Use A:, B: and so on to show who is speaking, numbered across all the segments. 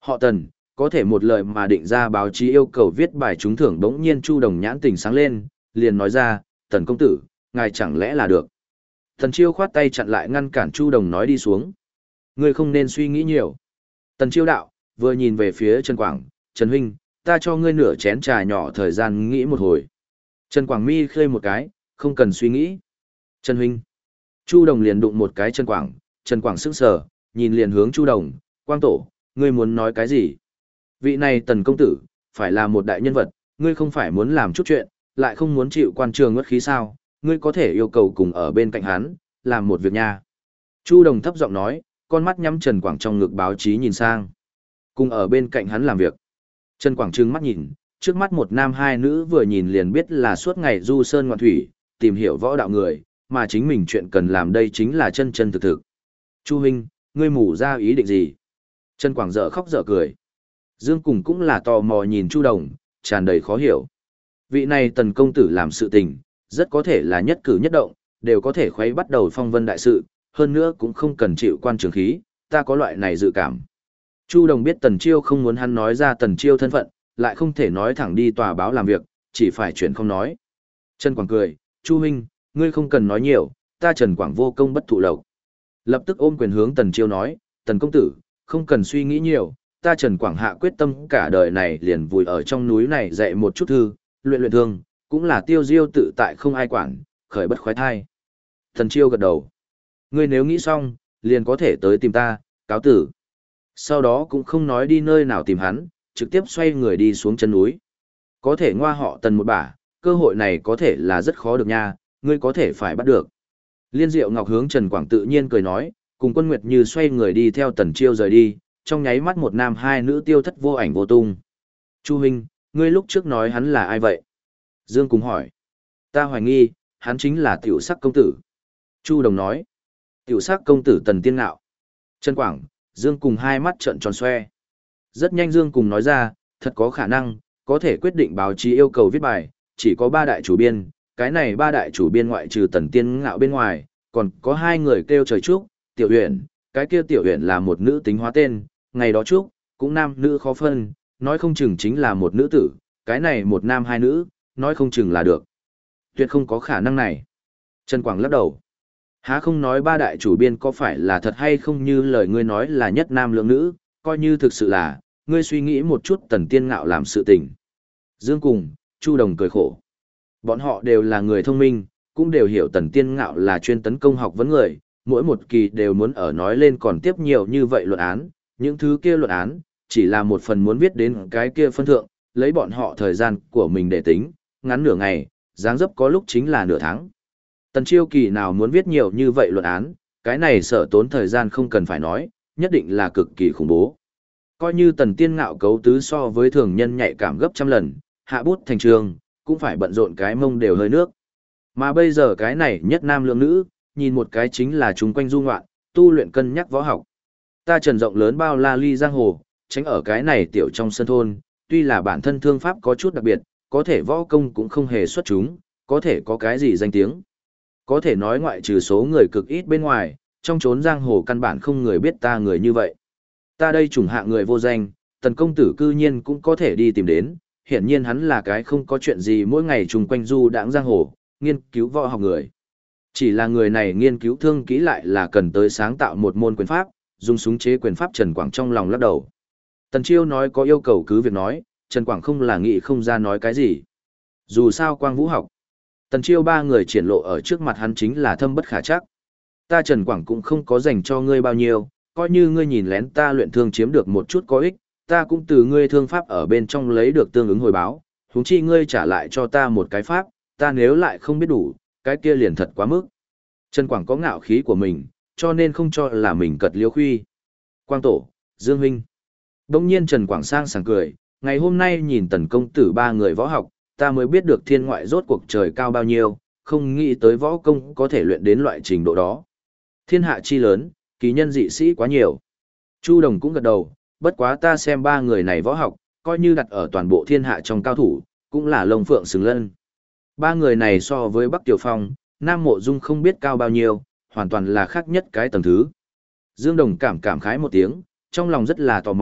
A: Họ Tần, có thể một lời mà định ra báo chí yêu cầu viết bài trúng thưởng. Bỗng nhiên Chu Đồng nhãn tình sáng lên, liền nói ra, Tần công tử, ngài chẳng lẽ là được. Tần Chiêu khoát tay chặn lại ngăn cản Chu Đồng nói đi xuống. Ngươi không nên suy nghĩ nhiều. Tần Chiêu đạo, vừa nhìn về phía Trần Quảng, Trần huynh, ta cho ngươi nửa chén trà nhỏ thời gian nghĩ một hồi. Trần Quảng mi khơi một cái, không cần suy nghĩ. Trần huynh. Chu Đồng liền đụng một cái Trần Quảng sững sờ, nhìn liền hướng Chu Đồng, Quang tổ, ngươi muốn nói cái gì? Vị này Tần công tử, phải là một đại nhân vật, ngươi không phải muốn làm chút chuyện, lại không muốn chịu quan trường ngất khí sao, ngươi có thể yêu cầu cùng ở bên cạnh hắn, làm một việc nha. Chu Đồng thấp giọng nói, con mắt nhắm Trần Quảng trong ngực báo chí nhìn sang. Cùng ở bên cạnh hắn làm việc. Trần Quảng trừng mắt nhìn, trước mắt một nam hai nữ vừa nhìn liền biết là suốt ngày du sơn ngoạn thủy, tìm hiểu võ đạo người, mà chính mình chuyện cần làm đây chính là chân chân thực thực. Chu huynh, ngươi mù ra ý định gì? Trần Quảng dở khóc dở cười. Dương Cùng cũng là tò mò nhìn Chu Đồng, tràn đầy khó hiểu. Vị này Tần công tử làm sự tình, rất có thể là nhất cử nhất động, đều có thể khuấy bắt đầu phong vân đại sự, hơn nữa cũng không cần chịu quan trường khí, ta có loại này dự cảm. Chu Đồng biết Tần Chiêu không muốn hắn nói ra Tần Chiêu thân phận, lại không thể nói thẳng đi tòa báo làm việc, chỉ phải chuyển không nói. Trần Quảng cười, Chu huynh, ngươi không cần nói nhiều, ta Trần Quảng vô công bất thụ lộc. Lập tức ôm quyền hướng Tần Chiêu nói, Tần công tử, không cần suy nghĩ nhiều, ta Trần Quảng hạ quyết tâm cả đời này liền vùi ở trong núi này dạy một chút thư, luyện thương, cũng là tiêu diêu tự tại không ai quản, khởi bất khoái thai. Tần Chiêu gật đầu. Ngươi nếu nghĩ xong, liền có thể tới tìm ta, cáo tử. Sau đó cũng không nói đi nơi nào tìm hắn, trực tiếp xoay người đi xuống chân núi. Có thể ngoa họ Tần một bả, cơ hội này có thể là rất khó được nha, ngươi có thể phải bắt được. Liên Diệu Ngọc hướng Trần Quảng tự nhiên cười nói, cùng Quân Nguyệt Như xoay người đi theo Tần Chiêu rời đi, trong nháy mắt một nam hai nữ tiêu thất vô ảnh vô tung. Chu huynh, ngươi lúc trước nói hắn là ai vậy? Dương Cùng hỏi. Ta hoài nghi, hắn chính là Tiểu Sắc công tử. Chu Đồng nói. Tiểu Sắc công tử Tần Tiên Ngạo. Trần Quảng, Dương Cùng hai mắt trợn tròn xoe. Rất nhanh Dương Cùng nói ra, thật có khả năng, có thể quyết định báo chí yêu cầu viết bài, chỉ có 3 đại chủ biên, cái này 3 đại chủ biên ngoại trừ Tần Tiên Ngạo bên ngoài, còn có 2 người kêu trời trúc, Tiểu Uyển, cái kia Tiểu Uyển là một nữ tính hóa tên, ngày đó trúc, cũng nam nữ khó phân, nói không chừng chính là một nữ tử, cái này một nam hai nữ, nói không chừng là được. Tuyệt không có khả năng này. Trần Quảng lắc đầu. Há không nói 3 đại chủ biên có phải là thật hay không như lời ngươi nói là nhất nam lượng nữ, coi như thực sự là, ngươi suy nghĩ một chút Tần Tiên Ngạo làm sự tình. Dương Cùng, Chu Đồng cười khổ. Bọn họ đều là người thông minh, cũng đều hiểu Tần Tiên Ngạo là chuyên tấn công học vấn người, mỗi một kỳ đều muốn ở nói lên còn tiếp nhiều như vậy luận án, những thứ kia luận án, chỉ là một phần muốn viết đến cái kia phân thượng, lấy bọn họ thời gian của mình để tính, ngắn nửa ngày, dáng dấp có lúc chính là nửa tháng. Tần Chiêu kỳ nào muốn viết nhiều như vậy luận án, cái này sợ tốn thời gian không cần phải nói, nhất định là cực kỳ khủng bố. Coi như Tần Tiên Ngạo cấu tứ so với thường nhân nhạy cảm gấp trăm lần, hạ bút thành trường, cũng phải bận rộn cái mông đều hơi nước. Mà bây giờ cái này nhất nam lượng nữ, nhìn một cái chính là chúng quanh du ngoạn, tu luyện cân nhắc võ học. Ta Trần rộng lớn bao la ly giang hồ, tránh ở cái này tiểu trong sân thôn, tuy là bản thân thương pháp có chút đặc biệt, có thể võ công cũng không hề xuất chúng, có thể có cái gì danh tiếng. Có thể nói ngoại trừ số người cực ít bên ngoài, trong chốn giang hồ căn bản không người biết ta người như vậy. Ta đây chủng hạ người vô danh, Tần công tử cư nhiên cũng có thể đi tìm đến, hiển nhiên hắn là cái không có chuyện gì mỗi ngày trùng quanh du đãng giang hồ, nghiên cứu võ học người. Chỉ là người này nghiên cứu thương kỹ lại là cần tới sáng tạo một môn quyền pháp, dùng súng chế quyền pháp. Trần Quảng trong lòng lắc đầu. Tần Chiêu nói có yêu cầu cứ việc nói, Trần Quảng không là nghĩ không ra nói cái gì. Dù sao Quang Vũ học, Tần Chiêu 3 người triển lộ ở trước mặt hắn chính là thâm bất khả trắc. Ta Trần Quảng cũng không có dành cho ngươi bao nhiêu, coi như ngươi nhìn lén ta luyện thương chiếm được một chút có ích, ta cũng từ ngươi thương pháp ở bên trong lấy được tương ứng hồi báo, huống chi ngươi trả lại cho ta một cái pháp, ta nếu lại không biết đủ, cái kia liền thật quá mức. Trần Quảng có ngạo khí của mình, cho nên không cho là mình cật liêu khuy. Quang tổ, Dương huynh. Đông nhiên Trần Quảng sang sảng cười, ngày hôm nay nhìn Tần công tử 3 người võ học, ta mới biết được thiên ngoại rốt cuộc trời cao bao nhiêu, không nghĩ tới võ công có thể luyện đến loại trình độ đó. Thiên hạ chi lớn, kỳ nhân dị sĩ quá nhiều. Chu Đồng cũng gật đầu, bất quá ta xem 3 người này võ học, coi như đặt ở toàn bộ thiên hạ trong cao thủ, cũng là lông phượng xứng lân. 3 người này so với Bắc Tiểu Phong, Nam Mộ Dung không biết cao bao nhiêu, hoàn toàn là khác nhất cái tầng thứ. Dương Đồng cảm khái một tiếng, trong lòng rất là tò mò,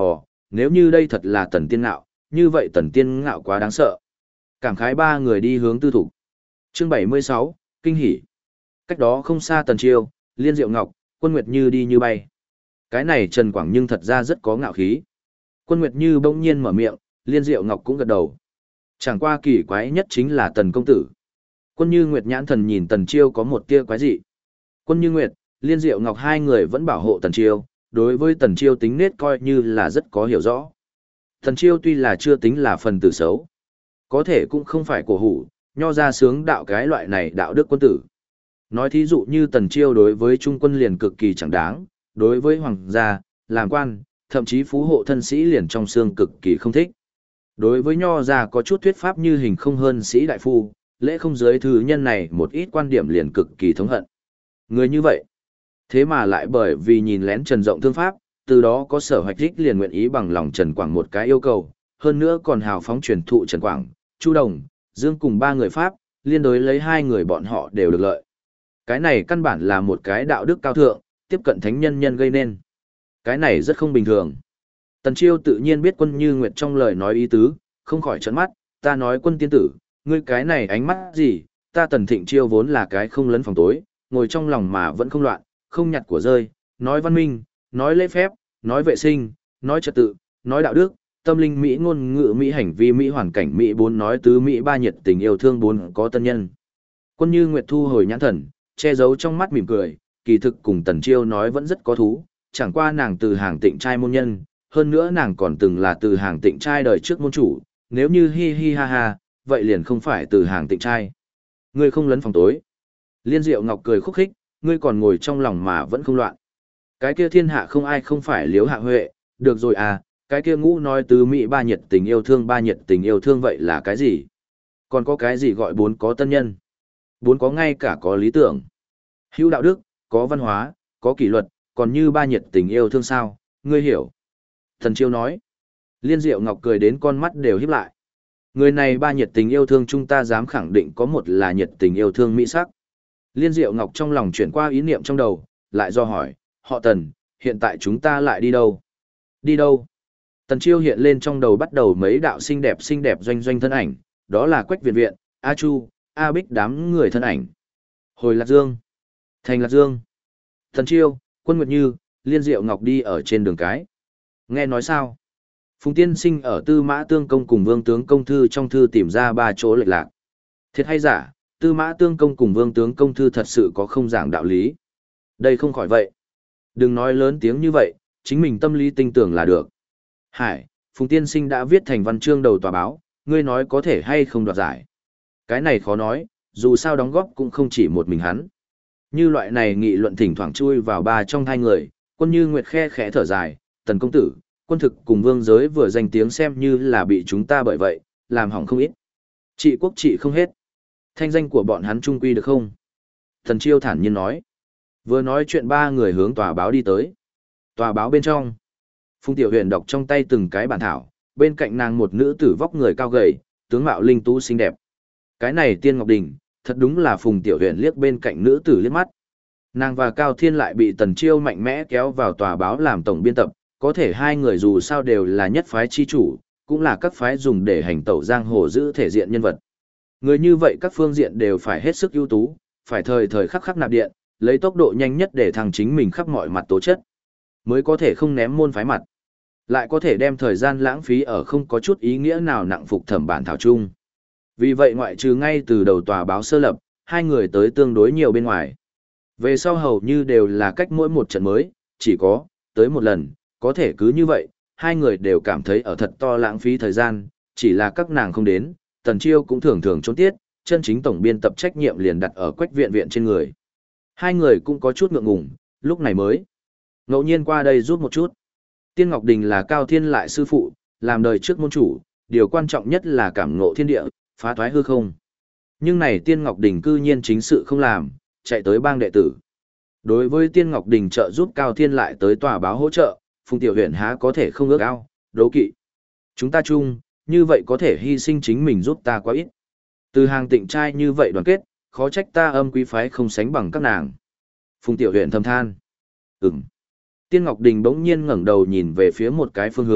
A: nếu như đây thật là Tần Tiên Ngạo, như vậy Tần Tiên Ngạo quá đáng sợ. Cảm khái ba người đi hướng tư thục. Chương 76, kinh hỉ. Cách đó không xa Tần Chiêu, Liên Diệu Ngọc, Quân Nguyệt Như đi như bay. Cái này Trần Quảng nhưng thật ra rất có ngạo khí. Quân Nguyệt Như bỗng nhiên mở miệng, Liên Diệu Ngọc cũng gật đầu. Chẳng qua kỳ quái nhất chính là Tần công tử. Quân Như Nguyệt nhãn thần nhìn Tần Chiêu có một tia quái dị. Quân Như Nguyệt, Liên Diệu Ngọc hai người vẫn bảo hộ Tần Chiêu, đối với Tần Chiêu tính nết coi như là rất có hiểu rõ. Tần Chiêu tuy là chưa tính là phần tử xấu, có thể cũng không phải cổ hủ, nho ra sướng đạo cái loại này đạo đức quân tử. Nói thí dụ như Tần Chiêu đối với trung quân liền cực kỳ chẳng đáng, đối với hoàng gia, làm quan, thậm chí phú hộ thân sĩ liền trong xương cực kỳ không thích. Đối với nho gia có chút thuyết pháp như hình không hơn sĩ đại phu, lễ không giới thứ nhân này một ít quan điểm liền cực kỳ thống hận. Người như vậy, thế mà lại bởi vì nhìn lén Trần Rộng thương pháp, từ đó có sở hoạch đích liền nguyện ý bằng lòng Trần Quảng một cái yêu cầu, hơn nữa còn hào phóng truyền thụ Trần Quảng, Chu Đồng, Dương cùng ba người Pháp, liên đối lấy hai người bọn họ đều được lợi. Cái này căn bản là một cái đạo đức cao thượng, tiếp cận thánh nhân nhân gây nên. Cái này rất không bình thường. Tần Chiêu tự nhiên biết Quân Như Nguyệt trong lời nói ý tứ, không khỏi trợn mắt, ta nói Quân tiên tử, ngươi cái này ánh mắt gì, ta Tần Thịnh Chiêu vốn là cái không lấn phòng tối, ngồi trong lòng mà vẫn không loạn, không nhặt của rơi, nói văn minh, nói lễ phép, nói vệ sinh, nói trật tự, nói đạo đức, tâm linh Mỹ ngôn ngữ Mỹ hành vi Mỹ hoàn cảnh Mỹ bốn nói tứ Mỹ ba nhiệt tình yêu thương bốn có tân nhân. Quân Như Nguyệt thu hồi nhãn thần, che giấu trong mắt mỉm cười, kỳ thực cùng Tần Chiêu nói vẫn rất có thú, chẳng qua nàng từ hàng tịnh trai môn nhân, hơn nữa nàng còn từng là từ hàng tịnh trai đời trước môn chủ, nếu như hi hi ha ha, vậy liền không phải từ hàng tịnh trai. Ngươi không lấn phòng tối. Liên Diệu Ngọc cười khúc khích, ngươi còn ngồi trong lòng mà vẫn không loạn. Cái kia thiên hạ không ai không phải Liếu Hạ Huệ, được rồi à, cái kia ngũ nói tứ Mỹ ba nhiệt tình yêu thương vậy là cái gì? Còn có cái gì gọi bốn có tân nhân? Bốn có ngay cả có lý tưởng, hữu đạo đức, có văn hóa, có kỷ luật, còn như ba nhiệt tình yêu thương sao, ngươi hiểu. Thần Chiêu nói. Liên Diệu Ngọc cười đến con mắt đều híp lại. Người này ba nhiệt tình yêu thương chúng ta dám khẳng định có một là nhiệt tình yêu thương mỹ sắc. Liên Diệu Ngọc trong lòng chuyển qua ý niệm trong đầu, lại do hỏi, họ Tần, hiện tại chúng ta lại đi đâu? Đi đâu? Tần Chiêu hiện lên trong đầu bắt đầu mấy đạo xinh đẹp doanh doanh thân ảnh, đó là Quách Viện Viện, A Chu, A Bích đám người thân ảnh. Hồi Lạc Dương. Thành Lạc Dương. Tần Chiêu, Quân Nguyệt Như, Liên Diệu Ngọc đi ở trên đường cái. Nghe nói sao? Phùng Tiên Sinh ở Tư Mã Tương Công cùng Vương Tướng Công Thư trong thư tìm ra 3 chỗ lệch lạc. Thiệt hay giả, Tư Mã Tương Công cùng Vương Tướng Công Thư thật sự có không giảng đạo lý. Đây không khỏi vậy. Đừng nói lớn tiếng như vậy, chính mình tâm lý tinh tưởng là được. Hải, Phùng Tiên Sinh đã viết thành văn chương đầu tòa báo, ngươi nói có thể hay không đoạt giải. Cái này khó nói, dù sao đóng góp cũng không chỉ một mình hắn. Như loại này nghị luận thỉnh thoảng chui vào ba trong hai người, Quân Như Nguyệt khe khẽ thở dài, Tần công tử, Quân thực cùng Vương giới vừa danh tiếng xem như là bị chúng ta bởi vậy, làm hỏng không ít. Trị quốc trị không hết. Thanh danh của bọn hắn trung quy được không? Thần Chiêu thản nhiên nói. Vừa nói chuyện ba người hướng tòa báo đi tới. Tòa báo bên trong. Phùng Tiểu Huyền đọc trong tay từng cái bản thảo, bên cạnh nàng một nữ tử vóc người cao gầy, tướng mạo linh tú xinh đẹp. Cái này Tiên Ngọc Đình, thật đúng là Phùng Tiểu Huyền liếc bên cạnh nữ tử liếc mắt. Nàng và Cao Thiên lại bị Tần Chiêu mạnh mẽ kéo vào tòa báo làm tổng biên tập, có thể hai người dù sao đều là nhất phái chi chủ, cũng là các phái dùng để hành tẩu giang hồ giữ thể diện nhân vật. Người như vậy các phương diện đều phải hết sức ưu tú, phải thời thời khắc khắc nạp điện, lấy tốc độ nhanh nhất để thăng chính mình khắp mọi mặt tố chất, mới có thể không ném môn phái mặt, lại có thể đem thời gian lãng phí ở không có chút ý nghĩa nào nặng phục thẩm bản thảo chung. Vì vậy ngoại trừ ngay từ đầu tòa báo sơ lập, hai người tới tương đối nhiều bên ngoài. Về sau hầu như đều là cách mỗi một trận mới, chỉ có, tới một lần, có thể cứ như vậy, hai người đều cảm thấy ở thật to lãng phí thời gian, chỉ là các nàng không đến, Tần Chiêu cũng thường thường trốn tiết, chân chính tổng biên tập trách nhiệm liền đặt ở Quách Viện Viện trên người. Hai người cũng có chút ngượng ngùng, lúc này mới ngẫu nhiên qua đây giúp một chút. Tiên Ngọc Đình là Cao Thiên lại sư phụ, làm đời trước môn chủ, điều quan trọng nhất là cảm ngộ thiên địa, phá thoái hư không. Nhưng này Tiên Ngọc Đình cư nhiên chính sự không làm, chạy tới bang đệ tử. Đối với Tiên Ngọc Đình trợ giúp Cao Thiên lại tới tòa báo hỗ trợ, Phùng Tiểu Huyền há có thể không ước ao, đố kỵ. Chúng ta chung, như vậy có thể hy sinh chính mình giúp ta quá ít. Từ hàng tịnh trai như vậy đoàn kết, khó trách ta âm quý phái không sánh bằng các nàng. Phùng Tiểu Huyền thầm than. Tiên Ngọc Đình bỗng nhiên ngẩng đầu nhìn về phía một cái phương hướng,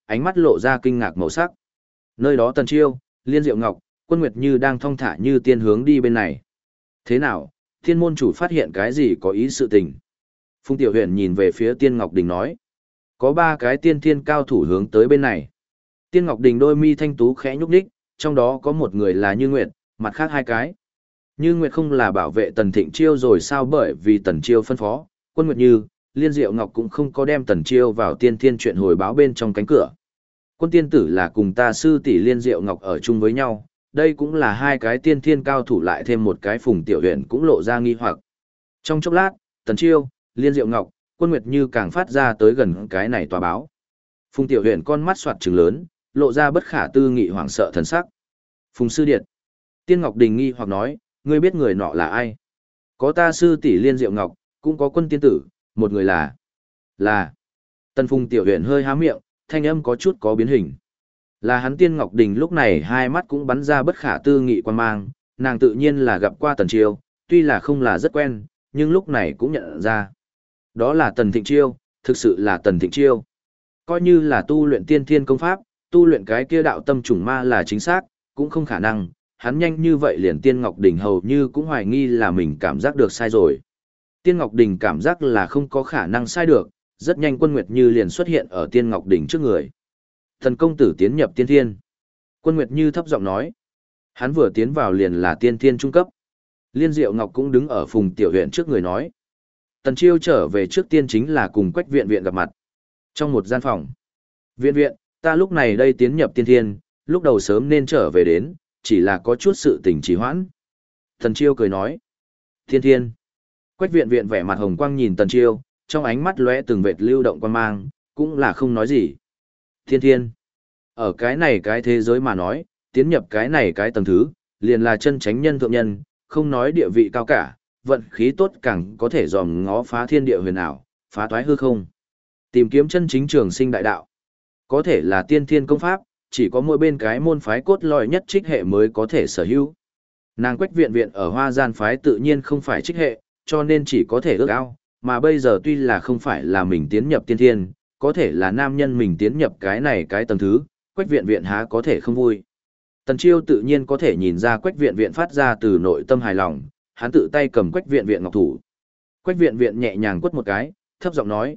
A: ánh mắt lộ ra kinh ngạc màu sắc. Nơi đó Tần Chiêu, Liên Diệu Ngọc, Quân Nguyệt Như đang thong thả như tiên hướng đi bên này. Thế nào, thiên môn chủ phát hiện cái gì có ý sự tình? Phùng Tiểu Huyền nhìn về phía Tiên Ngọc Đình nói. Có 3 cái tiên thiên cao thủ hướng tới bên này. Tiên Ngọc Đình đôi mi thanh tú khẽ nhúc nhích, trong đó có một người là Như Nguyệt, mặt khác 2 cái. Như Nguyệt không là bảo vệ Tần Thịnh Chiêu rồi sao, bởi vì Tần Chiêu phân phó, Quân Nguyệt Như, Liên Diệu Ngọc cũng không có đem Tần Chiêu vào tiên thiên chuyện hồi báo bên trong cánh cửa. Quân tiên tử là cùng ta sư tỷ Liên Diệu Ngọc ở chung với nhau, đây cũng là 2 cái tiên thiên cao thủ lại thêm một cái Phùng Tiểu Huyền cũng lộ ra nghi hoặc. Trong chốc lát, Tần Chiêu, Liên Diệu Ngọc, Quân Nguyệt Như càng phát ra tới gần cái này tòa báo. Phùng Tiểu Huyền con mắt xoạt trừng lớn, lộ ra bất khả tư nghị hoảng sợ thần sắc. Phùng sư điệt. Tiên Ngọc Đình nghi hoặc nói, ngươi biết người nọ là ai? Có ta sư tỷ Liên Diệu Ngọc, cũng có Quân tiên tử, một người là. Tần Phùng Tiểu Huyền hơi há miệng, thanh âm có chút có biến hình. Là hắn. Tiên Ngọc Đình lúc này hai mắt cũng bắn ra bất khả tư nghị quan mang, nàng tự nhiên là gặp qua Tần Chiêu, tuy là không là rất quen, nhưng lúc này cũng nhận ra. Đó là Tần Thịnh Chiêu, thực sự là Tần Thịnh Chiêu. Coi như là tu luyện tiên thiên công pháp, tu luyện cái kia đạo tâm trùng ma là chính xác, cũng không khả năng, hắn nhanh như vậy liền Tiên Ngọc Đình hầu như cũng hoài nghi là mình cảm giác được sai rồi. Tiên Ngọc Đình cảm giác là không có khả năng sai được, rất nhanh Quân Nguyệt Như liền xuất hiện ở Tiên Ngọc Đình trước người. Thần công tử tiến nhập tiên thiên. Quân Nguyệt Như thấp giọng nói. Hắn vừa tiến vào liền là tiên thiên trung cấp. Liên Diệu Ngọc cũng đứng ở Phùng Tiểu Huyền trước người nói. Tần Chiêu trở về trước tiên chính là cùng Quách Viện Viện gặp mặt. Trong một gian phòng. Viện Viện, ta lúc này đây tiến nhập tiên thiên, lúc đầu sớm nên trở về đến, chỉ là có chút sự tình trì hoãn. Tần Chiêu cười nói. Tiên thiên. Quách Viện Viện vẻ mặt hồng quang nhìn Tần Chiêu, trong ánh mắt lóe từng vệt lưu động quan mang, cũng là không nói gì. Tiên thiên. Ở cái này cái thế giới mà nói, tiến nhập cái này cái tầng thứ, liền là chân chánh nhân thượng nhân, không nói địa vị cao cả, vận khí tốt càng có thể dòm ngó phá thiên địa huyền ảo, phá toái hư không. Tìm kiếm chân chính trường sinh đại đạo. Có thể là tiên thiên công pháp, chỉ có mỗi bên cái môn phái cốt lõi nhất trích hệ mới có thể sở hữu. Nàng Quách Viện Viện ở Hoa Gian phái tự nhiên không phải trích hệ, cho nên chỉ có thể ước ao, mà bây giờ tuy là không phải là mình tiến nhập tiên thiên, có thể là nam nhân mình tiến nhập cái này cái tầng thứ, Quách Viện Viện há có thể không vui. Tần Chiêu tự nhiên có thể nhìn ra Quách Viện Viện phát ra từ nội tâm hài lòng, hắn tự tay cầm Quách Viện Viện ngọc thủ. Quách Viện Viện nhẹ nhàng quất một cái, thấp giọng nói,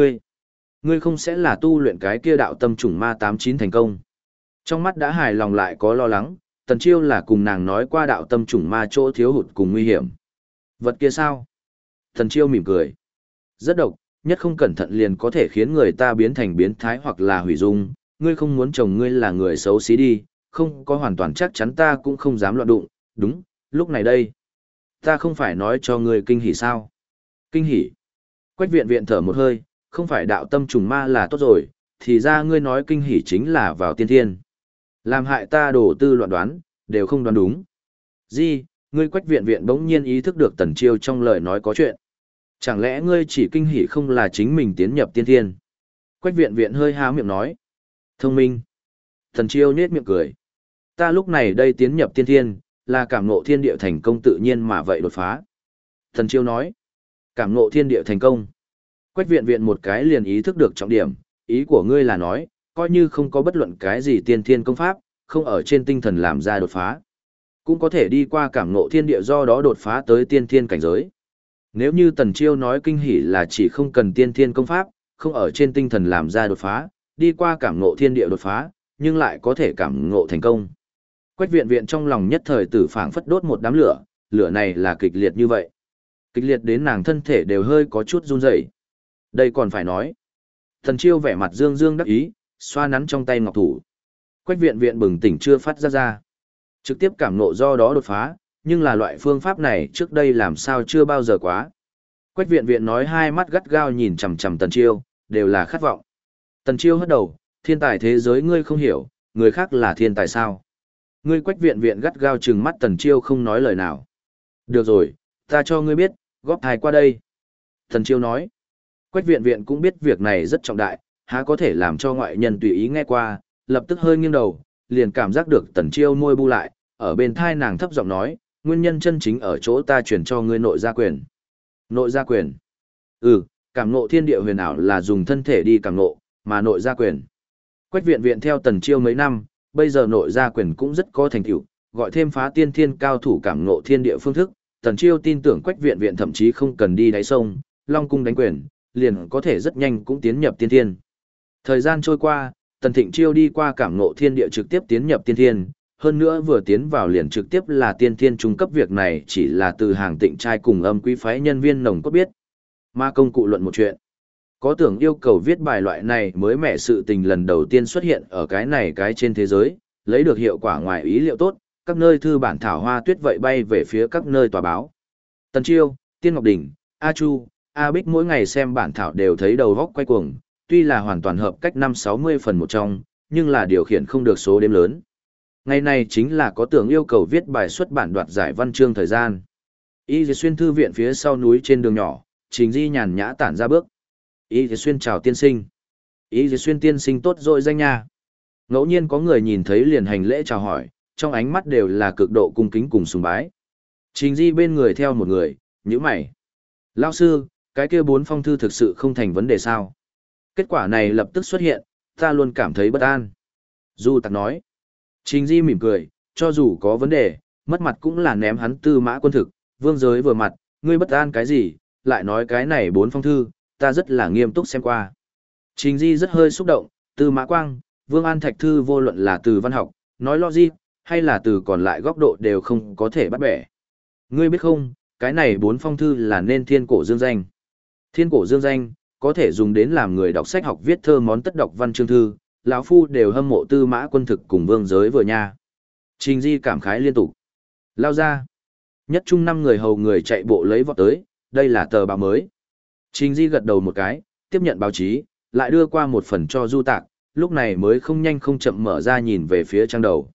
A: ngươi không sẽ là tu luyện cái kia đạo tâm trùng ma 89 thành công. Trong mắt đã hài lòng lại có lo lắng, Tần Chiêu là cùng nàng nói qua đạo tâm trùng ma chỗ thiếu hụt cùng nguy hiểm. Vật kia sao? Tần Chiêu mỉm cười. Rất độc, nhất không cẩn thận liền có thể khiến người ta biến thành biến thái hoặc là hủy dung, ngươi không muốn chồng ngươi là người xấu xí đi, không có hoàn toàn chắc chắn ta cũng không dám loạn đụng, đúng, lúc này đây. Ta không phải nói cho ngươi kinh hỉ sao? Kinh hỉ. Quách Viện Viện thở một hơi, không phải đạo tâm trùng ma là tốt rồi, thì ra ngươi nói kinh hỉ chính là vào tiên thiên. Làm hại ta đổ tư loạn đoán, đều không đoán đúng. Gì, ngươi Quách Viện Viện bỗng nhiên ý thức được Tần Chiêu trong lời nói có chuyện. Chẳng lẽ ngươi chỉ kinh hỉ không là chính mình tiến nhập tiên thiên? Quách Viện Viện hơi há miệng nói. Thông minh. Tần Chiêu nhếch miệng cười. Ta lúc này đây tiến nhập tiên thiên, là cảm ngộ thiên địa thành công tự nhiên mà vậy đột phá. Tần Chiêu nói. Cảm ngộ thiên địa thành công. Quách Viện Viện một cái liền ý thức được trọng điểm, ý của ngươi là nói, coi như không có bất luận cái gì tiên thiên công pháp, không ở trên tinh thần làm ra đột phá. Cũng có thể đi qua cảm ngộ thiên địa do đó đột phá tới tiên thiên cảnh giới. Nếu như Tần Chiêu nói kinh hỉ là chỉ không cần tiên thiên công pháp, không ở trên tinh thần làm ra đột phá, đi qua cảm ngộ thiên địa đột phá, nhưng lại có thể cảm ngộ thành công. Quách Viện Viện trong lòng nhất thời tử phảng phất đốt một đám lửa, lửa này là kịch liệt như vậy. Kịch liệt đến nàng thân thể đều hơi có chút run rẩy. Đây còn phải nói. Tần Chiêu vẻ mặt dương dương đắc ý, xoa nắn trong tay ngọc thủ. Quách Viện Viện bừng tỉnh chưa phát ra. Trực tiếp cảm ngộ do đó đột phá, nhưng là loại phương pháp này trước đây làm sao chưa bao giờ quá. Quách Viện Viện nói hai mắt gắt gao nhìn chằm chằm Tần Chiêu, đều là khát vọng. Tần Chiêu hất đầu, thiên tài thế giới ngươi không hiểu, người khác là thiên tài sao? Ngươi Quách Viện Viện gắt gao trừng mắt Tần Chiêu không nói lời nào. Được rồi, ta cho ngươi biết, góp thai qua đây. Tần Chiêu nói. Quách Viện Viện cũng biết việc này rất trọng đại, há có thể làm cho ngoại nhân tùy ý nghe qua, lập tức hơi nghiêng đầu, liền cảm giác được Tần Chiêu môi bu lại, ở bên thai nàng thấp giọng nói, nguyên nhân chân chính ở chỗ ta truyền cho ngươi nội gia quyền. Nội gia quyền? Ừ, cảm ngộ thiên địa huyền ảo là dùng thân thể đi cảm ngộ, mà nội gia quyền Quách Viện Viện theo Tần Chiêu mấy năm, bây giờ nội gia quyền cũng rất có thành tựu, gọi thêm phá tiên thiên cao thủ cảm ngộ thiên địa phương thức, Tần Chiêu tin tưởng Quách Viện Viện thậm chí không cần đi đáy sông, Long cung đánh quyền, liền có thể rất nhanh cũng tiến nhập tiên thiên. Thời gian trôi qua, Tần Thịnh Chiêu đi qua cảm ngộ thiên địa trực tiếp tiến nhập tiên thiên, hơn nữa vừa tiến vào liền trực tiếp là tiên thiên trung cấp, việc này chỉ là từ hàng Tịnh trai cùng Âm Quý phái nhân viên nồng cốt biết. Mà công cụ luận một chuyện. Có tưởng yêu cầu viết bài loại này mới mẻ sự tình lần đầu tiên xuất hiện ở cái trên thế giới, lấy được hiệu quả ngoài ý liệu tốt, các nơi thư bản thảo hoa tuyết vậy bay về phía các nơi tòa báo. Tần Chiêu, Tiên Ngọc Đình, A Chu, A Bích mỗi ngày xem bản thảo đều thấy đầu góc quay cuồng, tuy là hoàn toàn hợp cách 5-60 phần một trong, nhưng là điều khiển không được số đếm lớn. Ngày này chính là có tưởng yêu cầu viết bài xuất bản đoạt giải văn chương thời gian. Y Dì Xuyên thư viện phía sau núi trên đường nhỏ, Trình Di nhàn nhã tản ra bước. Y Dì Xuyên chào tiên sinh. Y Dì Xuyên tiên sinh tốt rồi danh nha. Ngẫu nhiên có người nhìn thấy liền hành lễ chào hỏi, trong ánh mắt đều là cực độ cung kính cùng sùng bái. Trình Di bên người theo một người, nhíu mày. Lão sư, cái kia 4 phong thư thực sự không thành vấn đề sao? Kết quả này lập tức xuất hiện, ta luôn cảm thấy bất an. Du Tặc nói. Trình Di mỉm cười, cho dù có vấn đề, mất mặt cũng là ném hắn Tư Mã Quân thực, Vương Giới vừa mặt, ngươi bất an cái gì, lại nói cái này 4 phong thư, ta rất là nghiêm túc xem qua. Trình Di rất hơi xúc động, Tư Mã Quang, Vương An Thạch thư vô luận là từ văn học, nói logic, hay là từ còn lại góc độ đều không có thể bắt bẻ. Ngươi biết không, cái này 4 phong thư là nên thiên cổ dương danh. Thiên cổ dương danh, có thể dùng đến làm người đọc sách học viết thơ món tất đọc văn chương thư, lão phu đều hâm mộ Tư Mã Quân thực cùng Vương Giới vừa nha. Trình Di cảm khái liên tục. Lao ra. Nhất trung 5 người hầu người chạy bộ lấy vọt tới, đây là tờ báo mới. Trình Di gật đầu một cái, tiếp nhận báo chí, lại đưa qua một phần cho Du Tạc, lúc này mới không nhanh không chậm mở ra nhìn về phía trang đầu.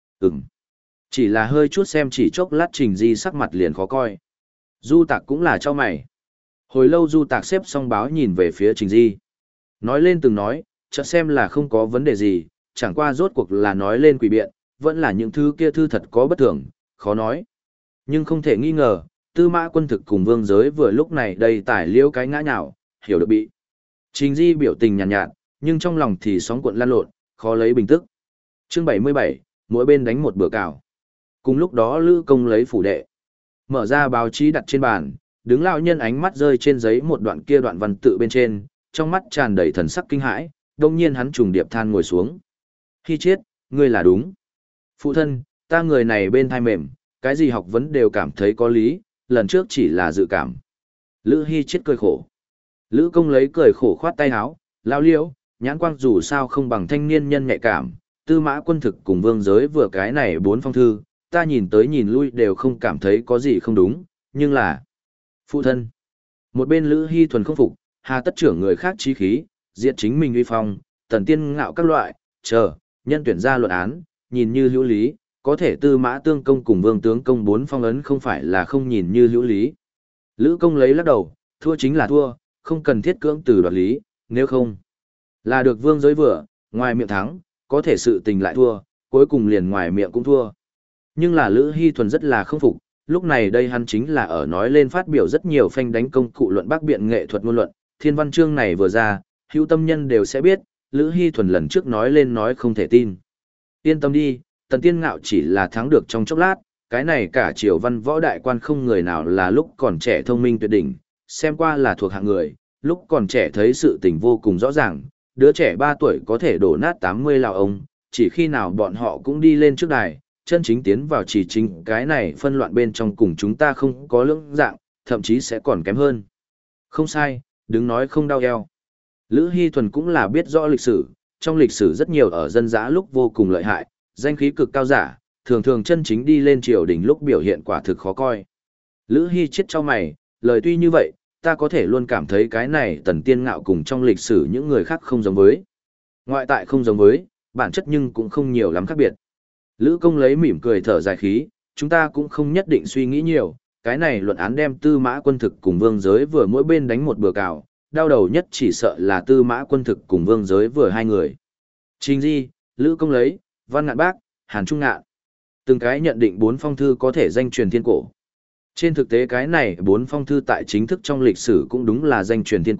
A: Chỉ là hơi chút xem chỉ chốc lát Trình Di sắc mặt liền khó coi. Du Tạc cũng là cho mày. Hồi lâu Du Tạc xếp xong báo nhìn về phía Trình Di. Nói lên từng nói, chợt xem là không có vấn đề gì, chẳng qua rốt cuộc là nói lên quỷ biện, vẫn là những thứ kia thư thật có bất thường, khó nói. Nhưng không thể nghi ngờ, Tư Mã Quân thực cùng Vương Giới vừa lúc này đầy tải liễu cái ngã nhào, hiểu được bị. Trình Di biểu tình nhàn nhạt, nhưng trong lòng thì sóng cuộn lan lộn, khó lấy bình tức. Chương 77, mỗi bên đánh một bữa cào. Cùng lúc đó Lữ Công lấy phủ đệ. Mở ra báo chí đặt trên bàn, đứng lão nhân ánh mắt rơi trên giấy một đoạn kia đoạn văn tự bên trên, trong mắt tràn đầy thần sắc kinh hãi, đông nhiên hắn trùng điệp than ngồi xuống. Hy Chiết, ngươi là đúng. Phụ thân, ta người này bên thai mềm, cái gì học vấn đều cảm thấy có lý, lần trước chỉ là dự cảm. Lữ Hy Chiết cười khổ. Lữ Công lấy cười khổ khoát tay áo, lão liễu, nhãn quang dù sao không bằng thanh niên nhân nhạy cảm, Tư Mã Quân thực cùng Vương Giới vừa cái này 4 phong thư, ta nhìn tới nhìn lui đều không cảm thấy có gì không đúng, nhưng là... Phụ thân. Một bên Lữ Hy thuần không phục, hà tất trưởng người khác chí khí, diệt chính mình uy phong, tần tiên ngạo các loại, nhân tuyển ra luận án, nhìn như hữu lý, có thể Tư Mã Tương Công cùng Vương Tướng Công 4 phong ấn không phải là không nhìn như hữu lý. Lữ Công lấy lắc đầu, thua chính là thua, không cần thiết cưỡng từ đoạt lý, nếu không là được Vương Giới vừa, ngoài miệng thắng, có thể sự tình lại thua, cuối cùng liền ngoài miệng cũng thua. Nhưng là Lữ Hy thuần rất là không phục, lúc này đây hắn chính là ở nói lên phát biểu rất nhiều phanh đánh công cụ luận bác biện nghệ thuật ngôn luận, thiên văn chương này vừa ra, hữu tâm nhân đều sẽ biết, Lữ Hy thuần lần trước nói lên nói không thể tin. Yên tâm đi, Tần Tiên Ngạo chỉ là thắng được trong chốc lát, cái này cả triều văn võ đại quan không người nào là lúc còn trẻ thông minh tuyệt đỉnh, xem qua là thuộc hạng người, lúc còn trẻ thấy sự tình vô cùng rõ ràng, đứa trẻ 3 tuổi có thể đổ nát 80 lão ông, chỉ khi nào bọn họ cũng đi lên trước đài, chân chính tiến vào chỉ chính cái này phân loạn bên trong cùng chúng ta không có lưỡng dạng, thậm chí sẽ còn kém hơn. Không sai, đừng nói không đau eo. Lữ Hy Thuần cũng là biết rõ lịch sử, trong lịch sử rất nhiều ở dân dã lúc vô cùng lợi hại, danh khí cực cao giả, thường thường chân chính đi lên triều đình lúc biểu hiện quả thực khó coi. Lữ Hy chết cho mày, lời tuy như vậy, ta có thể luôn cảm thấy cái này Tần Tiên Ngạo cùng trong lịch sử những người khác không giống với. Ngoại tại không giống với, bản chất nhưng cũng không nhiều lắm khác biệt. Lữ Công lấy mỉm cười thở dài khí, chúng ta cũng không nhất định suy nghĩ nhiều, cái này luận án đem Tư Mã Quân thực cùng Vương Giới vừa mỗi bên đánh một bừa cào, đau đầu nhất chỉ sợ là Tư Mã Quân thực cùng Vương Giới vừa hai người. Trình Di, Lữ Công lấy, Văn Ngạn Bác, Hàn Trung Ngạn. Từng cái nhận định 4 phong thư có thể danh truyền thiên cổ. Trên thực tế cái này 4 phong thư tại chính thức trong lịch sử cũng đúng là danh truyền thiên cổ,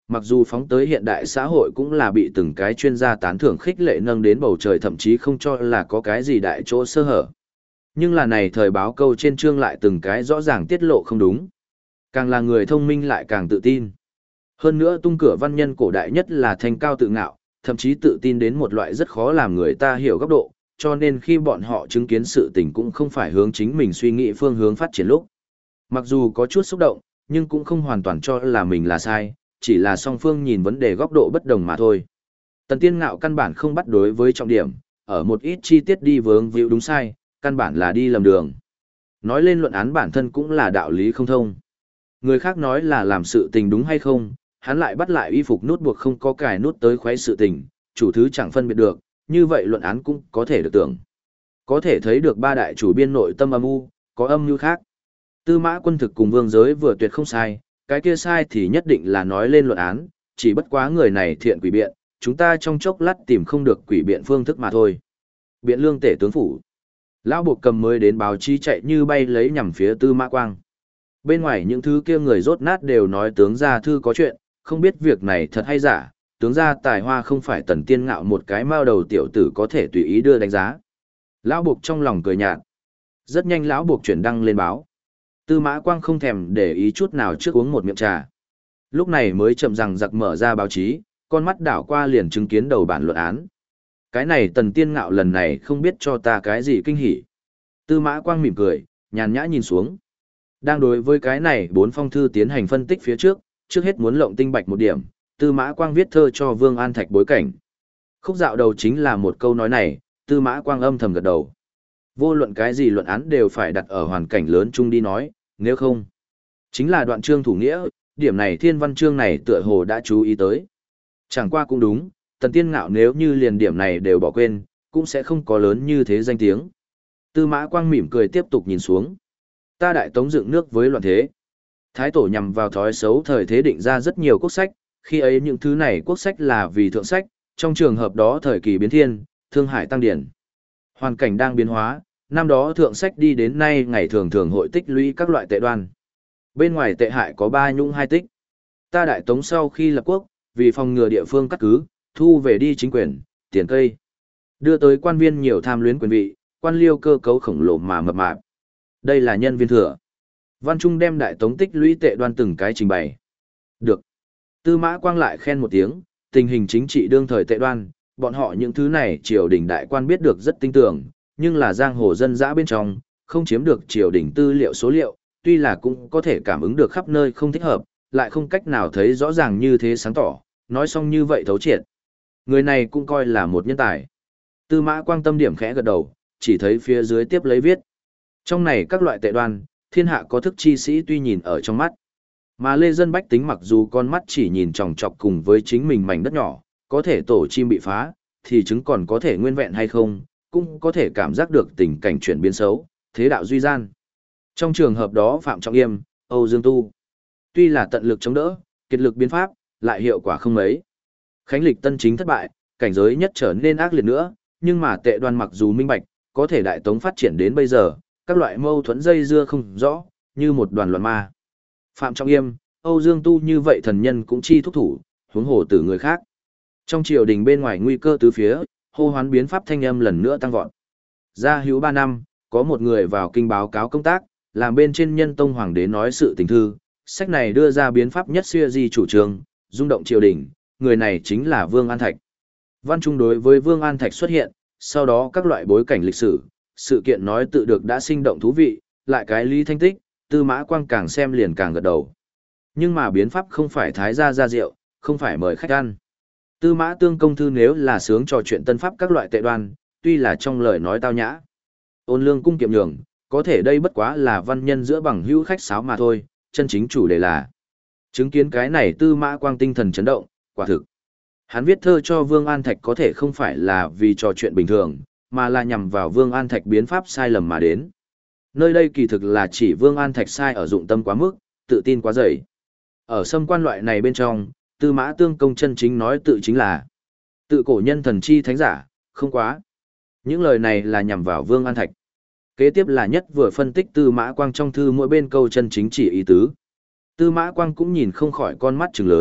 A: mặc dù phóng tới hiện đại xã hội cũng là bị từng cái chuyên gia tán thưởng khích lệ nâng đến bầu trời, thậm chí không cho là có cái gì đại chỗ sơ hở. Nhưng là này thời báo câu trên chương lại từng cái rõ ràng tiết lộ không đúng. Càng là người thông minh lại càng tự tin. Hơn nữa tung cửa văn nhân cổ đại nhất là thanh cao tự ngạo, thậm chí tự tin đến một loại rất khó làm người ta hiểu góc độ, cho nên khi bọn họ chứng kiến sự tình cũng không phải hướng chính mình suy nghĩ phương hướng phát triển lúc. Mặc dù có chút xúc động, nhưng cũng không hoàn toàn cho là mình là sai, chỉ là song phương nhìn vấn đề góc độ bất đồng mà thôi. Tần Tiên Ngạo căn bản không bắt đối với trọng điểm, ở một ít chi tiết đi vướng víu đúng sai, căn bản là đi lầm đường. Nói lên luận án bản thân cũng là đạo lý không thông. Người khác nói là làm sự tình đúng hay không, hắn lại bắt lại y phục nút buộc không có cài nút tới khoái sự tình, chủ thứ chẳng phân biệt được, như vậy luận án cũng có thể được tưởng. Có thể thấy được ba đại chủ biên nội tâm âm u, có âm mưu khác. Tư Mã Quân thực cùng Vương Giới vừa tuyệt không sai, cái kia sai thì nhất định là nói lên luận án, chỉ bất quá người này thiện quỷ biện, chúng ta trong chốc lát tìm không được quỷ biện phương thức mà thôi. Biện Lương Tể tướng phủ. Lão buộc cầm mới đến báo chí chạy như bay lấy nhằm phía Tư Mã Quang. Bên ngoài những thứ kia người rốt nát đều nói tướng gia thư có chuyện, không biết việc này thật hay giả, tướng gia tài hoa không phải Tần Tiên Ngạo một cái mao đầu tiểu tử có thể tùy ý đưa đánh giá. Lão buộc trong lòng cười nhạt. Rất nhanh lão buộc chuyển đăng lên báo. Tư Mã Quang không thèm để ý chút nào trước uống một miệng trà. Lúc này mới chậm rằng giặc mở ra báo chí, con mắt đảo qua liền chứng kiến đầu bản luận án. Cái này Tần Tiên Ngạo lần này không biết cho ta cái gì kinh hỉ. Tư Mã Quang mỉm cười, nhàn nhã nhìn xuống. Đang đối với cái này 4 phong thư tiến hành phân tích phía trước hết muốn lộng tinh bạch một điểm, Tư Mã Quang viết thơ cho Vương An Thạch bối cảnh. Khúc dạo đầu chính là một câu nói này, Tư Mã Quang âm thầm gật đầu. Vô luận cái gì luận án đều phải đặt ở hoàn cảnh lớn chung đi nói, nếu không, chính là đoạn chương thủ nghĩa, điểm này thiên văn chương này tựa hồ đã chú ý tới. Chẳng qua cũng đúng, Tần Tiên Ngạo nếu như liền điểm này đều bỏ quên, cũng sẽ không có lớn như thế danh tiếng. Tư Mã Quang mỉm cười tiếp tục nhìn xuống. Ta đại tống dựng nước với loạn thế. Thái tổ nhằm vào thói xấu thời thế định ra rất nhiều quốc sách, khi ấy những thứ này quốc sách là vì thượng sách, trong trường hợp đó thời kỳ biến thiên, thương hải tăng điển. Hoàn cảnh đang biến hóa, năm đó thượng sách đi đến nay ngày thường thường hội tích lũy các loại tệ đoan. Bên ngoài tệ hại có 3 nhũng 2 tích. Ta đại tống sau khi lập quốc, vì phòng ngừa địa phương cắt cứ, thu về đi chính quyền, tiền cây. Đưa tới quan viên nhiều tham luyến quyền vị, quan liêu cơ cấu khổng lồ mà mập mạp. Đây là nhân viên thừa. Văn Trung đem đại tống tích lũy tệ đoan từng cái trình bày. Được. Tư Mã Quang lại khen một tiếng, tình hình chính trị đương thời tệ đoan, bọn họ những thứ này triều đình đại quan biết được rất tinh tường, nhưng là giang hồ dân dã bên trong, không chiếm được triều đình tư liệu số liệu, tuy là cũng có thể cảm ứng được khắp nơi không thích hợp, lại không cách nào thấy rõ ràng như thế sáng tỏ, nói xong như vậy thấu triệt. Người này cũng coi là một nhân tài. Tư Mã Quang tâm điểm khẽ gật đầu, chỉ thấy phía dưới tiếp lấy viết. Trong này các loại tệ đoan, thiên hạ có thức chi sĩ tuy nhìn ở trong mắt. Mà lê dân bách tính mặc dù con mắt chỉ nhìn chòng chọc cùng với chính mình mảnh đất nhỏ, có thể tổ chim bị phá, thì chứng còn có thể nguyên vẹn hay không, cũng có thể cảm giác được tình cảnh chuyển biến xấu, thế đạo duy gian. Trong trường hợp đó Phạm Trọng Yêm, Âu Dương Tu, tuy là tận lực chống đỡ, kiệt lực biến pháp, lại hiệu quả không mấy. Khánh lịch tân chính thất bại, cảnh giới nhất trở nên ác liệt nữa, nhưng mà tệ đoan mặc dù minh bạch, có thể đại tống phát triển đến bây giờ, các loại mâu thuẫn dây dưa không rõ, như một đoàn loạn ma. Phạm Trọng Yêm, Âu Dương Tu như vậy thần nhân cũng chi thúc thủ, huống hồ tử người khác. Trong triều đình bên ngoài nguy cơ tứ phía, hô hoán biến pháp thanh âm lần nữa tăng vọt. Gia hữu 3 năm, có một người vào kinh báo cáo công tác, làm bên trên nhân tông hoàng đế nói sự tình thư, sách này đưa ra biến pháp nhất xưa di chủ trương, rung động triều đình, người này chính là Vương An Thạch. Văn Trung đối với Vương An Thạch xuất hiện, sau đó các loại bối cảnh lịch sử, sự kiện nói tự được đã sinh động thú vị, lại cái lý thanh tích, Tư Mã Quang càng xem liền càng gật đầu. Nhưng mà biến pháp không phải thái gia ra rượu, không phải mời khách ăn. Tư Mã Tương công thư nếu là sướng trò chuyện tân pháp các loại tệ đoan, tuy là trong lời nói tao nhã. Ôn lương cung kiệm nhường, có thể đây bất quá là văn nhân giữa bằng hữu khách sáo mà thôi, chân chính chủ đề là. Chứng kiến cái này Tư Mã Quang tinh thần chấn động, quả thực. Hắn viết thơ cho Vương An Thạch có thể không phải là vì trò chuyện bình thường, mà là nhằm vào Vương An Thạch biến pháp sai lầm mà đến. Nơi đây kỳ thực là chỉ Vương An Thạch sai ở dụng tâm quá mức, tự tin quá dày. Ở xâm quan loại này bên trong, Tư Mã Tương công chân chính nói tự chính là tự cổ nhân thần chi thánh giả, không quá. Những lời này là nhằm vào Vương An Thạch. Kế tiếp là nhất vừa phân tích Tư Mã Quang trong thư mỗi bên câu chân chính chỉ ý tứ. Tư Mã Quang cũng nhìn không khỏi con mắt trừng lớn,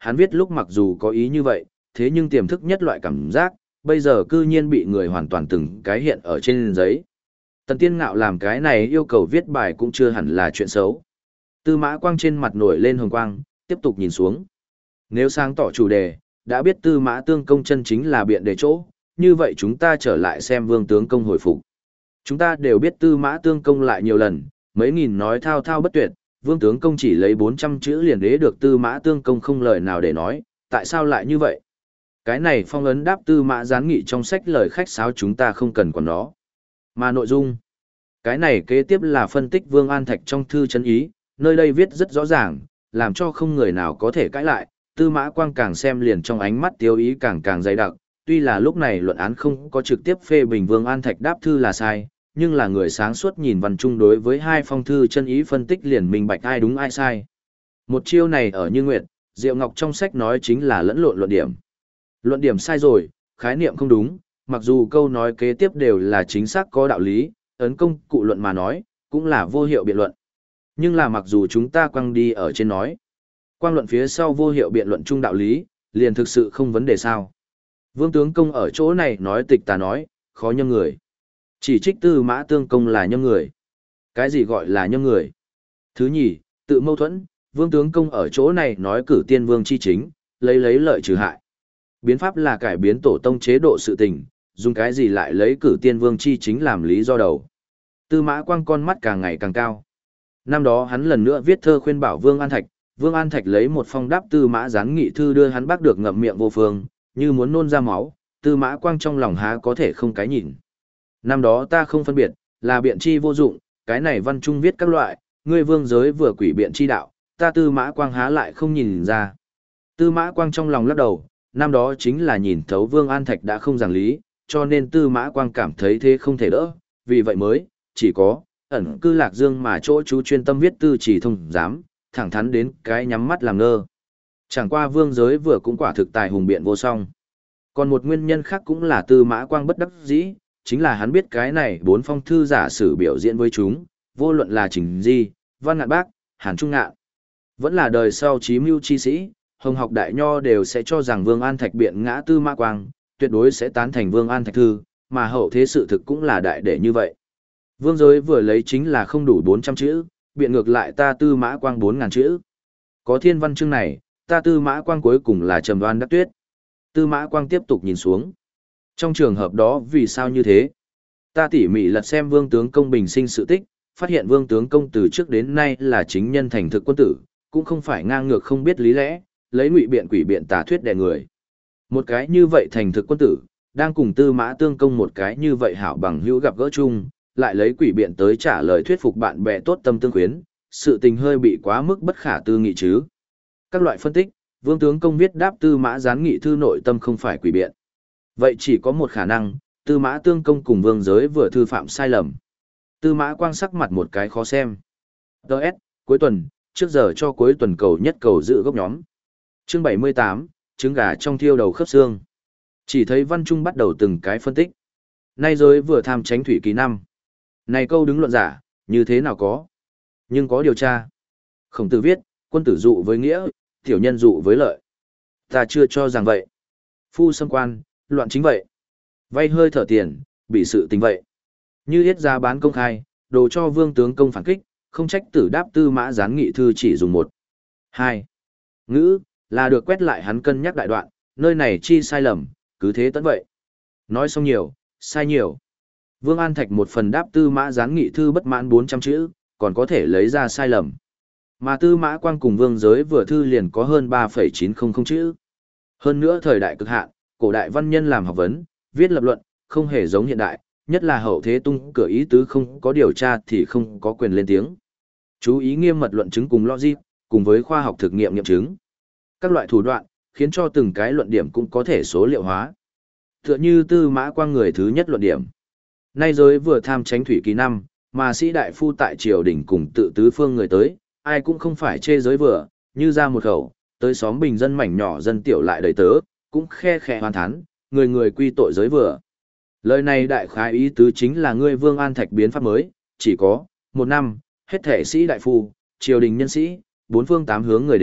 A: hắn viết lúc mặc dù có ý như vậy, thế nhưng tiềm thức nhất loại cảm giác, bây giờ cư nhiên bị người hoàn toàn từng cái hiện ở trên giấy. Tần Tiên Ngạo làm cái này yêu cầu viết bài cũng chưa hẳn là chuyện xấu. Tư Mã Quang trên mặt nổi lên hồng quang, tiếp tục nhìn xuống. Nếu sáng tỏ chủ đề, đã biết Tư Mã Tương Công chân chính là biện đề chỗ, như vậy chúng ta trở lại xem Vương Tướng Công hồi phục. Chúng ta đều biết Tư Mã Tương Công lại nhiều lần, mấy nghìn nói thao thao bất tuyệt, Vương Tướng Công chỉ lấy 400 chữ liền đế được Tư Mã Tương Công không lời nào để nói, tại sao lại như vậy? Cái này phong ấn đáp Tư Mã gián nghị trong sách lời khách sáo chúng ta không cần quản nó. Mà nội dung, cái này kế tiếp là phân tích Vương An Thạch trong thư chân ý, nơi đây viết rất rõ ràng, làm cho không người nào có thể cãi lại, Tư Mã Quang càng xem liền trong ánh mắt tiêu ý càng càng dày đặc, tuy là lúc này luận án không có trực tiếp phê bình Vương An Thạch đáp thư là sai, nhưng là người sáng suốt nhìn văn chung đối với hai phong thư chân ý phân tích liền minh bạch ai đúng ai sai. Một chiêu này ở Như Nguyệt, Diệu Ngọc trong sách nói chính là lẫn lộn luận điểm. Luận điểm sai rồi, khái niệm không đúng, mặc dù câu nói kế tiếp đều là chính xác có đạo lý, ấn công cụ luận mà nói, cũng là vô hiệu biện luận. Nhưng là mặc dù chúng ta quăng đi ở trên nói, quang luận phía sau vô hiệu biện luận chung đạo lý, liền thực sự không vấn đề sao. Vương Tướng Công ở chỗ này nói tịch ta nói, khó nhâm người. Chỉ trích Tư Mã Tương Công là nhâm người. Cái gì gọi là nhâm người? Thứ nhì, tự mâu thuẫn, Vương Tướng Công ở chỗ này nói cử tiên vương chi chính, lấy lợi trừ hại. Biến pháp là cải biến tổ tông chế độ sự tình, dùng cái gì lại lấy cử tiên vương chi chính làm lý do đầu. Tư Mã Quang con mắt càng ngày càng cao. Năm đó hắn lần nữa viết thơ khuyên bảo Vương An Thạch lấy một phong đáp Tư Mã gián nghị thư đưa hắn bác được ngậm miệng vô phương, như muốn nôn ra máu, Tư Mã Quang trong lòng há có thể không cái nhìn. Năm đó ta không phân biệt, là biện chi vô dụng, cái này văn trung viết các loại, ngươi vương giới vừa quỷ biện chi đạo, ta Tư Mã Quang há lại không nhìn ra. Tư Mã Quang trong lòng lắc đầu, năm đó chính là nhìn thấu Vương An Thạch đã không giảng lý, cho nên Tư Mã Quang cảm thấy thế không thể đỡ, vì vậy mới, chỉ có, ẩn cư Lạc Dương mà chỗ chú chuyên tâm viết tư chỉ thông giám, thẳng thắn đến cái nhắm mắt làm ngơ. Chẳng qua vương giới vừa cũng quả thực tài hùng biện vô song. Còn một nguyên nhân khác cũng là Tư Mã Quang bất đắc dĩ, chính là hắn biết cái này bốn phong thư giả sử biểu diễn với chúng, vô luận là Trình Di, Văn Ngạn Bác, Hàn Trung Ngạn, vẫn là đời sau chí mưu chi sĩ, Hồng Học Đại Nho đều sẽ cho rằng Vương An Thạch biện ngã Tư Mã Quang, tuyệt đối sẽ tán thành Vương An Thạch thư, mà hậu thế sự thực cũng là đại để như vậy. Vương giới vừa lấy chính là không đủ 400 chữ, biện ngược lại ta Tư Mã Quang 4.000 chữ. Có thiên văn chương này, ta Tư Mã Quang cuối cùng là trầm đoan đắc tuyết. Tư Mã Quang tiếp tục nhìn xuống. Trong trường hợp đó vì sao như thế? Ta tỉ mỉ lật xem Vương Tướng Công bình sinh sự tích, phát hiện Vương Tướng Công từ trước đến nay là chính nhân thành thực quân tử, cũng không phải ngang ngược không biết lý lẽ, lấy ngụy biện quỷ biện tà thuyết đè người. Một cái như vậy thành thực quân tử, đang cùng Tư Mã Tương Công một cái như vậy hảo bằng hữu gặp gỡ chung, lại lấy quỷ biện tới trả lời thuyết phục bạn bè tốt tâm tương khuyến, sự tình hơi bị quá mức bất khả tư nghị chứ. Các loại phân tích, Vương Tướng Công viết đáp Tư Mã gián nghị thư nội tâm không phải quỷ biện. Vậy chỉ có một khả năng, Tư Mã Tương Công cùng vương giới vừa thư phạm sai lầm. Tư Mã Quang sắc mặt một cái khó xem. Đợt, cuối tuần, trước giờ cho cuối tuần cầu nhất cầu dự gốc nhóm. Chương 78, trứng gà trong thiêu đầu khớp xương. Chỉ thấy văn trung bắt đầu từng cái phân tích. Nay giới vừa tham tránh thủy kỳ năm. Này câu đứng luận giả, như thế nào có? Nhưng có điều tra. Khổng Tử viết, quân tử dụ với nghĩa, tiểu nhân dụ với lợi. Ta chưa cho rằng vậy. Phu xâm quan, loạn chính vậy. Vay hơi thở tiền, bị sự tình vậy. Như yết giá bán công khai, đồ cho Vương Tướng Công phản kích, không trách Tử đáp Tư Mã gián nghị thư chỉ dùng 1. 2. Ngữ, là được quét lại hắn cân nhắc đại đoạn, nơi này chi sai lầm, cứ thế tẫn vậy. Nói xong nhiều, sai nhiều. Vương An Thạch một phần đáp Tư Mã gián nghị thư bất mãn 400 chữ, còn có thể lấy ra sai lầm. Mà Tư Mã Quang cùng vương giới vừa thư liền có hơn 3,900 chữ. Hơn nữa thời đại cực hạn, cổ đại văn nhân làm học vấn, viết lập luận, không hề giống hiện đại, nhất là hậu thế tung cửa ý tứ không có điều tra thì không có quyền lên tiếng. Chú ý nghiêm mật luận chứng cùng logic, cùng với khoa học thực nghiệm nghiệm chứng. Các loại thủ đoạn, khiến cho từng cái luận điểm cũng có thể số liệu hóa. Tựa như Tư Mã Quang người thứ nhất luận điểm. Nay giới vừa tham tránh thủy kỳ năm, mà sĩ đại phu tại triều đình cùng tự tứ phương người tới, ai cũng không phải chê giới vừa, như ra một khẩu, tới xóm bình dân mảnh nhỏ dân tiểu lại đầy tớ, cũng khe khẽ hoàn thán, người người quy tội giới vừa. Lời này đại khái ý tứ chính là ngươi Vương An Thạch biến pháp mới, chỉ có 1 năm, hết thể sĩ đại phu, triều đình nhân sĩ, 4 phương 8 hướng người đến,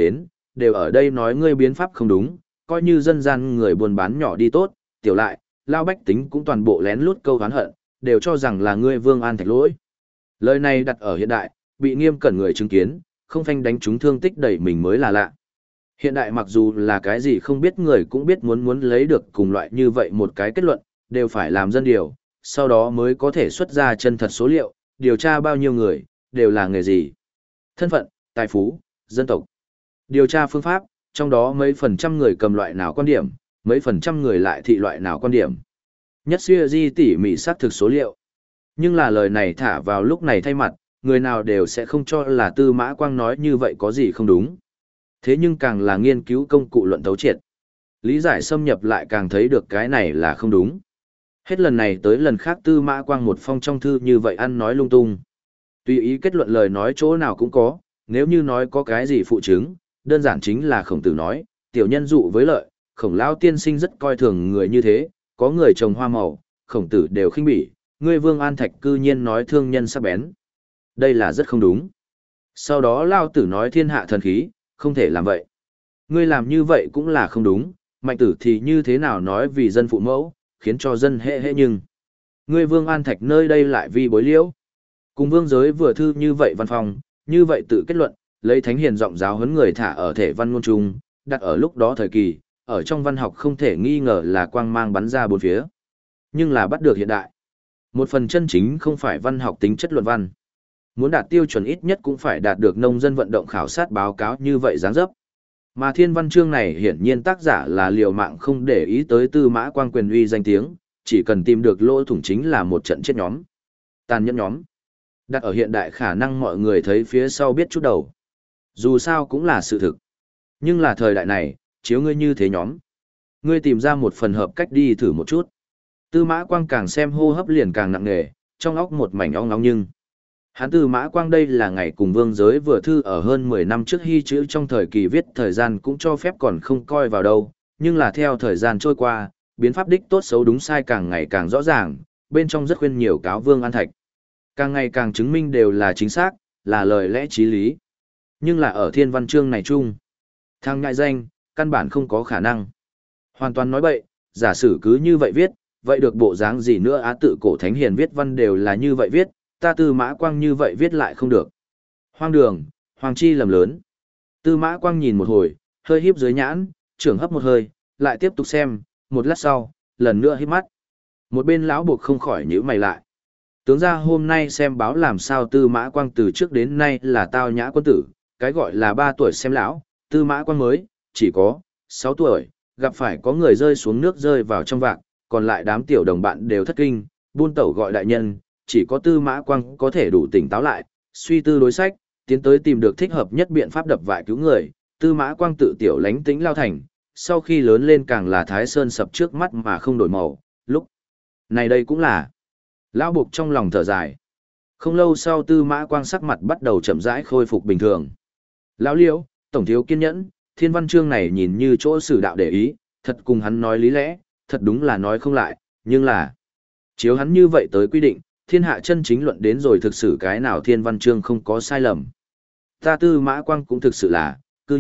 A: đều ở đây nói ngươi biến pháp không đúng, coi như dân gian người buôn bán nhỏ đi tốt, tiểu lại, lao bách tính cũng toàn bộ lén lút câu oán hận, đều cho rằng là ngươi Vương An Thạch lỗi. Lời này đặt ở hiện đại, bị nghiêm cẩn người chứng kiến, không phanh đánh chúng thương tích đẩy mình mới là lạ. Hiện đại mặc dù là cái gì không biết người cũng biết muốn lấy được cùng loại như vậy một cái kết luận, đều phải làm dân điều, sau đó mới có thể xuất ra chân thật số liệu, điều tra bao nhiêu người, đều là nghề gì. Thân phận, tài phú, dân tộc. Điều tra phương pháp, trong đó mấy phần trăm người cầm loại nào quan điểm, mấy phần trăm người lại thị loại nào quan điểm. Nhất xưa di tỉ mỉ xác thực số liệu. Nhưng là lời này thả vào lúc này thay mặt, người nào đều sẽ không cho là Tư Mã Quang nói như vậy có gì không đúng. Thế nhưng càng là nghiên cứu công cụ luận thấu triệt. Lý giải xâm nhập lại càng thấy được cái này là không đúng. Hết lần này tới lần khác Tư Mã Quang một phong trong thư như vậy ăn nói lung tung. Tùy ý kết luận lời nói chỗ nào cũng có, nếu như nói có cái gì phụ chứng, đơn giản chính là Khổng Tử nói, tiểu nhân dụ với lợi, Khổng lão tiên sinh rất coi thường người như thế, có người trồng hoa màu, Khổng Tử đều khinh bỉ, ngươi Vương An Thạch cư nhiên nói thương nhân sắc bén. Đây là rất không đúng. Sau đó Lao Tử nói thiên hạ thần khí, không thể làm vậy. Ngươi làm như vậy cũng là không đúng, Mạnh Tử thì như thế nào nói vì dân phụ mẫu, khiến cho dân hệ nhưng. Ngươi Vương An Thạch nơi đây lại vi bối liễu. Cùng vương giới vừa thư như vậy văn phòng, như vậy tự kết luận, lấy thánh hiền giọng giáo huấn người thả ở thể văn ngôn trung, đặt ở lúc đó thời kỳ, ở trong văn học không thể nghi ngờ là quang mang bắn ra bốn phía. Nhưng là bắt được hiện đại. Một phần chân chính không phải văn học tính chất luận văn. Muốn đạt tiêu chuẩn ít nhất cũng phải đạt được nông dân vận động khảo sát báo cáo như vậy dáng dấp. Mà thiên văn chương này hiển nhiên tác giả là liều mạng không để ý tới Tư Mã Quang quyền uy danh tiếng, chỉ cần tìm được lỗ thủng chính là một trận chết nhóm. Tàn nhẫn nhóm. Đặt ở hiện đại khả năng mọi người thấy phía sau biết chút đầu. Dù sao cũng là sự thực. Nhưng là thời đại này, chiếu ngươi như thế nhóm. Ngươi tìm ra một phần hợp cách đi thử một chút. Tư Mã Quang càng xem hô hấp liền càng nặng nề, trong óc một mảnh ong nóng nhưng. Hắn Tư Mã Quang đây là ngày cùng vương giới vừa thư ở hơn 10 năm trước hy chữ trong thời kỳ viết thời gian cũng cho phép còn không coi vào đâu, nhưng là theo thời gian trôi qua, biến pháp đích tốt xấu đúng sai càng ngày càng rõ ràng, bên trong rất khuyên nhiều cáo Vương An Thạch. Càng ngày càng chứng minh đều là chính xác, là lời lẽ chí lý. Nhưng là ở thiên văn chương này chung, thằng ngại danh, căn bản không có khả năng. Hoàn toàn nói bậy, giả sử cứ như vậy viết, vậy được bộ dáng gì nữa á tự cổ thánh hiền viết văn đều là như vậy viết, ta Tư Mã Quang như vậy viết lại không được. Hoang đường, hoàng chi lầm lớn. Tư Mã Quang nhìn một hồi, hơi híp dưới nhãn, trưởng hấp một hơi, lại tiếp tục xem, một lát sau, lần nữa híp mắt. Một bên lão buộc không khỏi nhíu mày lại. Tướng ra hôm nay xem báo làm sao Tư Mã Quang từ trước đến nay là tao nhã quân tử, cái gọi là 3 tuổi xem lão, Tư Mã Quang mới, chỉ có 6 tuổi, gặp phải có người rơi xuống nước rơi vào trong vạc, còn lại đám tiểu đồng bạn đều thất kinh, buôn tẩu gọi đại nhân, chỉ có Tư Mã Quang có thể đủ tỉnh táo lại, suy tư đối sách, tiến tới tìm được thích hợp nhất biện pháp đập vại cứu người, Tư Mã Quang tự tiểu lánh tính lao thành, sau khi lớn lên càng là Thái Sơn sập trước mắt mà không đổi màu, lúc này đây cũng là lão buộc trong lòng thở dài. Không lâu sau Tư Mã Quang sắc mặt bắt đầu chậm rãi khôi phục bình thường. Lão Liễu, tổng thiếu kiên nhẫn, thiên văn chương này nhìn như chỗ sử đạo để ý, thật cùng hắn nói lý lẽ, thật đúng là nói không lại, nhưng là chiếu hắn như vậy tới quy định, thiên hạ chân chính luận đến rồi thực sự cái nào thiên văn chương không có sai lầm. Ta Tư Mã Quang cũng thực sự là, cư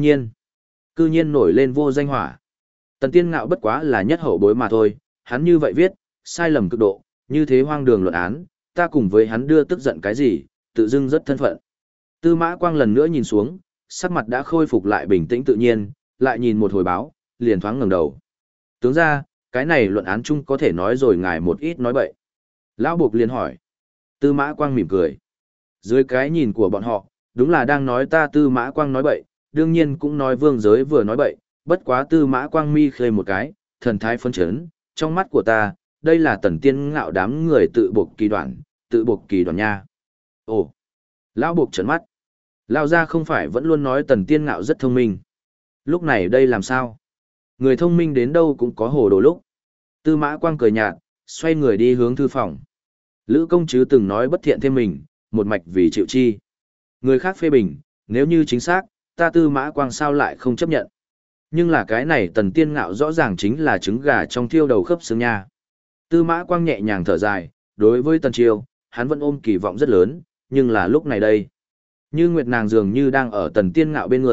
A: nhiên nổi lên vô danh hỏa. Tần Tiên Ngạo bất quá là nhất hậu bối mà thôi, hắn như vậy viết, sai lầm cực độ, như thế hoang đường luận án, ta cùng với hắn đưa tức giận cái gì, tự dưng rất thân phận. Tư Mã Quang lần nữa nhìn xuống, sắc mặt đã khôi phục lại bình tĩnh tự nhiên, lại nhìn một hồi báo, liền thoáng ngẩng đầu. Tướng ra, cái này luận án chung có thể nói rồi ngài một ít nói bậy. Lão buộc liền hỏi. Tư Mã Quang mỉm cười. Dưới cái nhìn của bọn họ, đúng là đang nói ta Tư Mã Quang nói bậy, đương nhiên cũng nói vương giới vừa nói bậy, bất quá Tư Mã Quang mi khơi một cái, thần thái phấn chấn, trong mắt của ta, đây là Tần Tiên Ngạo đám người tự buộc kỳ đoàn nha. Ồ, lão buộc trợn mắt. Lão gia không phải vẫn luôn nói Tần Tiên Ngạo rất thông minh. Lúc này đây làm sao? Người thông minh đến đâu cũng có hồ đồ lúc. Tư Mã Quang cười nhạt, xoay người đi hướng thư phòng. Lữ công chứ từng nói bất thiện thêm mình, một mạch vì chịu chi. Người khác phê bình, nếu như chính xác, ta Tư Mã Quang sao lại không chấp nhận. Nhưng là cái này Tần Tiên Ngạo rõ ràng chính là trứng gà trong thiêu đầu khớp xương nha. Tư Mã Quang nhẹ nhàng thở dài, đối với Tần Chiêu, hắn vẫn ôm kỳ vọng rất lớn, nhưng là lúc này đây. Như Nguyệt nàng dường như đang ở Tần Tiên Ngạo bên người,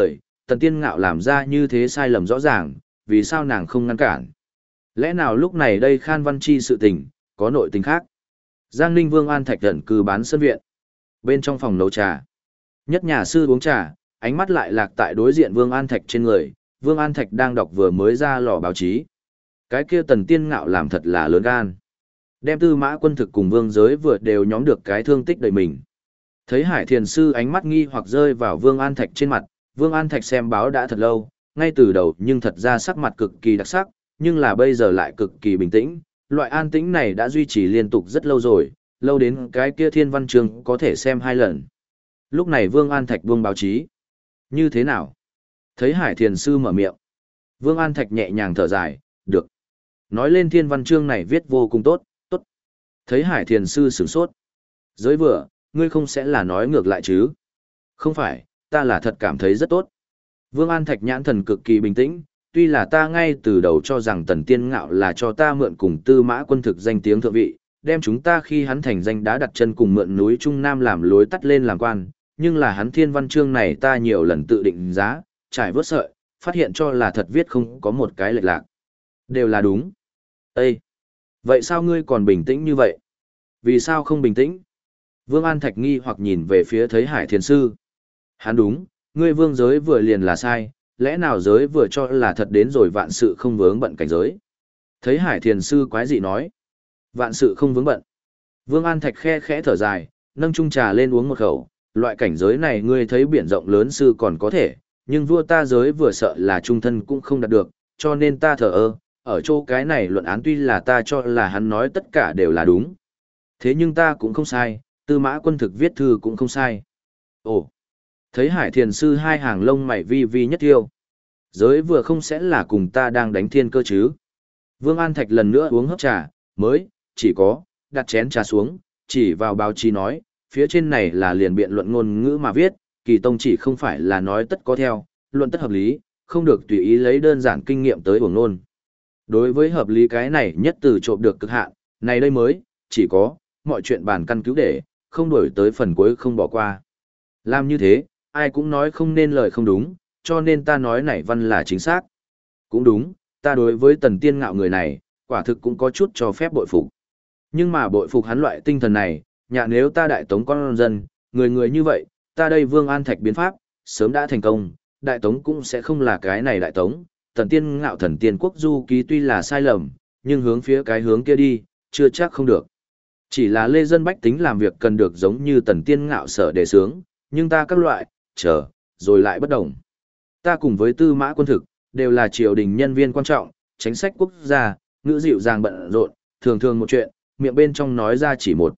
A: Tần Tiên Ngạo làm ra như thế sai lầm rõ ràng, vì sao nàng không ngăn cản? Lẽ nào lúc này đây Khan Văn Chi sự tình, có nội tình khác? Giang Ninh Vương An Thạch tận cư bán sân viện. Bên trong phòng nấu trà, nhất nhà sư uống trà, ánh mắt lại lạc tại đối diện Vương An Thạch trên người. Vương An Thạch đang đọc vừa mới ra lò báo chí. Cái kia Tần Tiên Ngạo làm thật là lớn gan. Đem Tư Mã Quân Thực cùng Vương Giới vừa đều nhóm được cái thương tích đầy mình. Thấy Hải Thiền Sư ánh mắt nghi hoặc rơi vào Vương An Thạch trên mặt, Vương An Thạch xem báo đã thật lâu, ngay từ đầu nhưng thật ra sắc mặt cực kỳ đặc sắc, nhưng là bây giờ lại cực kỳ bình tĩnh. Loại an tĩnh này đã duy trì liên tục rất lâu rồi, lâu đến cái kia Thiên Văn Chương có thể xem 2 lần. Lúc này Vương An Thạch buông báo chí. Như thế nào? Thấy Hải Thiền Sư mở miệng. Vương An Thạch nhẹ nhàng thở dài, được. Nói lên Thiên Văn Chương này viết vô cùng tốt, tốt. Thấy Hải Thiền Sư sửng sốt. Giới vừa, ngươi không sẽ là nói ngược lại chứ? Không phải, ta là thật cảm thấy rất tốt. Vương An Thạch nhãn thần cực kỳ bình tĩnh, tuy là ta ngay từ đầu cho rằng Tần Tiên Ngạo là cho ta mượn cùng Tư Mã Quân Thực danh tiếng thượng vị, đem chúng ta khi hắn thành danh đã đặt chân cùng mượn núi Trung Nam làm lối tắt lên làm quan, nhưng là hắn Thiên Văn Chương này ta nhiều lần tự định giá, trải vớt sợi, phát hiện cho là thật viết không có một cái lệch lạc. Đều là đúng. Ê! Vậy sao ngươi còn bình tĩnh như vậy? Vì sao không bình tĩnh? Vương An Thạch nghi hoặc nhìn về phía thấy Hải Thiền Sư. Hắn đúng, ngươi Vương Giới vừa liền là sai, lẽ nào giới vừa cho là thật đến rồi vạn sự không vướng bận cảnh giới. Thấy Hải Thiền Sư quái dị nói. Vạn sự không vướng bận. Vương An Thạch khe khẽ thở dài, nâng chung trà lên uống một khẩu. Loại cảnh giới này ngươi thấy biển rộng lớn sư còn có thể, nhưng vua ta giới vừa sợ là trung thân cũng không đạt được, cho nên ta thờ ơ. Ở chỗ cái này luận án tuy là ta cho là hắn nói tất cả đều là đúng. Thế nhưng ta cũng không sai, Tư Mã Quân Thực viết thư cũng không sai. Ồ! Thấy Hải Thiền Sư 2 hàng lông mày vi vi nhất thiêu. Giới vừa không sẽ là cùng ta đang đánh thiên cơ chứ. Vương An Thạch lần nữa uống hớp trà, mới, chỉ có, đặt chén trà xuống, chỉ vào báo chí nói, phía trên này là liền biện luận ngôn ngữ mà viết, Kỳ Tông chỉ không phải là nói tất có theo, luận tất hợp lý, không được tùy ý lấy đơn giản kinh nghiệm tới uổng nôn. Đối với hợp lý cái này nhất từ trộm được cực hạn, này đây mới, chỉ có, mọi chuyện bàn căn cứu để, không đổi tới phần cuối không bỏ qua. Làm như thế, ai cũng nói không nên lời không đúng, cho nên ta nói này văn là chính xác. Cũng đúng, ta đối với Tần Tiên Ngạo người này, quả thực cũng có chút cho phép bội phục. Nhưng mà bội phục hắn loại tinh thần này, nhà nếu ta đại tống con dân, người người như vậy, ta đây Vương An Thạch biến pháp, sớm đã thành công, đại tống cũng sẽ không là cái này đại tống. Tần Tiên Ngạo thần tiên quốc du ký tuy là sai lầm, nhưng hướng phía cái hướng kia đi, chưa chắc không được. Chỉ là lê dân bách tính làm việc cần được giống như Tần Tiên Ngạo sở đề sướng, nhưng ta các loại, chờ, rồi lại bất đồng. Ta cùng với Tư Mã Quân Thực, đều là triều đình nhân viên quan trọng, chính sách quốc gia, ngữ dịu dàng bận rộn, thường thường một chuyện, miệng bên trong nói ra chỉ một.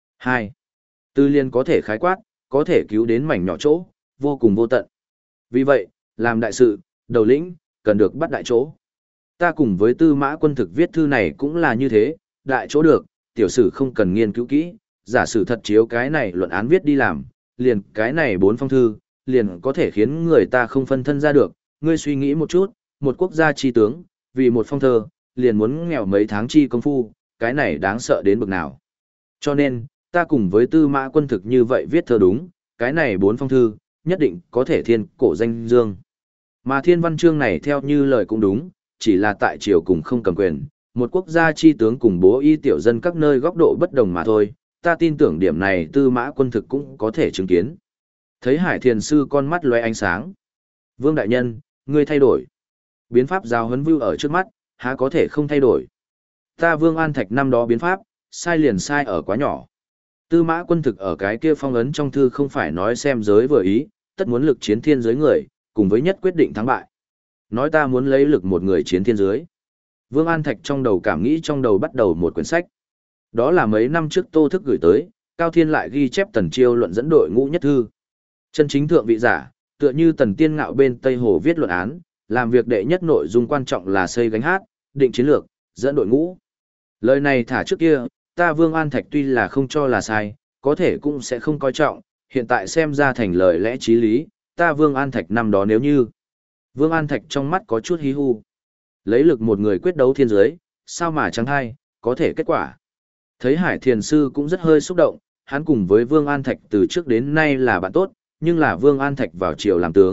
A: 2. Tư liên có thể khái quát, có thể cứu đến mảnh nhỏ chỗ, vô cùng vô tận. Vì vậy, làm đại sự, đầu lĩnh, cần được bắt đại chỗ. Ta cùng với Tư Mã Quân Thực viết thư này cũng là như thế, đại chỗ được, tiểu sử không cần nghiên cứu kỹ, giả sử thật chiếu cái này luận án viết đi làm, liền cái này 4 phong thư, liền có thể khiến người ta không phân thân ra được. Ngươi suy nghĩ một chút, một quốc gia chi tướng, vì một phong thơ, liền muốn nghèo mấy tháng chi công phu, cái này đáng sợ đến bực nào. Cho nên, ta cùng với Tư Mã Quân Thực như vậy viết thơ đúng, cái này 4 phong thư, nhất định có thể thiên cổ danh dương. Mà Thiên Văn Chương này theo như lời cũng đúng, chỉ là tại triều cùng không cầm quyền, một quốc gia chi tướng cùng bố y tiểu dân các nơi góc độ bất đồng mà thôi, ta tin tưởng điểm này Tư Mã Quân Thực cũng có thể chứng kiến. Thấy Hải Thiền Sư con mắt lóe ánh sáng. Vương đại nhân, ngươi thay đổi. Biến pháp giao huấn view ở trước mắt, há có thể không thay đổi. Ta Vương An Thạch năm đó biến pháp, sai liền sai ở quá nhỏ. Tư Mã Quân Thực ở cái kia phong ấn trong thư không phải nói xem giới vừa ý, tất muốn lực chiến thiên giới người, cùng với nhất quyết định thắng bại. Nói ta muốn lấy lực một người chiến thiên giới. Vương An Thạch trong đầu cảm nghĩ trong đầu bắt đầu một quyển sách. Đó là mấy năm trước Tô Thức gửi tới, Cao Thiên lại ghi chép Tần Chiêu luận dẫn đội ngũ nhất thư. Chân chính thượng vị giả, tựa như Tần Tiên Ngạo bên Tây Hồ viết luận án, làm việc đệ nhất nội dung quan trọng là xây gánh hát, định chiến lược, dẫn đội ngũ. Lời này thả trước kia, ta Vương An Thạch tuy là không cho là sai, có thể cũng sẽ không coi trọng, hiện tại xem ra thành lời lẽ chí lý, ta Vương An Thạch năm đó nếu như. Vương An Thạch trong mắt có chút hí hu. Lấy lực một người quyết đấu thiên giới, sao mà chẳng hay, có thể kết quả. Thấy Hải Thiền Sư cũng rất hơi xúc động, hắn cùng với Vương An Thạch từ trước đến nay là bạn tốt, nhưng là Vương An Thạch vào triều làm tướng,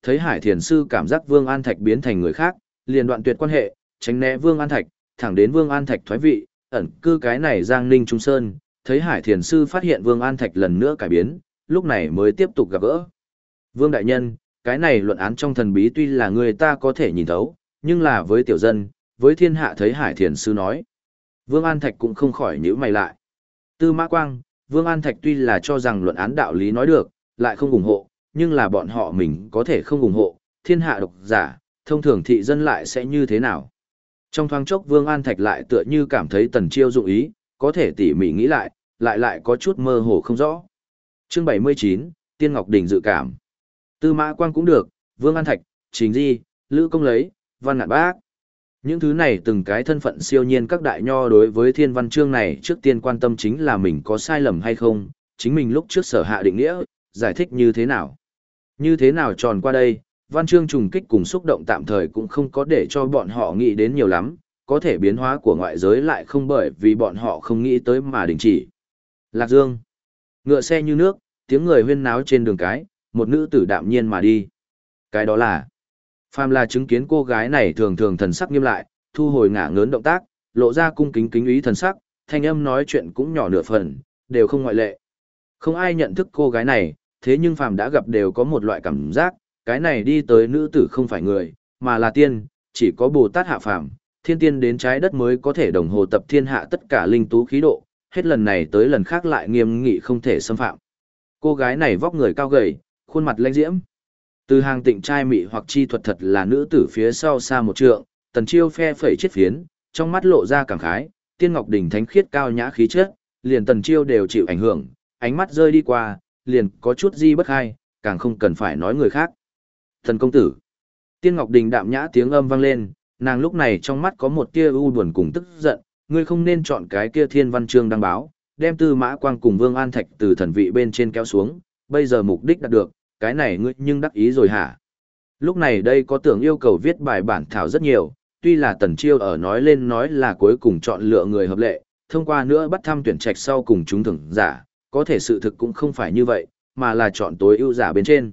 A: Thấy Hải Thiền Sư cảm giác Vương An Thạch biến thành người khác, liền đoạn tuyệt quan hệ, tránh né Vương An Thạch, thẳng đến Vương An Thạch thoái vị, ẩn cư cái này Giang Ninh Trung Sơn, thấy Hải Thiền Sư phát hiện Vương An Thạch lần nữa cải biến, lúc này mới tiếp tục gặp gỡ. Vương Đại Nhân, cái này luận án trong thần bí tuy là người ta có thể nhìn thấu, nhưng là với tiểu dân, với thiên hạ thấy Hải Thiền Sư nói. Vương An Thạch cũng không khỏi nhíu mày lại. Tư Mã Quang, Vương An Thạch tuy là cho rằng luận án đạo lý nói được, lại không ủng hộ, nhưng là bọn họ mình có thể không ủng hộ, thiên hạ độc giả, thông thường thị dân lại sẽ như thế nào. Trong thoáng chốc Vương An Thạch lại tựa như cảm thấy Tần Chiêu dụng ý, có thể tỉ mỉ nghĩ lại có chút mơ hồ không rõ. Chương 79, Tiên Ngọc Đình dự cảm. Tư Mã Quang cũng được, Vương An Thạch, Trình Di, Lữ Công Lấy, Văn Ngạn Bác. Những thứ này từng cái thân phận siêu nhiên các đại nho đối với thiên văn chương này trước tiên quan tâm chính là mình có sai lầm hay không, chính mình lúc trước sở hạ định nghĩa, giải thích như thế nào. Như thế nào tròn qua đây, văn chương trùng kích cùng xúc động tạm thời cũng không có để cho bọn họ nghĩ đến nhiều lắm, có thể biến hóa của ngoại giới lại không bởi vì bọn họ không nghĩ tới mà đình chỉ. Lạc Dương. Ngựa xe như nước, tiếng người huyên náo trên đường cái, một nữ tử đạm nhiên mà đi. Cái đó là phàm là chứng kiến cô gái này thường thường thần sắc nghiêm lại, thu hồi ngả ngớn động tác, lộ ra cung kính kính ý thần sắc, thanh âm nói chuyện cũng nhỏ nửa phần, đều không ngoại lệ. Không ai nhận thức cô gái này, thế nhưng phàm đã gặp đều có một loại cảm giác, cái này đi tới nữ tử không phải người, mà là tiên, chỉ có Bồ Tát hạ phàm, thiên tiên đến trái đất mới có thể đồng hồ tập thiên hạ tất cả linh tú khí độ, hết lần này tới lần khác lại nghiêm nghị không thể xâm phạm. Cô gái này vóc người cao gầy, khuôn mặt lãnh diễm. Từ hàng tịnh trai mị hoặc chi thuật thật là nữ tử phía sau xa một trượng, Tần Chiêu phe phẩy chiếc phiến, trong mắt lộ ra cảm khái, Tiên Ngọc Đỉnh thánh khiết cao nhã khí chất, liền Tần Chiêu đều chịu ảnh hưởng, ánh mắt rơi đi qua, liền có chút di bất hai, càng không cần phải nói người khác. Thần công tử. Tiên Ngọc Đình đạm nhã tiếng âm vang lên, nàng lúc này trong mắt có một tia u buồn cùng tức giận, ngươi không nên chọn cái kia thiên văn chương đăng báo, đem Tư Mã Quang cùng Vương An Thạch từ thần vị bên trên kéo xuống, bây giờ mục đích đạt được, cái này ngươi nhưng đắc ý rồi hả? Lúc này đây có tưởng yêu cầu viết bài bản thảo rất nhiều, tuy là Tần Chiêu ở nói lên nói là cuối cùng chọn lựa người hợp lệ, thông qua nữa bắt thăm tuyển trạch sau cùng chúng thưởng giả, có thể sự thực cũng không phải như vậy, mà là chọn tối ưu giả bên trên.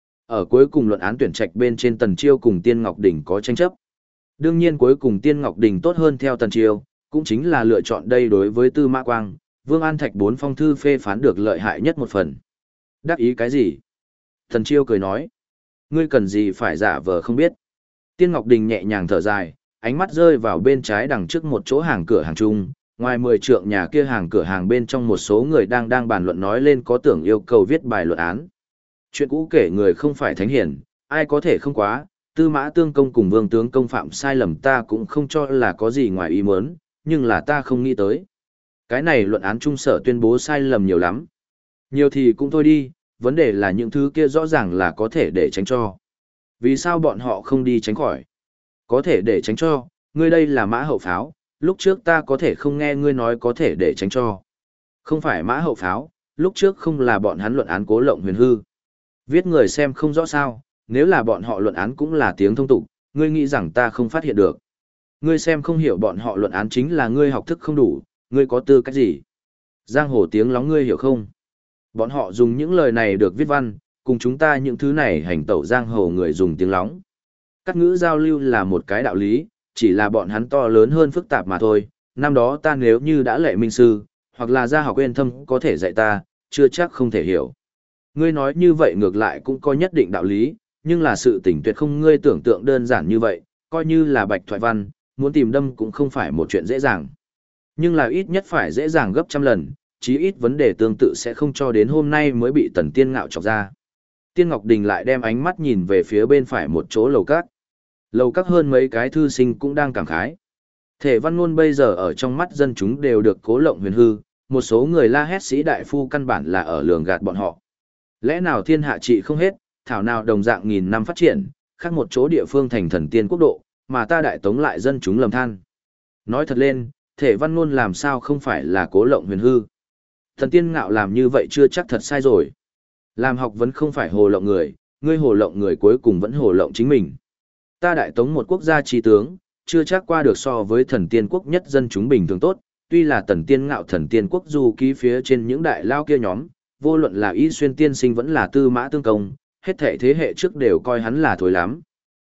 A: Ở cuối cùng luận án tuyển trạch bên trên Tần Chiêu cùng Tiên Ngọc Đình có tranh chấp. Đương nhiên cuối cùng Tiên Ngọc Đình tốt hơn theo Tần Chiêu, cũng chính là lựa chọn đây đối với Tư Mã Quang, Vương An Thạch 4 phong thư phê phán được lợi hại nhất một phần. Đắc ý cái gì? Tần Chiêu cười nói. Ngươi cần gì phải giả vờ không biết. Tiên Ngọc Đình nhẹ nhàng thở dài, ánh mắt rơi vào bên trái đằng trước một chỗ hàng cửa hàng chung. Ngoài 10 trượng nhà kia hàng cửa hàng bên trong một số người đang bàn luận nói lên có tưởng yêu cầu viết bài luận án. Chuyện cũ kể người không phải thánh hiển, ai có thể không quá, Tư Mã Tương Công cùng Vương Tướng Công phạm sai lầm ta cũng không cho là có gì ngoài ý muốn, nhưng là ta không nghĩ tới. Cái này luận án trung sở tuyên bố sai lầm nhiều lắm. Nhiều thì cũng thôi đi, vấn đề là những thứ kia rõ ràng là có thể để tránh cho. Vì sao bọn họ không đi tránh khỏi? Có thể để tránh cho, ngươi đây là mã hậu pháo, lúc trước ta có thể không nghe ngươi nói có thể để tránh cho. Không phải mã hậu pháo, lúc trước không là bọn hắn luận án Cố Lộng Huyền hư. Viết người xem không rõ sao, nếu là bọn họ luận án cũng là tiếng thông tục, ngươi nghĩ rằng ta không phát hiện được. Ngươi xem không hiểu bọn họ luận án chính là ngươi học thức không đủ, ngươi có tư cách gì? Giang hồ tiếng lóng ngươi hiểu không? Bọn họ dùng những lời này được viết văn, cùng chúng ta những thứ này hành tẩu giang hồ người dùng tiếng lóng. Cắt ngữ giao lưu là một cái đạo lý, chỉ là bọn hắn to lớn hơn phức tạp mà thôi. Năm đó ta nếu như đã lệ minh sư, hoặc là gia học uyên thâm có thể dạy ta, chưa chắc không thể hiểu. Ngươi nói như vậy ngược lại cũng có nhất định đạo lý, nhưng là sự tình tuyệt không ngươi tưởng tượng đơn giản như vậy, coi như là bạch thoại văn, muốn tìm đâm cũng không phải một chuyện dễ dàng. Nhưng là ít nhất phải dễ dàng gấp trăm lần, chí ít vấn đề tương tự sẽ không cho đến hôm nay mới bị Tần Tiên ngạo chọc ra. Tiên Ngọc Đình lại đem ánh mắt nhìn về phía bên phải một chỗ lầu các. Lầu các hơn mấy cái thư sinh cũng đang cảm khái. Thể văn ngôn bây giờ ở trong mắt dân chúng đều được Cố Lộng Huyền hư, một số người la hét sĩ đại phu căn bản là ở lường gạt bọn họ. Lẽ nào thiên hạ trị không hết, thảo nào đồng dạng nghìn năm phát triển, khác một chỗ địa phương thành thần tiên quốc độ, mà ta đại tống lại dân chúng lầm than. Nói thật lên, thể văn ngôn làm sao không phải là Cố Lộng Huyền hư. Thần tiên ngạo làm như vậy chưa chắc thật sai rồi. Làm học vẫn không phải hồ lộng người, ngươi hồ lộng người cuối cùng vẫn hồ lộng chính mình. Ta đại tống một quốc gia trí tướng, chưa chắc qua được so với thần tiên quốc nhất dân chúng bình thường tốt, tuy là tần tiên ngạo thần tiên quốc du ký phía trên những đại lao kia nhóm, vô luận là Y Xuyên tiên sinh vẫn là Tư Mã Tương Công, hết thảy thế hệ trước đều coi hắn là thối lắm.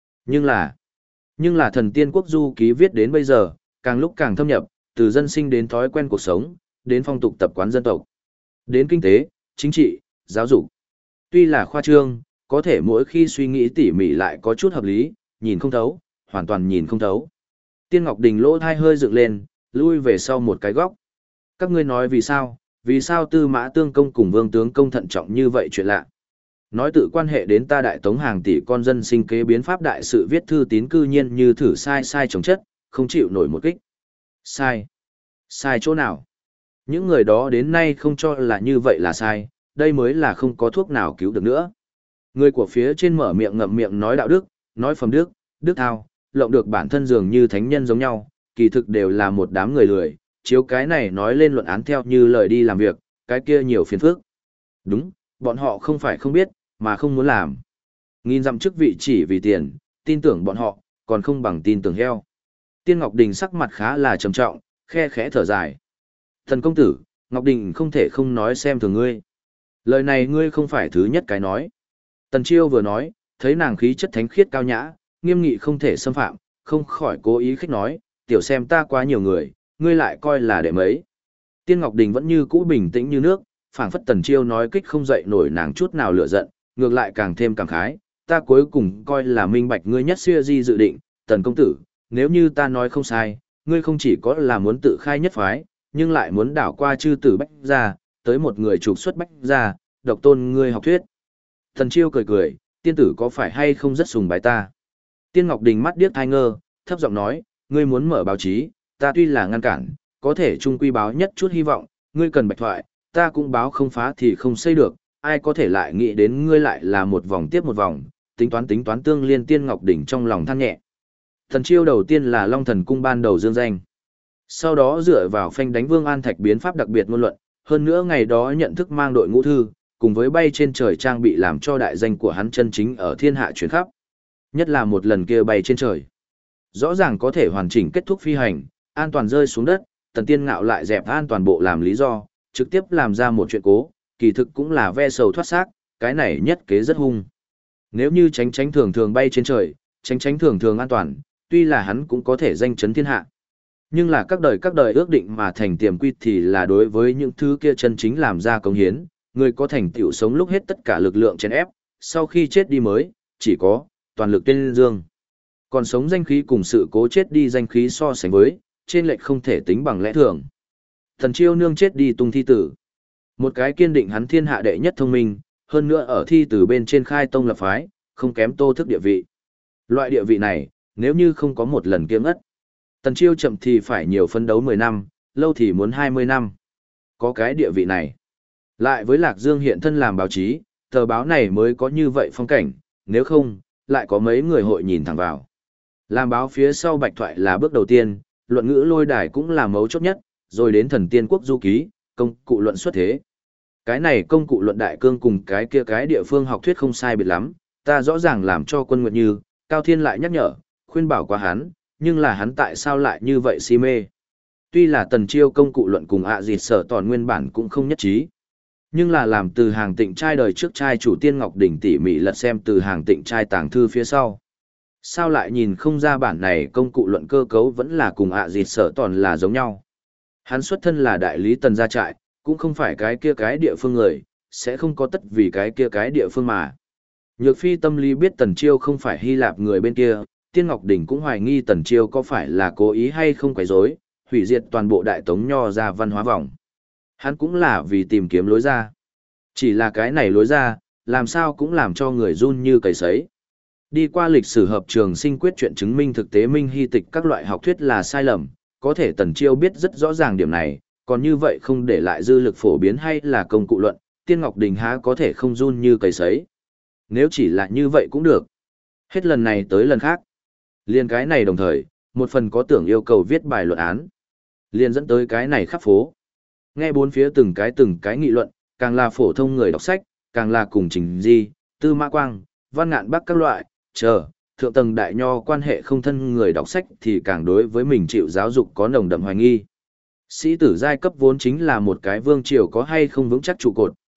A: Nhưng là thần tiên quốc du ký viết đến bây giờ, càng lúc càng thâm nhập, từ dân sinh đến thói quen cuộc sống, đến phong tục tập quán dân tộc, đến kinh tế, chính trị, giáo dục. Tuy là khoa trương, có thể mỗi khi suy nghĩ tỉ mỉ lại có chút hợp lý, nhìn không thấu, hoàn toàn nhìn không thấu. Tiên Ngọc Đình lỗ thai hơi dựng lên, lui về sau một cái góc. Các ngươi nói vì sao? Vì sao Tư Mã Tương Công cùng Vương Tướng Công thận trọng như vậy chuyện lạ? Nói tự quan hệ đến ta đại tống hàng tỷ con dân sinh kế biến pháp đại sự viết thư tín cư nhiên như thử sai sai chống chất, không chịu nổi một kích. Sai? Sai chỗ nào? Những người đó đến nay không cho là như vậy là sai, đây mới là không có thuốc nào cứu được nữa. Người của phía trên mở miệng ngậm miệng nói đạo đức, nói phẩm đức, đức thao, lộng được bản thân dường như thánh nhân giống nhau, kỳ thực đều là một đám người lười, chiếu cái này nói lên luận án theo như lời đi làm việc, cái kia nhiều phiền phức. Đúng, bọn họ không phải không biết, mà không muốn làm. Nghìn dặm chức vị chỉ vì tiền, tin tưởng bọn họ, còn không bằng tin tưởng heo. Tiên Ngọc Đình sắc mặt khá là trầm trọng, khe khẽ thở dài. Thần công tử, Ngọc Đình không thể không nói xem thường ngươi. Lời này ngươi không phải thứ nhất cái nói. Tần Chiêu vừa nói, thấy nàng khí chất thánh khiết cao nhã, nghiêm nghị không thể xâm phạm, không khỏi cố ý khích nói, tiểu xem ta quá nhiều người, ngươi lại coi là đệ mấy. Tiên Ngọc Đình vẫn như cũ bình tĩnh như nước, phảng phất Tần Chiêu nói kích không dậy nổi nàng chút nào lửa giận, ngược lại càng thêm cảm khái, ta cuối cùng coi là minh bạch ngươi nhất xưa di dự định, Tần công tử, nếu như ta nói không sai, ngươi không chỉ có là muốn tự khai nhất phái, nhưng lại muốn đảo qua chư tử bách gia, tới một người trục xuất bách gia, độc tôn ngươi học thuyết. Tần Chiêu cười cười, tiên tử có phải hay không rất sùng bái ta? Tiên Ngọc Đình mắt điếc thai ngơ, thấp giọng nói, ngươi muốn mở báo chí, ta tuy là ngăn cản, có thể trung quy báo nhất chút hy vọng, ngươi cần bạch thoại, ta cũng báo không phá thì không xây được, ai có thể lại nghĩ đến ngươi lại là một vòng tiếp một vòng, tính toán tương liên. Tiên Ngọc Đỉnh trong lòng than nhẹ. Thần Chiêu đầu tiên là Long Thần Cung ban đầu dương danh. Sau đó dựa vào phanh đánh Vương An Thạch biến pháp đặc biệt ngôn luận, hơn nữa ngày đó nhận thức mang đội ngũ thư, cùng với bay trên trời trang bị làm cho đại danh của hắn chân chính ở thiên hạ chuyển khắp. Nhất là một lần kia bay trên trời. Rõ ràng có thể hoàn chỉnh kết thúc phi hành, an toàn rơi xuống đất, Tần Tiên Ngạo lại dẹp an toàn bộ làm lý do, trực tiếp làm ra một chuyện cố, kỳ thực cũng là ve sầu thoát xác, cái này nhất kế rất hung. Nếu như tránh thường thường bay trên trời, tránh thường thường an toàn, tuy là hắn cũng có thể danh chấn thiên hạ. Nhưng là các đời ước định mà thành tiềm quy thì là đối với những thứ kia chân chính làm ra công hiến, người có thành tựu sống lúc hết tất cả lực lượng chèn ép, sau khi chết đi mới, chỉ có, toàn lực tuyên dương. Còn sống danh khí cùng sự cố chết đi danh khí so sánh với, trên lệch không thể tính bằng lẽ thường. Thần Chiêu nương chết đi tung thi tử. Một cái kiên định hắn thiên hạ đệ nhất thông minh, hơn nữa ở thi tử bên trên khai tông lập phái, không kém Tô Thức địa vị. Loại địa vị này, nếu như không có một lần kiêng ất, Tần Chiêu chậm thì phải nhiều phấn đấu 10 năm, lâu thì muốn 20 năm. Có cái địa vị này. Lại với Lạc Dương hiện thân làm báo chí, tờ báo này mới có như vậy phong cảnh, nếu không, lại có mấy người hội nhìn thẳng vào. Làm báo phía sau bạch thoại là bước đầu tiên, luận ngữ lôi đài cũng là mấu chốt nhất, rồi đến thần tiên quốc du ký, công cụ luận xuất thế. Cái này công cụ luận đại cương cùng cái kia cái địa phương học thuyết không sai biệt lắm, ta rõ ràng làm cho Quân Nguyệt Như, Cao Thiên lại nhắc nhở, khuyên bảo qua hắn, nhưng là hắn tại sao lại như vậy si mê. Tuy là Tần Chiêu công cụ luận cùng dịt sở tòn nguyên bản cũng không nhất trí. Nhưng là làm từ hàng tịnh trai đời trước trai chủ Tiên Ngọc Đỉnh tỉ mỉ lật xem từ hàng tịnh trai tàng thư phía sau. Sao lại nhìn không ra bản này công cụ luận cơ cấu vẫn là cùng dịt sở tòn là giống nhau. Hắn xuất thân là đại lý Tần gia trại, cũng không phải cái kia cái địa phương người, sẽ không có tất vì cái kia cái địa phương mà. Nhược Phi tâm lý biết Tần Chiêu không phải Hy Lạp người bên kia, Tiên Ngọc Đỉnh cũng hoài nghi Tần Chiêu có phải là cố ý hay không quấy rối, hủy diệt toàn bộ đại tống nho ra văn hóa vòng. Hắn cũng là vì tìm kiếm lối ra. Chỉ là cái này lối ra, làm sao cũng làm cho người run như cầy sấy. Đi qua lịch sử hợp trường sinh quyết chuyện chứng minh thực tế minh hy tịch các loại học thuyết là sai lầm, có thể Tần Chiêu biết rất rõ ràng điểm này, còn như vậy không để lại dư lực phổ biến hay là công cụ luận, Tiên Ngọc Đình há có thể không run như cầy sấy. Nếu chỉ là như vậy cũng được. Hết lần này tới lần khác. Liên cái này đồng thời, một phần có tưởng yêu cầu viết bài luận án. Liên dẫn tới cái này khắp phố. Nghe bốn phía từng cái nghị luận, càng là phổ thông người đọc sách, càng là cùng Trình Di, Tư Mã Quang, Văn Ngạn Bắc các loại, thượng tầng đại nho quan hệ không thân người đọc sách thì càng đối với mình chịu giáo dục có nồng đậm hoài nghi. Sĩ tử giai cấp vốn chính là một cái vương triều có hay không vững chắc trụ cột,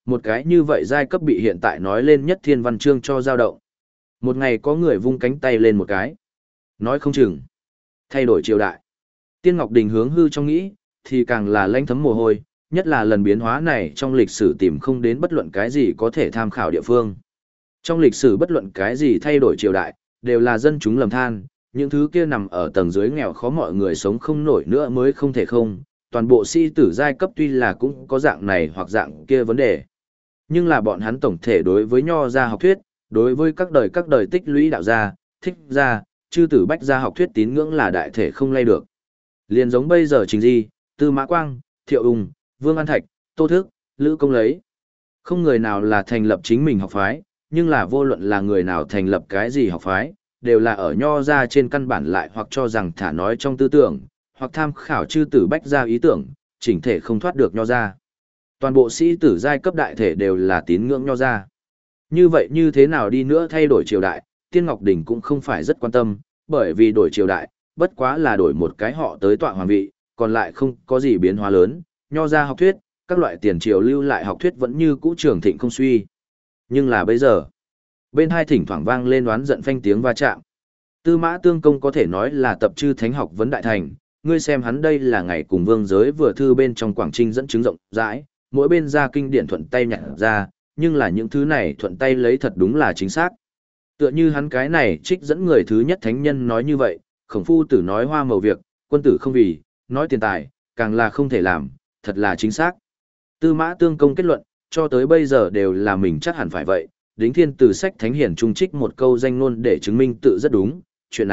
A: một cái như vậy giai cấp bị hiện tại nói lên nhất thiên văn chương cho dao động. Một ngày có người vung cánh tay lên một cái. Nói không chừng. Thay đổi triều đại. Tiên Ngọc Đình hướng hư trong nghĩ, thì càng là lanh thấm mồ hôi, nhất là lần biến hóa này trong lịch sử tìm không đến bất luận cái gì có thể tham khảo địa phương. Trong lịch sử bất luận cái gì thay đổi triều đại, đều là dân chúng lầm than, những thứ kia nằm ở tầng dưới nghèo khó mọi người sống không nổi nữa mới không thể không. Toàn bộ sĩ tử giai cấp tuy là cũng có dạng này hoặc dạng kia vấn đề. Nhưng là bọn hắn tổng thể đối với nho gia học thuyết, đối với các đời tích lũy đạo gia, thích gia, chư tử bách gia học thuyết tín ngưỡng là đại thể không lay được. Liền giống bây giờ Trình Di, Tư Mã Quang, Thiệu Ung, Vương An Thạch, Tô Thức, Lữ Công lấy. Không người nào là thành lập chính mình học phái, nhưng là vô luận là người nào thành lập cái gì học phái, đều là ở nho gia trên căn bản lại hoặc cho rằng thả nói trong tư tưởng, hoặc tham khảo chư tử bách gia ý tưởng, chỉnh thể không thoát được nho gia. Toàn bộ sĩ tử giai cấp đại thể đều là tín ngưỡng nho gia. Như vậy như thế nào đi nữa thay đổi triều đại, Tiên Ngọc Đình cũng không phải rất quan tâm, bởi vì đổi triều đại, bất quá là đổi một cái họ tới tọa hoàng vị, còn lại không có gì biến hóa lớn, nho gia học thuyết, các loại tiền triều lưu lại học thuyết vẫn như cũ trường thịnh không suy. Nhưng là bây giờ, bên hai thỉnh thoảng vang lên oán giận phanh tiếng va chạm. Tư Mã Tương Công có thể nói là tập chư thánh học vấn đại thành, ngươi xem hắn đây là ngày cùng vương giới vừa thư bên trong Quảng Trinh dẫn chứng rộng rãi, mỗi bên ra kinh điển thuận tay nhặt ra, nhưng là những thứ này thuận tay lấy thật đúng là chính xác. Tựa như hắn cái này trích dẫn người thứ nhất thánh nhân nói như vậy, Khổng Phu Tử nói hoa màu việc, quân tử không vì, nói tiền tài, càng là không thể làm, thật là chính xác. Tư Mã Tương Công kết luận, cho tới bây giờ đều là mình chắc hẳn phải vậy, Đính Thiên từ sách Thánh Hiển trung trích một câu danh ngôn để chứng minh tự rất đúng, chuyện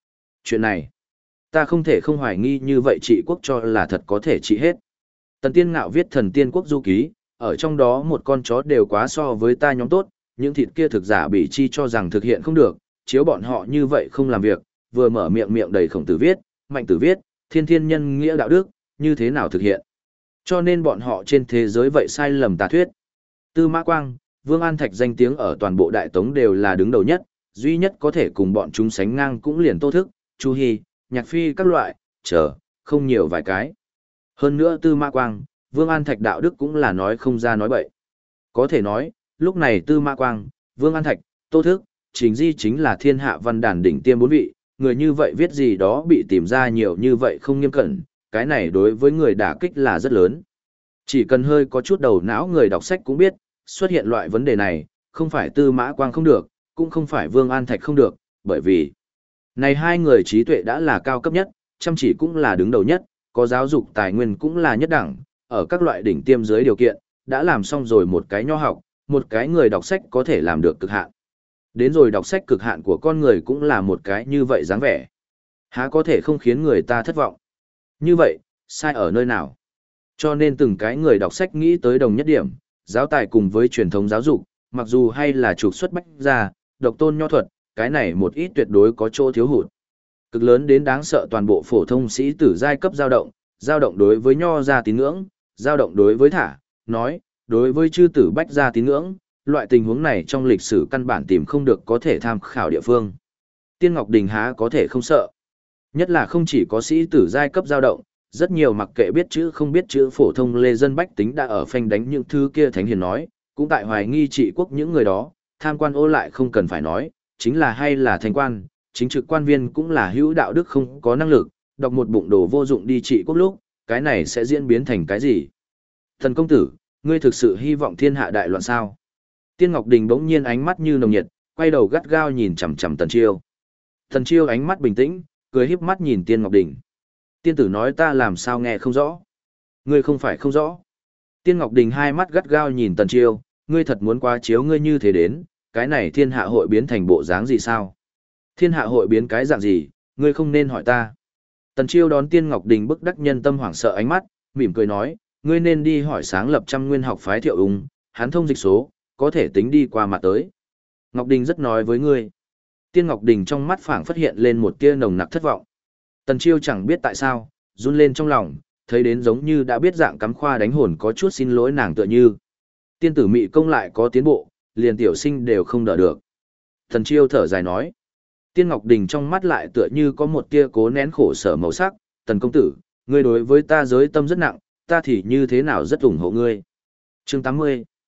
A: này, ta không thể không hoài nghi như vậy trị quốc cho là thật có thể trị hết. Tần Tiên Ngạo viết Thần Tiên Quốc Du Ký, ở trong đó một con chó đều quá so với ta nhóm tốt, những thịt kia thực giả bị chi cho rằng thực hiện không được, chiếu bọn họ như vậy không làm việc, vừa mở miệng đầy Khổng Tử viết, Mạnh Tử viết, thiên thiên nhân nghĩa đạo đức, như thế nào thực hiện. Cho nên bọn họ trên thế giới vậy sai lầm tà thuyết. Tư Mã Quang, Vương An Thạch danh tiếng ở toàn bộ Đại Tống đều là đứng đầu nhất, duy nhất có thể cùng bọn chúng sánh ngang cũng liền Tô Thức, Chu Hi, Nhạc Phi các loại, không nhiều vài cái. Hơn nữa Tư Mã Quang, Vương An Thạch đạo đức cũng là nói không ra nói bậy. Có thể nói, lúc này Tư Mã Quang, Vương An Thạch, Tô Thức, Trình Di chính là thiên hạ văn đàn đỉnh tiêm bốn vị, người như vậy viết gì đó bị tìm ra nhiều như vậy không nghiêm cẩn, cái này đối với người đả kích là rất lớn. Chỉ cần hơi có chút đầu não người đọc sách cũng biết, xuất hiện loại vấn đề này, không phải Tư Mã Quang không được, cũng không phải Vương An Thạch không được, bởi vì này hai người trí tuệ đã là cao cấp nhất, chăm chỉ cũng là đứng đầu nhất, có giáo dục tài nguyên cũng là nhất đẳng, ở các loại đỉnh tiêm dưới điều kiện, đã làm xong rồi một cái nho học, một cái người đọc sách có thể làm được cực hạn. Đến rồi đọc sách cực hạn của con người cũng là một cái như vậy dáng vẻ. Há có thể không khiến người ta thất vọng. Như vậy, sai ở nơi nào? Cho nên từng cái người đọc sách nghĩ tới đồng nhất điểm, giáo tài cùng với truyền thống giáo dục, mặc dù hay là trục xuất bách gia, độc tôn nho thuật, cái này một ít tuyệt đối có chỗ thiếu hụt. Cực lớn đến đáng sợ toàn bộ phổ thông sĩ tử giai cấp dao động đối với nho gia tín ngưỡng, dao động đối với nói, đối với chư tử bách gia tín ngưỡng, loại tình huống này trong lịch sử căn bản tìm không được có thể tham khảo địa phương. Tiên Ngọc Đình há có thể không sợ. Nhất là không chỉ có sĩ tử giai cấp dao động, rất nhiều mặc kệ biết chữ không biết chữ phổ thông lê dân bách tính đã ở phanh đánh những thứ kia thánh hiền nói, cũng tại hoài nghi trị quốc những người đó, tham quan ô lại không cần phải nói, chính là hay là thành quan, chính trực quan viên cũng là hữu đạo đức không có năng lực, đọc một bụng đồ vô dụng đi trị quốc lúc, cái này sẽ diễn biến thành cái gì? Thần công tử, ngươi thực sự hy vọng thiên hạ đại loạn sao? Tiên Ngọc Đình bỗng nhiên ánh mắt như nồng nhiệt, quay đầu gắt gao nhìn chằm chằm Tần Chiêu. Tần Chiêu ánh mắt bình tĩnh, cười híp mắt nhìn Tiên Ngọc Đình. Tiên tử nói ta làm sao nghe không rõ? Ngươi không phải không rõ. Tiên Ngọc Đình hai mắt gắt gao nhìn Tần Chiêu, ngươi thật muốn quá chiếu ngươi như thế đến, cái này thiên hạ hội biến thành bộ dáng gì sao? Thiên hạ hội biến cái dạng gì, ngươi không nên hỏi ta. Tần Chiêu đón Tiên Ngọc Đình bức đắc nhân tâm hoảng sợ ánh mắt, mỉm cười nói, ngươi nên đi hỏi sáng lập trăm nguyên học phái Thiệu Ung, hắn thông dịch số, có thể tính đi qua mặt tới. Ngọc Đình rất nói với ngươi. Tiên Ngọc Đình trong mắt phảng phất hiện lên một tia nồng nặc thất vọng. Tần Chiêu chẳng biết tại sao, run lên trong lòng, thấy đến giống như đã biết dạng cắm khoa đánh hồn có chút xin lỗi nàng tựa như. Tiên tử mị công lại có tiến bộ, liền tiểu sinh đều không đỡ được. Tần Chiêu thở dài nói. Tiên Ngọc Đình trong mắt lại tựa như có một tia cố nén khổ sở màu sắc. Tần công tử, ngươi đối với ta giới tâm rất nặng, ta thì như thế nào rất ủng hộ ngươi. Chương 80.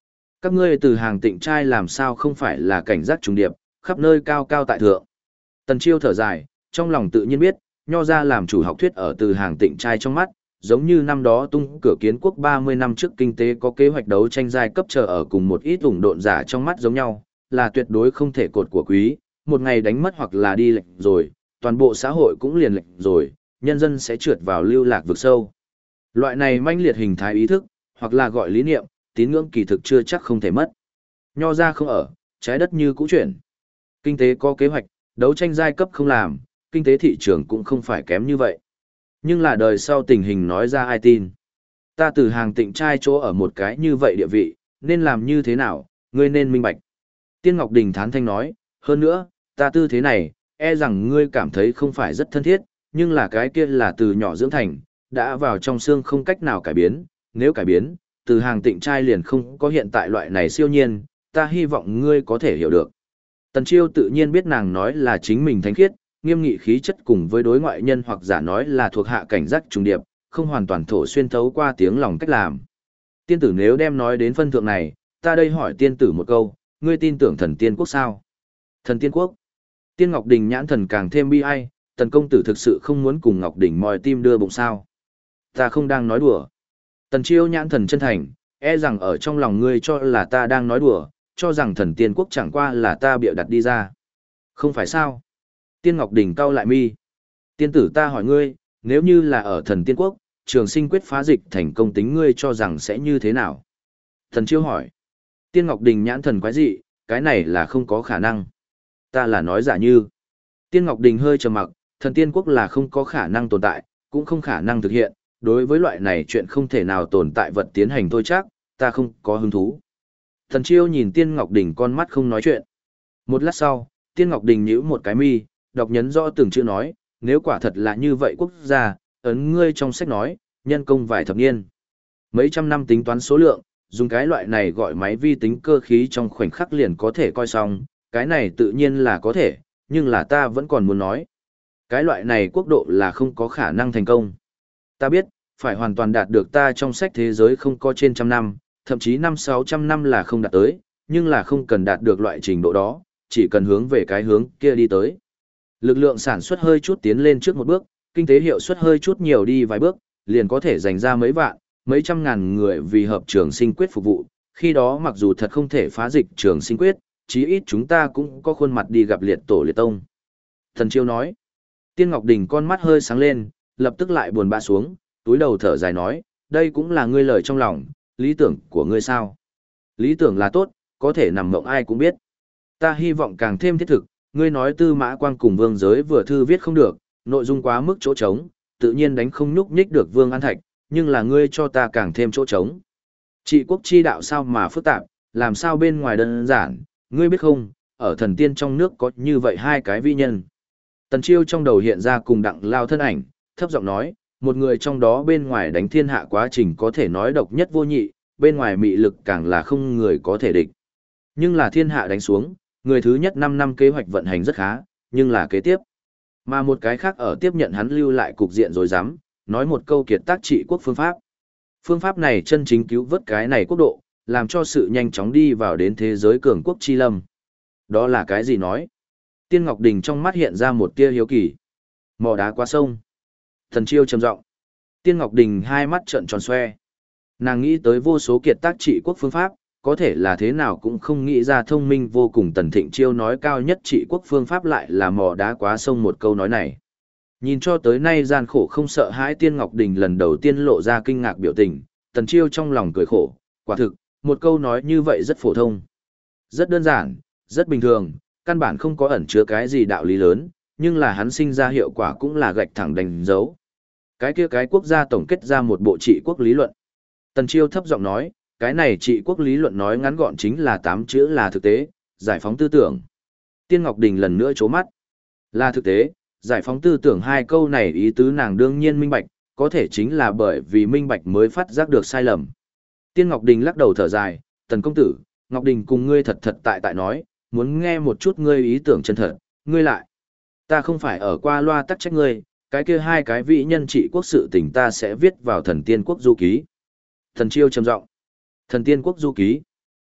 A: Các ngươi từ hàng tịnh trai làm sao không phải là cảnh giác trùng điệp, khắp nơi cao cao tại thượng. Tần Chiêu thở dài, trong lòng tự nhiên biết, nho ra làm chủ học thuyết ở từ hàng tịnh trai trong mắt, giống như năm đó tung cửa kiến quốc 30 năm trước kinh tế có kế hoạch đấu tranh giai cấp chờ ở cùng một ít ủng độn giả trong mắt giống nhau, là tuyệt đối không thể cột của quý, một ngày đánh mất hoặc là đi lệnh rồi, toàn bộ xã hội cũng liền lệnh rồi, nhân dân sẽ trượt vào lưu lạc vực sâu. Loại này manh liệt hình thái ý thức, hoặc là gọi lý niệm, tín ngưỡng kỳ thực chưa chắc không thể mất. Nho ra không ở, trái đất như cũ chuyển. Kinh tế có kế hoạch, đấu tranh giai cấp không làm, kinh tế thị trường cũng không phải kém như vậy. Nhưng là đời sau tình hình nói ra ai tin. Ta từ hàng tịnh trai chỗ ở một cái như vậy địa vị, nên làm như thế nào, ngươi nên minh bạch. Tiên Ngọc Đình thán thanh nói, hơn nữa, ta tư thế này, e rằng ngươi cảm thấy không phải rất thân thiết, nhưng là cái kia là từ nhỏ dưỡng thành, đã vào trong xương không cách nào cải biến, nếu cải biến, từ hàng tịnh trai liền không có hiện tại loại này siêu nhiên, ta hy vọng ngươi có thể hiểu được. Tần Chiêu tự nhiên biết nàng nói là chính mình thánh khiết, nghiêm nghị khí chất cùng với đối ngoại nhân hoặc giả nói là thuộc hạ cảnh giác trùng điệp, không hoàn toàn thổ xuyên thấu qua tiếng lòng cách làm. Tiên tử nếu đem nói đến phân thượng này, ta đây hỏi tiên tử một câu, ngươi tin tưởng thần tiên quốc sao? Thần tiên quốc. Tiên Ngọc Đình nhãn thần càng thêm bi ai, tần công tử thực sự không muốn cùng Ngọc Đình mòi tim đưa bụng sao? Ta không đang nói đùa. Tần Chiêu nhãn thần chân thành, e rằng ở trong lòng ngươi cho là ta đang nói đùa, cho rằng thần tiên quốc chẳng qua là ta bịa đặt đi ra. Không phải sao? Tiên Ngọc Đình cau lại mi. Tiên tử ta hỏi ngươi, nếu như là ở thần tiên quốc, trường sinh quyết phá dịch thành công tính ngươi cho rằng sẽ như thế nào? Thần Chiêu hỏi. Tiên Ngọc Đình nhãn thần quái dị, cái này là không có khả năng. Ta là nói giả như. Tiên Ngọc Đình hơi trầm mặc, thần tiên quốc là không có khả năng tồn tại, cũng không khả năng thực hiện, đối với loại này chuyện không thể nào tồn tại vật tiến hành thôi chắc, ta không có hứng thú. Thần Chiêu nhìn Tiên Ngọc Đình con mắt không nói chuyện. Một lát sau, Tiên Ngọc Đình nhíu một cái mi, đọc nhấn rõ từng chữ nói, nếu quả thật là như vậy quốc gia, ấn ngươi trong sách nói, nhân công vài thập niên. Mấy trăm năm tính toán số lượng, dùng cái loại này gọi máy vi tính cơ khí trong khoảnh khắc liền có thể coi xong, cái này tự nhiên là có thể, nhưng là ta vẫn còn muốn nói. Cái loại này quốc độ là không có khả năng thành công. Ta biết, phải hoàn toàn đạt được ta trong sách thế giới không có trên trăm năm, thậm chí 500-600 năm là không đạt tới, nhưng là không cần đạt được loại trình độ đó, chỉ cần hướng về cái hướng kia đi tới. Lực lượng sản xuất hơi chút tiến lên trước một bước, kinh tế hiệu suất hơi chút nhiều đi vài bước, liền có thể dành ra mấy vạn, mấy trăm ngàn người vì hợp trường sinh quyết phục vụ, khi đó mặc dù thật không thể phá dịch trường sinh quyết, chí ít chúng ta cũng có khuôn mặt đi gặp liệt tổ liệt tông. Thần Chiêu nói. Tiên Ngọc Đình con mắt hơi sáng lên, lập tức lại buồn bã xuống, túi đầu thở dài nói, đây cũng là ngươi lời trong lòng, lý tưởng của ngươi sao? Lý tưởng là tốt, có thể nằm mộng ai cũng biết. Ta hy vọng càng thêm thiết thực, ngươi nói Tư Mã Quang cùng Vương Giới vừa thư viết không được, nội dung quá mức chỗ trống, tự nhiên đánh không nhúc nhích được Vương An Thạch, nhưng là ngươi cho ta càng thêm chỗ trống. Trị quốc chi đạo sao mà phức tạp, làm sao bên ngoài đơn giản, ngươi biết không, ở thần tiên trong nước có như vậy hai cái vi nhân. Tần Chiêu trong đầu hiện ra cùng Đặng Lao thân ảnh, thấp giọng nói, một người trong đó bên ngoài đánh thiên hạ quá trình có thể nói độc nhất vô nhị, bên ngoài mị lực càng là không người có thể địch. Nhưng là thiên hạ đánh xuống, người thứ nhất 5 năm kế hoạch vận hành rất khá, nhưng là kế tiếp. Mà một cái khác ở tiếp nhận hắn lưu lại cục diện rồi dám, nói một câu kiệt tác trị quốc phương pháp. Phương pháp này chân chính cứu vớt cái này quốc độ, làm cho sự nhanh chóng đi vào đến thế giới cường quốc chi lâm. Đó là cái gì nói? Tiên Ngọc Đình trong mắt hiện ra một tia hiếu kỳ. Mò đá qua sông. Thần Chiêu trầm giọng. Tiên Ngọc Đình hai mắt trợn tròn xoe. Nàng nghĩ tới vô số kiệt tác trị quốc phương pháp, có thể là thế nào cũng không nghĩ ra thông minh vô cùng. Tần Thịnh Chiêu nói cao nhất trị quốc phương pháp lại là mò đá quá sông một câu nói này. Nhìn cho tới nay gian khổ không sợ hãi, Tiên Ngọc Đình lần đầu tiên lộ ra kinh ngạc biểu tình, Tần Chiêu trong lòng cười khổ, quả thực, một câu nói như vậy rất phổ thông. Rất đơn giản, rất bình thường, căn bản không có ẩn chứa cái gì đạo lý lớn, nhưng là hắn sinh ra hiệu quả cũng là gạch thẳng đánh dấu. Cái kia cái quốc gia tổng kết ra một bộ trị quốc lý luận. Tần Chiêu thấp giọng nói, cái này trị quốc lý luận nói ngắn gọn chính là 8 chữ là thực tế, giải phóng tư tưởng. Tiên Ngọc Đình lần nữa chố mắt. Là thực tế, giải phóng tư tưởng hai câu này ý tứ nàng đương nhiên minh bạch, có thể chính là bởi vì minh bạch mới phát giác được sai lầm. Tiên Ngọc Đình lắc đầu thở dài, Tần công tử, Ngọc Đình cùng ngươi thật thật tại nói, muốn nghe một chút ngươi ý tưởng chân thật, ngươi lại. Ta không phải ở qua loa tắc trách ngươi, cái kia hai cái vị nhân trị quốc sự tình ta sẽ viết vào thần tiên quốc du ký. Thần Chiêu trầm giọng. Thần tiên quốc du ký.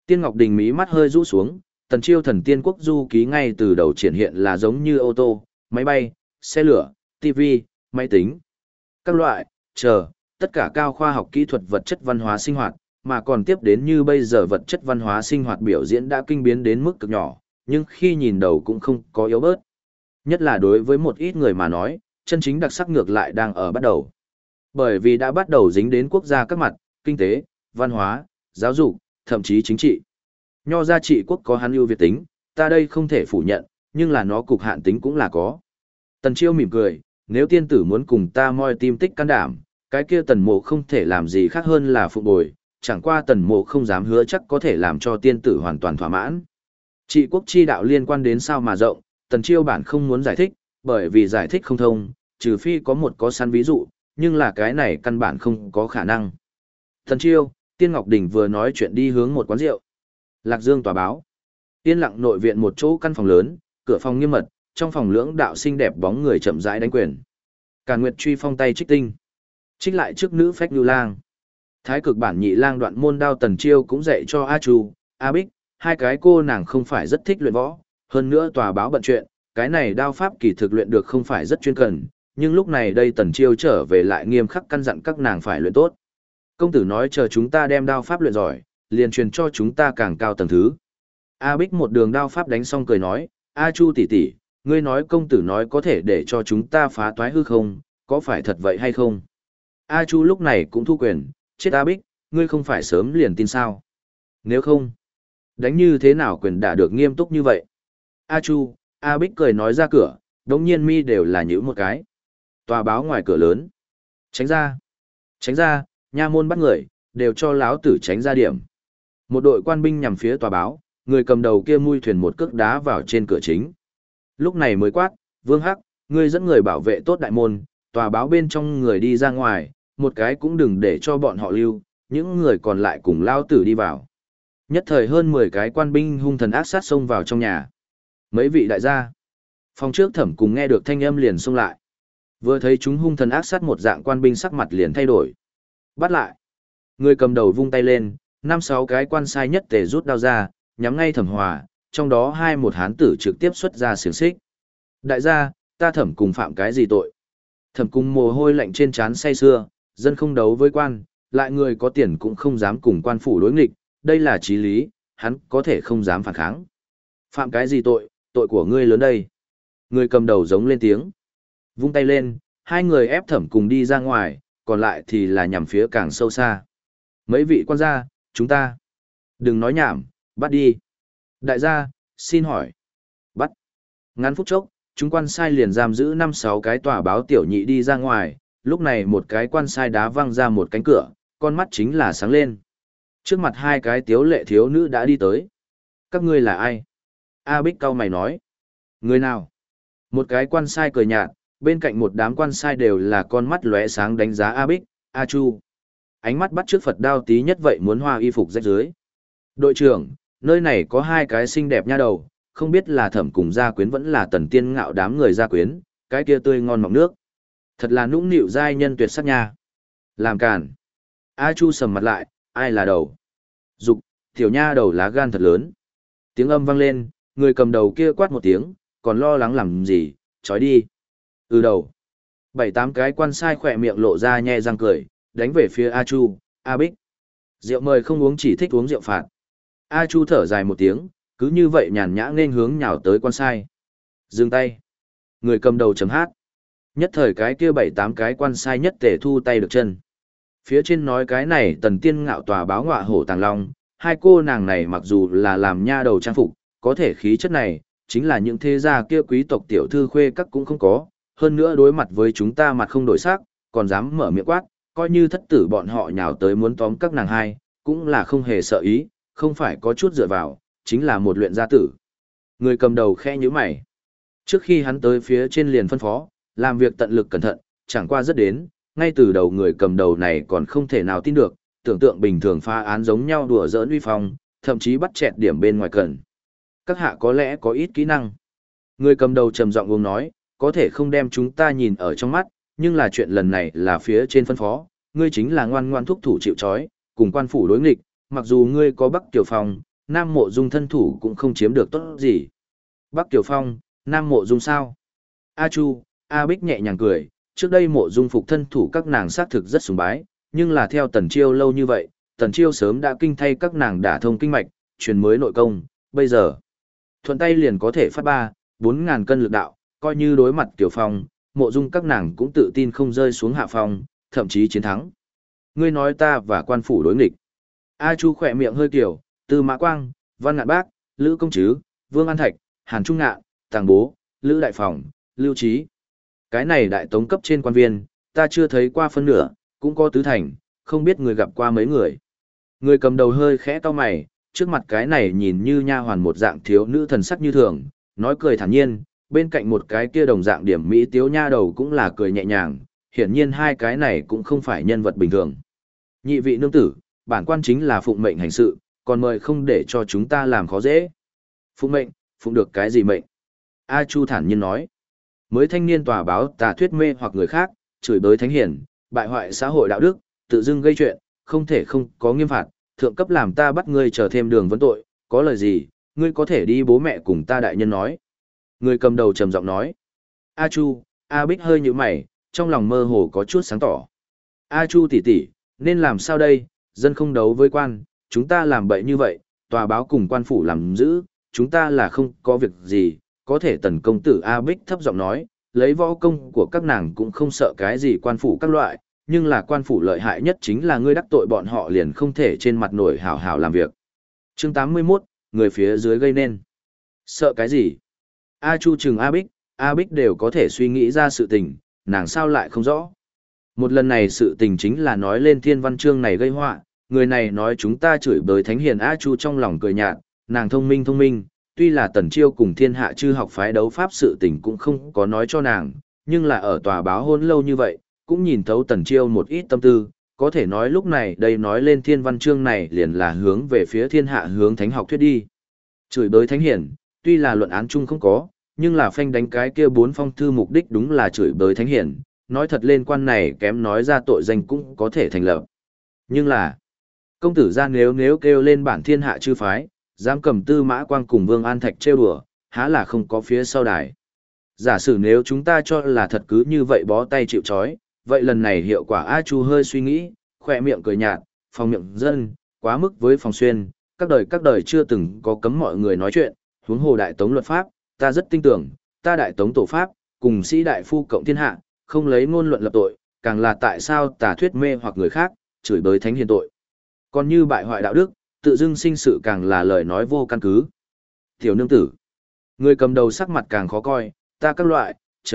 A: Tiên Ngọc Đình mí mắt hơi rũ xuống, Tần Chiêu thần tiên quốc du ký ngay từ đầu triển hiện là giống như ô tô, máy bay, xe lửa, TV, máy tính, các loại, tất cả cao khoa học kỹ thuật vật chất văn hóa sinh hoạt, mà còn tiếp đến như bây giờ vật chất văn hóa sinh hoạt biểu diễn đã kinh biến đến mức cực nhỏ, nhưng khi nhìn đầu cũng không có yếu bớt. Nhất là đối với một ít người mà nói, chân chính đặc sắc ngược lại đang ở bắt đầu. Bởi vì đã bắt đầu dính đến quốc gia các mặt, kinh tế, văn hóa, giáo dục, thậm chí chính trị. Nho gia trị quốc có hắn ưu việt tính, ta đây không thể phủ nhận, nhưng là nó cục hạn tính cũng là có. Tần Chiêu mỉm cười, nếu tiên tử muốn cùng ta moi tim tích can đảm, cái kia Tần Mộ không thể làm gì khác hơn là phụng bồi, chẳng qua Tần Mộ không dám hứa chắc có thể làm cho tiên tử hoàn toàn thỏa mãn. Trị quốc chi đạo liên quan đến sao mà rộng, Tần Chiêu bản không muốn giải thích, bởi vì giải thích không thông, trừ phi có một có sẵn ví dụ, nhưng là cái này căn bản không có khả năng. Tần Chiêu, Tiên Ngọc Đình vừa nói chuyện đi hướng một quán rượu. Lạc Dương tòa báo. Yên lặng nội viện một chỗ căn phòng lớn, cửa phòng nghiêm mật, trong phòng lưỡng đạo xinh đẹp bóng người chậm rãi đánh quyền. Càn Nguyệt truy phong tay trích tinh. Trích lại trước nữ phách lưu lang. Thái cực bản nhị lang đoạn môn đao Tần Chiêu cũng dạy cho A Chu, A Bích, hai cái cô nàng không phải rất thích luyện võ, hơn nữa tòa báo bận chuyện, cái này đao pháp kỳ thực luyện được không phải rất chuyên cần, nhưng lúc này đây Tần Chiêu trở về lại nghiêm khắc căn dặn các nàng phải luyện tốt. Công tử nói chờ chúng ta đem đao pháp luyện giỏi, liền truyền cho chúng ta càng cao tầng thứ. A Bích một đường đao pháp đánh xong cười nói, A Chu tỷ tỷ, ngươi nói công tử nói có thể để cho chúng ta phá toái hư không, có phải thật vậy hay không? A Chu lúc này cũng thu quyền, chết A Bích, ngươi không phải sớm liền tin sao? Nếu không, đánh như thế nào quyền đã được nghiêm túc như vậy? A Chu, A Bích cười nói ra cửa, đống nhiên mi đều là nhữ một cái. Tòa báo ngoài cửa lớn. Tránh ra, nha môn bắt người, đều cho láo tử tránh ra điểm. Một đội quan binh nhằm phía tòa báo, người cầm đầu kia mui thuyền một cước đá vào trên cửa chính. Lúc này mới quát, Vương Hắc, ngươi dẫn người bảo vệ tốt đại môn, tòa báo bên trong người đi ra ngoài, một cái cũng đừng để cho bọn họ lưu, những người còn lại cùng lao tử đi vào. Nhất thời hơn 10 cái quan binh hung thần ác sát xông vào trong nhà. Mấy vị đại gia. Phòng trước thẩm cùng nghe được thanh âm liền xông lại. Vừa thấy chúng hung thần ác sát một dạng quan binh sắc mặt liền thay đổi. Bắt lại. Người cầm đầu vung tay lên, 5-6 cái quan sai nhất tề rút đao ra, nhắm ngay Thẩm Hòa, trong đó một hán tử trực tiếp xuất ra xiềng xích. Đại gia, ta Thẩm cùng phạm cái gì tội? Thẩm cùng mồ hôi lạnh trên trán say sưa, dân không đấu với quan, lại người có tiền cũng không dám cùng quan phủ đối nghịch, đây là chí lý, hắn có thể không dám phản kháng. Phạm cái gì tội, tội của ngươi lớn đây. Người cầm đầu giống lên tiếng. Vung tay lên, hai người ép Thẩm cùng đi ra ngoài, còn lại thì là nhằm phía càng sâu xa. Mấy vị quan gia, chúng ta. Đừng nói nhảm, bắt đi. Đại gia, xin hỏi. Bắt. Ngắn phút chốc, chúng quan sai liền giam giữ 5-6 cái tòa báo tiểu nhị đi ra ngoài, lúc này một cái quan sai đá văng ra một cánh cửa, con mắt chính là sáng lên. Trước mặt hai cái tiếu lệ thiếu nữ đã đi tới. Các ngươi là ai? A Bích cau mày nói. Người nào? Một cái quan sai cười nhạt, bên cạnh một đám quan sai đều là con mắt lóe sáng đánh giá A Bích, A Chu. Ánh mắt bắt trước Phật đao tí nhất vậy muốn hoa y phục rách dưới. Đội trưởng, nơi này có hai cái xinh đẹp nha đầu, không biết là Thẩm cùng gia quyến vẫn là Tần Tiên Ngạo đám người gia quyến, cái kia tươi ngon mọng nước. Thật là nũng nịu giai nhân tuyệt sắc nha. Làm càn. A Chu sầm mặt lại, ai là đầu? Dục, tiểu nha đầu lá gan thật lớn. Tiếng âm vang lên, người cầm đầu kia quát một tiếng, còn lo lắng làm gì, trói đi. Đầu. 7-8 cái quan sai khỏe miệng lộ ra nhe răng cười, đánh về phía A Chu, A Bích. Rượu mời không uống chỉ thích uống rượu phạt. A Chu thở dài một tiếng, cứ như vậy nhàn nhã nên hướng nhào tới quan sai. Dừng tay. Người cầm đầu chấm hát. Nhất thời cái kia 7-8 cái quan sai nhất tề thu tay được chân. Phía trên nói cái này Tần Tiên Ngạo tòa báo ngọa hổ tàng long, hai cô nàng này mặc dù là làm nha đầu trang phục, có thể khí chất này, chính là những thế gia kia quý tộc tiểu thư khuê các cũng không có, hơn nữa đối mặt với chúng ta mặt không đổi sắc, còn dám mở miệng quát, coi như thất tử bọn họ nhào tới muốn tóm các nàng hai, cũng là không hề sợ ý, không phải có chút dựa vào, chính là một luyện gia tử. Người cầm đầu khẽ nhíu mày. Trước khi hắn tới phía trên liền phân phó, làm việc tận lực cẩn thận, chẳng qua rất đến, ngay từ đầu người cầm đầu này còn không thể nào tin được, tưởng tượng bình thường phá án giống nhau đùa giỡn uy phong, thậm chí bắt chẹt điểm bên ngoài cần. Các hạ có lẽ có ít kỹ năng. Người cầm đầu trầm giọng uống nói, có thể không đem chúng ta nhìn ở trong mắt, nhưng là chuyện lần này là phía trên phân phó, ngươi chính là ngoan ngoan thúc thủ chịu trói, cùng quan phủ đối nghịch, mặc dù ngươi có Bắc Tiểu Phong, Nam Mộ Dung thân thủ cũng không chiếm được tốt gì. Bắc Kiều Phong, Nam Mộ Dung sao? A Chu, A Bích nhẹ nhàng cười, trước đây Mộ Dung Phục thân thủ các nàng xác thực rất sùng bái, nhưng là theo Tần Chiêu lâu như vậy, Tần Chiêu sớm đã kinh thay các nàng đả thông kinh mạch, truyền mới nội công, bây giờ thuận tay liền có thể phát 4.000 cân lực đạo, coi như đối mặt Kiều Phong, Mộ Dung các nàng cũng tự tin không rơi xuống hạ phong, thậm chí chiến thắng. Ngươi nói ta và quan phủ đối nghịch. A Chu khỏe miệng hơi kiểu, Tư Mã Quang, Văn Ngạn Bác, Lữ Công Trứ, Vương An Thạch, Hàn Trung Ngạn, Tàng Bố, Lữ Đại Phòng, Lưu Trí. Cái này đại tống cấp trên quan viên, ta chưa thấy qua phân nửa, cũng có tứ thành, không biết người gặp qua mấy người. Người cầm đầu hơi khẽ cau mày, trước mặt cái này nhìn như nha hoàn một dạng thiếu nữ thần sắc như thường, nói cười thản nhiên, bên cạnh một cái kia đồng dạng điểm mỹ tiếu nha đầu cũng là cười nhẹ nhàng, hiển nhiên hai cái này cũng không phải nhân vật bình thường. Nhị vị nương tử, bản quan chính là phụng mệnh hành sự, còn mời không để cho chúng ta làm khó dễ. Phụng mệnh, phụng được cái gì mệnh? A Chu thản nhiên nói. Mới thanh niên tòa báo tà thuyết mê hoặc người khác, chửi bới thánh hiển, bại hoại xã hội đạo đức, tự dưng gây chuyện, không thể không có nghiêm phạt, thượng cấp làm ta bắt ngươi chờ thêm đường vấn tội, có lời gì, ngươi có thể đi bố mẹ cùng ta đại nhân nói. Người cầm đầu trầm giọng nói. A Chu, A Bích hơi nhíu mày, trong lòng mơ hồ có chút sáng tỏ. A Chu tỷ tỷ, nên làm sao đây, dân không đấu với quan, chúng ta làm bậy như vậy, tòa báo cùng quan phủ làm giữ, chúng ta là không có việc gì, có thể tần công tử A Bích thấp giọng nói, lấy võ công của các nàng cũng không sợ cái gì quan phủ các loại, nhưng là quan phủ lợi hại nhất chính là ngươi đắc tội bọn họ liền không thể trên mặt nổi hảo hảo làm việc. Chương 81, người phía dưới gây nên. Sợ cái gì? A Chu chừng A Bích đều có thể suy nghĩ ra sự tình, nàng sao lại không rõ. Một lần này sự tình chính là nói lên thiên văn chương này gây họa, người này nói chúng ta chửi bới thánh hiền. A Chu trong lòng cười nhạt, nàng thông minh, tuy là Tần Chiêu cùng thiên hạ chư học phái đấu pháp sự tình cũng không có nói cho nàng, nhưng là ở tòa báo hôn lâu như vậy, cũng nhìn thấu Tần Chiêu một ít tâm tư, có thể nói lúc này đây nói lên thiên văn chương này liền là hướng về phía thiên hạ hướng thánh học thuyết đi. Chửi bới thánh hiển, tuy là luận án chung không có, nhưng là phanh đánh cái kia 4 phong thư mục đích đúng là chửi bới thánh hiển, nói thật lên quan này kém nói ra tội danh cũng có thể thành lập. Nhưng là, công tử ra nếu kêu lên bản thiên hạ chư phái, dám cầm Tư Mã Quang cùng Vương An Thạch trêu đùa, há là không có phía sau đài. Giả sử nếu chúng ta cho là thật cứ như vậy bó tay chịu trói, vậy lần này hiệu quả A Chu hơi suy nghĩ, khỏe miệng cười nhạt, phòng miệng dân, quá mức với phòng xuyên, các đời chưa từng có cấm mọi người nói chuyện, huống hồ đại tống luật pháp, ta rất tin tưởng, ta đại tống tổ pháp, cùng sĩ đại phu cộng thiên hạ, không lấy ngôn luận lập tội, càng là tại sao tà thuyết mê hoặc người khác, chửi bới thánh hiền tội. Còn như bại hoại đạo đức, tự dưng sinh sự càng là lời nói vô căn cứ. Tiểu nương tử, người cầm đầu sắc mặt càng khó coi, ta các loại,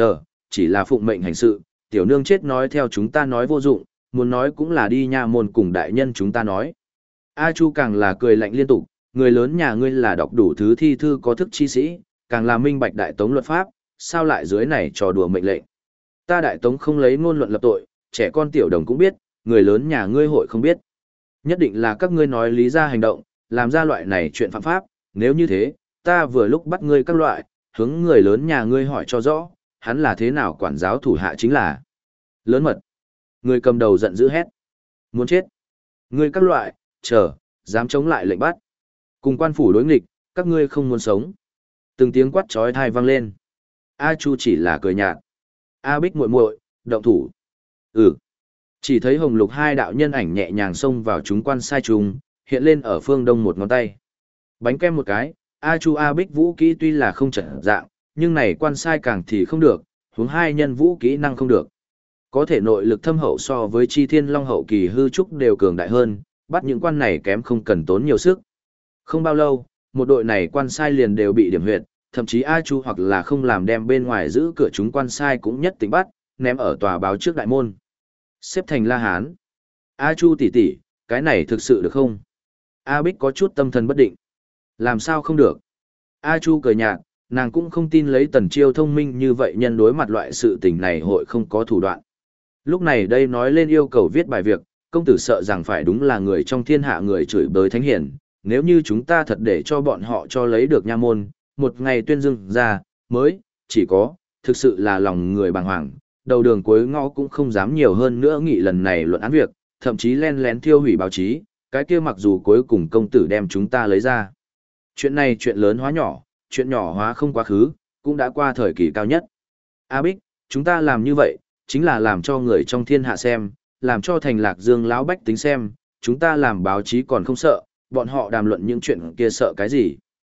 A: chỉ là phụng mệnh hành sự, tiểu nương chết nói theo chúng ta nói vô dụng, muốn nói cũng là đi nha môn cùng đại nhân chúng ta nói. A Chu càng là cười lạnh liên tục, người lớn nhà ngươi là đọc đủ thứ thi thư có thức chi sĩ, càng là minh bạch đại tống luật pháp, sao lại dưới này trò đùa mệnh lệnh. Ta đại tống không lấy ngôn luận lập tội, trẻ con tiểu đồng cũng biết, người lớn nhà ngươi hội không biết. Nhất định là các ngươi nói lý ra hành động, làm ra loại này chuyện phạm pháp, nếu như thế, ta vừa lúc bắt ngươi các loại, hướng người lớn nhà ngươi hỏi cho rõ, hắn là thế nào quản giáo thủ hạ chính là lớn mật. Người cầm đầu giận dữ hét. Muốn chết. Ngươi các loại, dám chống lại lệnh bắt. Cùng quan phủ đối nghịch, các ngươi không muốn sống. Từng tiếng quát chói tai vang lên. A Chu chỉ là cười nhạt. A Bích muội muội, động thủ. Ừ. Chỉ thấy hồng lục hai đạo nhân ảnh nhẹ nhàng xông vào chúng quan sai trùng, hiện lên ở phương đông một ngón tay. Bánh kem một cái, A Chu A Bích vũ kỹ tuy là không trận dạng, nhưng này quan sai càng thì không được, huống hai nhân vũ kỹ năng không được. Có thể nội lực thâm hậu so với chi thiên long hậu kỳ hư trúc đều cường đại hơn, bắt những quan này kém không cần tốn nhiều sức. Không bao lâu, một đội này quan sai liền đều bị điểm huyệt, thậm chí A Chu hoặc là không làm đem bên ngoài giữ cửa chúng quan sai cũng nhất tính bắt, ném ở tòa báo trước đại môn. Xếp thành La Hán. A Chu tỷ tỷ, cái này thực sự được không? A Bích có chút tâm thần bất định. Làm sao không được? A Chu cười nhạt, nàng cũng không tin lấy Tần Chiêu thông minh như vậy nhân đối mặt loại sự tình này hội không có thủ đoạn. Lúc này đây nói lên yêu cầu viết bài việc, công tử sợ rằng phải đúng là người trong thiên hạ người chửi bới thánh hiển, nếu như chúng ta thật để cho bọn họ cho lấy được nha môn, một ngày tuyên dưng ra, mới, chỉ có, thực sự là lòng người bàng hoàng, đầu đường cuối ngõ cũng không dám nhiều hơn nữa nghị lần này luận án việc, thậm chí len lén thiêu hủy báo chí, cái kia mặc dù cuối cùng công tử đem chúng ta lấy ra. Chuyện này chuyện lớn hóa nhỏ, chuyện nhỏ hóa không quá khứ, cũng đã qua thời kỳ cao nhất. A Bích, chúng ta làm như vậy, chính là làm cho người trong thiên hạ xem, làm cho thành Lạc Dương lão bách tính xem, chúng ta làm báo chí còn không sợ, bọn họ đàm luận những chuyện kia sợ cái gì.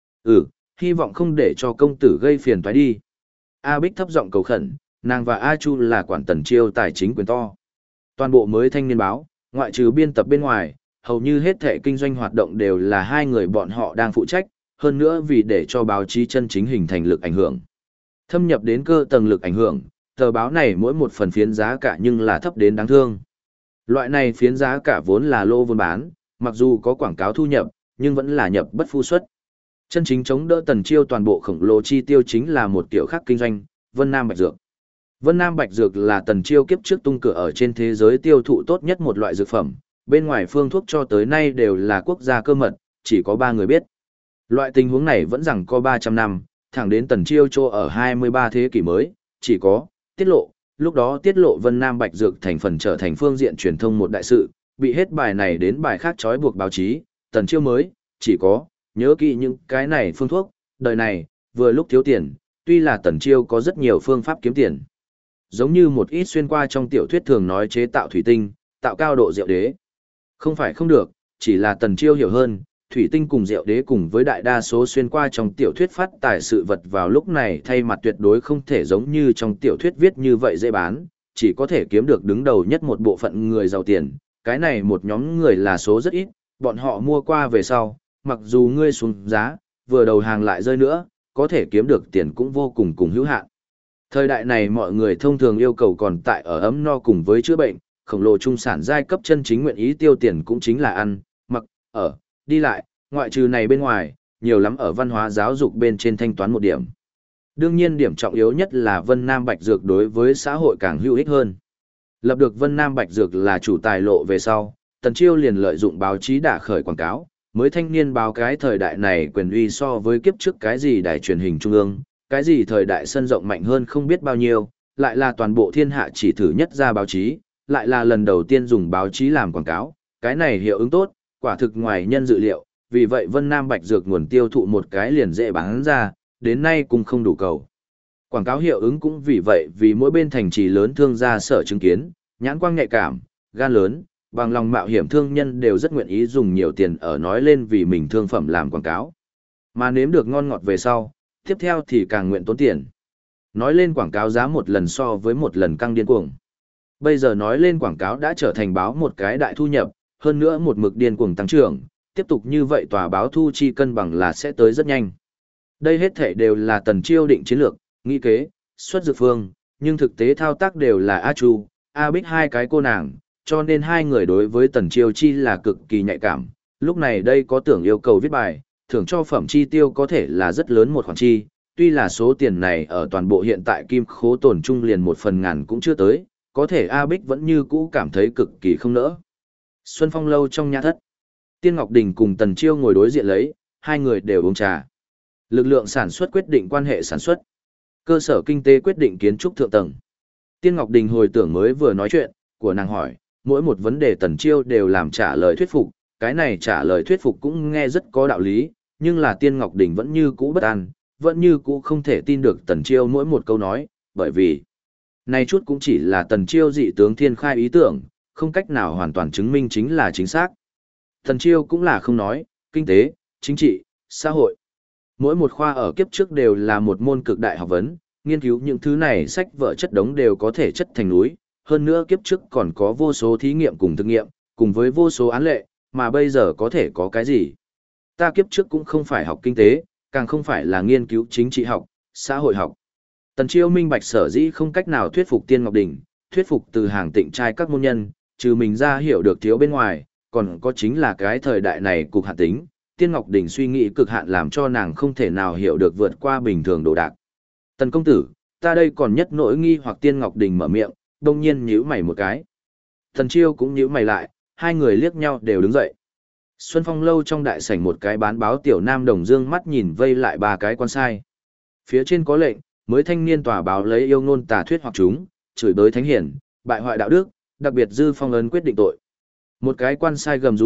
A: Hy vọng không để cho công tử gây phiền toái đi. A Bích thấp giọng cầu khẩn, nàng và A Chu là quản Tần Chiêu tài chính quyền to. Toàn bộ Mới Thanh Niên báo, ngoại trừ biên tập bên ngoài, hầu như hết thảy kinh doanh hoạt động đều là hai người bọn họ đang phụ trách, hơn nữa vì để cho báo chí chân chính hình thành lực ảnh hưởng. Thâm nhập đến cơ tầng lực ảnh hưởng, tờ báo này mỗi một phần phiến giá cả nhưng là thấp đến đáng thương. Loại này phiến giá cả vốn là lô vốn bán, mặc dù có quảng cáo thu nhập, nhưng vẫn là nhập bất phu xuất. Chân chính chống đỡ Tần Chiêu toàn bộ khổng lồ chi tiêu chính là một kiểu khác kinh doanh, Vân Nam Bạch Dược. Vân Nam Bạch Dược là Tần Chiêu kiếp trước tung cửa ở trên thế giới tiêu thụ tốt nhất một loại dược phẩm, bên ngoài phương thuốc cho tới nay đều là quốc gia cơ mật, chỉ có 3 người biết. Loại tình huống này vẫn rằng có 300 năm, thẳng đến Tần Chiêu cho ở 23 thế kỷ mới, chỉ có tiết lộ, lúc đó tiết lộ Vân Nam Bạch Dược thành phần trở thành phương diện truyền thông một đại sự, bị hết bài này đến bài khác trói buộc báo chí, Tần Chiêu mới, chỉ có nhớ kỹ những cái này phương thuốc, đời này, vừa lúc thiếu tiền, tuy là Tần Chiêu có rất nhiều phương pháp kiếm tiền. Giống như một ít xuyên qua trong tiểu thuyết thường nói chế tạo thủy tinh, tạo cao độ rượu đế. Không phải không được, chỉ là Tần Chiêu hiểu hơn, thủy tinh cùng rượu đế cùng với đại đa số xuyên qua trong tiểu thuyết phát tài sự vật vào lúc này thay mặt tuyệt đối không thể giống như trong tiểu thuyết viết như vậy dễ bán, chỉ có thể kiếm được đứng đầu nhất một bộ phận người giàu tiền, cái này một nhóm người là số rất ít, bọn họ mua qua về sau, mặc dù ngươi xuống giá, vừa đầu hàng lại rơi nữa, có thể kiếm được tiền cũng vô cùng cùng hữu hạn. Thời đại này mọi người thông thường yêu cầu còn tại ở ấm no cùng với chữa bệnh, khổng lồ trung sản giai cấp chân chính nguyện ý tiêu tiền cũng chính là ăn, mặc, ở, đi lại, ngoại trừ này bên ngoài, nhiều lắm ở văn hóa giáo dục bên trên thanh toán một điểm. Đương nhiên điểm trọng yếu nhất là Vân Nam Bạch Dược đối với xã hội càng hữu ích hơn. Lập được Vân Nam Bạch Dược là chủ tài lộ về sau, Tần Chiêu liền lợi dụng báo chí đả khởi quảng cáo, Mới Thanh Niên báo cái thời đại này quyền uy so với kiếp trước cái gì đài truyền hình trung ương, cái gì thời đại sân rộng mạnh hơn không biết bao nhiêu, lại là toàn bộ thiên hạ chỉ thử nhất ra báo chí, lại là lần đầu tiên dùng báo chí làm quảng cáo, cái này hiệu ứng tốt, quả thực ngoài nhân dự liệu, vì vậy Vân Nam Bạch Dược nguồn tiêu thụ một cái liền dễ bán ra, đến nay cũng không đủ cầu. Quảng cáo hiệu ứng cũng vì vậy vì mỗi bên thành trì lớn thương gia sở chứng kiến, nhãn quang nhạy cảm, gan lớn, bằng lòng mạo hiểm thương nhân đều rất nguyện ý dùng nhiều tiền ở nói lên vì mình thương phẩm làm quảng cáo. Mà nếm được ngon ngọt về sau, tiếp theo thì càng nguyện tốn tiền. Nói lên quảng cáo giá một lần so với một lần căng điên cuồng. Bây giờ nói lên quảng cáo đã trở thành báo một cái đại thu nhập, hơn nữa một mực điên cuồng tăng trưởng, tiếp tục như vậy tòa báo thu chi cân bằng là sẽ tới rất nhanh. Đây hết thể đều là Tần Chiêu định chiến lược, nghĩ kế, xuất dược phương, nhưng thực tế thao tác đều là A Chu, A Bích hai cái cô nàng, cho nên hai người đối với Tần Chiêu chi là cực kỳ nhạy cảm. Lúc này đây có tưởng yêu cầu viết bài, thưởng cho phẩm chi tiêu có thể là rất lớn một khoản chi, tuy là số tiền này ở toàn bộ hiện tại kim khố tổn trung liền 1/1000 cũng chưa tới, có thể A Bích vẫn như cũ cảm thấy cực kỳ không nỡ. Xuân Phong lâu trong nhà thất, Tiên Ngọc Đình cùng Tần Chiêu ngồi đối diện lấy, hai người đều uống trà. Lực lượng sản xuất quyết định quan hệ sản xuất, cơ sở kinh tế quyết định kiến trúc thượng tầng. Tiên Ngọc Đình hồi tưởng mới vừa nói chuyện, của nàng hỏi, mỗi một vấn đề Tần Chiêu đều làm trả lời thuyết phục, cái này trả lời thuyết phục cũng nghe rất có đạo lý, nhưng là Tiên Ngọc Đình vẫn như cũ bất an, vẫn như cũ không thể tin được Tần Chiêu mỗi một câu nói, bởi vì này chút cũng chỉ là Tần Chiêu dị tướng thiên khai ý tưởng, không cách nào hoàn toàn chứng minh chính là chính xác. Tần Chiêu cũng là không nói, kinh tế, chính trị, xã hội. Mỗi một khoa ở kiếp trước đều là một môn cực đại học vấn, nghiên cứu những thứ này sách vở chất đống đều có thể chất thành núi, hơn nữa kiếp trước còn có vô số thí nghiệm cùng thực nghiệm, cùng với vô số án lệ, mà bây giờ có thể có cái gì. Ta kiếp trước cũng không phải học kinh tế, càng không phải là nghiên cứu chính trị học, xã hội học. Tần Chiêu minh bạch sở dĩ không cách nào thuyết phục Tiên Ngọc Đình, thuyết phục từ hàng tịnh trai các môn nhân, trừ mình ra hiểu được thiếu bên ngoài, còn có chính là cái thời đại này cục hạn tính. Tiên Ngọc Đình suy nghĩ cực hạn làm cho nàng không thể nào hiểu được vượt qua bình thường đồ đạc. Tần công tử, ta đây còn nhất nỗi nghi hoặc Tiên Ngọc Đình mở miệng, đông nhiên nhíu mày một cái. Tần Chiêu cũng nhíu mày lại, hai người liếc nhau đều đứng dậy. Xuân Phong lâu trong đại sảnh một cái bán báo tiểu nam đồng dương mắt nhìn vây lại ba cái quan sai. Phía trên có lệnh, Mới Thanh Niên tòa báo lấy yêu ngôn tà thuyết hoặc chúng, chửi bới thánh hiển, bại hoại đạo đức, đặc biệt dư phong ấn quyết định tội. Một cái quan sai gầm rú đạo,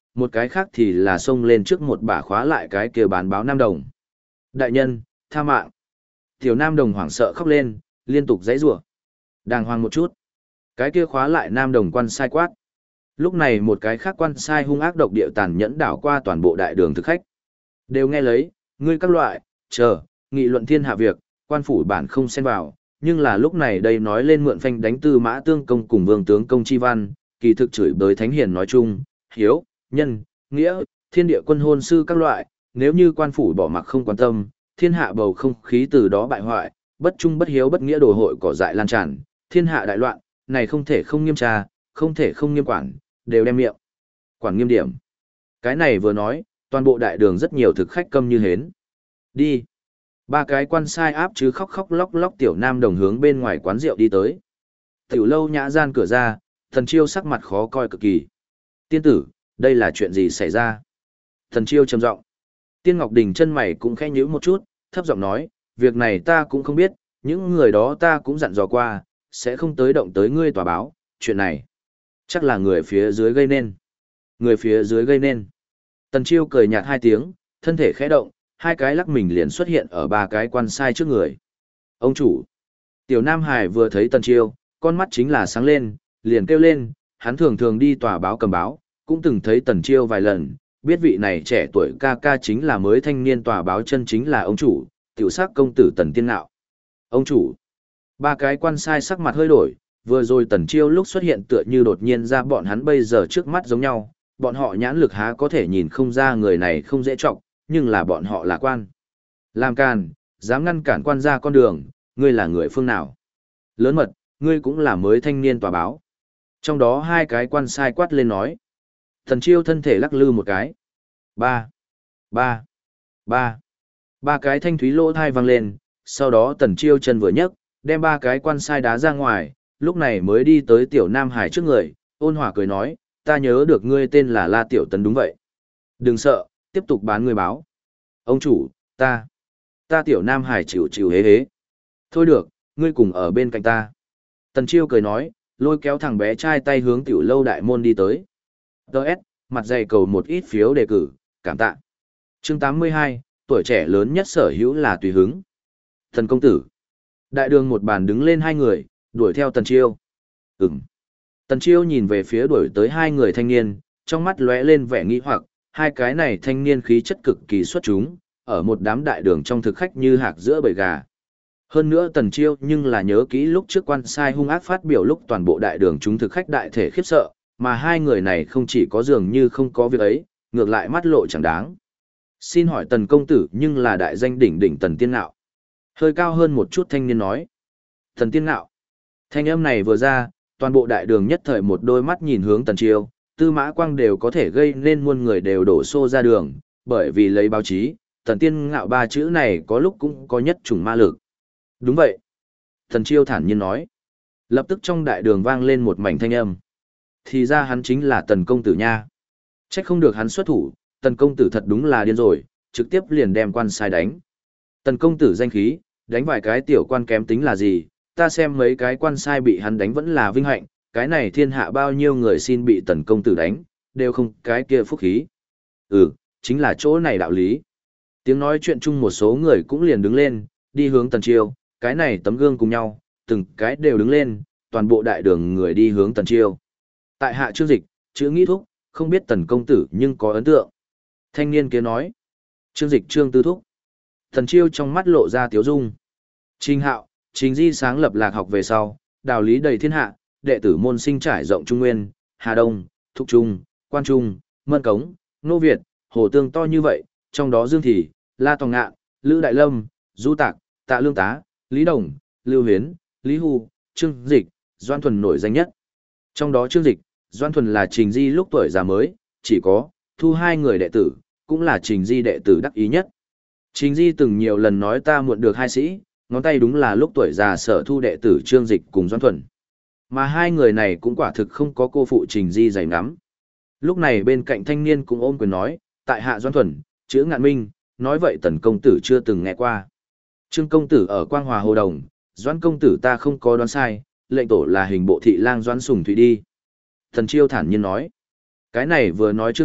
A: một cái khác thì là xông lên trước một bả khóa lại cái kia bán báo Nam Đồng. Đại nhân, tha mạng. Tiểu Nam Đồng hoảng sợ khóc lên, liên tục giãy giụa. Đàng hoàng một chút. Cái kia khóa lại Nam Đồng quan sai quát. Lúc này một cái khác quan sai hung ác độc địa tàn nhẫn đảo qua toàn bộ đại đường thực khách. Đều nghe lấy, ngươi các loại, chờ, nghị luận thiên hạ việc, quan phủ bản không xen vào, nhưng là lúc này đây nói lên mượn phanh đánh Tư Mã Tương Công cùng Vương tướng công chi văn, kỳ thực chửi bới thánh hiền nói chung, hiếu, nhân, nghĩa, thiên địa quân hôn sư các loại, nếu như quan phủ bỏ mặc không quan tâm, thiên hạ bầu không khí từ đó bại hoại, bất trung bất hiếu bất nghĩa đồ hội cỏ dại lan tràn, thiên hạ đại loạn, này không thể không nghiêm tra, không thể không nghiêm quản, đều đem miệng. Quản nghiêm điểm. Cái này vừa nói, toàn bộ đại đường rất nhiều thực khách câm như hến. Đi. Ba cái quan sai áp chứ khóc khóc lóc lóc Tiểu Nam Đồng hướng bên ngoài quán rượu đi tới. Tiểu lâu nhã gian cửa ra, Thần Chiêu sắc mặt khó coi cực kỳ. Tiên tử, đây là chuyện gì xảy ra? Thần Chiêu trầm giọng. Tiên Ngọc Đình chân mày cũng khẽ nhíu một chút, thấp giọng nói, việc này ta cũng không biết, những người đó ta cũng dặn dò qua, sẽ không tới động tới ngươi tòa báo, chuyện này. Chắc là người phía dưới gây nên. Người phía dưới gây nên. Tần Chiêu cười nhạt hai tiếng, thân thể khẽ động, hai cái lắc mình liền xuất hiện ở ba cái quan sai trước người. Ông chủ. Tiểu Nam Hải vừa thấy Tần Chiêu, con mắt chính là sáng lên, liền kêu lên, hắn thường thường đi tòa báo cầm báo, cũng từng thấy Tần Chiêu vài lần, biết vị này trẻ tuổi ca ca chính là mới thanh niên tòa báo chân chính là ông chủ, tiểu sắc công tử Tần Tiên Nạo. Ông chủ. Ba cái quan sai sắc mặt hơi đổi, vừa rồi Tần Chiêu lúc xuất hiện tựa như đột nhiên ra bọn hắn bây giờ trước mắt giống nhau, bọn họ nhãn lực há có thể nhìn không ra người này không dễ trọng, nhưng là bọn họ là quan. Làm càn, dám ngăn cản quan ra con đường, ngươi là người phương nào? Lớn mật, ngươi cũng là mới thanh niên tòa báo. Trong đó hai cái quan sai quát lên nói. Tần Chiêu thân thể lắc lư một cái. Ba, ba, ba. Ba cái thanh thúy lỗ thai vang lên, sau đó Tần Chiêu chân vừa nhấc, đem ba cái quan sai đá ra ngoài, lúc này mới đi tới Tiểu Nam Hải trước người, ôn hòa cười nói, ta nhớ được ngươi tên là La Tiểu Tấn đúng vậy. Đừng sợ, tiếp tục bán ngươi báo. Ông chủ, ta Tiểu Nam Hải chịu chịu hế hế. Thôi được, ngươi cùng ở bên cạnh ta. Tần Chiêu cười nói, lôi kéo thằng bé trai tay hướng tiểu lâu đại môn đi tới. Đợt, mặt dày cầu một ít phiếu đề cử, cảm tạ. Chương 82, tuổi trẻ lớn nhất sở hữu là tùy hứng. Thần công tử. Đại đường một bàn đứng lên hai người, đuổi theo Tần Chiêu. Tần Chiêu nhìn về phía đuổi tới hai người thanh niên, trong mắt lóe lên vẻ nghi hoặc, hai cái này thanh niên khí chất cực kỳ xuất chúng, ở một đám đại đường trong thực khách như hạc giữa bầy gà. Hơn nữa Tần Chiêu nhưng là nhớ kỹ lúc trước quan sai hung ác phát biểu lúc toàn bộ đại đường chúng thực khách đại thể khiếp sợ, mà hai người này không chỉ có dường như không có việc ấy, ngược lại mắt lộ chẳng đáng. Xin hỏi Tần công tử nhưng là đại danh đỉnh đỉnh Tần Tiên Nạo. Hơi cao hơn một chút thanh niên nói. Tần Tiên Nạo. Thanh âm này vừa ra, toàn bộ đại đường nhất thời một đôi mắt nhìn hướng Tần Chiêu, Tư Mã Quang đều có thể gây nên muôn người đều đổ xô ra đường, bởi vì lấy báo chí, Tần Tiên Ngạo ba chữ này có lúc cũng có nhất chủng ma lực. Đúng vậy. Tần Chiêu thản nhiên nói. Lập tức trong đại đường vang lên một mảnh thanh âm. Thì ra hắn chính là Tần công tử nha. Trách không được hắn xuất thủ, Tần công tử thật đúng là điên rồi, trực tiếp liền đem quan sai đánh. Tần công tử danh khí, đánh vài cái tiểu quan kém tính là gì, ta xem mấy cái quan sai bị hắn đánh vẫn là vinh hạnh, cái này thiên hạ bao nhiêu người xin bị Tần công tử đánh, đều không cái kia phúc khí. Chính là chỗ này đạo lý. Tiếng nói chuyện chung một số người cũng liền đứng lên, đi hướng Tần Chiêu, cái này tấm gương cùng nhau, từng cái đều đứng lên, toàn bộ đại đường người đi hướng Tần Chiêu. Tại hạ Trương Dịch, chữ nghĩ thúc, không biết Tần công tử nhưng có ấn tượng. Thanh niên kia nói. Trương Dịch Trương Tư Thúc. Tần Chiêu trong mắt lộ ra tiếu dung. Trình Hạo, Trình Di sáng lập lạc học về sau, đạo lý đầy thiên hạ, đệ tử môn sinh trải rộng Trung Nguyên, Hà Đông, Thục Trung, Quan Trung, Mân Cống, Nô Việt, Hồ Tương to như vậy, trong đó Dương Thị, La Tòng Ngạn, Lữ Đại Lâm, Du Tạc, Tạ Lương Tá, Lý Đồng, Lưu Huyến, Lý Hu, Trương Dịch, Doan Thuần nổi danh nhất. Trong đó Trương Dịch, Doan Thuần là Trình Di lúc tuổi già mới, chỉ có thu hai người đệ tử, cũng là Trình Di đệ tử đắc ý nhất. Trình Di từng nhiều lần nói ta muộn được hai sĩ, ngón tay đúng là lúc tuổi già sở thu đệ tử Trương Dịch cùng Doan Thuần. Mà hai người này cũng quả thực không có cô phụ Trình Di dày ngắm. Lúc này bên cạnh thanh niên cũng ôm quyền nói, tại hạ Doan Thuần, chữ Ngạn Minh, nói vậy Tần công tử chưa từng nghe qua. Trương công tử ở Quang Hòa Hồ Đồng, Doan công tử ta không có đoán sai, lệnh tổ là hình bộ thị lang Doan Sùng Thụy đi. Tần Chiêu thản nhiên nói. Cái này vừa nói Trương Dịch,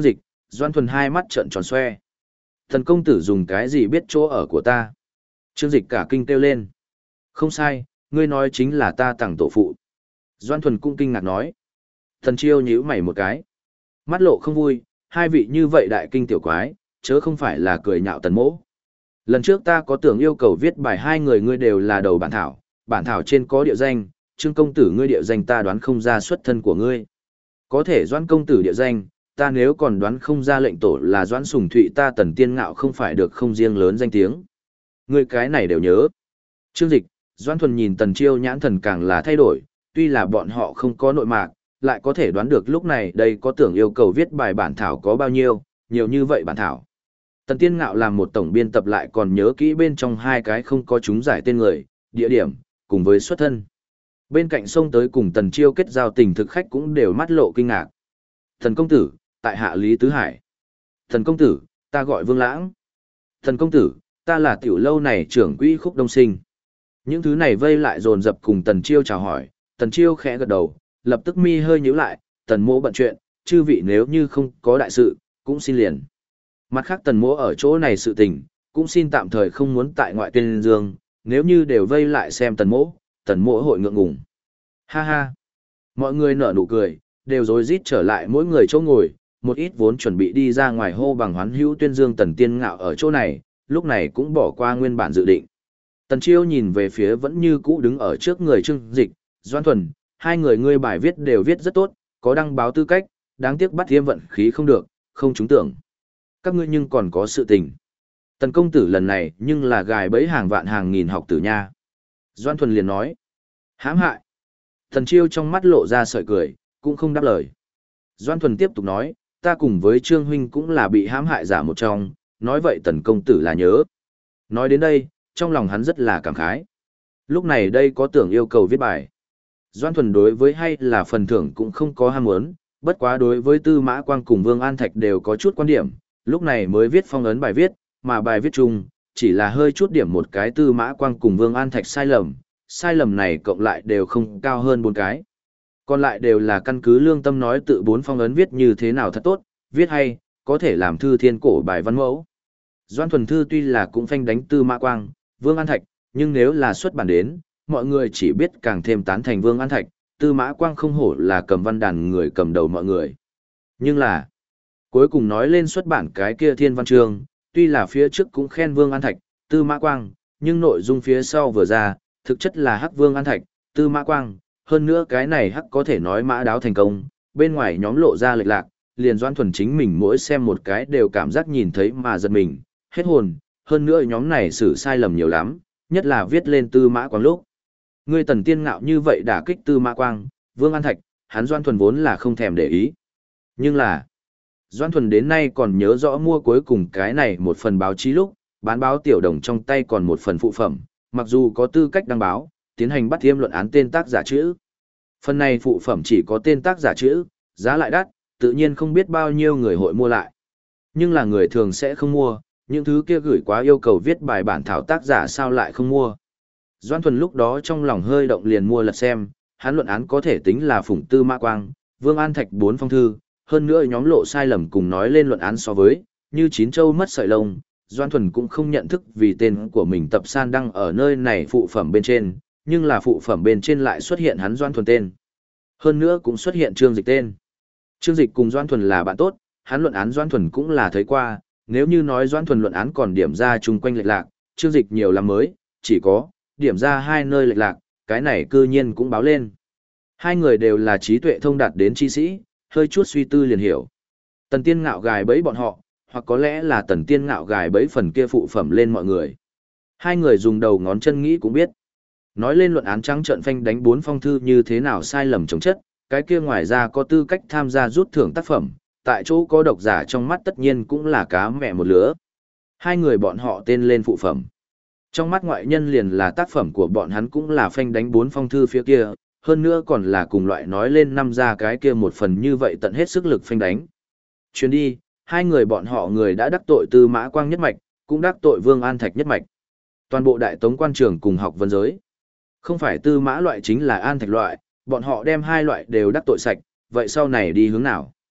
A: Doan Thuần hai mắt trợn tròn xoe. Tần công tử dùng cái gì biết chỗ ở của ta? Trương Dịch cả kinh kêu lên. Không sai, ngươi nói chính là ta tặng tổ phụ. Doan Thuần cũng kinh ngạc nói. Tần Chiêu nhíu mày một cái. Mắt lộ không vui, hai vị như vậy đại kinh tiểu quái, chớ không phải là cười nhạo Tần mỗ. Lần trước ta có tưởng yêu cầu viết bài hai người ngươi đều là đầu bản thảo trên có địa danh, Trương công tử ngươi địa danh ta đoán không ra xuất thân của ngươi. Có thể Doan công tử địa danh, ta nếu còn đoán không ra lệnh tổ là Doãn Sùng Thụy ta Tần Tiên Ngạo không phải được không riêng lớn danh tiếng. Ngươi cái này đều nhớ. Trương Dịch, Doan Thuần nhìn Tần Chiêu nhãn thần càng là thay đổi, tuy là bọn họ không có nội mạc, lại có thể đoán được lúc này đây có tưởng yêu cầu viết bài bản thảo có bao nhiêu, nhiều như vậy bản thảo. Tần Tiên Ngạo làm một tổng biên tập lại còn nhớ kỹ bên trong hai cái không có chúng giải tên người, địa điểm, cùng với xuất thân. Bên cạnh sông tới cùng Tần Chiêu kết giao tình thực khách cũng đều mắt lộ kinh ngạc. Thần công tử, tại hạ Lý Tứ Hải. Thần công tử, ta gọi Vương Lãng. Thần công tử, ta là tiểu lâu này trưởng quỹ Khúc Đông Sinh. Những thứ này vây lại dồn dập cùng Tần Chiêu chào hỏi, Tần Chiêu khẽ gật đầu, lập tức mi hơi nhíu lại, Tần mỗ bận chuyện, chư vị nếu như không có đại sự, cũng xin liền. Mặt khác Tần mỗ ở chỗ này sự tình, cũng xin tạm thời không muốn tại ngoại tuyên dương, nếu như đều vây lại xem Tần mỗ hội ngượng ngùng. Ha ha. Mọi người nở nụ cười, đều rối rít trở lại mỗi người chỗ ngồi, một ít vốn chuẩn bị đi ra ngoài hô bằng hoán hữu tuyên dương Tần Tiên Ngạo ở chỗ này, lúc này cũng bỏ qua nguyên bản dự định. Tần Chiêu nhìn về phía vẫn như cũ đứng ở trước người Trương Dịch, Doan Thuần, hai người ngươi bài viết đều viết rất tốt, có đăng báo tư cách, đáng tiếc bắt thiêm vận khí không được, không trúng tưởng. Các ngươi nhưng còn có sự tình. Tần công tử lần này nhưng là gài bẫy hàng vạn hàng nghìn học tử nha. Doan Thuần liền nói, hãm hại. Tần Chiêu trong mắt lộ ra sợi cười, cũng không đáp lời. Doan Thuần tiếp tục nói, ta cùng với Trương huynh cũng là bị hãm hại giả một trong, nói vậy Tần công tử là nhớ. Nói đến đây, trong lòng hắn rất là cảm khái. Lúc này đây có tưởng yêu cầu viết bài. Doan Thuần đối với hay là phần thưởng cũng không có ham muốn, bất quá đối với Tư Mã Quang cùng Vương An Thạch đều có chút quan điểm, lúc này mới viết phong ấn bài viết, mà bài viết chung, chỉ là hơi chút điểm một cái Tư Mã Quang cùng Vương An Thạch sai lầm này cộng lại đều không cao hơn 4 cái. Còn lại đều là căn cứ lương tâm nói tự 4 phong ấn viết như thế nào thật tốt, viết hay, có thể làm thư thiên cổ bài văn mẫu. Doan Thuần thư tuy là cũng phanh đánh Tư Mã Quang, Vương An Thạch, nhưng nếu là xuất bản đến, mọi người chỉ biết càng thêm tán thành Vương An Thạch, Tư Mã Quang không hổ là cầm văn đàn người cầm đầu mọi người. Nhưng là, cuối cùng nói lên xuất bản cái kia thiên văn chương, tuy là phía trước cũng khen Vương An Thạch, Tư Mã Quang, nhưng nội dung phía sau vừa ra, thực chất là hắc Vương An Thạch, Tư Mã Quang, hơn nữa cái này hắc có thể nói mã đáo thành công, bên ngoài nhóm lộ ra lệch lạc, liền Doan Thuần chính mình mỗi xem một cái đều cảm giác nhìn thấy mà giật mình, hết hồn, hơn nữa nhóm này xử sai lầm nhiều lắm, nhất là viết lên Tư Mã Quang lúc. Ngươi Tần Tiên Ngạo như vậy đả kích Tư Mã Quang, Vương An Thạch, hắn Doan Thuần vốn là không thèm để ý. Nhưng là, Doan Thuần đến nay còn nhớ rõ mua cuối cùng cái này một phần báo chí lúc, bán báo tiểu đồng trong tay còn một phần phụ phẩm, mặc dù có tư cách đăng báo, tiến hành bắt thiêm luận án tên tác giả chữ. Phần này phụ phẩm chỉ có tên tác giả chữ, giá lại đắt, tự nhiên không biết bao nhiêu người hội mua lại. Nhưng là người thường sẽ không mua, những thứ kia gửi quá yêu cầu viết bài bản thảo tác giả sao lại không mua. Doan Thuần lúc đó trong lòng hơi động liền mua lật xem, hắn luận án có thể tính là phụng Tư Mã Quang, Vương An Thạch 4 phong thư, hơn nữa nhóm lộ sai lầm cùng nói lên luận án so với, như chín châu mất sợi lông, Doan Thuần cũng không nhận thức vì tên của mình tập san đăng ở nơi này phụ phẩm bên trên, nhưng là phụ phẩm bên trên lại xuất hiện hắn Doan Thuần tên. Hơn nữa cũng xuất hiện Trương Dịch tên. Trương Dịch cùng Doan Thuần là bạn tốt, hắn luận án Doan Thuần cũng là thấy qua, nếu như nói Doan Thuần luận án còn điểm ra chung quanh lệch lạc, Trương Dịch nhiều lắm mới, chỉ có điểm ra 2 nơi lệch lạc, cái này cư nhiên cũng báo lên. Hai người đều là trí tuệ thông đạt đến chi sĩ, hơi chút suy tư liền hiểu. Tần Tiên Ngạo gài bẫy bọn họ, hoặc có lẽ là Tần Tiên Ngạo gài bẫy phần kia phụ phẩm lên mọi người. Hai người dùng đầu ngón chân nghĩ cũng biết. Nói lên luận án trắng trợn phanh đánh 4 phong thư như thế nào sai lầm chống chất, cái kia ngoài ra có tư cách tham gia rút thưởng tác phẩm, tại chỗ có độc giả trong mắt tất nhiên cũng là cá mẹ một lứa. Hai người bọn họ tên lên phụ phẩm. Trong mắt ngoại nhân liền là tác phẩm của bọn hắn cũng là phanh đánh 4 phong thư phía kia, hơn nữa còn là cùng loại nói lên năm ra cái kia một phần như vậy tận hết sức lực phanh đánh. Chuyến đi, hai người bọn họ người đã đắc tội Tư Mã Quang nhất mạch, cũng đắc tội Vương An Thạch nhất mạch. Toàn bộ đại tống quan trường cùng học vân giới. Không phải Tư Mã loại chính là An Thạch loại, bọn họ đem hai loại đều đắc tội sạch, vậy sau này đi hướng nào?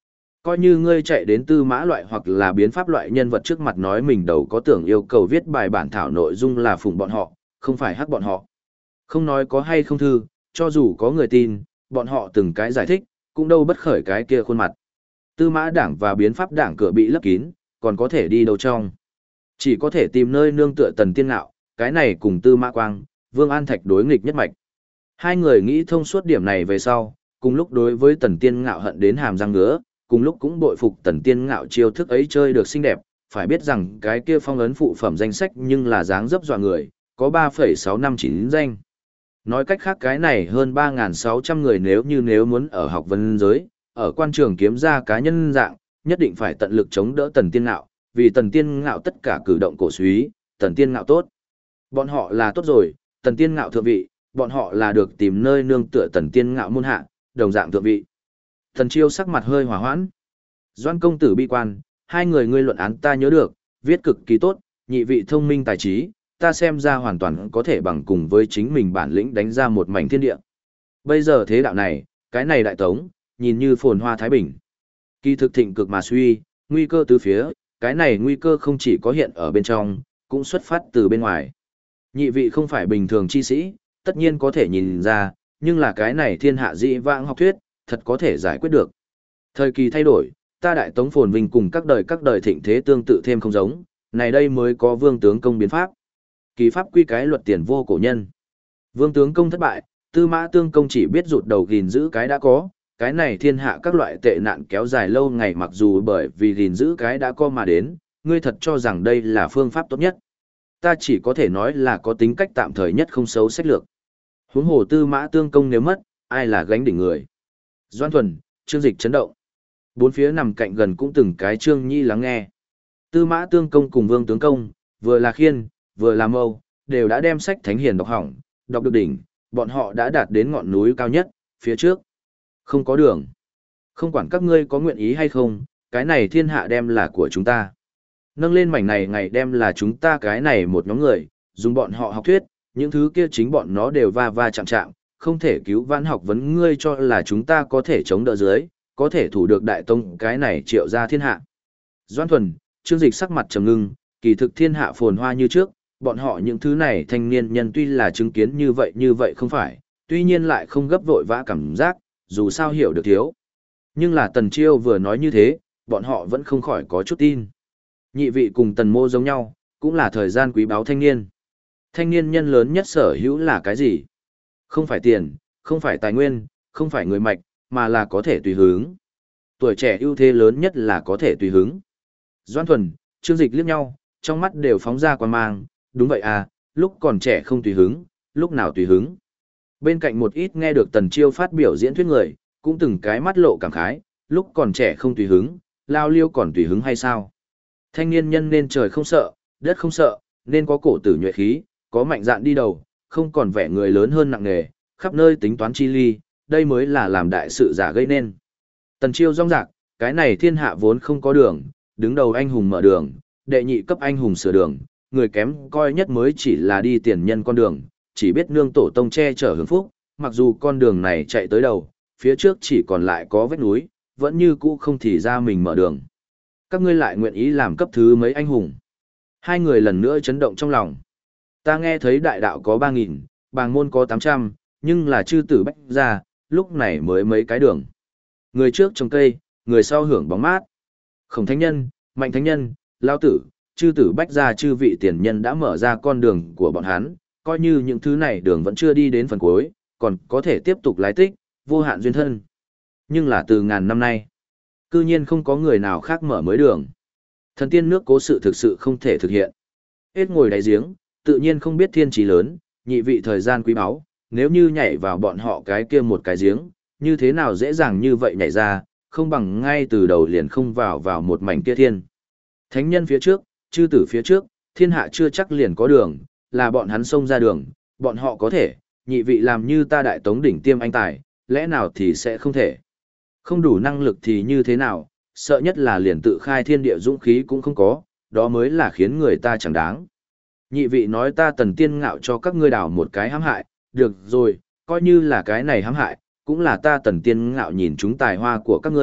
A: Coi như ngươi chạy đến tư mã loại hoặc là biến pháp loại nhân vật trước mặt nói mình đầu có tưởng yêu cầu viết bài bản thảo nội dung là phụng bọn họ, không phải hắc bọn họ. Không nói có hay không thư, cho dù có người tin, bọn họ từng cái giải thích, cũng đâu bất khởi cái kia khuôn mặt. Tư mã đảng và biến pháp đảng cửa bị lấp kín, còn có thể đi đâu trong. Chỉ có thể tìm nơi nương tựa Tần Tiên Ngạo, cái này cùng Tư Mã Quang, Vương An Thạch đối nghịch nhất mạch. Hai người nghĩ thông suốt điểm này về sau, cùng lúc đối với Tần Tiên Ngạo hận đến hàm răng ngứa, cùng lúc cũng bội phục Tần Tiên Ngạo chiêu thức ấy chơi được xinh đẹp, phải biết rằng cái kia phong ấn phụ phẩm danh sách nhưng là dáng dấp dọa người, có 3,659 danh. Nói cách khác cái này hơn 3.600 người nếu muốn ở học vấn giới, ở quan trường kiếm ra cá nhân dạng, nhất định phải tận lực chống đỡ Tần Tiên Ngạo, vì Tần Tiên Ngạo tất cả cử động cổ suý, Tần Tiên Ngạo tốt. Bọn họ là tốt rồi, Tần Tiên Ngạo thượng vị, bọn họ là được tìm nơi nương tựa Tần Tiên Ngạo môn hạ, đồng dạng thượng vị. Thần Chiêu sắc mặt hơi hỏa hoãn. Doan công tử bi quan, hai người ngươi luận án ta nhớ được, viết cực kỳ tốt, nhị vị thông minh tài trí, ta xem ra hoàn toàn có thể bằng cùng với chính mình bản lĩnh đánh ra một mảnh thiên địa. Bây giờ thế đạo này, cái này đại tống, nhìn như phồn hoa thái bình. Kỳ thực thịnh cực mà suy, nguy cơ tứ phía, cái này nguy cơ không chỉ có hiện ở bên trong, cũng xuất phát từ bên ngoài. Nhị vị không phải bình thường chi sĩ, tất nhiên có thể nhìn ra, nhưng là cái này thiên hạ dị vãng học thuyết, thật có thể giải quyết được. Thời kỳ thay đổi, ta đại tống phồn vinh cùng các đời thịnh thế tương tự thêm không giống, này đây mới có vương tướng công biến pháp. Kỳ pháp quy cái luật tiền vô cổ nhân. Vương tướng công thất bại, tư mã tương công chỉ biết rụt đầu gìn giữ cái đã có, cái này thiên hạ các loại tệ nạn kéo dài lâu ngày mặc dù bởi vì gìn giữ cái đã có mà đến, ngươi thật cho rằng đây là phương pháp tốt nhất. Ta chỉ có thể nói là có tính cách tạm thời nhất không xấu sách lược. Huống hồ tư mã tương công nếu mất, ai là gánh đỉnh người. Doan Thuần, Trương Dịch chấn động. Bốn phía nằm cạnh gần cũng từng cái Trương Nhi lắng nghe. Tư mã tương công cùng Vương tướng công, vừa là khiên, vừa là mâu, đều đã đem sách thánh hiền đọc hỏng, đọc được đỉnh, bọn họ đã đạt đến ngọn núi cao nhất, phía trước. Không có đường. Không quản các ngươi có nguyện ý hay không, cái này thiên hạ đem là của chúng ta. Nâng lên mảnh này ngày đem là chúng ta cái này một nhóm người, dùng bọn họ học thuyết, những thứ kia chính bọn nó đều va va chạm chạm, không thể cứu vãn học vấn ngươi cho là chúng ta có thể chống đỡ dưới, có thể thủ được đại tông cái này triệu ra thiên hạ. Doan Thuần, Trương Dịch sắc mặt trầm ngưng, kỳ thực thiên hạ phồn hoa như trước, bọn họ những thứ này thanh niên nhân tuy là chứng kiến như vậy không phải, tuy nhiên lại không gấp vội vã cảm giác, dù sao hiểu được thiếu. Nhưng là Tần Chiêu vừa nói như thế, bọn họ vẫn không khỏi có chút tin. Nhị vị cùng Tần Mô giống nhau, cũng là thời gian quý báu thanh niên. Thanh niên nhân lớn nhất sở hữu là cái gì? Không phải tiền, không phải tài nguyên, không phải người mạch, mà là có thể tùy hứng. Tuổi trẻ ưu thế lớn nhất là có thể tùy hứng. Doan Thuần, Trương Dịch liếc nhau, trong mắt đều phóng ra quan mang, đúng vậy à, lúc còn trẻ không tùy hứng, lúc nào tùy hứng. Bên cạnh một ít nghe được Tần Chiêu phát biểu diễn thuyết người, cũng từng cái mắt lộ cảm khái, lúc còn trẻ không tùy hứng, lao liêu còn tùy hứng hay sao? Thanh niên nhân nên trời không sợ, đất không sợ, nên có cổ tử nhuệ khí, có mạnh dạn đi đầu, không còn vẻ người lớn hơn nặng nề, khắp nơi tính toán chi ly, đây mới là làm đại sự giả gây nên. Tần Chiêu rong rạc, cái này thiên hạ vốn không có đường, đứng đầu anh hùng mở đường, đệ nhị cấp anh hùng sửa đường, người kém coi nhất mới chỉ là đi tiền nhân con đường, chỉ biết nương tổ tông che chở hưởng phúc, mặc dù con đường này chạy tới đầu, phía trước chỉ còn lại có vết núi, vẫn như cũ không thì ra mình mở đường. Các ngươi lại nguyện ý làm cấp thứ mấy anh hùng. Hai người lần nữa chấn động trong lòng. Ta nghe thấy đại đạo có 3.000, bàng môn có 800, nhưng là chư tử bách ra, lúc này mới mấy cái đường. Người trước trồng cây, người sau hưởng bóng mát. Khổng thánh nhân, mạnh thánh nhân, lao tử, chư tử bách ra chư vị tiền nhân đã mở ra con đường của bọn hắn, coi như những thứ này đường vẫn chưa đi đến phần cuối, còn có thể tiếp tục lái tích, vô hạn duyên thân. Nhưng là từ ngàn năm nay, cư nhiên không có người nào khác mở mới đường. Thần tiên nước cố sự thực sự không thể thực hiện. Hết ngồi đáy giếng, tự nhiên không biết thiên trí lớn, nhị vị thời gian quý báu, nếu như nhảy vào bọn họ cái kia một cái giếng, như thế nào dễ dàng như vậy nhảy ra, không bằng ngay từ đầu liền không vào một mảnh kia thiên. Thánh nhân phía trước, chư tử phía trước, thiên hạ chưa chắc liền có đường, là bọn hắn xông ra đường, bọn họ có thể, nhị vị làm như ta đại tống đỉnh tiêm anh tài, lẽ nào thì sẽ không thể. Không đủ năng lực thì như thế nào, sợ nhất là liền tự khai thiên địa dũng khí cũng không có, đó mới là khiến người ta chẳng đáng. Nhị vị nói ta Tần Tiên Ngạo cho các ngươi đào một cái hãm hại, được rồi, coi như là cái này hãm hại, cũng là ta Tần Tiên Ngạo nhìn chúng tài hoa của các ngươi,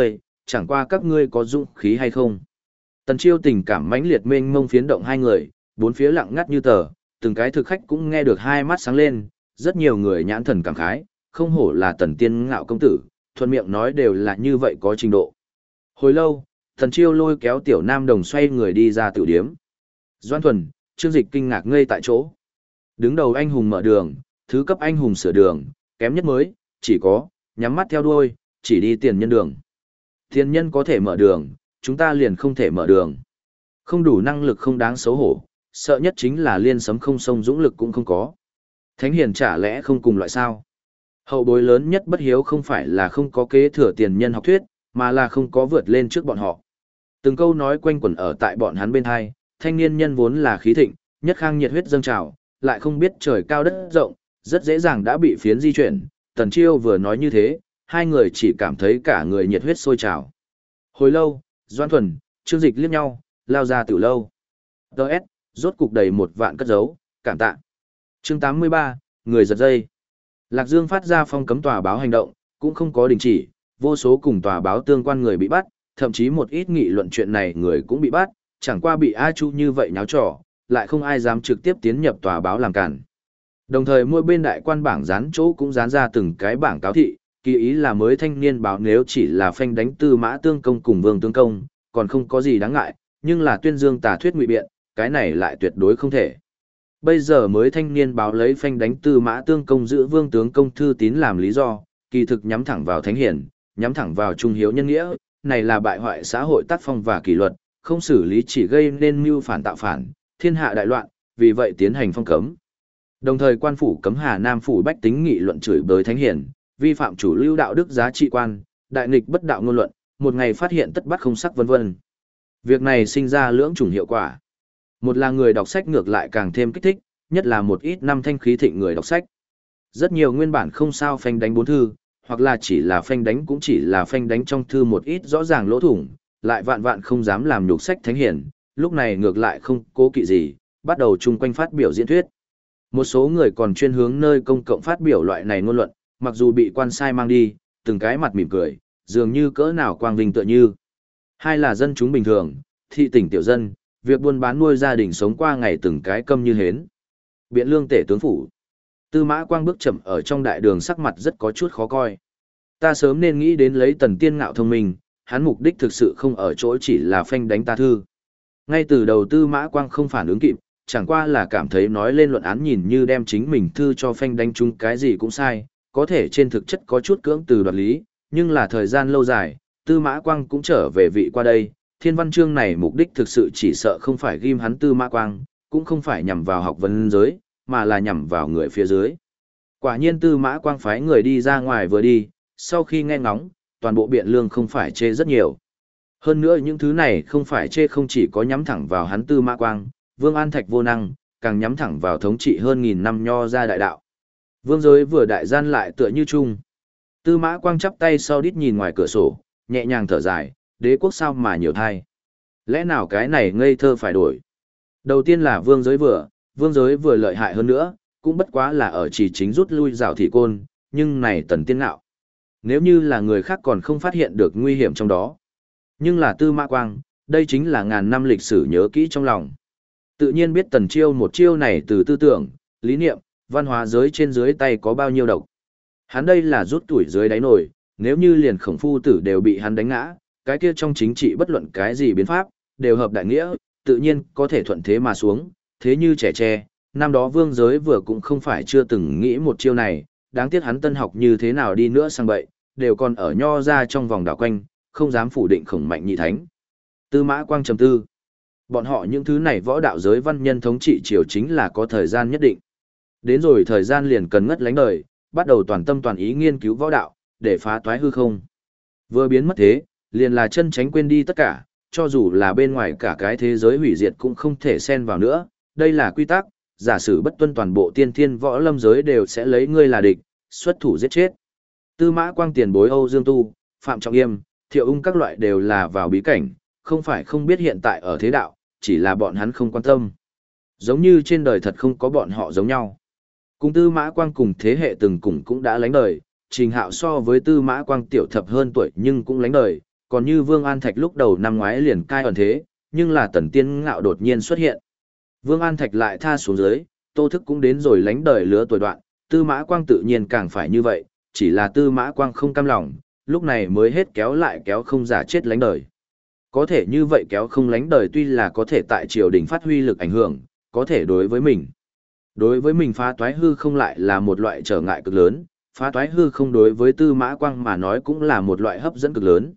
A: chẳng qua các ngươi có dũng khí hay không. Tần Chiêu tình cảm mãnh liệt mênh mông phiến động hai người, bốn phía lặng ngắt như tờ, từng cái thực khách cũng nghe được hai mắt sáng lên, rất nhiều người nhãn thần cảm khái, không hổ là Tần Tiên Ngạo công tử, thuận miệng nói đều là như vậy có trình độ. Hồi lâu, Tần Chiêu lôi kéo Tiểu Nam Đồng xoay người đi ra tiểu điếm. Doan Thuần, Trương Dịch kinh ngạc ngây tại chỗ. Đứng đầu anh hùng mở đường, thứ cấp anh hùng sửa đường, kém nhất mới, chỉ có, nhắm mắt theo đuôi, chỉ đi tiền nhân đường. Tiền nhân có thể mở đường, chúng ta liền không thể mở đường. Không đủ năng lực không đáng xấu hổ, sợ nhất chính là liên sấm không sông dũng lực cũng không có. Thánh hiền chả lẽ không cùng loại sao? Hậu bối lớn nhất bất hiếu không phải là không có kế thừa tiền nhân học thuyết, mà là không có vượt lên trước bọn họ. Từng câu nói quanh quẩn ở tại bọn hắn bên hai, thanh niên nhân vốn là khí thịnh, nhất khang nhiệt huyết dâng trào, lại không biết trời cao đất rộng, rất dễ dàng đã bị phiến di chuyển. Tần Chiêu vừa nói như thế, hai người chỉ cảm thấy cả người nhiệt huyết sôi trào. Hồi lâu, Doan Thuần, Trương Dịch liếc nhau, lao ra tiểu lâu. Đợt, rốt cục đầy 1 vạn cất giấu, cảm tạ. Chương 83, người giật dây. Lạc Dương phát ra phong cấm tòa báo hành động, cũng không có đình chỉ, vô số cùng tòa báo tương quan người bị bắt, thậm chí một ít nghị luận chuyện này người cũng bị bắt, chẳng qua bị A Chu như vậy nháo trò, lại không ai dám trực tiếp tiến nhập tòa báo làm cản. Đồng thời mỗi bên đại quan bảng dán chỗ cũng dán ra từng cái bảng cáo thị, kỳ ý là mới thanh niên báo nếu chỉ là phanh đánh Tư Mã Tương Công cùng Vương Tương Công, còn không có gì đáng ngại, nhưng là tuyên dương tà thuyết ngụy biện, cái này lại tuyệt đối không thể. Bây giờ mới thanh niên báo lấy phanh đánh Tư Mã Tương Công giữ Vương Tướng Công thư tín làm lý do, kỳ thực nhắm thẳng vào thánh hiển, nhắm thẳng vào trung hiếu nhân nghĩa, này là bại hoại xã hội tác phong và kỷ luật, không xử lý chỉ gây nên mưu phản tạo phản, thiên hạ đại loạn, vì vậy tiến hành phong cấm. Đồng thời quan phủ cấm Hà Nam phủ bách tính nghị luận chửi bới thánh hiển, vi phạm chủ lưu đạo đức giá trị quan, đại nghịch bất đạo ngôn luận, một ngày phát hiện tất bắt không sắc vân vân. Việc này sinh ra lưỡng chủng hiệu quả. Một là người đọc sách ngược lại càng thêm kích thích, nhất là một ít năm thanh khí thịnh người đọc sách. Rất nhiều nguyên bản không sao phanh đánh 4 thư, hoặc là chỉ là phanh đánh cũng chỉ là phanh đánh trong thư một ít rõ ràng lỗ thủng, lại vạn vạn không dám làm nhục sách thánh hiển, lúc này ngược lại không cố kỵ gì, bắt đầu chung quanh phát biểu diễn thuyết. Một số người còn chuyên hướng nơi công cộng phát biểu loại này ngôn luận, mặc dù bị quan sai mang đi, từng cái mặt mỉm cười, dường như cỡ nào quang vinh tựa như. Hai là dân chúng bình thường, thị tỉnh tiểu dân, việc buôn bán nuôi gia đình sống qua ngày từng cái câm như hến. Biện lương tể tướng phủ. Tư Mã Quang bước chậm ở trong đại đường, sắc mặt rất có chút khó coi. Ta sớm nên nghĩ đến lấy Tần Tiên Ngạo thông minh, hắn mục đích thực sự không ở chỗ chỉ là phanh đánh ta thư. Ngay từ đầu Tư Mã Quang không phản ứng kịp, chẳng qua là cảm thấy nói lên luận án nhìn như đem chính mình thư cho phanh đánh chung cái gì cũng sai, có thể trên thực chất có chút cưỡng từ đoạt lý, nhưng là thời gian lâu dài, Tư Mã Quang cũng trở về vị qua đây, thiên văn chương này mục đích thực sự chỉ sợ không phải ghim hắn Tư Mã Quang, cũng không phải nhằm vào học vấn giới, mà là nhằm vào người phía dưới. Quả nhiên Tư Mã Quang phái người đi ra ngoài vừa đi, sau khi nghe ngóng, toàn bộ biện lương không phải chê rất nhiều. Hơn nữa những thứ này không phải chê không chỉ có nhắm thẳng vào hắn Tư Mã Quang, Vương An Thạch vô năng, càng nhắm thẳng vào thống trị hơn 1000 năm nho ra đại đạo. Vương giới vừa đại gian lại tựa như chung. Tư Mã Quang chắp tay sau đít nhìn ngoài cửa sổ, nhẹ nhàng thở dài, đế quốc sao mà nhiều thai. Lẽ nào cái này ngây thơ phải đổi? Đầu tiên là vương giới vừa lợi hại hơn nữa, cũng bất quá là ở chỉ chính rút lui rào thị côn, nhưng này Tần Tiên Ngạo. Nếu như là người khác còn không phát hiện được nguy hiểm trong đó. Nhưng là Tư Mã Quang, đây chính là ngàn năm lịch sử nhớ kỹ trong lòng. Tự nhiên biết Tần Chiêu một chiêu này từ tư tưởng, lý niệm, văn hóa giới trên dưới tay có bao nhiêu độc. Hắn đây là rút tuổi dưới đáy nổi, nếu như liền Khổng Phu Tử đều bị hắn đánh ngã, cái kia trong chính trị bất luận cái gì biến pháp, đều hợp đại nghĩa, tự nhiên có thể thuận thế mà xuống, thế như trẻ tre, năm đó vương giới vừa cũng không phải chưa từng nghĩ một chiêu này, đáng tiếc hắn tân học như thế nào đi nữa sang bậy, đều còn ở nho ra trong vòng đảo quanh, không dám phủ định Khổng Mạnh nhị thánh. Tư Mã Quang trầm tư. Bọn họ những thứ này võ đạo giới văn nhân thống trị triều chính là có thời gian nhất định. Đến rồi thời gian liền cần ngất lánh đời, bắt đầu toàn tâm toàn ý nghiên cứu võ đạo, để phá toái hư không. Vừa biến mất thế, liền là chân tránh quên đi tất cả, cho dù là bên ngoài cả cái thế giới hủy diệt cũng không thể xen vào nữa, đây là quy tắc, giả sử bất tuân toàn bộ tiên thiên võ lâm giới đều sẽ lấy ngươi là địch, xuất thủ giết chết. Tư Mã Quang tiền bối Âu Dương Tu, Phạm Trọng Yêm, Thiệu Ung các loại đều là vào bí cảnh, không phải không biết hiện tại ở thế đạo, chỉ là bọn hắn không quan tâm. Giống như trên đời thật không có bọn họ giống nhau. Cùng Tư Mã Quang cùng thế hệ từng cùng cũng đã lánh đời, Trình Hạo so với Tư Mã Quang tiểu thập hơn tuổi nhưng cũng lánh đời, còn như Vương An Thạch lúc đầu năm ngoái liền cai ẩn thế, nhưng là Tần Tiên Ngạo đột nhiên xuất hiện. Vương An Thạch lại tha xuống dưới, Tô Thức cũng đến rồi lánh đời lứa tuổi đoạn, Tư Mã Quang tự nhiên càng phải như vậy, chỉ là Tư Mã Quang không cam lòng, lúc này mới hết kéo lại kéo không giả chết lánh đời. Có thể như vậy kéo không lánh đời tuy là có thể tại triều đình phát huy lực ảnh hưởng, có thể đối với mình. Đối với mình phá toái hư không lại là một loại trở ngại cực lớn, phá toái hư không đối với Tư Mã Quang mà nói cũng là một loại hấp dẫn cực lớn.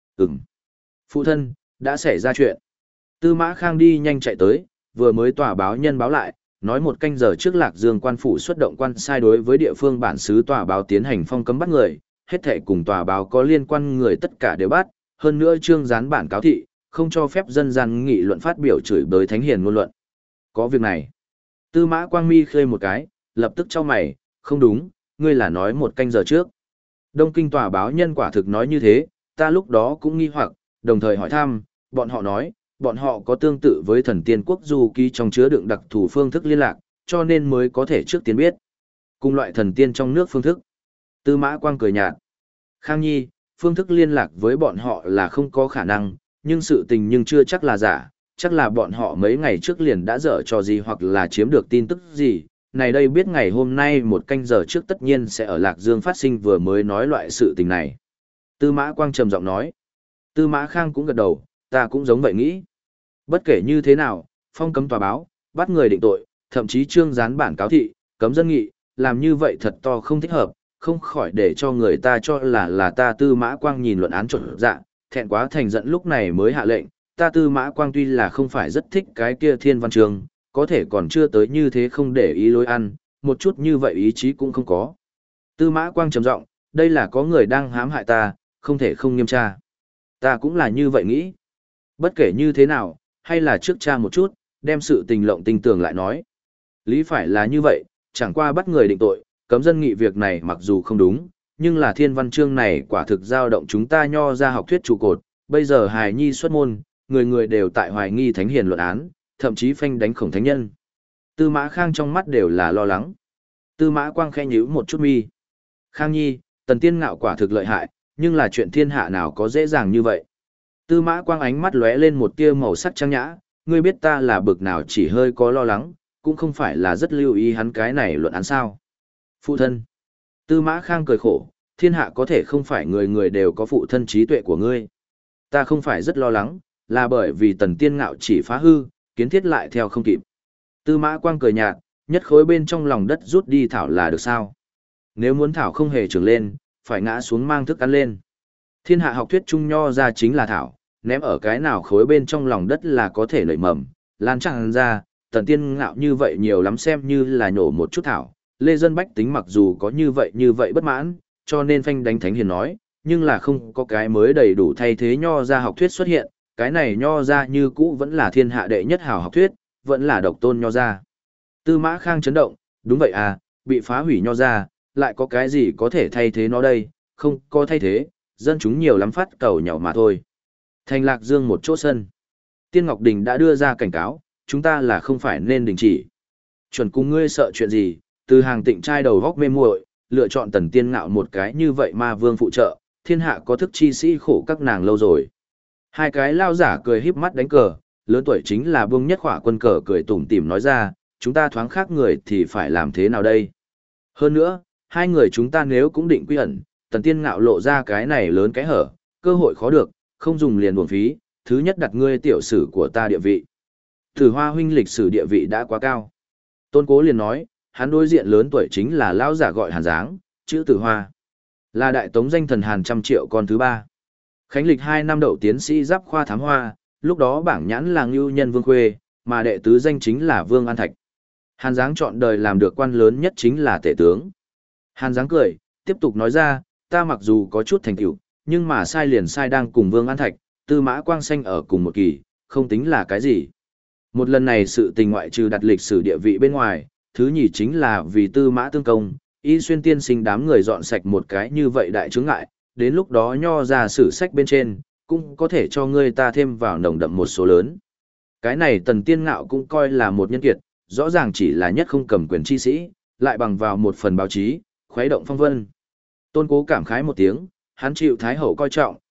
A: Phụ thân, đã xảy ra chuyện. Tư Mã Khang đi nhanh chạy tới, vừa mới tòa báo nhân báo lại, nói một canh giờ trước Lạc Dương quan phủ xuất động quan sai đối với địa phương bản xứ tòa báo tiến hành phong cấm bắt người, hết thảy cùng tòa báo có liên quan người tất cả đều bắt, hơn nữa trương dán bản cáo thị, không cho phép dân gian nghị luận phát biểu chửi bới thánh hiền ngôn luận. Có việc này. Tư Mã Quang mi khơi một cái, lập tức chau mày, không đúng, ngươi là nói một canh giờ trước. Đông Kinh tòa báo nhân quả thực nói như thế, ta lúc đó cũng nghi hoặc, đồng thời hỏi thăm, bọn họ nói, bọn họ có tương tự với thần tiên quốc du ký trong chứa đựng đặc thù phương thức liên lạc, cho nên mới có thể trước tiên biết. Cùng loại thần tiên trong nước phương thức. Tư Mã Quang cười nhạt. Khang Nhi, phương thức liên lạc với bọn họ là không có khả năng, nhưng sự tình nhưng chưa chắc là giả, chắc là bọn họ mấy ngày trước liền đã dở trò gì hoặc là chiếm được tin tức gì. Này đây biết ngày hôm nay một canh giờ trước tất nhiên sẽ ở Lạc Dương phát sinh vừa mới nói loại sự tình này. Tư Mã Quang trầm giọng nói. Tư Mã Khang cũng gật đầu, ta cũng giống vậy nghĩ. Bất kể như thế nào, phong cấm tòa báo, bắt người định tội, thậm chí trương dán bản cáo thị, cấm dân nghị, làm như vậy thật to không thích hợp, không khỏi để cho người ta cho là ta Tư Mã Quang nhìn luận án chuẩn dạ, thẹn quá thành giận lúc này mới hạ lệnh, ta Tư Mã Quang tuy là không phải rất thích cái kia Thiên Văn Trường, có thể còn chưa tới như thế không để ý lối ăn, một chút như vậy ý chí cũng không có. Tư Mã Quang trầm giọng, đây là có người đang hãm hại ta, không thể không nghiêm tra. Ta cũng là như vậy nghĩ. Bất kể như thế nào, hay là trước tra một chút, đem sự tình lộng tinh tường lại nói. Lý phải là như vậy, chẳng qua bắt người định tội, cấm dân nghị việc này mặc dù không đúng, nhưng là Thiên Văn Chương này quả thực dao động chúng ta nho ra học thuyết trụ cột, bây giờ hài nhi xuất môn, người người đều tại hoài nghi thánh hiền luận án, thậm chí phanh đánh khổng thánh nhân. Tư Mã Khang trong mắt đều là lo lắng. Tư Mã Quang khẽ nhíu một chút mi. Khang Nhi, Tần Tiên Ngạo quả thực lợi hại, nhưng là chuyện thiên hạ nào có dễ dàng như vậy. Tư Mã Quang ánh mắt lóe lên một tia màu sắc trang nhã, ngươi biết ta là bực nào chỉ hơi có lo lắng, cũng không phải là rất lưu ý hắn cái này luận án sao. Phụ thân. Tư Mã Khang cười khổ, thiên hạ có thể không phải người người đều có phụ thân trí tuệ của ngươi. Ta không phải rất lo lắng, là bởi vì Tần Tiên Ngạo chỉ phá hư, kiến thiết lại theo không kịp. Tư Mã Quang cười nhạt, nhất khối bên trong lòng đất rút đi thảo là được sao? Nếu muốn thảo không hề trưởng lên, phải ngã xuống mang thức ăn lên. Thiên hạ học thuyết trung nho ra chính là thảo, ném ở cái nào khối bên trong lòng đất là có thể nảy mầm, lan tràn ra, Tần Tiên Ngạo như vậy nhiều lắm xem như là nhổ một chút thảo. Lê dân bách tính mặc dù có như vậy bất mãn, cho nên phanh đánh thánh hiền nói, nhưng là không có cái mới đầy đủ thay thế nho ra học thuyết xuất hiện, cái này nho ra như cũ vẫn là thiên hạ đệ nhất hào học thuyết, vẫn là độc tôn nho ra. Tư Mã Khang chấn động, đúng vậy à, bị phá hủy nho ra, lại có cái gì có thể thay thế nó đây, không có thay thế, dân chúng nhiều lắm phát cầu nhỏ mà thôi. Thành Lạc Dương một chỗ sân. Tiên Ngọc Đình đã đưa ra cảnh cáo, chúng ta là không phải nên đình chỉ. Chuẩn cùng ngươi sợ chuyện gì, từ hàng tịnh trai đầu góc mê muội, lựa chọn Tần Tiên Ngạo một cái như vậy mà vương phụ trợ, thiên hạ có thức chi sĩ khổ các nàng lâu rồi. Hai cái lao giả cười híp mắt đánh cờ, lớn tuổi chính là Vương Nhất Khỏa quân cờ cười tủm tỉm nói ra, chúng ta thoáng khác người thì phải làm thế nào đây? Hơn nữa, hai người chúng ta nếu cũng định quy ẩn, Tần Tiên Ngạo lộ ra cái này lớn cái hở, cơ hội khó được, không dùng liền uổng phí, thứ nhất đặt ngươi tiểu sử của ta địa vị. Tử Hoa huynh lịch sử địa vị đã quá cao. Tôn Cố liền nói, hắn đối diện lớn tuổi chính là lão giả gọi Hàn Giáng, chữ Tử Hoa. Là đại tống danh thần Hàn trăm triệu con thứ ba. Khánh lịch 2 năm đậu tiến sĩ giáp khoa thám hoa, lúc đó bảng nhãn là ngưu nhân Vương Khuê, mà đệ tứ danh chính là Vương An Thạch. Hàn Giáng chọn đời làm được quan lớn nhất chính là tể tướng. Hàn Giáng cười, tiếp tục nói ra, ta mặc dù có chút thành tựu, nhưng mà sai liền sai đang cùng Vương An Thạch, Tư Mã Quang Sanh ở cùng một kỳ, không tính là cái gì. Một lần này sự tình ngoại trừ đặt lịch sử địa vị bên ngoài, thứ nhì chính là vì Tư Mã tương công, Y Xuyên tiên sinh đám người dọn sạch một cái như vậy đại chướng ngại, đến lúc đó nho ra sử sách bên trên, cũng có thể cho ngươi ta thêm vào nồng đậm một số lớn. Cái này Tần Tiên Ngạo cũng coi là một nhân kiệt, rõ ràng chỉ là nhất không cầm quyền chi sĩ, lại bằng vào một phần báo chí, khuấy động phong vân. Tôn Cố cảm khái một tiếng, hắn chịu Thái Hậu coi trọng,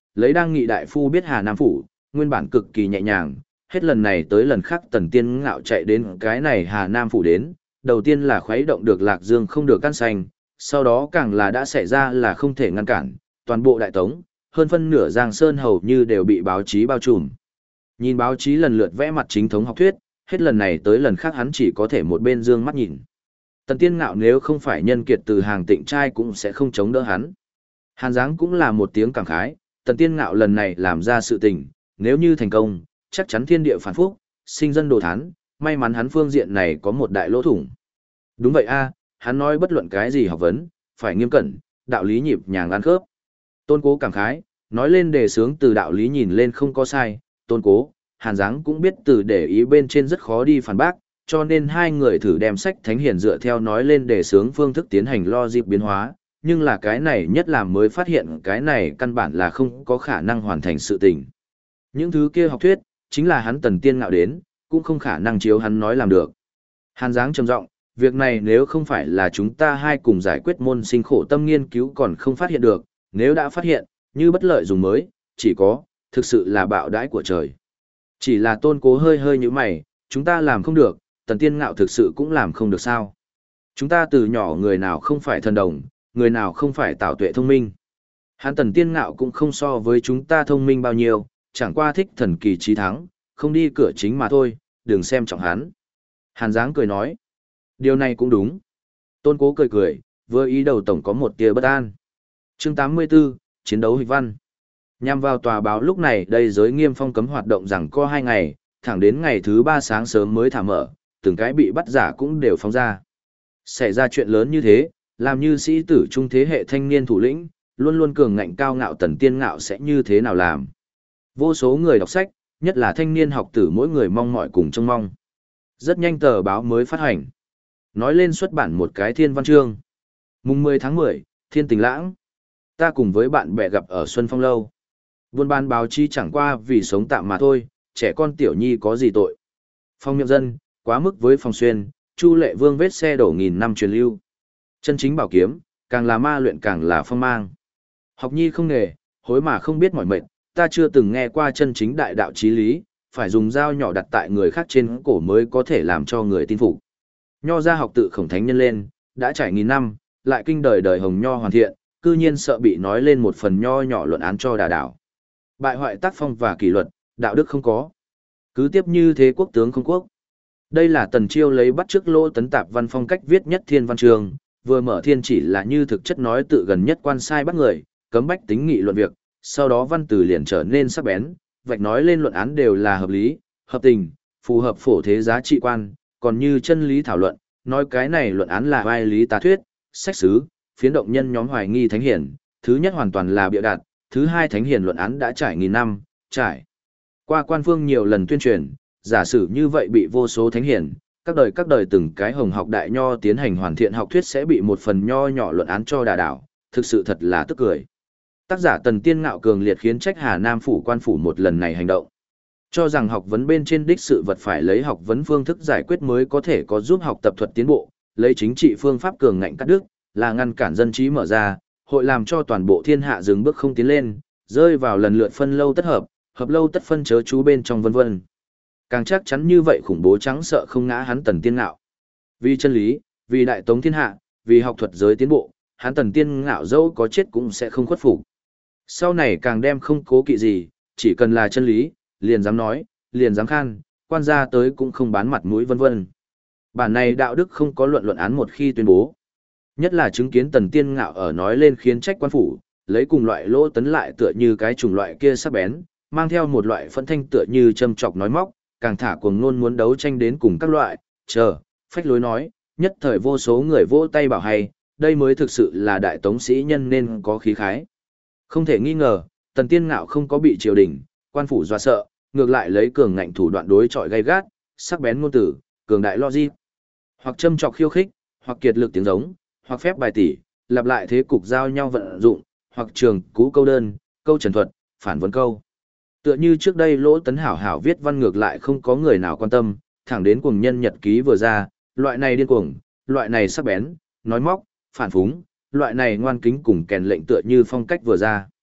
A: lấy đang nghị đại phu biết Hà Nam Phủ, nguyên bản cực kỳ nhẹ nhàng, hết lần này tới lần khác Tần Tiên Ngạo chạy đến cái này Hà Nam Phủ đến, đầu tiên là khuấy động được Lạc Dương không được căn xanh, sau đó càng là đã xảy ra là không thể ngăn cản, toàn bộ đại tống, hơn phân nửa Giang Sơn hầu như đều bị báo chí bao trùm. Nhìn báo chí lần lượt vẽ mặt chính thống học thuyết, hết lần này tới lần khác hắn chỉ có thể một bên dương mắt nhìn. Tần Tiên Ngạo nếu không phải nhân kiệt từ hàng tịnh trai cũng sẽ không chống đỡ hắn. Hàn Giáng cũng là một tiếng cảm khái, Tần Tiên Ngạo lần này làm ra sự tình, nếu như thành công, chắc chắn thiên địa phản phúc, sinh dân đồ thán, may mắn hắn phương diện này có một đại lỗ thủng. Đúng vậy a, hắn nói bất luận cái gì học vấn, phải nghiêm cẩn, đạo lý nhịp nhàng ăn khớp. Tôn Cố cảm khái, nói lên đề sướng từ đạo lý nhìn lên không có sai, Tôn Cố, Hàn Giáng cũng biết từ để ý bên trên rất khó đi phản bác, cho nên hai người thử đem sách thánh hiền dựa theo nói lên đề sướng phương thức tiến hành lo dịp biến hóa, nhưng là cái này nhất làm mới phát hiện cái này căn bản là không có khả năng hoàn thành sự tình. Những thứ kia học thuyết, chính là hắn Tần Tiên Ngạo đến, cũng không khả năng chiếu hắn nói làm được. Hàn Giáng trầm giọng, việc này nếu không phải là chúng ta hai cùng giải quyết môn sinh khổ tâm nghiên cứu còn không phát hiện được, nếu đã phát hiện, như bất lợi dùng mới, chỉ có, thực sự là bạo đãi của trời. Chỉ là Tôn Cố hơi hơi như mày, chúng ta làm không được, Tần Tiên Ngạo thực sự cũng làm không được sao. Chúng ta từ nhỏ người nào không phải thần đồng, người nào không phải tạo tuệ thông minh. Hắn Tần Tiên Ngạo cũng không so với chúng ta thông minh bao nhiêu, chẳng qua thích thần kỳ trí thắng, không đi cửa chính mà thôi, đừng xem trọng hắn. Hàn Giáng cười nói, điều này cũng đúng. Tôn Cố cười cười, vừa ý đầu tổng có một tia bất an. Chương 84, chiến đấu hịch văn. Nhằm vào tòa báo lúc này đây giới nghiêm phong cấm hoạt động rằng có 2 ngày, thẳng đến ngày thứ 3 sáng sớm mới thả mở, từng cái bị bắt giả cũng đều phóng ra. Xảy ra chuyện lớn như thế, làm như sĩ tử trung thế hệ thanh niên thủ lĩnh, luôn luôn cường ngạnh cao ngạo Tần Tiên Ngạo sẽ như thế nào làm. Vô số người đọc sách, nhất là thanh niên học tử mỗi người mong mỏi cùng trông mong. Rất nhanh tờ báo mới phát hành. Nói lên xuất bản một cái thiên văn chương. Mùng 10 tháng 10, Thiên Tình Lãng. Ta cùng với bạn bè gặp ở Xuân Phong Lâu. Buôn bán báo chí chẳng qua vì sống tạm mà thôi, trẻ con tiểu nhi có gì tội. Phong miệng dân, quá mức với phòng xuyên, Chu Lệ Vương vết xe đổ nghìn năm truyền lưu. Chân chính bảo kiếm, càng là ma luyện càng là phong mang. Học nhi không nghề, hối mà không biết mỏi mệt, ta chưa từng nghe qua chân chính đại đạo chí lý, phải dùng dao nhỏ đặt tại người khác trên cổ mới có thể làm cho người tin phục. Nho gia học tự khổng thánh nhân lên, đã trải nghìn năm, lại kinh đời đời hồng nho hoàn thiện, cư nhiên sợ bị nói lên một phần nho nhỏ luận án cho đà đảo. Bại hoại tác phong và kỷ luật, đạo đức không có. Cứ tiếp như thế quốc tướng không quốc. Đây là Tần Chiêu lấy bắt chước Lỗ Tấn Tạp văn phong cách viết nhất thiên văn trường, vừa mở thiên chỉ là như thực chất nói tự gần nhất quan sai bắt người, cấm bách tính nghị luận việc, sau đó văn từ liền trở nên sắc bén, vạch nói lên luận án đều là hợp lý, hợp tình, phù hợp phổ thế giá trị quan, còn như chân lý thảo luận, nói cái này luận án là vai lý tá thuyết, sách sứ, phiến động nhân nhóm hoài nghi thánh hiển, thứ nhất hoàn toàn là bịa đặt, thứ hai thánh hiển luận án đã trải nghìn năm, trải qua quan phương nhiều lần tuyên truyền, giả sử như vậy bị vô số thánh hiển, các đời từng cái hồng học đại nho tiến hành hoàn thiện học thuyết sẽ bị một phần nho nhỏ luận án cho đà đảo, thực sự thật là tức cười. Tác giả Tần Tiên Ngạo cường liệt khiến trách Hà Nam phủ quan phủ một lần này hành động. Cho rằng học vấn bên trên đích sự vật phải lấy học vấn phương thức giải quyết mới có thể có giúp học tập thuật tiến bộ, lấy chính trị phương pháp cường ngạnh cắt đứt, là ngăn cản dân trí mở ra, hội làm cho toàn bộ thiên hạ dừng bước không tiến lên, rơi vào lần lượt phân lâu tất hợp, hợp lâu tất phân chớ chú bên trong vân vân. Càng chắc chắn như vậy khủng bố trắng sợ không ngã hắn Tần Tiên Ngạo. Vì chân lý, vì đại tống thiên hạ, vì học thuật giới tiến bộ, hắn Tần Tiên Ngạo dẫu có chết cũng sẽ không khuất phục. Sau này càng đem không cố kỵ gì, chỉ cần là chân lý, liền dám nói, liền dám khan, quan gia tới cũng không bán mặt mũi vân vân. Bản này đạo đức không có luận án một khi tuyên bố. Nhất là chứng kiến Tần Tiên Ngạo ở nói lên khiến trách quan phủ, lấy cùng loại Lỗ Tấn lại tựa như cái chủng loại kia sắc bén, mang theo một loại phẫn thanh tựa như châm chọc nói móc, càng thả cuồng ngôn muốn đấu tranh đến cùng các loại, phách lối nói, nhất thời vô số người vỗ tay bảo hay, đây mới thực sự là đại tống sĩ nhân nên có khí khái. Không thể nghi ngờ, Tần Tiên Ngạo không có bị triều đình, quan phủ dọa sợ, ngược lại lấy cường ngạnh thủ đoạn đối chọi gay gắt, sắc bén ngôn tử, cường đại logic, hoặc châm chọc khiêu khích, hoặc kiệt lực tiếng giống, hoặc phép bài tỉ, lặp lại thế cục giao nhau vận dụng, hoặc trường cú câu đơn, câu trần thuật, phản vấn câu. Tựa như trước đây Lỗ Tấn hảo hảo viết văn ngược lại không có người nào quan tâm, thẳng đến cuồng nhân nhật ký vừa ra, loại này điên cuồng, loại này sắc bén, nói móc, phản phúng, loại này ngoan kính cùng kèn lệnh tựa như phong cách vừa ra.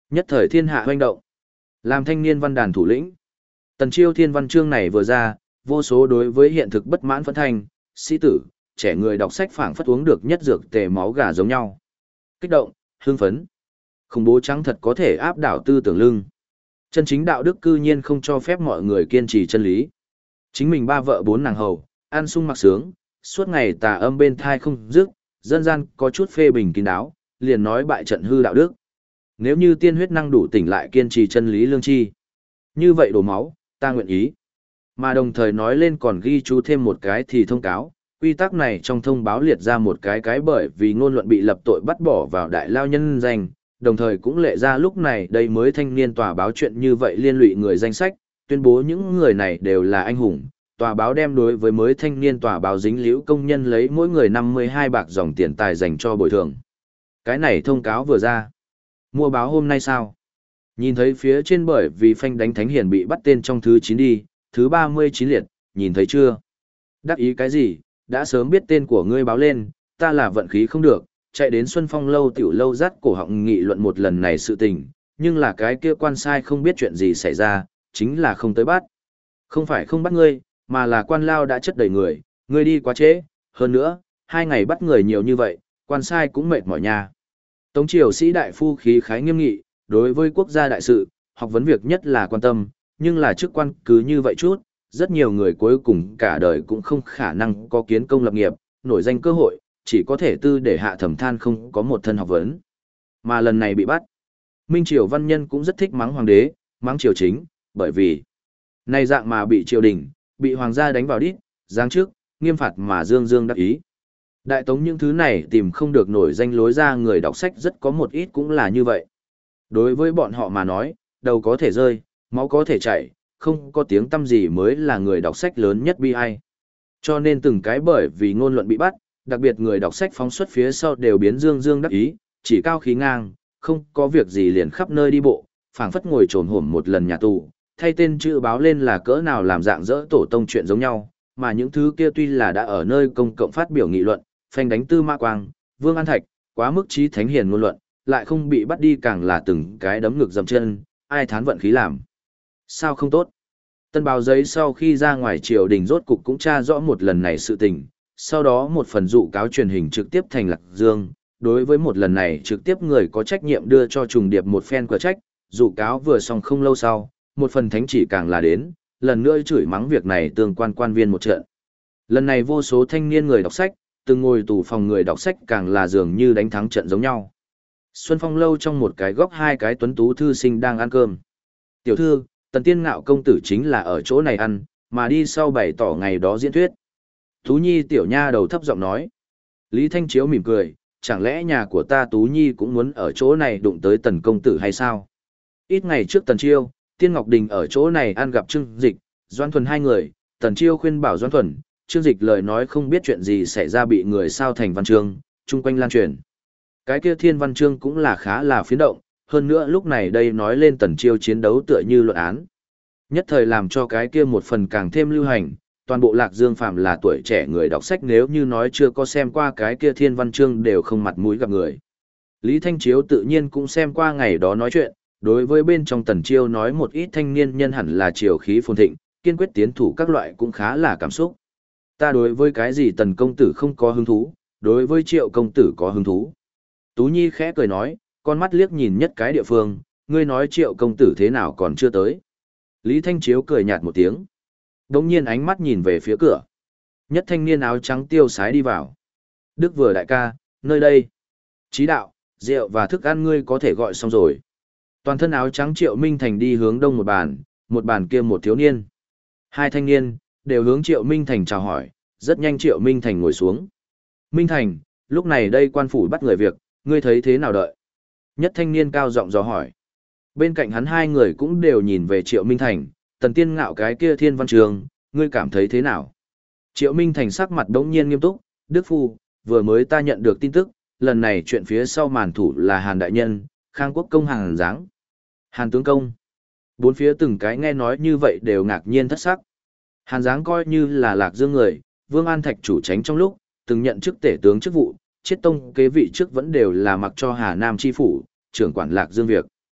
A: Nhất thời thiên hạ hoành động. Làm thanh niên văn đàn thủ lĩnh. Tần Chiêu thiên văn chương này vừa ra, vô số đối với hiện thực bất mãn phẫn thanh, sĩ tử, trẻ người đọc sách phảng phất uống được nhất dược tề máu gà giống nhau. Kích động, hưng phấn. Khủng bố trắng thật có thể áp đảo tư tưởng lưng. Chân chính đạo đức cư nhiên không cho phép mọi người kiên trì chân lý. Chính mình ba vợ bốn nàng hầu, ăn sung mặc sướng, suốt ngày tà âm bên thai không dứt, dân gian có chút phê bình kín đáo, liền nói bại trận hư đạo đức. Nếu như tiên huyết năng đủ tỉnh lại kiên trì chân lý lương chi. Như vậy đổ máu, ta nguyện ý. Mà đồng thời nói lên còn ghi chú thêm một cái thì thông cáo, quy tắc này trong thông báo liệt ra một cái bởi vì ngôn luận bị lập tội bắt bỏ vào đại lao nhân danh, đồng thời cũng lệ ra lúc này đây mới thanh niên tòa báo chuyện như vậy liên lụy người danh sách, tuyên bố những người này đều là anh hùng. Tòa báo đem đối với mới thanh niên tòa báo dính liễu công nhân lấy mỗi người 52 bạc dòng tiền tài dành cho bồi thường. Cái này thông cáo vừa ra. Mua báo hôm nay sao? Nhìn thấy phía trên bởi vì phanh đánh Thánh Hiền bị bắt tên trong thứ 9 đi, thứ 39 liệt, nhìn thấy chưa? Đắc ý cái gì, đã sớm biết tên của ngươi báo lên, ta là vận khí không được, chạy đến Xuân Phong lâu tiểu lâu dắt cổ họng nghị luận một lần này sự tình, nhưng là cái kia quan sai không biết chuyện gì xảy ra, chính là không tới bắt. Không phải không bắt ngươi, mà là quan lao đã chất đầy người, ngươi đi quá trễ, hơn nữa, 2 ngày bắt người nhiều như vậy, quan sai cũng mệt mỏi nha. Tống triều sĩ đại phu khí khái nghiêm nghị, đối với quốc gia đại sự, học vấn việc nhất là quan tâm, nhưng là chức quan cứ như vậy chút, rất nhiều người cuối cùng cả đời cũng không khả năng có kiến công lập nghiệp, nổi danh cơ hội, chỉ có thể tư để hạ thẩm than không có một thân học vấn. Mà lần này bị bắt. Minh triều văn nhân cũng rất thích mắng hoàng đế, mắng triều chính, bởi vì này dạng mà bị triều đình, bị hoàng gia đánh vào đít, giáng trước, nghiêm phạt mà dương dương đắc ý. Đại tống những thứ này tìm không được nổi danh lối ra người đọc sách rất có một ít cũng là như vậy. Đối với bọn họ mà nói, đầu có thể rơi, máu có thể chảy, không có tiếng tăm gì mới là người đọc sách lớn nhất bi ai. Cho nên từng cái bởi vì ngôn luận bị bắt, đặc biệt người đọc sách phóng xuất phía sau đều biến dương dương đắc ý, chỉ cao khí ngang, không có việc gì liền khắp nơi đi bộ, phảng phất ngồi trồn hổm một lần nhà tù, thay tên chữ báo lên là cỡ nào làm dạng dỡ tổ tông chuyện giống nhau, mà những thứ kia tuy là đã ở nơi công cộng phát biểu nghị luận, phanh đánh Tư Mã Quang, Vương An Thạch, quá mức trí thánh hiền ngôn luận, lại không bị bắt đi càng là từng cái đấm ngực dầm chân, ai thán vận khí làm. Sao không tốt? Tân báo giấy sau khi ra ngoài triều đình rốt cục cũng tra rõ một lần này sự tình, sau đó một phần dụ cáo truyền hình trực tiếp thành Lạc Dương, đối với một lần này trực tiếp người có trách nhiệm đưa cho trùng điệp một phen quả trách, dụ cáo vừa xong không lâu sau, một phần thánh chỉ càng là đến, lần nữa chửi mắng việc này tương quan quan viên một trận. Lần này vô số thanh niên người đọc sách, từng ngồi tù phòng người đọc sách càng là dường như đánh thắng trận giống nhau. Xuân Phong lâu trong một cái góc hai cái tuấn tú thư sinh đang ăn cơm. Tiểu thư, Tần Tiên Ngạo công tử chính là ở chỗ này ăn, mà đi sau bày tỏ ngày đó diễn thuyết. Tú Nhi tiểu nha đầu thấp giọng nói. Lý Thanh Chiếu mỉm cười, chẳng lẽ nhà của ta Tú Nhi cũng muốn ở chỗ này đụng tới Tần công tử hay sao? Ít ngày trước Tần Chiêu, Tiên Ngọc Đình ở chỗ này ăn gặp Trương Dịch, Doan Thuần hai người, Tần Chiêu khuyên bảo Doan Thuần, Trương Dịch lời nói không biết chuyện gì xảy ra bị người sao thành văn chương, chung quanh lan truyền. Cái kia thiên văn chương cũng là khá là phiến động, hơn nữa lúc này đây nói lên Tần Chiêu chiến đấu tựa như luận án. Nhất thời làm cho cái kia một phần càng thêm lưu hành, toàn bộ Lạc Dương phạm là tuổi trẻ người đọc sách nếu như nói chưa có xem qua cái kia thiên văn chương đều không mặt mũi gặp người. Lý Thanh Chiếu tự nhiên cũng xem qua ngày đó nói chuyện, đối với bên trong Tần Chiêu nói một ít thanh niên nhân hẳn là triều khí phồn thịnh, kiên quyết tiến thủ các loại cũng khá là cảm xúc. Ta đối với cái gì Tần công tử không có hứng thú, đối với Triệu công tử có hứng thú. Tú Nhi khẽ cười nói, con mắt liếc nhìn nhất cái địa phương, ngươi nói Triệu công tử thế nào còn chưa tới. Lý Thanh Chiếu cười nhạt một tiếng. Đống nhiên ánh mắt nhìn về phía cửa. Nhất thanh niên áo trắng tiêu sái đi vào. Đức vừa đại ca, nơi đây. Chí đạo, rượu và thức ăn ngươi có thể gọi xong rồi. Toàn thân áo trắng Triệu Minh Thành đi hướng đông một bàn kia một thiếu niên. Hai thanh niên, đều hướng Triệu Minh Thành chào hỏi, rất nhanh Triệu Minh Thành ngồi xuống. Minh Thành, lúc này đây quan phủ bắt người việc, ngươi thấy thế nào đợi? Nhất thanh niên cao giọng dò hỏi. Bên cạnh hắn hai người cũng đều nhìn về Triệu Minh Thành, Tần Tiên Ngạo cái kia thiên văn trường, ngươi cảm thấy thế nào? Triệu Minh Thành sắc mặt đống nhiên nghiêm túc, Đức Phu, vừa mới ta nhận được tin tức, lần này chuyện phía sau màn thủ là Hàn Đại Nhân, Khang Quốc Công Hàn Giáng. Hàn Tướng Công. Bốn phía từng cái nghe nói như vậy đều ngạc nhiên thất sắc. Hàn Giáng coi như là Lạc Dương người, Vương An Thạch chủ tránh trong lúc, từng nhận chức tể tướng chức vụ, chiết tông kế vị trước vẫn đều là mặc cho Hà Nam chi phủ, trưởng quản Lạc Dương việc.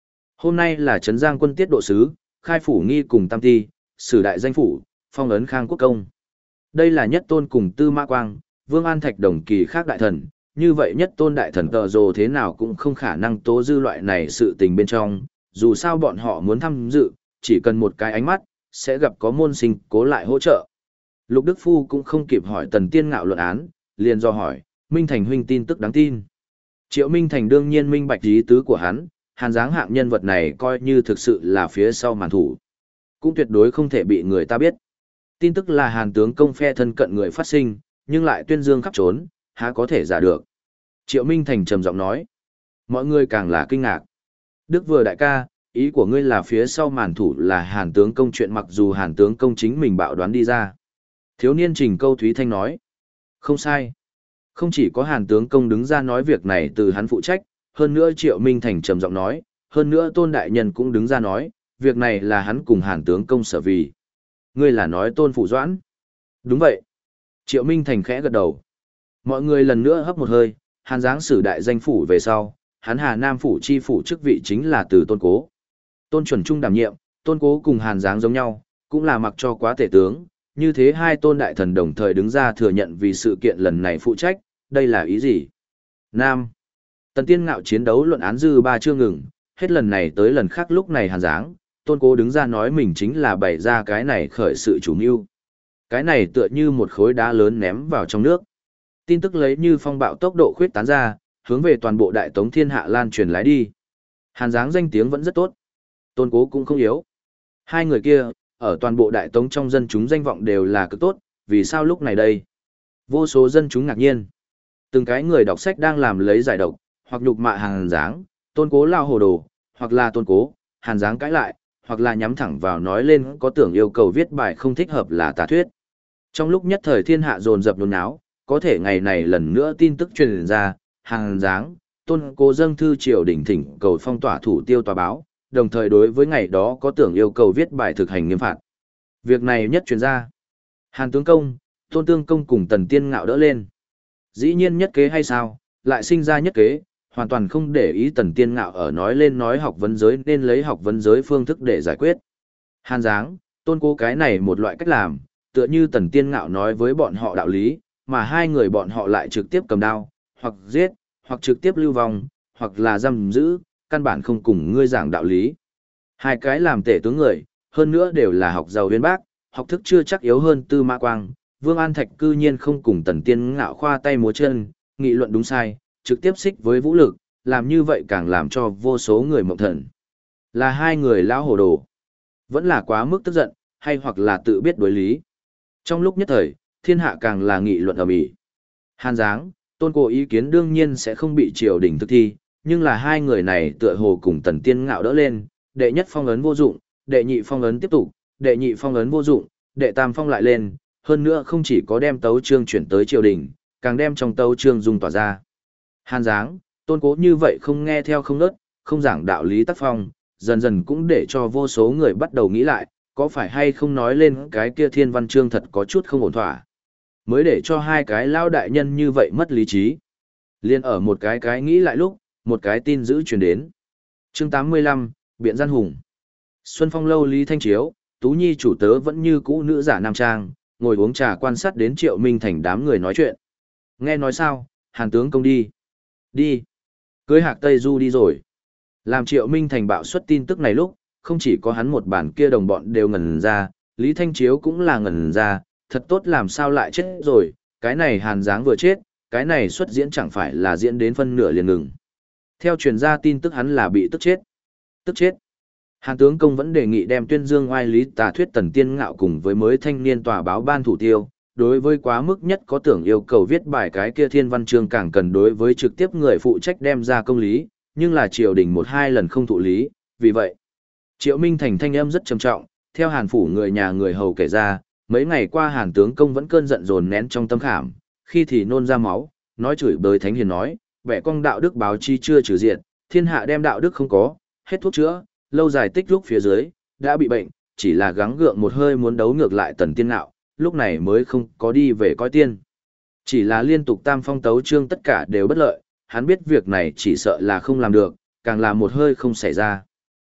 A: Hôm nay là Trấn Giang quân tiết độ sứ, khai phủ nghi cùng tam ti, sử đại danh phủ, phong ấn Khang Quốc công. Đây là Nhất Tôn cùng Tư Mã Quang, Vương An Thạch đồng kỳ khác đại thần, như vậy Nhất Tôn đại thần tờ rồ thế nào cũng không khả năng tố dư loại này sự tình bên trong, dù sao bọn họ muốn tham dự, chỉ cần một cái ánh mắt, sẽ gặp có môn sinh cố lại hỗ trợ. Lục Đức Phu cũng không kịp hỏi Tần Tiên Ngạo luận án, liền do hỏi, Minh Thành huynh tin tức đáng tin. Triệu Minh Thành đương nhiên minh bạch ý tứ của hắn, Hàn Giáng hạng nhân vật này coi như thực sự là phía sau màn thủ. Cũng tuyệt đối không thể bị người ta biết. Tin tức là Hàn tướng công phe thân cận người phát sinh, nhưng lại tuyên dương khắp trốn, há có thể giả được. Triệu Minh Thành trầm giọng nói. Mọi người càng là kinh ngạc. Đức vừa đại ca, ý của ngươi là phía sau màn thủ là Hàn tướng công chuyện, mặc dù Hàn tướng công chính mình bạo đoán đi ra. Thiếu niên Trình Câu Thúy Thanh nói. Không sai. Không chỉ có Hàn tướng công đứng ra nói việc này từ hắn phụ trách, hơn nữa Triệu Minh Thành trầm giọng nói, hơn nữa Tôn đại nhân cũng đứng ra nói, việc này là hắn cùng Hàn tướng công sở vì. Ngươi là nói Tôn Phủ Doãn? Đúng vậy. Triệu Minh Thành khẽ gật đầu. Mọi người lần nữa hấp một hơi, Hàn Giáng sử đại danh phủ về sau, hắn Hà Nam phủ chi phủ chức vị chính là từ Tôn Cố. Tôn Chuẩn Trung đảm nhiệm, Tôn Cố cùng Hàn Giáng giống nhau, cũng là mặc cho quá tể tướng, như thế hai tôn đại thần đồng thời đứng ra thừa nhận vì sự kiện lần này phụ trách, đây là ý gì? Nam. Tần Tiên Ngạo chiến đấu luận án dư ba chưa ngừng, hết lần này tới lần khác lúc này Hàn Giáng, Tôn Cố đứng ra nói mình chính là bày ra cái này khởi sự chủ mưu. Cái này tựa như một khối đá lớn ném vào trong nước. Tin tức lấy như phong bạo tốc độ khuyết tán ra, hướng về toàn bộ đại tống thiên hạ lan truyền lái đi. Hàn Giáng danh tiếng vẫn rất tốt. Tôn Cố cũng không yếu. Hai người kia, ở toàn bộ đại tống trong dân chúng danh vọng đều là cực tốt, vì sao lúc này đây? Vô số dân chúng ngạc nhiên. Từng cái người đọc sách đang làm lấy giải độc, hoặc nhục mạ Hàn Giáng, Tôn Cố lao hồ đồ, hoặc là Tôn Cố, Hàn Giáng cãi lại, hoặc là nhắm thẳng vào nói lên có tưởng yêu cầu viết bài không thích hợp là tà thuyết. Trong lúc nhất thời thiên hạ dồn dập nôn náo, có thể ngày này lần nữa tin tức truyền ra, Hàn Giáng, Tôn Cố dâng thư triều đình thỉnh cầu phong tỏa thủ tiêu tòa báo, đồng thời đối với ngày đó có tưởng yêu cầu viết bài thực hành nghiêm phạt. Việc này nhất truyền ra. Hàn tướng công, Tôn Tương công cùng Tần Tiên Ngạo đỡ lên. Dĩ nhiên nhất kế hay sao, lại sinh ra nhất kế, hoàn toàn không để ý Tần Tiên Ngạo ở nói lên nói học vấn giới nên lấy học vấn giới phương thức để giải quyết. Hàn Giáng, Tôn Cố cái này một loại cách làm, tựa như Tần Tiên Ngạo nói với bọn họ đạo lý, mà hai người bọn họ lại trực tiếp cầm đao, hoặc giết, hoặc trực tiếp lưu vong, hoặc là giam giữ, căn bản không cùng ngươi giảng đạo lý. Hai cái làm tể tướng người, hơn nữa đều là học giàu uyên bác, học thức chưa chắc yếu hơn Tư Mã Quang, Vương An Thạch cư nhiên không cùng Tần Tiên Ngạo khoa tay múa chân, nghị luận đúng sai, trực tiếp xích với vũ lực, làm như vậy càng làm cho vô số người mộng thần. Là hai người lão hồ đồ, vẫn là quá mức tức giận, hay hoặc là tự biết đối lý. Trong lúc nhất thời, thiên hạ càng là nghị luận ầm ĩ. Hàn Giáng, Tôn Cố ý kiến đương nhiên sẽ không bị triều đình thực thi, nhưng là hai người này tựa hồ cùng Tần Tiên Ngạo đỡ lên, đệ nhất phong ấn vô dụng, đệ nhị phong ấn tiếp tục, đệ nhị phong ấn vô dụng, đệ tam phong lại lên, hơn nữa không chỉ có đem tấu chương chuyển tới triều đình, càng đem trong tấu chương dung tỏa ra. Hàn Giáng, Tôn Cố như vậy không nghe theo không nớt, không giảng đạo lý tác phong, dần dần cũng để cho vô số người bắt đầu nghĩ lại, có phải hay không nói lên cái kia thiên văn chương thật có chút không ổn thỏa. Mới để cho hai cái lao đại nhân như vậy mất lý trí. Liên ở một cái nghĩ lại lúc, một cái tin dữ truyền đến. Chương 85, Biện Gian Hùng. Xuân Phong lâu Lý Thanh Chiếu, Tú Nhi chủ tớ vẫn như cũ nữ giả nam trang, ngồi uống trà quan sát đến Triệu Minh Thành đám người nói chuyện. Nghe nói sao, Hàn tướng công đi. Đi. Cưới Hạc Tây Du đi rồi. Làm Triệu Minh Thành bạo xuất tin tức này lúc, không chỉ có hắn một bản kia đồng bọn đều ngẩn ra, Lý Thanh Chiếu cũng là ngẩn ra, thật tốt làm sao lại chết rồi, cái này Hàn Giáng vừa chết, cái này xuất diễn chẳng phải là diễn đến phân nửa liền ngừng. Theo truyền ra tin tức hắn là bị tức chết. Tức chết. Hàn tướng công vẫn đề nghị đem tuyên dương oai lý tà thuyết Tần Tiên Ngạo cùng với mới thanh niên tòa báo ban thủ tiêu, đối với quá mức nhất có tưởng yêu cầu viết bài cái kia thiên văn chương càng cần đối với trực tiếp người phụ trách đem ra công lý, nhưng là triều đình một hai lần không thụ lý, vì vậy Triệu Minh Thành thanh âm rất trầm trọng, theo Hàn phủ người nhà người hầu kể ra, mấy ngày qua Hàn tướng công vẫn cơn giận dồn nén trong tâm khảm, khi thì nôn ra máu, nói chửi bới thánh hiền nói, vẻ cong đạo đức báo chi chưa trừ diệt, thiên hạ đem đạo đức không có, hết thuốc chữa, lâu dài tích lúc phía dưới, đã bị bệnh, chỉ là gắng gượng một hơi muốn đấu ngược lại Tần Tiên Ngạo, lúc này mới không có đi về coi tiên. Chỉ là liên tục tam phong tấu chương tất cả đều bất lợi, hắn biết việc này chỉ sợ là không làm được, càng là một hơi không xảy ra.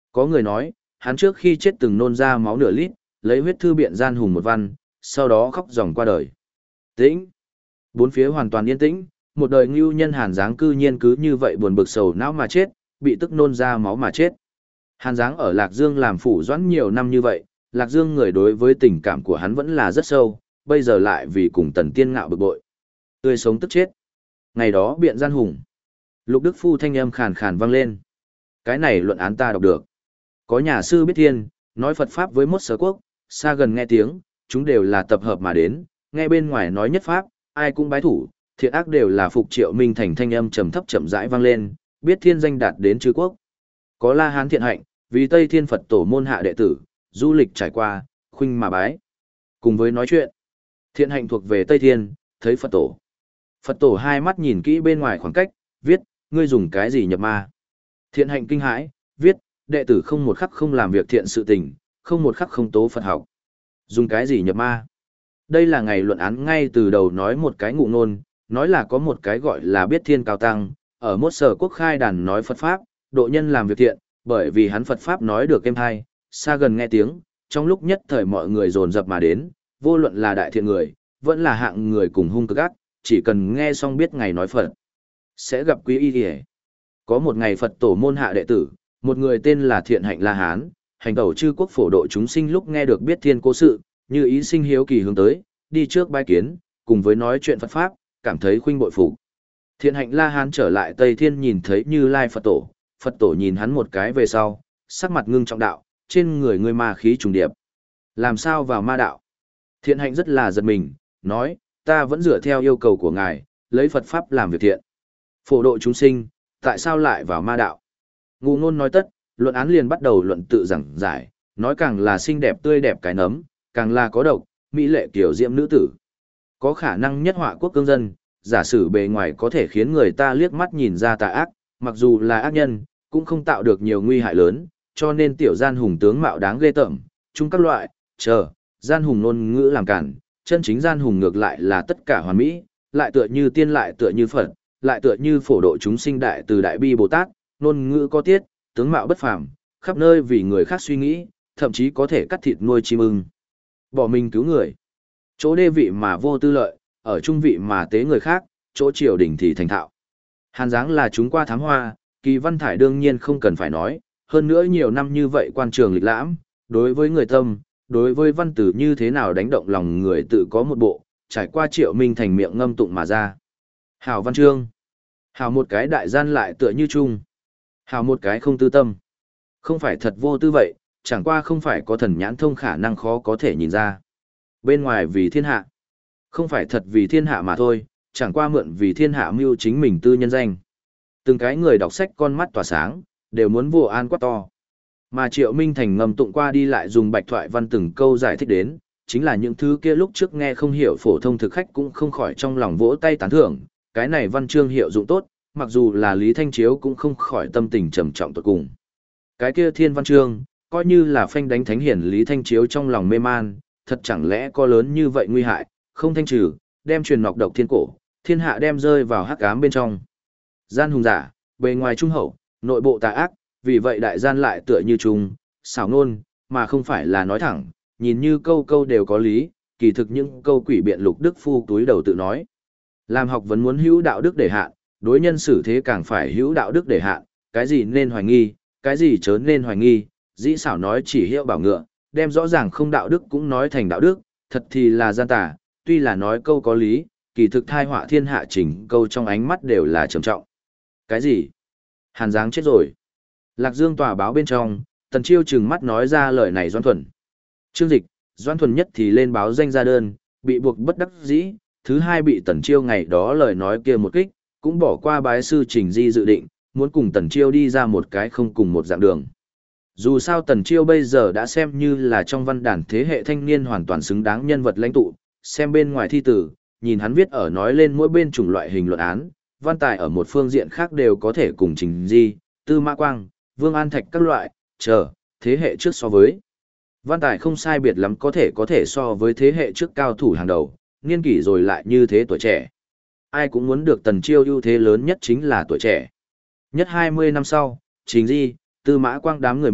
A: Có người nói, hắn trước khi chết từng nôn ra máu nửa lít, lấy huyết thư biện gian hùng một văn, sau đó khóc ròng qua đời. Tĩnh. Bốn phía hoàn toàn yên tĩnh, một đời ngưu nhân Hàn Giáng cư nhiên cứ như vậy buồn bực sầu não mà chết, bị tức nôn ra máu mà chết. Hàn Giáng ở Lạc Dương làm phủ doãn nhiều năm như vậy, Lạc Dương người đối với tình cảm của hắn vẫn là rất sâu, bây giờ lại vì cùng Tần Tiên Ngạo bực bội. Tươi sống tức chết. Ngày đó biện gian hùng. Lục Đức Phu thanh âm khàn khàn vang lên. Cái này luận án ta đọc được. Có nhà sư biết thiên, nói Phật Pháp với mốt sở quốc, xa gần nghe tiếng, chúng đều là tập hợp mà đến, nghe bên ngoài nói nhất Pháp, ai cũng bái thủ, thiện ác đều là phục Triệu Minh Thành thanh âm trầm thấp chậm rãi vang lên, biết thiên danh đạt đến chư quốc. Có La Hán thiện hạnh, vì Tây Thiên Phật tổ môn hạ đệ tử, du lịch trải qua, khuynh mà bái. Cùng với nói chuyện, thiện hạnh thuộc về Tây Thiên, thấy Phật tổ. Phật tổ hai mắt nhìn kỹ bên ngoài khoảng cách, viết, ngươi dùng cái gì nhập ma. Thiện hạnh kinh hãi, viết, đệ tử không một khắc không làm việc thiện sự tình, không một khắc không tố Phật học. Dùng cái gì nhập ma? Đây là ngày luận án ngay từ đầu nói một cái ngụ ngôn, nói là có một cái gọi là biết thiên cao tăng, ở mốt sở quốc khai đàn nói Phật Pháp, độ nhân làm việc thiện, bởi vì hắn Phật Pháp nói được êm hay, xa gần nghe tiếng, trong lúc nhất thời mọi người dồn dập mà đến, vô luận là đại thiện người, vẫn là hạng người cùng hung cực ác, chỉ cần nghe xong biết ngày nói Phật, sẽ gặp quý y kìa. Có một ngày Phật tổ môn hạ đệ tử, một người tên là Thiện Hạnh La Hán, hành tẩu chư quốc phổ độ chúng sinh lúc nghe được biết thiên cố sự, như ý sinh hiếu kỳ hướng tới, đi trước bái kiến, cùng với nói chuyện Phật Pháp, cảm thấy khuynh bội phục. Thiện Hạnh La Hán trở lại Tây Thiên nhìn thấy Như Lai Phật tổ nhìn hắn một cái về sau, sắc mặt ngưng trọng đạo, trên người ngươi ma khí trùng điệp. Làm sao vào ma đạo? Thiện Hạnh rất là giật mình, nói, ta vẫn dựa theo yêu cầu của ngài, lấy Phật Pháp làm việc thiện. Phổ độ chúng sinh, tại sao lại vào ma đạo? Ngụ ngôn nói tất, luận án liền bắt đầu luận tự giảng giải, nói càng là xinh đẹp tươi đẹp cái nấm, càng là có độc, mỹ lệ kiểu diễm nữ tử. Có khả năng nhất họa quốc cương dân, giả sử bề ngoài có thể khiến người ta liếc mắt nhìn ra tà ác, mặc dù là ác nhân, cũng không tạo được nhiều nguy hại lớn, cho nên tiểu gian hùng tướng mạo đáng ghê tởm, chung các loại, gian hùng ngôn ngữ làm cản, chân chính gian hùng ngược lại là tất cả hoàn mỹ, lại tựa như tiên lại tựa như Phật, lại tựa như phổ độ chúng sinh đại từ đại bi Bồ Tát, ngôn ngữ có tiết, tướng mạo bất phàm, khắp nơi vì người khác suy nghĩ, thậm chí có thể cắt thịt nuôi chim ưng. Bỏ mình cứu người. Chỗ đê vị mà vô tư lợi, ở trung vị mà tế người khác, chỗ triều đình thì thành thạo. Hàn Giáng là chúng qua thám hoa, Kỳ Văn Thải đương nhiên không cần phải nói, hơn nữa nhiều năm như vậy quan trường lịch lãm, đối với người tâm, đối với văn tử như thế nào đánh động lòng người tự có một bộ, trải qua Triệu Minh Thành miệng ngâm tụng mà ra. Hảo văn chương. Hảo một cái đại gian lại tựa như chung. Hảo một cái không tư tâm. Không phải thật vô tư vậy, chẳng qua không phải có thần nhãn thông khả năng khó có thể nhìn ra. Bên ngoài vì thiên hạ. Không phải thật vì thiên hạ mà thôi, chẳng qua mượn vì thiên hạ mưu chính mình tư nhân danh. Từng cái người đọc sách con mắt tỏa sáng, đều muốn vô an quát to. Mà Triệu Minh Thành ngầm tụng qua đi lại dùng bạch thoại văn từng câu giải thích đến, chính là những thứ kia lúc trước nghe không hiểu phổ thông thực khách cũng không khỏi trong lòng vỗ tay tán thưởng, cái này văn chương hiệu dụng tốt, mặc dù là Lý Thanh Chiếu cũng không khỏi tâm tình trầm trọng tột cùng. Cái kia thiên văn chương, coi như là phanh đánh thánh hiển Lý Thanh Chiếu trong lòng mê man, thật chẳng lẽ có lớn như vậy nguy hại, không thanh trừ, đem truyền nọc độc thiên cổ, thiên hạ đem rơi vào hắc ám bên trong. Gian hùng giả, bề ngoài trung hậu, nội bộ tà ác, vì vậy đại gian lại tựa như trùng, xảo ngôn, mà không phải là nói thẳng, nhìn như câu câu đều có lý, kỳ thực những câu quỷ biện Lục Đức Phu túi đầu tự nói. Làm học vấn muốn hữu đạo đức để hạn, đối nhân xử thế càng phải hữu đạo đức để hạn, cái gì nên hoài nghi, cái gì chớ nên hoài nghi, dĩ xảo nói chỉ hiệu bảo ngựa, đem rõ ràng không đạo đức cũng nói thành đạo đức, thật thì là gian tà, tuy là nói câu có lý, kỳ thực thai họa thiên hạ chỉnh câu trong ánh mắt đều là trầm trọng. Cái gì? Hàn Giáng chết rồi. Lạc Dương tòa báo bên trong, Tần Chiêu trừng mắt nói ra lời này Doan Thuần. Trương Dịch, Doan Thuần nhất thì lên báo danh ra đơn, bị buộc bất đắc dĩ, thứ hai bị Tần Chiêu ngày đó lời nói kia một kích, cũng bỏ qua bái sư Trình Di dự định, muốn cùng Tần Chiêu đi ra một cái không cùng một dạng đường. Dù sao Tần Chiêu bây giờ đã xem như là trong văn đàn thế hệ thanh niên hoàn toàn xứng đáng nhân vật lãnh tụ, xem bên ngoài thi tử, nhìn hắn viết ở nói lên mỗi bên chủng loại hình luận án, văn tài ở một phương diện khác đều có thể cùng Trình Di, Tư Mã Quang, Vương An Thạch các loại, thế hệ trước so với. Văn tài không sai biệt lắm có thể so với thế hệ trước cao thủ hàng đầu, niên kỷ rồi lại như thế tuổi trẻ. Ai cũng muốn được Tần Chiêu ưu thế lớn nhất chính là tuổi trẻ. Nhất 20 năm sau, Trình Di, Tư Mã Quang đám người mất,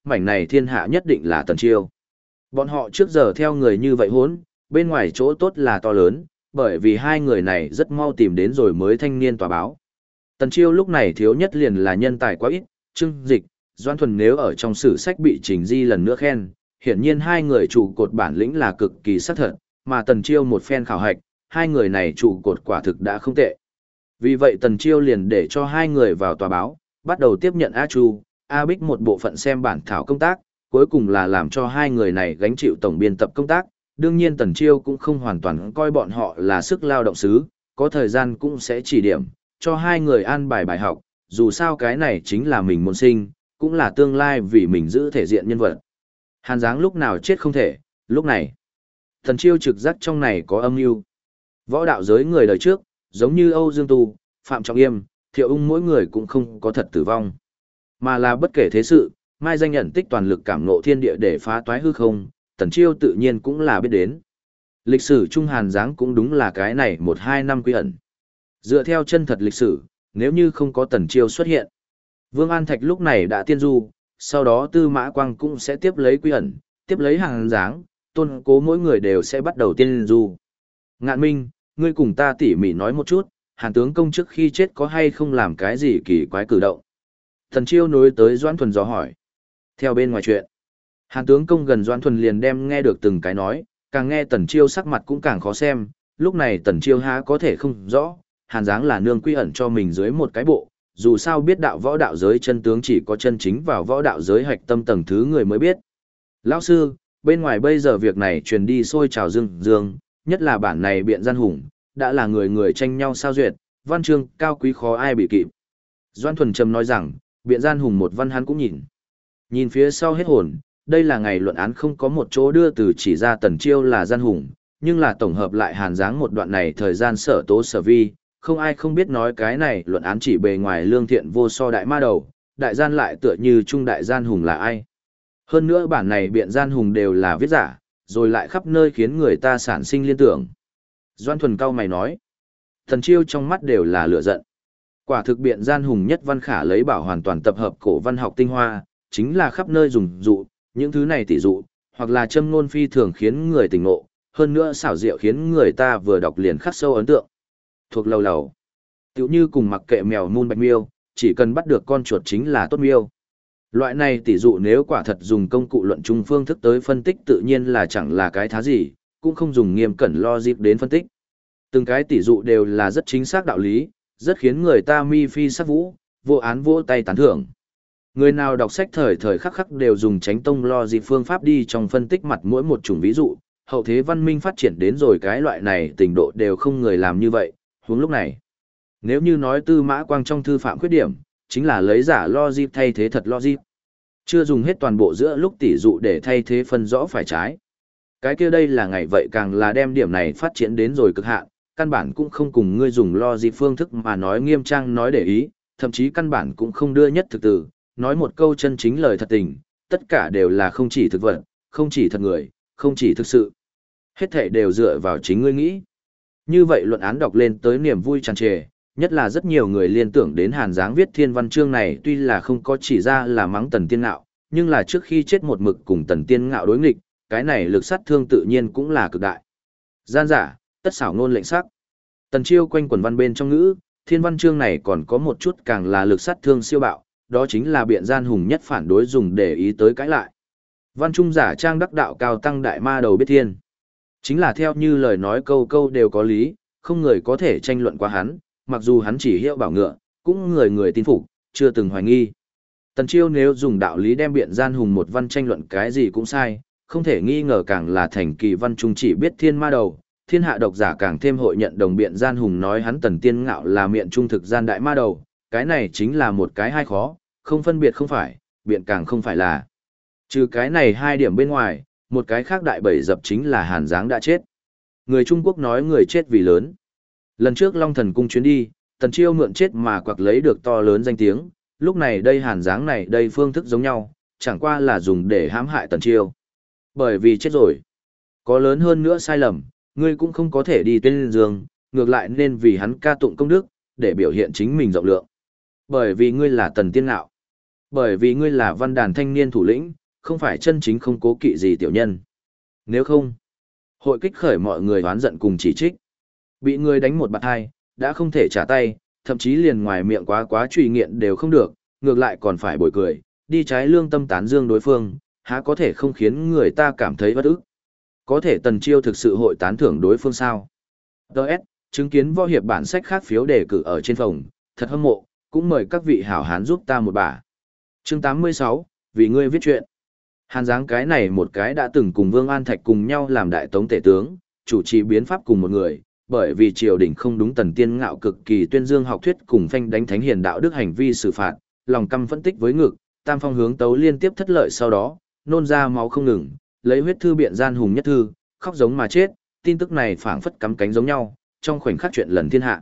A: mảnh này thiên hạ nhất định là Tần Chiêu. Bọn họ trước giờ theo người như vậy hốn, bên ngoài chỗ tốt là to lớn, bởi vì hai người này rất mau tìm đến rồi mới thanh niên tòa báo. Tần Chiêu lúc này thiếu nhất liền là nhân tài quá ít, Trương Dịch, Doan Thuần nếu ở trong sử sách bị Trình Di lần nữa khen, hiển nhiên hai người trụ cột bản lĩnh là cực kỳ xác thật, mà Tần Chiêu một phen khảo hạch, hai người này trụ cột quả thực đã không tệ. Vì vậy Tần Chiêu liền để cho hai người vào tòa báo, bắt đầu tiếp nhận A Chu, A Bích một bộ phận xem bản thảo công tác, cuối cùng là làm cho hai người này gánh chịu tổng biên tập công tác. Đương nhiên Tần Chiêu cũng không hoàn toàn coi bọn họ là sức lao động sứ, có thời gian cũng sẽ chỉ điểm, cho hai người an bài bài học, dù sao cái này chính là mình môn sinh, cũng là tương lai vì mình giữ thể diện nhân vật. Hàn Giáng lúc nào chết không thể, lúc này. Tần Chiêu trực giác trong này có âm mưu. Võ đạo giới người đời trước, giống như Âu Dương Tu, Phạm Trọng Yêm, Thiệu Ung mỗi người cũng không có thật tử vong, mà là bất kể thế sự, mai danh nhận tích toàn lực cảm ngộ thiên địa để phá toái hư không, Tần Chiêu tự nhiên cũng là biết đến. Lịch sử Trung Hàn Giáng cũng đúng là cái này 1-2 năm quy ẩn. Dựa theo chân thật lịch sử, nếu như không có Tần Chiêu xuất hiện, Vương An Thạch lúc này đã tiên du, sau đó Tư Mã Quang cũng sẽ tiếp lấy quy ẩn, tiếp lấy Hàn Giáng, Tôn Cố mỗi người đều sẽ bắt đầu tiên du. Ngạn Minh, ngươi cùng ta tỉ mỉ nói một chút, Hàn tướng công trước khi chết có hay không làm cái gì kỳ quái cử động? Tần Chiêu nối tới Doãn Thuần dò hỏi. Theo bên ngoài chuyện, Hàn tướng công gần Doãn Thuần liền đem nghe được từng cái nói, càng nghe Tần Chiêu sắc mặt cũng càng khó xem, lúc này Tần Chiêu há có thể không rõ, Hàn Giáng là nương quy ẩn cho mình dưới một cái bộ, dù sao biết đạo võ đạo giới chân tướng chỉ có chân chính vào võ đạo giới hạch tâm tầng thứ người mới biết. Lão sư, bên ngoài bây giờ việc này truyền đi sôi trào dương dương, nhất là bản này biện gian hùng, đã là người người tranh nhau sao duyệt, văn chương cao quý khó ai bị kịp. Doãn Thuần trầm nói rằng, biện gian hùng một văn hắn cũng nhìn. Nhìn phía sau hết hồn, đây là ngày luận án không có một chỗ đưa từ chỉ ra Tần Chiêu là gian hùng, nhưng là tổng hợp lại Hàn Giáng một đoạn này thời gian sở tố sở vi, không ai không biết nói cái này luận án chỉ bề ngoài lương thiện vô so đại ma đầu, đại gian lại tựa như trung đại gian hùng là ai. Hơn nữa bản này biện gian hùng đều là viết giả, rồi lại khắp nơi khiến người ta sản sinh liên tưởng. Doãn Thuần cao mày nói, Tần Chiêu trong mắt đều là lửa giận. Quả thực biện gian hùng nhất văn khả lấy bảo hoàn toàn tập hợp cổ văn học tinh hoa, chính là khắp nơi dùng dụ, những thứ này tỷ dụ, hoặc là châm ngôn phi thường khiến người tỉnh ngộ, hơn nữa xảo diệu khiến người ta vừa đọc liền khắc sâu ấn tượng. Thuộc lầu lầu, tựu như cùng mặc kệ mèo mun bạch miêu, chỉ cần bắt được con chuột chính là tốt miêu. Loại này tỷ dụ nếu quả thật dùng công cụ luận chung phương thức tới phân tích tự nhiên là chẳng là cái thá gì, cũng không dùng nghiêm cẩn logic đến phân tích. Từng cái tỷ dụ đều là rất chính xác đạo lý, rất khiến người ta mi phi sắc vũ, vô án vỗ tay tán thưởng. Người nào đọc sách thời thời khắc khắc đều dùng tránh tông logic phương pháp đi trong phân tích mặt mỗi một chủng ví dụ, hậu thế văn minh phát triển đến rồi cái loại này trình độ đều không người làm như vậy, huống lúc này. Nếu như nói Tư Mã Quang trong thư phạm khuyết điểm, chính là lấy giả logic thay thế thật logic. Chưa dùng hết toàn bộ giữa lúc tỷ dụ để thay thế phân rõ phải trái. Cái kia đây là ngày vậy càng là đem điểm này phát triển đến rồi cực hạn, căn bản cũng không cùng ngươi dùng logic phương thức mà nói nghiêm trang nói để ý, thậm chí căn bản cũng không đưa nhất thực từ, nói một câu chân chính lời thật tình, tất cả đều là không chỉ thực vật, không chỉ thật người, không chỉ thực sự. Hết thảy đều dựa vào chính ngươi nghĩ. Như vậy luận án đọc lên tới niềm vui tràn trề, nhất là rất nhiều người liên tưởng đến Hàn Giáng viết thiên văn chương này tuy là không có chỉ ra là mắng Tần Tiên Ngạo, nhưng là trước khi chết một mực cùng Tần Tiên Ngạo đối nghịch, cái này lực sát thương tự nhiên cũng là cực đại. Gian giả, tất xảo ngôn lệnh sắc. Tần Chiêu quanh quần văn bên trong ngữ, thiên văn chương này còn có một chút càng là lực sát thương siêu bạo, đó chính là biện gian hùng nhất phản đối dùng để ý tới cãi lại. Văn trung giả trang đắc đạo cao tăng đại ma đầu biết thiên. Chính là theo như lời nói câu câu đều có lý, không người có thể tranh luận qua hắn, mặc dù hắn chỉ hiệu bảo ngựa, cũng người người tin phục, chưa từng hoài nghi. Tần Chiêu nếu dùng đạo lý đem biện gian hùng một văn tranh luận cái gì cũng sai, không thể nghi ngờ càng là thành kỳ văn trung chỉ biết thiên ma đầu, thiên hạ độc giả càng thêm hội nhận đồng biện gian hùng nói hắn Tần Tiên Ngạo là miệng trung thực gian đại ma đầu, cái này chính là một cái hai khó, không phân biệt không phải, biện càng không phải là. Trừ cái này hai điểm bên ngoài, một cái khác đại bẩy dập chính là Hàn Giáng đã chết. Người Trung Quốc nói người chết vì lớn. Lần trước Long Thần Cung chuyến đi, Tần Chiêu mượn chết mà quặc lấy được to lớn danh tiếng, lúc này đây Hàn Giáng này đây phương thức giống nhau, chẳng qua là dùng để hãm hại Tần Chiêu. Bởi vì chết rồi. Có lớn hơn nữa sai lầm, ngươi cũng không có thể đi tuyên dương, ngược lại nên vì hắn ca tụng công đức, để biểu hiện chính mình rộng lượng. Bởi vì ngươi là Tần Tiên Ngạo. Bởi vì ngươi là văn đàn thanh niên thủ lĩnh, không phải chân chính không cố kỵ gì tiểu nhân. Nếu không, hội kích khởi mọi người oán giận cùng chỉ trích. Bị ngươi đánh một bạt hai, đã không thể trả tay, thậm chí liền ngoài miệng quá quá truy nghiện đều không được, ngược lại còn phải bồi cười, đi trái lương tâm tán dương đối phương, há có thể không khiến người ta cảm thấy bất ức. Có thể Tần Chiêu thực sự hội tán thưởng đối phương sao? Đợt, chứng kiến võ hiệp bản sách khác phiếu đề cử ở trên phòng, thật hâm mộ, cũng mời các vị hảo hán giúp ta một bả. Chương 86, vì ngươi viết chuyện. Hàn Giáng cái này một cái đã từng cùng Vương An Thạch cùng nhau làm đại tống tể tướng, chủ trì biến pháp cùng một người, bởi vì triều đình không đúng Tần Tiên Ngạo cực kỳ tuyên dương học thuyết cùng phanh đánh thánh hiền đạo đức hành vi xử phạt, lòng căm phân tích với ngực, tam phong hướng tấu liên tiếp thất lợi sau đó, nôn ra máu không ngừng, lấy huyết thư biện gian hùng nhất thư, khóc giống mà chết, tin tức này phảng phất cắm cánh giống nhau, trong khoảnh khắc chuyện lần thiên hạ.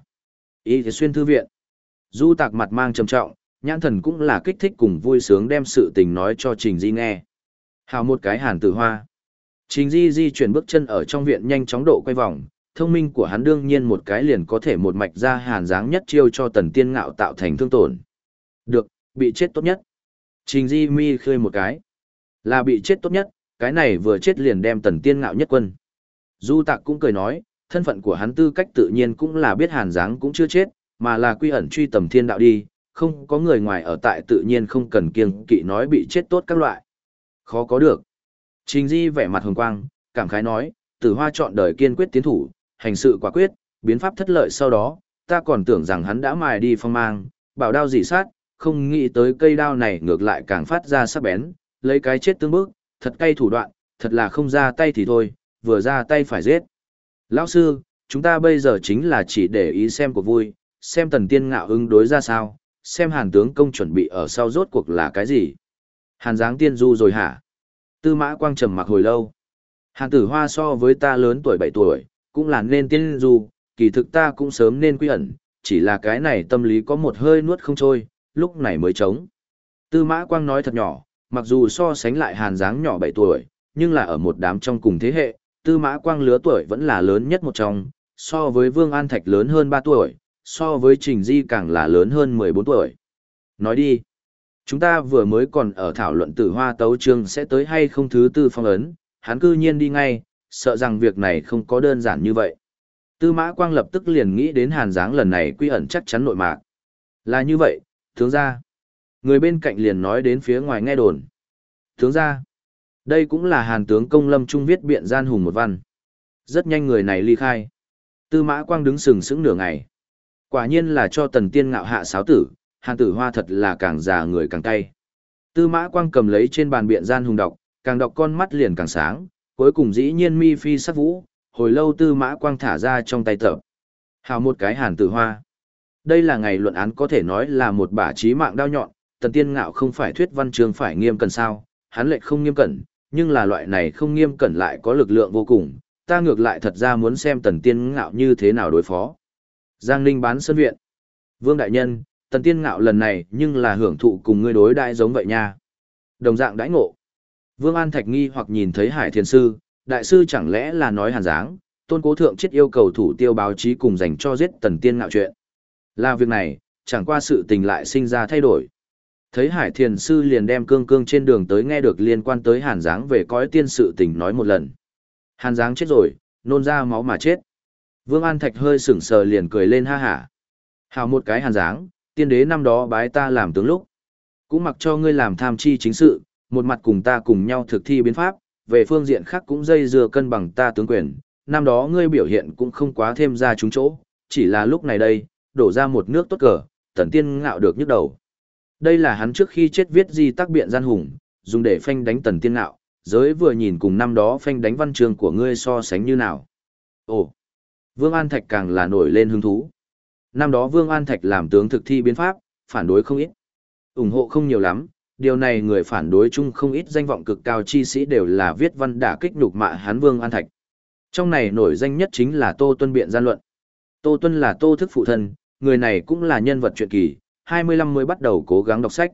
A: Y thì xuyên thư viện. Du Tạc mặt mang trầm trọng, nhãn thần cũng là kích thích cùng vui sướng đem sự tình nói cho Trình Di nghe. Hào một cái Hàn Tử Hoa. Trình Di chuyển bước chân ở trong viện nhanh chóng độ quay vòng, thông minh của hắn đương nhiên một cái liền có thể một mạch ra Hàn Giáng nhất chiêu cho Tần Tiên Ngạo tạo thành thương tổn. Được, bị chết tốt nhất. Trình Di mi khơi một cái. Là bị chết tốt nhất, cái này vừa chết liền đem Tần Tiên Ngạo nhất quân. Du Tạc cũng cười nói, thân phận của hắn tư cách tự nhiên cũng là biết Hàn Giáng cũng chưa chết, mà là quy ẩn truy tầm thiên đạo đi, không có người ngoài ở tại tự nhiên không cần kiêng kỵ nói bị chết tốt các loại. Khó có được. Trình Di vẻ mặt hồng quang, cảm khái nói, Tử Hoa chọn đời kiên quyết tiến thủ, hành sự quả quyết, biến pháp thất lợi sau đó, ta còn tưởng rằng hắn đã mài đi phong mang, bảo đao dị sát, không nghĩ tới cây đao này ngược lại càng phát ra sắc bén, lấy cái chết tương bức, thật cay thủ đoạn, thật là không ra tay thì thôi, vừa ra tay phải giết. Lão sư, chúng ta bây giờ chính là chỉ để ý xem cuộc vui, xem Tần Tiên Ngạo ứng đối ra sao, xem Hàn tướng công chuẩn bị ở sau rốt cuộc là cái gì. Hàn Giáng tiên du rồi hả? Tư Mã Quang trầm mặc hồi lâu. Hàn Tử Hoa so với ta lớn tuổi 7 tuổi, cũng là nên tiên du, kỳ thực ta cũng sớm nên quy ẩn, chỉ là cái này tâm lý có một hơi nuốt không trôi, lúc này mới trống. Tư Mã Quang nói thật nhỏ, mặc dù so sánh lại Hàn Giáng nhỏ 7 tuổi, nhưng là ở một đám trong cùng thế hệ, Tư Mã Quang lứa tuổi vẫn là lớn nhất một trong, so với Vương An Thạch lớn hơn 3 tuổi, so với Trình Di càng là lớn hơn 14 tuổi. Nói đi, chúng ta vừa mới còn ở thảo luận Tử Hoa tấu chương sẽ tới hay không thứ tư phong ấn, hắn cư nhiên đi ngay, sợ rằng việc này không có đơn giản như vậy. Tư Mã Quang lập tức liền nghĩ đến Hàn Giáng lần này quy ẩn chắc chắn nội mạc. Là như vậy, tướng ra. Người bên cạnh liền nói đến phía ngoài nghe đồn. Tướng ra. Đây cũng là Hàn tướng công Lâm Trung viết biện gian hùng một văn. Rất nhanh người này ly khai. Tư Mã Quang đứng sừng sững nửa ngày. Quả nhiên là cho Tần Tiên Ngạo hạ sáo tử, Hàn Tử Hoa thật là càng già người càng cay. Tư Mã Quang cầm lấy trên bàn biện gian hùng đọc, càng đọc con mắt liền càng sáng, cuối cùng dĩ nhiên mi phi sắc vũ, hồi lâu Tư Mã Quang thả ra trong tay tập. Hào một cái Hàn Tử Hoa. Đây là ngày luận án có thể nói là một bả chí mạng đao nhọn, Tần Tiên Ngạo không phải thuyết văn chương phải nghiêm cẩn sao, hắn lệch không nghiêm cẩn, nhưng là loại này không nghiêm cẩn lại có lực lượng vô cùng, ta ngược lại thật ra muốn xem Tần Tiên Ngạo như thế nào đối phó. Giang Ninh bán sân viện. Vương đại nhân, Tần Tiên Ngạo lần này nhưng là hưởng thụ cùng ngươi đối đãi giống vậy nha. Đồng dạng đãi ngộ. Vương An Thạch nghi hoặc nhìn thấy Hải Thiền Sư, đại sư chẳng lẽ là nói Hàn Giáng, Tôn Cố Thượng chết yêu cầu thủ tiêu báo chí cùng dành cho giết Tần Tiên Ngạo chuyện. Là việc này, chẳng qua sự tình lại sinh ra thay đổi. Thấy Hải Thiền Sư liền đem cương cương trên đường tới nghe được liên quan tới Hàn Giáng về cõi tiên sự tình nói một lần. Hàn Giáng chết rồi, nôn ra máu mà chết. Vương An Thạch hơi sững sờ liền cười lên ha hả. Hào một cái Hàn Giáng, tiên đế năm đó bái ta làm tướng lúc. Cũng mặc cho ngươi làm tham chi chính sự, một mặt cùng ta cùng nhau thực thi biến pháp, về phương diện khác cũng dây dưa cân bằng ta tướng quyền. Năm đó ngươi biểu hiện cũng không quá thêm ra trúng chỗ, chỉ là lúc này đây, đổ ra một nước tốt cờ, Tần Tiên Ngạo được nhức đầu. Đây là hắn trước khi chết viết di tác biện gian hùng, dùng để phanh đánh Tần Tiên Ngạo, giới vừa nhìn cùng năm đó phanh đánh văn chương của ngươi so sánh như nào. Ồ, Vương An Thạch càng là nổi lên hứng thú. Năm đó Vương An Thạch làm tướng thực thi biến pháp, phản đối không ít. Ủng hộ không nhiều lắm, điều này người phản đối chung không ít danh vọng cực cao chi sĩ đều là viết văn đả kích nhục mạ hắn Vương An Thạch. Trong này nổi danh nhất chính là Tô Tuân biện gian luận. Tô Tuân là Tô Thức phụ thân, người này cũng là nhân vật truyện kỳ, 25 mới bắt đầu cố gắng đọc sách.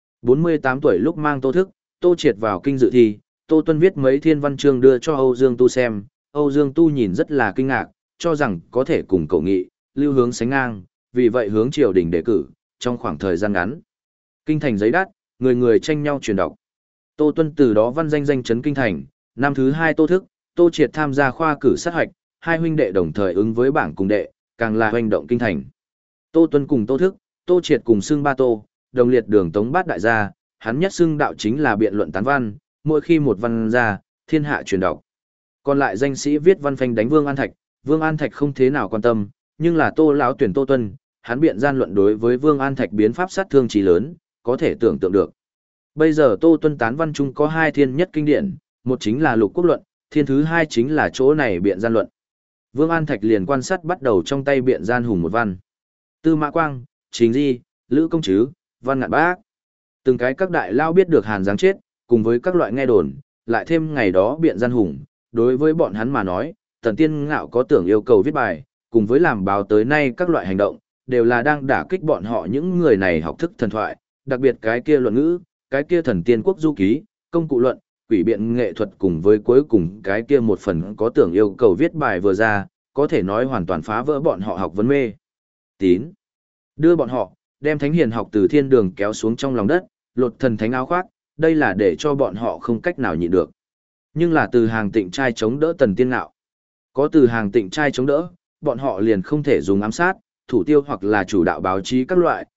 A: 48 tuổi lúc mang Tô Thức, Tô Triệt vào kinh dự thi, Tô Tuân viết mấy thiên văn chương đưa cho Âu Dương Tu xem, Âu Dương Tu nhìn rất là kinh ngạc, cho rằng có thể cùng cậu nghị, lưu hướng sánh ngang, vì vậy hướng triều đình đề cử, trong khoảng thời gian ngắn. Kinh thành giấy đắt, người người tranh nhau truyền đọc. Tô Tuân từ đó văn danh danh chấn kinh thành, năm thứ 2 Tô Thức, Tô Triệt tham gia khoa cử sát hoạch, hai huynh đệ đồng thời ứng với bảng cùng đệ, càng là hoành động kinh thành. Tô Tuân cùng Tô Thức, Tô Triệt cùng xưng ba Tô, đồng liệt đường tống bát đại gia, hắn nhất xưng đạo chính là biện luận tán văn, mỗi khi một văn ra, thiên hạ truyền đọc. Còn lại danh sĩ viết văn phanh đánh Vương An Thạch không thế nào quan tâm, nhưng là Tô lão tuyển Tô Tuân, hắn biện gian luận đối với Vương An Thạch biến pháp sát thương chí lớn, có thể tưởng tượng được. Bây giờ Tô Tuân tán văn chung có hai thiên nhất kinh điển, một chính là Lục Quốc luận, thiên thứ hai chính là chỗ này biện gian luận. Vương An Thạch liền quan sát bắt đầu trong tay biện gian hùng một văn. Tư Mã Quang, Trình Di, Lữ Công Trứ, Văn Ngạn Bác. Từng cái các đại lao biết được Hàn Giáng chết, cùng với các loại nghe đồn, lại thêm ngày đó biện gian hùng, đối với bọn hắn mà nói, Tần Tiên Ngạo có tưởng yêu cầu viết bài, cùng với làm báo tới nay các loại hành động, đều là đang đả kích bọn họ những người này học thức thần thoại, đặc biệt cái kia luận ngữ, cái kia thần tiên quốc du ký, công cụ luận, quỷ biện nghệ thuật cùng với cuối cùng cái kia một phần có tưởng yêu cầu viết bài vừa ra, có thể nói hoàn toàn phá vỡ bọn họ học vấn mê. Tín. Đưa bọn họ, đem thánh hiền học từ thiên đường kéo xuống trong lòng đất, lột thần thánh áo khoác, đây là để cho bọn họ không cách nào nhịn được. Nhưng là từ hàng tịnh trai chống đỡ Tần Tiên Ngạo. Có từ hàng tịnh trai chống đỡ, bọn họ liền không thể dùng ám sát, thủ tiêu hoặc là chủ đạo báo chí các loại,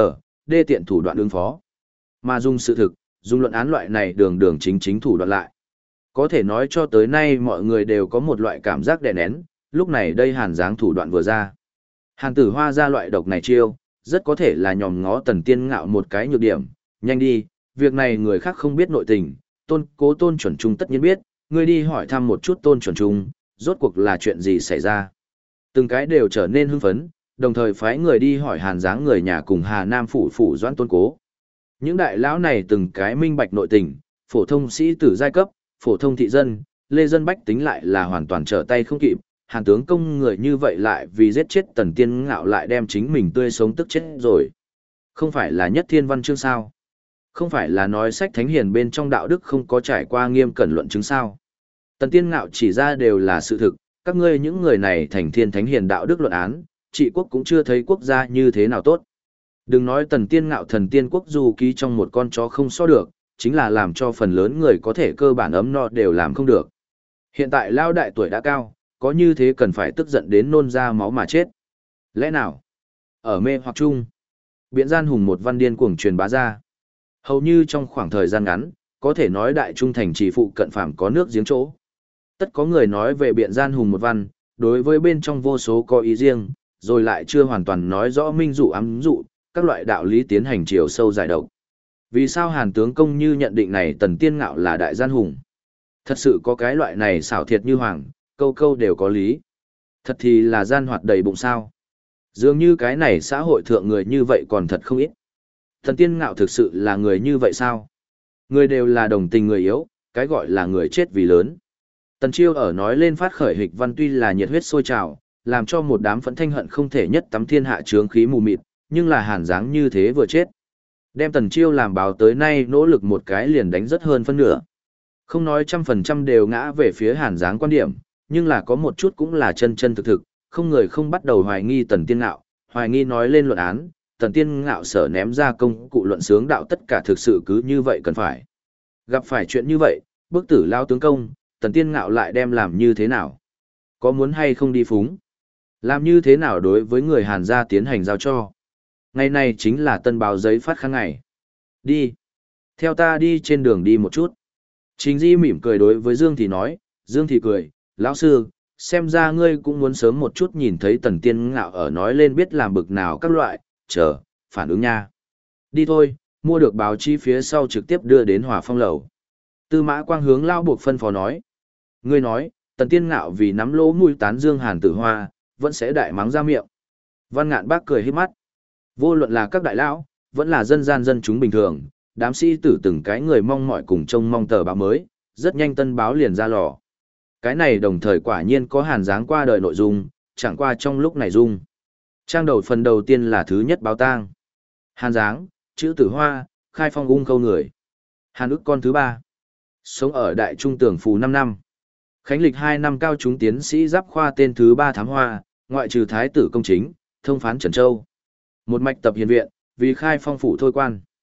A: đê tiện thủ đoạn ứng phó. Mà dùng sự thực, dùng luận án loại này đường đường chính chính thủ đoạn lại. Có thể nói cho tới nay mọi người đều có một loại cảm giác đè nén, lúc này đây Hàn Giáng thủ đoạn vừa ra. Hàn Tử Hoa ra loại độc này chiêu, rất có thể là nhòm ngó Tần Tiên Ngạo một cái nhược điểm, nhanh đi, việc này người khác không biết nội tình, Tôn Chuẩn Trung tất nhiên biết, ngươi đi hỏi thăm một chút Tôn Chuẩn Trung, rốt cuộc là chuyện gì xảy ra. Từng cái đều trở nên hưng phấn, đồng thời phái người đi hỏi Hàn Giáng người nhà cùng Hà Nam phủ Doãn Tôn Cố. Những đại lão này từng cái minh bạch nội tình, phổ thông sĩ tử giai cấp, phổ thông thị dân, lê dân bách tính lại là hoàn toàn trở tay không kịp, Hàn tướng công người như vậy lại vì giết chết Tần Tiên Ngạo lại đem chính mình tươi sống tức chết rồi. Không phải là nhất thiên văn chương sao? Không phải là nói sách thánh hiền bên trong đạo đức không có trải qua nghiêm cẩn luận chứng sao? Tần Tiên Ngạo chỉ ra đều là sự thực, các ngươi những người này thành thiên thánh hiền đạo đức luận án, trị quốc cũng chưa thấy quốc gia như thế nào tốt. Đừng nói Tần Tiên Ngạo thần tiên quốc du ký trong một con chó không so được, chính là làm cho phần lớn người có thể cơ bản ấm no đều làm không được. Hiện tại lao đại tuổi đã cao, có như thế cần phải tức giận đến nôn ra máu mà chết. Lẽ nào? Ở mê hoặc chung, biện gian hùng một văn điên cuồng truyền bá ra. Hầu như trong khoảng thời gian ngắn, có thể nói đại trung thành trì phụ cận phạm có nước giếng chỗ. Tất có người nói về biện gian hùng một văn, đối với bên trong vô số có ý riêng, rồi lại chưa hoàn toàn nói rõ minh dụ ám dụ, các loại đạo lý tiến hành chiều sâu giải độc. Vì sao Hàn tướng công như nhận định này Tần Tiên Ngạo là đại gian hùng? Thật sự có cái loại này xảo thiệt như hoàng, câu câu đều có lý. Thật thì là gian hoạt đầy bụng sao. Dường như cái này xã hội thượng người như vậy còn thật không ít. Tần Tiên Ngạo thực sự là người như vậy sao? Người đều là đồng tình người yếu, cái gọi là người chết vì lớn. Tần Chiêu ở nói lên phát khởi hịch văn tuy là nhiệt huyết sôi trào, làm cho một đám phẫn thanh hận không thể nhất tắm thiên hạ chướng khí mù mịt, nhưng là Hàn Giáng như thế vừa chết. Đem Tần Chiêu làm báo tới nay nỗ lực một cái liền đánh rất hơn phân nửa. Không nói 100% đều ngã về phía Hàn Giáng quan điểm, nhưng là có một chút cũng là chân chân thực thực, không người không bắt đầu hoài nghi Tần Tiên Ngạo, hoài nghi nói lên luận án, Tần Tiên Ngạo sở ném ra công cụ luận sướng đạo tất cả thực sự cứ như vậy cần phải. Gặp phải chuyện như vậy, bức tử lao tướng công, Tần Tiên Ngạo lại đem làm như thế nào? Có muốn hay không đi phúng? Làm như thế nào đối với người Hàn gia tiến hành giao cho? Ngày này chính là tân báo giấy phát kháng ngày. Đi. Theo ta đi trên đường đi một chút. Trình Di mỉm cười đối với Dương Thị nói, Dương Thị cười, lão sư, xem ra ngươi cũng muốn sớm một chút nhìn thấy Tần Tiên Ngạo ở nói lên biết làm bực nào các loại, phản ứng nha. Đi thôi, mua được báo chí phía sau trực tiếp đưa đến Hòa Phong lầu. Tư Mã Quang hướng lao buộc phân phó nói. Ngươi nói, Tần Tiên Ngạo vì nắm lỗ mũi tán dương Hàn Tử Hoa, vẫn sẽ đại mắng ra miệng. Văn Ngạn Bác cười hết mắt. Vô luận là các đại lão, vẫn là dân gian dân chúng bình thường, đám sĩ tử từng cái người mong mỏi cùng trông mong tờ báo mới, rất nhanh tân báo liền ra lò. Cái này đồng thời quả nhiên có Hàn Giáng qua đời nội dung, chẳng qua trong lúc này dung. Trang đầu phần đầu tiên là thứ nhất báo tang. Hàn Giáng, chữ Tử Hoa, khai phong ung khâu người. Hàn ức con thứ ba. Sống ở Đại Trung Tưởng Phù 5 năm. Khánh lịch 2 năm cao chúng tiến sĩ giáp khoa tên thứ 3 thám hoa, ngoại trừ thái tử công chính, thông phán Trần Châu. Một mạch tập hiền viện, vì khai phong phủ thôi quan.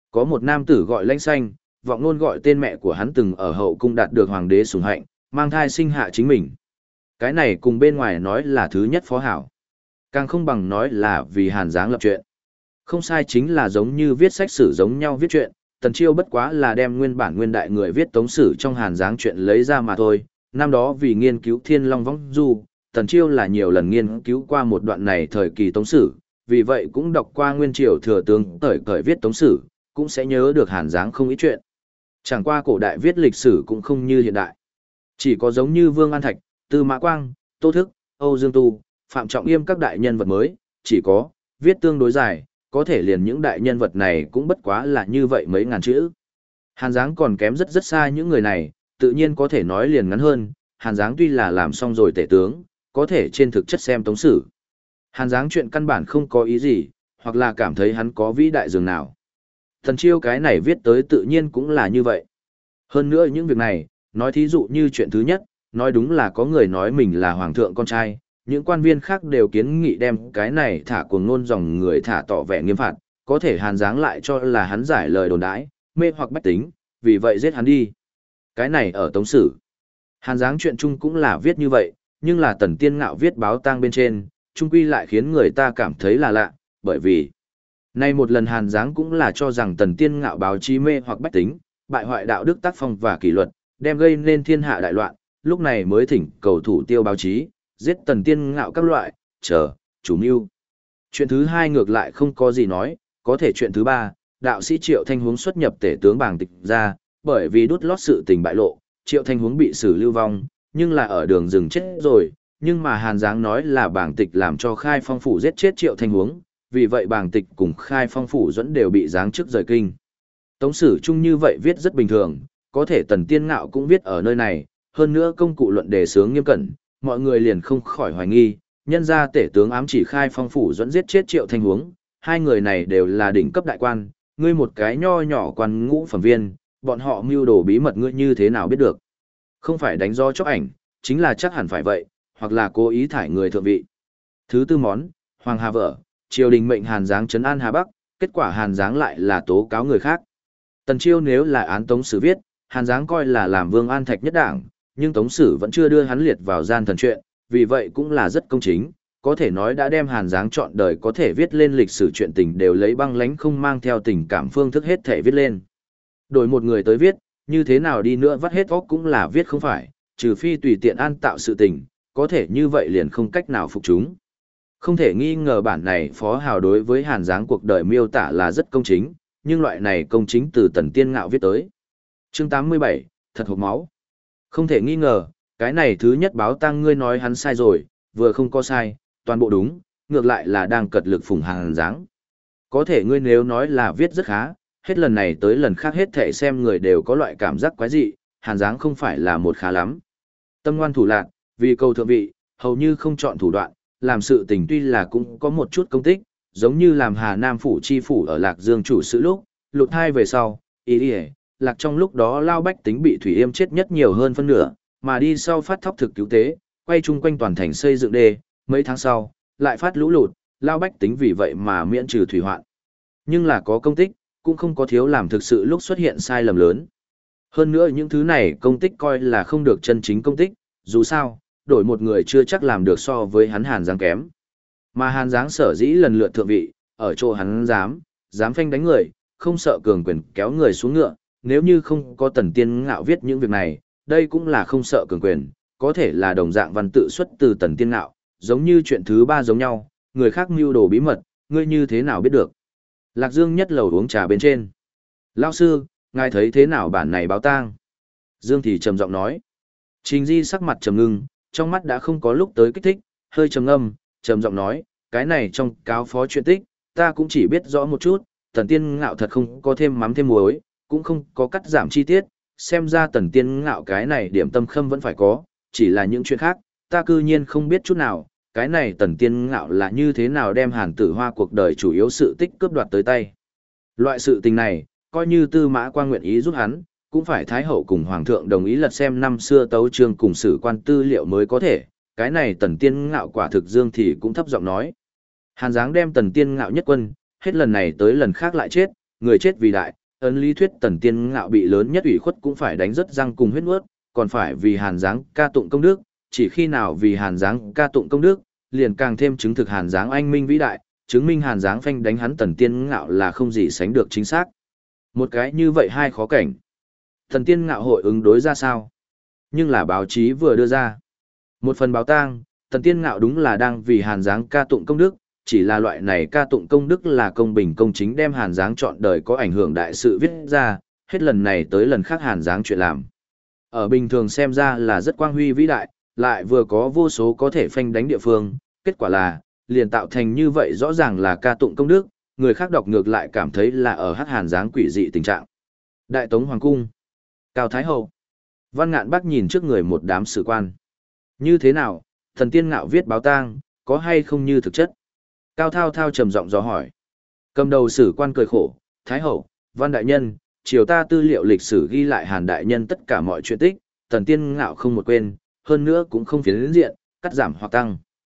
A: Có một nam tử gọi Lãnh Xanh, vọng ngôn gọi tên mẹ của hắn từng ở hậu cung đạt được hoàng đế sủng hạnh, mang thai sinh hạ chính mình. Cái này cùng bên ngoài nói là thứ nhất phó hảo. Càng không bằng nói là vì Hàn Giáng lập chuyện. Không sai, chính là giống như viết sách sử giống nhau viết chuyện, Tần Chiêu bất quá là đem nguyên bản nguyên đại người viết tống sử trong Hàn Giáng chuyện lấy ra mà thôi. Năm đó vì nghiên cứu Thiên Long Võng Du, Tần Chiêu là nhiều lần nghiên cứu qua một đoạn này thời kỳ tống sử, vì vậy cũng đọc qua nguyên triều thừa tướng Cởi viết tống sử, cũng sẽ nhớ được Hàn Giáng không ít chuyện. Chẳng qua cổ đại viết lịch sử cũng không như hiện đại. Chỉ có giống như Vương An Thạch, Tư Mã Quang, Tô Thức, Âu Dương Tu, Phạm Trọng Yêm các đại nhân vật mới, chỉ có viết tương đối dài, có thể liền những đại nhân vật này cũng bất quá là như vậy mấy ngàn chữ. Hàn Giáng còn kém rất rất xa những người này, tự nhiên có thể nói liền ngắn hơn, Hàn Giáng tuy là làm xong rồi tể tướng, có thể trên thực chất xem tống sử. Hàn Giáng chuyện căn bản không có ý gì, hoặc là cảm thấy hắn có vĩ đại dường nào. Tần Chiêu cái này viết tới tự nhiên cũng là như vậy. Hơn nữa những việc này, nói thí dụ như chuyện thứ nhất, nói đúng là có người nói mình là hoàng thượng con trai, những quan viên khác đều kiến nghị đem cái này thả cuồng ngôn dòng người thả tỏ vẻ nghiêm phạt, có thể Hàn Giáng lại cho là hắn giải lời đồn đãi, mê hoặc bách tính, vì vậy giết hắn đi. Cái này ở tống sử. Hàn Giáng chuyện chung cũng là viết như vậy, nhưng là Tần Tiên Ngạo viết báo tang bên trên, chung quy lại khiến người ta cảm thấy là lạ, bởi vì nay một lần Hàn Giáng cũng là cho rằng Tần Tiên Ngạo báo chí mê hoặc bách tính, bại hoại đạo đức tác phong và kỷ luật, đem gây nên thiên hạ đại loạn, lúc này mới thỉnh cầu thủ tiêu báo chí, giết Tần Tiên Ngạo các loại, chủ mưu. Chuyện thứ hai ngược lại không có gì nói, có thể chuyện thứ ba, đạo sĩ Triệu Thanh Huống xuất nhập tể tướng bảng tịch ra, bởi vì đút lót sự tình bại lộ, Triệu Thanh Huống bị xử lưu vong, nhưng là ở đường rừng chết rồi, nhưng mà Hàn Giáng nói là bảng tịch làm cho Khai Phong phủ giết chết Triệu Thanh Huống, vì vậy bảng tịch cùng Khai Phong phủ dẫn đều bị giáng chức rời kinh. Tống sử chung như vậy viết rất bình thường, có thể Tần Tiên Ngạo cũng viết ở nơi này, hơn nữa công cụ luận đề sướng nghiêm cẩn, mọi người liền không khỏi hoài nghi, nhân ra tể tướng ám chỉ Khai Phong phủ dẫn giết chết Triệu Thanh Huống, hai người này đều là đỉnh cấp đại quan, ngươi một cái nho nhỏ quan ngũ phẩm viên, bọn họ mưu đồ bí mật ngươi như thế nào biết được. Không phải đánh do chóc ảnh, chính là chắc hẳn phải vậy, hoặc là cố ý thải người thượng vị. Thứ tư món, Hoàng Hà vợ, triều đình mệnh Hàn Giáng trấn an Hà Bắc, kết quả Hàn Giáng lại là tố cáo người khác. Tần Chiêu nếu là án tống sử viết, Hàn Giáng coi là làm Vương An Thạch nhất đảng, nhưng tống sử vẫn chưa đưa hắn liệt vào gian thần chuyện, vì vậy cũng là rất công chính, có thể nói đã đem Hàn Giáng chọn đời có thể viết lên lịch sử chuyện tình đều lấy băng lãnh không mang theo tình cảm phương thức hết thể viết lên. Đổi một người tới viết, như thế nào đi nữa vắt hết óc cũng là viết không phải, trừ phi tùy tiện an tạo sự tình, có thể như vậy liền không cách nào phục chúng. Không thể nghi ngờ bản này Phó Hào đối với Hàn Giáng cuộc đời miêu tả là rất công chính, nhưng loại này công chính từ Tần Tiên Ngạo viết tới. Chương 87, thật hộc máu. Không thể nghi ngờ, cái này thứ nhất báo tang ngươi nói hắn sai rồi, vừa không có sai, toàn bộ đúng, ngược lại là đang cật lực phủng Hàn Giáng. Có thể ngươi nếu nói là viết rất khá, hết lần này tới lần khác hết thể xem người đều có loại cảm giác quái dị, Hàn Giáng không phải là một khá lắm. Tâm ngoan thủ lạc, vì cầu thượng vị, hầu như không chọn thủ đoạn, làm sự tình tuy là cũng có một chút công tích, giống như làm Hà Nam phủ chi phủ ở Lạc Dương chủ sự lúc, lụt hai về sau, Lạc trong lúc đó lao bách tính bị Thủy Yêm chết nhất nhiều hơn phân nửa, mà đi sau phát thóc thực cứu tế, quay chung quanh toàn thành xây dựng đê, mấy tháng sau, lại phát lũ lụt, lao bách tính vì vậy mà miễn trừ thủy hoạn. Nhưng là có công tích, cũng không có thiếu làm thực sự lúc xuất hiện sai lầm lớn. Hơn nữa những thứ này công tích coi là không được chân chính công tích, dù sao, đổi một người chưa chắc làm được so với hắn Hàn Giáng kém. Mà Hàn Giáng sở dĩ lần lượt thượng vị, ở chỗ hắn dám phanh đánh người, không sợ cường quyền kéo người xuống ngựa, nếu như không có Tần Tiên Ngạo viết những việc này, đây cũng là không sợ cường quyền, có thể là đồng dạng văn tự xuất từ Tần Tiên Ngạo, giống như chuyện thứ ba giống nhau, người khác mưu đồ bí mật, ngươi như thế nào biết được. Lạc Dương nhất lầu uống trà bên trên. Lão sư, ngài thấy thế nào bản này báo tang? Dương thì trầm giọng nói. Trình Di sắc mặt trầm ngưng, trong mắt đã không có lúc tới kích thích, hơi trầm ngâm, trầm giọng nói, cái này trong cáo phó chuyện tích, ta cũng chỉ biết rõ một chút, Tần Tiên Ngạo thật không có thêm mắm thêm muối, cũng không có cắt giảm chi tiết, xem ra Tần Tiên Ngạo cái này điểm tâm khâm vẫn phải có, chỉ là những chuyện khác, ta cư nhiên không biết chút nào, cái này Tần Tiên Ngạo là như thế nào đem Hàn Tử Hoa cuộc đời chủ yếu sự tích cướp đoạt tới tay. Loại sự tình này, coi như Tư Mã Quang nguyện ý giúp hắn, cũng phải Thái Hậu cùng Hoàng thượng đồng ý lật xem năm xưa tấu chương cùng sử quan tư liệu mới có thể, cái này Tần Tiên Ngạo quả thực Dương thì cũng thấp giọng nói. Hàn Giáng đem Tần Tiên Ngạo nhất quân, hết lần này tới lần khác lại chết, người chết vì đại, ấn lý thuyết Tần Tiên Ngạo bị lớn nhất ủy khuất cũng phải đánh rất răng cùng huyết nuốt, còn phải vì Hàn Giáng ca tụng công đức, chỉ khi nào vì Hàn Giáng ca tụng công đức, liền càng thêm chứng thực Hàn Giáng anh minh vĩ đại, chứng minh Hàn Giáng phanh đánh hắn Tần Tiên Ngạo là không gì sánh được chính xác. Một cái như vậy hai khó cảnh. Tần Tiên Ngạo hội ứng đối ra sao? Nhưng là báo chí vừa đưa ra. Một phần báo tang, Tần Tiên Ngạo đúng là đang vì Hàn Giáng ca tụng công đức, chỉ là loại này ca tụng công đức là công bình công chính đem Hàn Giáng chọn đời có ảnh hưởng đại sự viết ra, hết lần này tới lần khác Hàn Giáng chuyện làm. Ở bình thường xem ra là rất quang huy vĩ đại, lại vừa có vô số có thể phanh đánh địa phương, kết quả là, liền tạo thành như vậy rõ ràng là ca tụng công đức, người khác đọc ngược lại cảm thấy là ở hát Hàn Giáng quỷ dị tình trạng. Đại Tống Hoàng Cung, Cao Thái Hậu, Văn Ngạn Bắc nhìn trước người một đám sử quan. Như thế nào, Thần Tiên Ngạo viết báo tang, có hay không như thực chất? Cao Thao Thao trầm giọng dò hỏi. Cầm đầu sử quan cười khổ, Thái Hậu, Văn Đại Nhân, triều ta tư liệu lịch sử ghi lại Hàn Đại Nhân tất cả mọi chuyện tích, Thần Tiên Ngạo không một quên, hơn nữa cũng không phiến diện, cắt giảm hoặc tăng.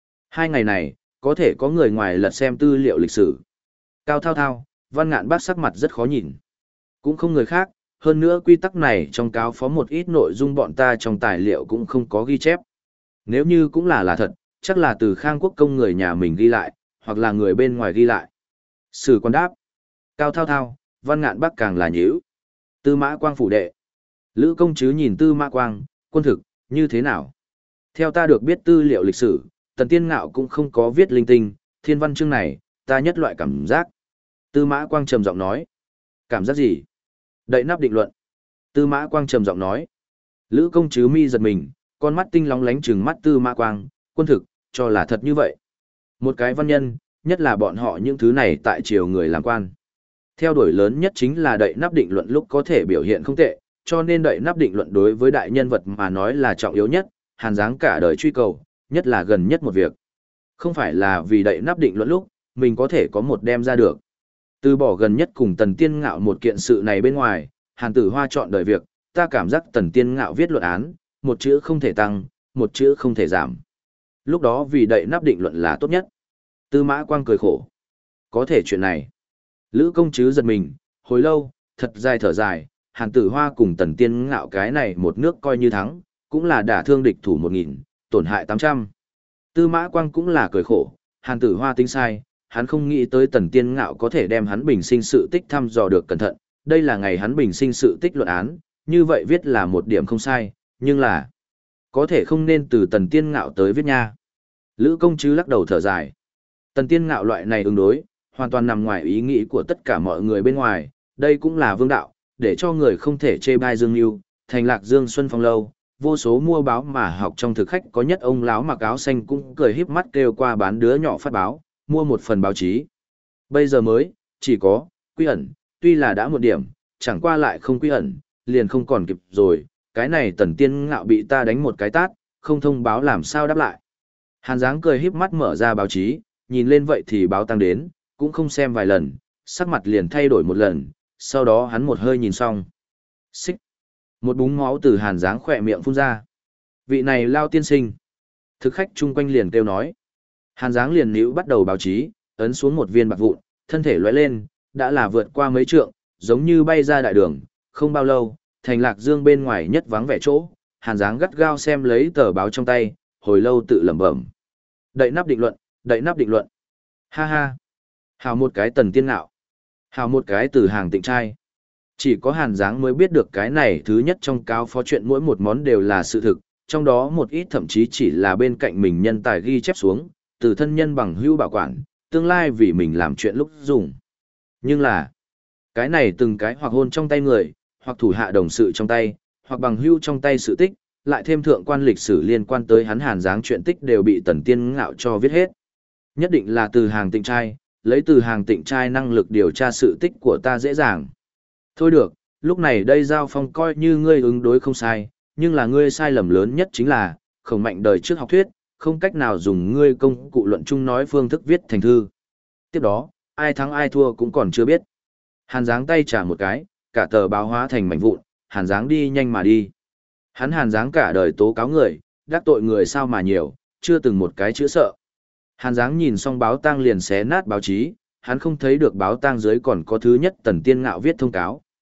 A: 2 ngày này, có thể có người ngoài lật xem tư liệu lịch sử. Cao Thao Thao, Văn Ngạn Bắc sắc mặt rất khó nhìn. Cũng không người khác, hơn nữa quy tắc này trong cáo phó một ít nội dung bọn ta trong tài liệu cũng không có ghi chép. Nếu như cũng là thật, chắc là từ Khang Quốc công người nhà mình ghi lại, hoặc là người bên ngoài ghi lại. Sử quan đáp. Cao Thao Thao, Văn Ngạn Bắc càng là nhíu. Tư Mã Quang phủ đệ. Lữ công chứ nhìn Tư Mã Quang, quân thực, như thế nào? Theo ta được biết tư liệu lịch sử, Tần Tiên Ngạo cũng không có viết linh tinh, thiên văn chương này, ta nhất loại cảm giác. Tư Mã Quang trầm giọng nói. Cảm giác gì? Đậy nắp định luận. Tư Mã Quang trầm giọng nói. Lữ công chứ mi giật mình, con mắt tinh lóng lánh trừng mắt Tư Mã Quang, quân thực, cho là thật như vậy. Một cái văn nhân, nhất là bọn họ những thứ này tại triều người làm quan. Theo đuổi lớn nhất chính là đậy nắp định luận lúc có thể biểu hiện không tệ, cho nên đậy nắp định luận đối với đại nhân vật mà nói là trọng yếu nhất, Hàn Giáng cả đời truy cầu, nhất là gần nhất một việc. Không phải là vì đậy nắp định luận lúc, mình có thể có một đem ra được. Từ bỏ gần nhất cùng Tần Tiên Ngạo một kiện sự này bên ngoài, Hàn Tử Hoa chọn đời việc, ta cảm giác Tần Tiên Ngạo viết luận án, một chữ không thể tăng, một chữ không thể giảm. Lúc đó vì đậy nắp định luận là tốt nhất. Tư Mã Quang cười khổ. Có thể chuyện này. Lữ công chứ giật mình, hồi lâu, thật dài thở dài, Hàn Tử Hoa cùng Tần Tiên Ngạo cái này một nước coi như thắng, cũng là đả thương địch thủ 1000, tổn hại 800. Tư Mã Quang cũng là cười khổ, Hàn Tử Hoa tính sai, hắn không nghĩ tới Tần Tiên Ngạo có thể đem hắn bình sinh sự tích thăm dò được cẩn thận, đây là ngày hắn bình sinh sự tích luận án, như vậy viết là một điểm không sai, nhưng là có thể không nên từ Tần Tiên Ngạo tới viết nha. Lữ công chứ lắc đầu thở dài. Tần Tiên Ngạo loại này ứng đối, hoàn toàn nằm ngoài ý nghĩ của tất cả mọi người bên ngoài, đây cũng là vương đạo, để cho người không thể chê bai Dương Nưu, thành Lạc Dương Xuân Phong lâu, vô số mua báo mà học trong thực khách có nhất ông lão mặc áo xanh cũng cười híp mắt kêu qua bán đứa nhỏ phát báo, mua một phần báo chí. Bây giờ mới, chỉ có, quy ẩn, tuy là đã một điểm, chẳng qua lại không quy ẩn, liền không còn kịp rồi, cái này Tần Tiên Ngạo bị ta đánh một cái tát, không thông báo làm sao đáp lại. Hàn Giáng cười híp mắt mở ra báo chí, nhìn lên vậy thì báo tăng đến, cũng không xem vài lần, sắc mặt liền thay đổi một lần, sau đó hắn một hơi nhìn xong. Xích. Một búng máu từ Hàn Giáng khỏe miệng phun ra. Vị này Lao tiên sinh. Thực khách chung quanh liền kêu nói. Hàn Giáng liền níu bắt đầu báo chí, ấn xuống một viên bạc vụn, thân thể lóe lên, đã là vượt qua mấy trượng, giống như bay ra đại đường, không bao lâu, thành Lạc Dương bên ngoài nhất vắng vẻ chỗ, Hàn Giáng gắt gao xem lấy tờ báo trong tay, hồi lâu tự lẩm bẩm. Đậy nắp định luận, đậy nắp định luận. Ha ha. Hào một cái Tần Tiên Ngạo. Hào một cái từ hàng tịnh trai. Chỉ có Hàn Giáng mới biết được cái này thứ nhất trong cáo phó chuyện mỗi một món đều là sự thực, trong đó một ít thậm chí chỉ là bên cạnh mình nhân tài ghi chép xuống, từ thân nhân bằng hữu bảo quản, tương lai vì mình làm chuyện lúc dùng. Nhưng là, cái này từng cái hoặc hôn trong tay người, hoặc thủ hạ đồng sự trong tay, hoặc bằng hữu trong tay sự tích, lại thêm thượng quan lịch sử liên quan tới hắn Hàn Giáng chuyện tích đều bị Tần Tiên Ngạo cho viết hết. Nhất định là từ hàng tịnh trai, lấy từ hàng tịnh trai năng lực điều tra sự tích của ta dễ dàng. Thôi được, lúc này đây Giao Phong coi như ngươi ứng đối không sai, nhưng là ngươi sai lầm lớn nhất chính là, Khổng Mạnh đời trước học thuyết, không cách nào dùng ngươi công cụ luận chung nói phương thức viết thành thư. Tiếp đó, ai thắng ai thua cũng còn chưa biết. Hàn Giáng tay trả một cái, cả tờ báo hóa thành mảnh vụn, Hàn Giáng đi nhanh mà đi. Hắn Hàn Giáng cả đời tố cáo người, đắc tội người sao mà nhiều, chưa từng một cái chữa sợ. Hàn Giáng nhìn xong báo tang liền xé nát báo chí, hắn không thấy được báo tang dưới còn có thứ nhất Tần Tiên Ngạo viết thông cáo,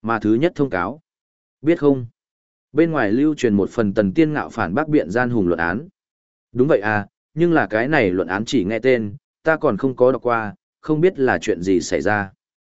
A: Mà thứ nhất thông cáo. Biết không? Bên ngoài lưu truyền một phần Tần Tiên Ngạo phản bác biện gian hùng luận án. Đúng vậy à, nhưng là cái này luận án chỉ nghe tên, ta còn không có đọc qua, không biết là chuyện gì xảy ra.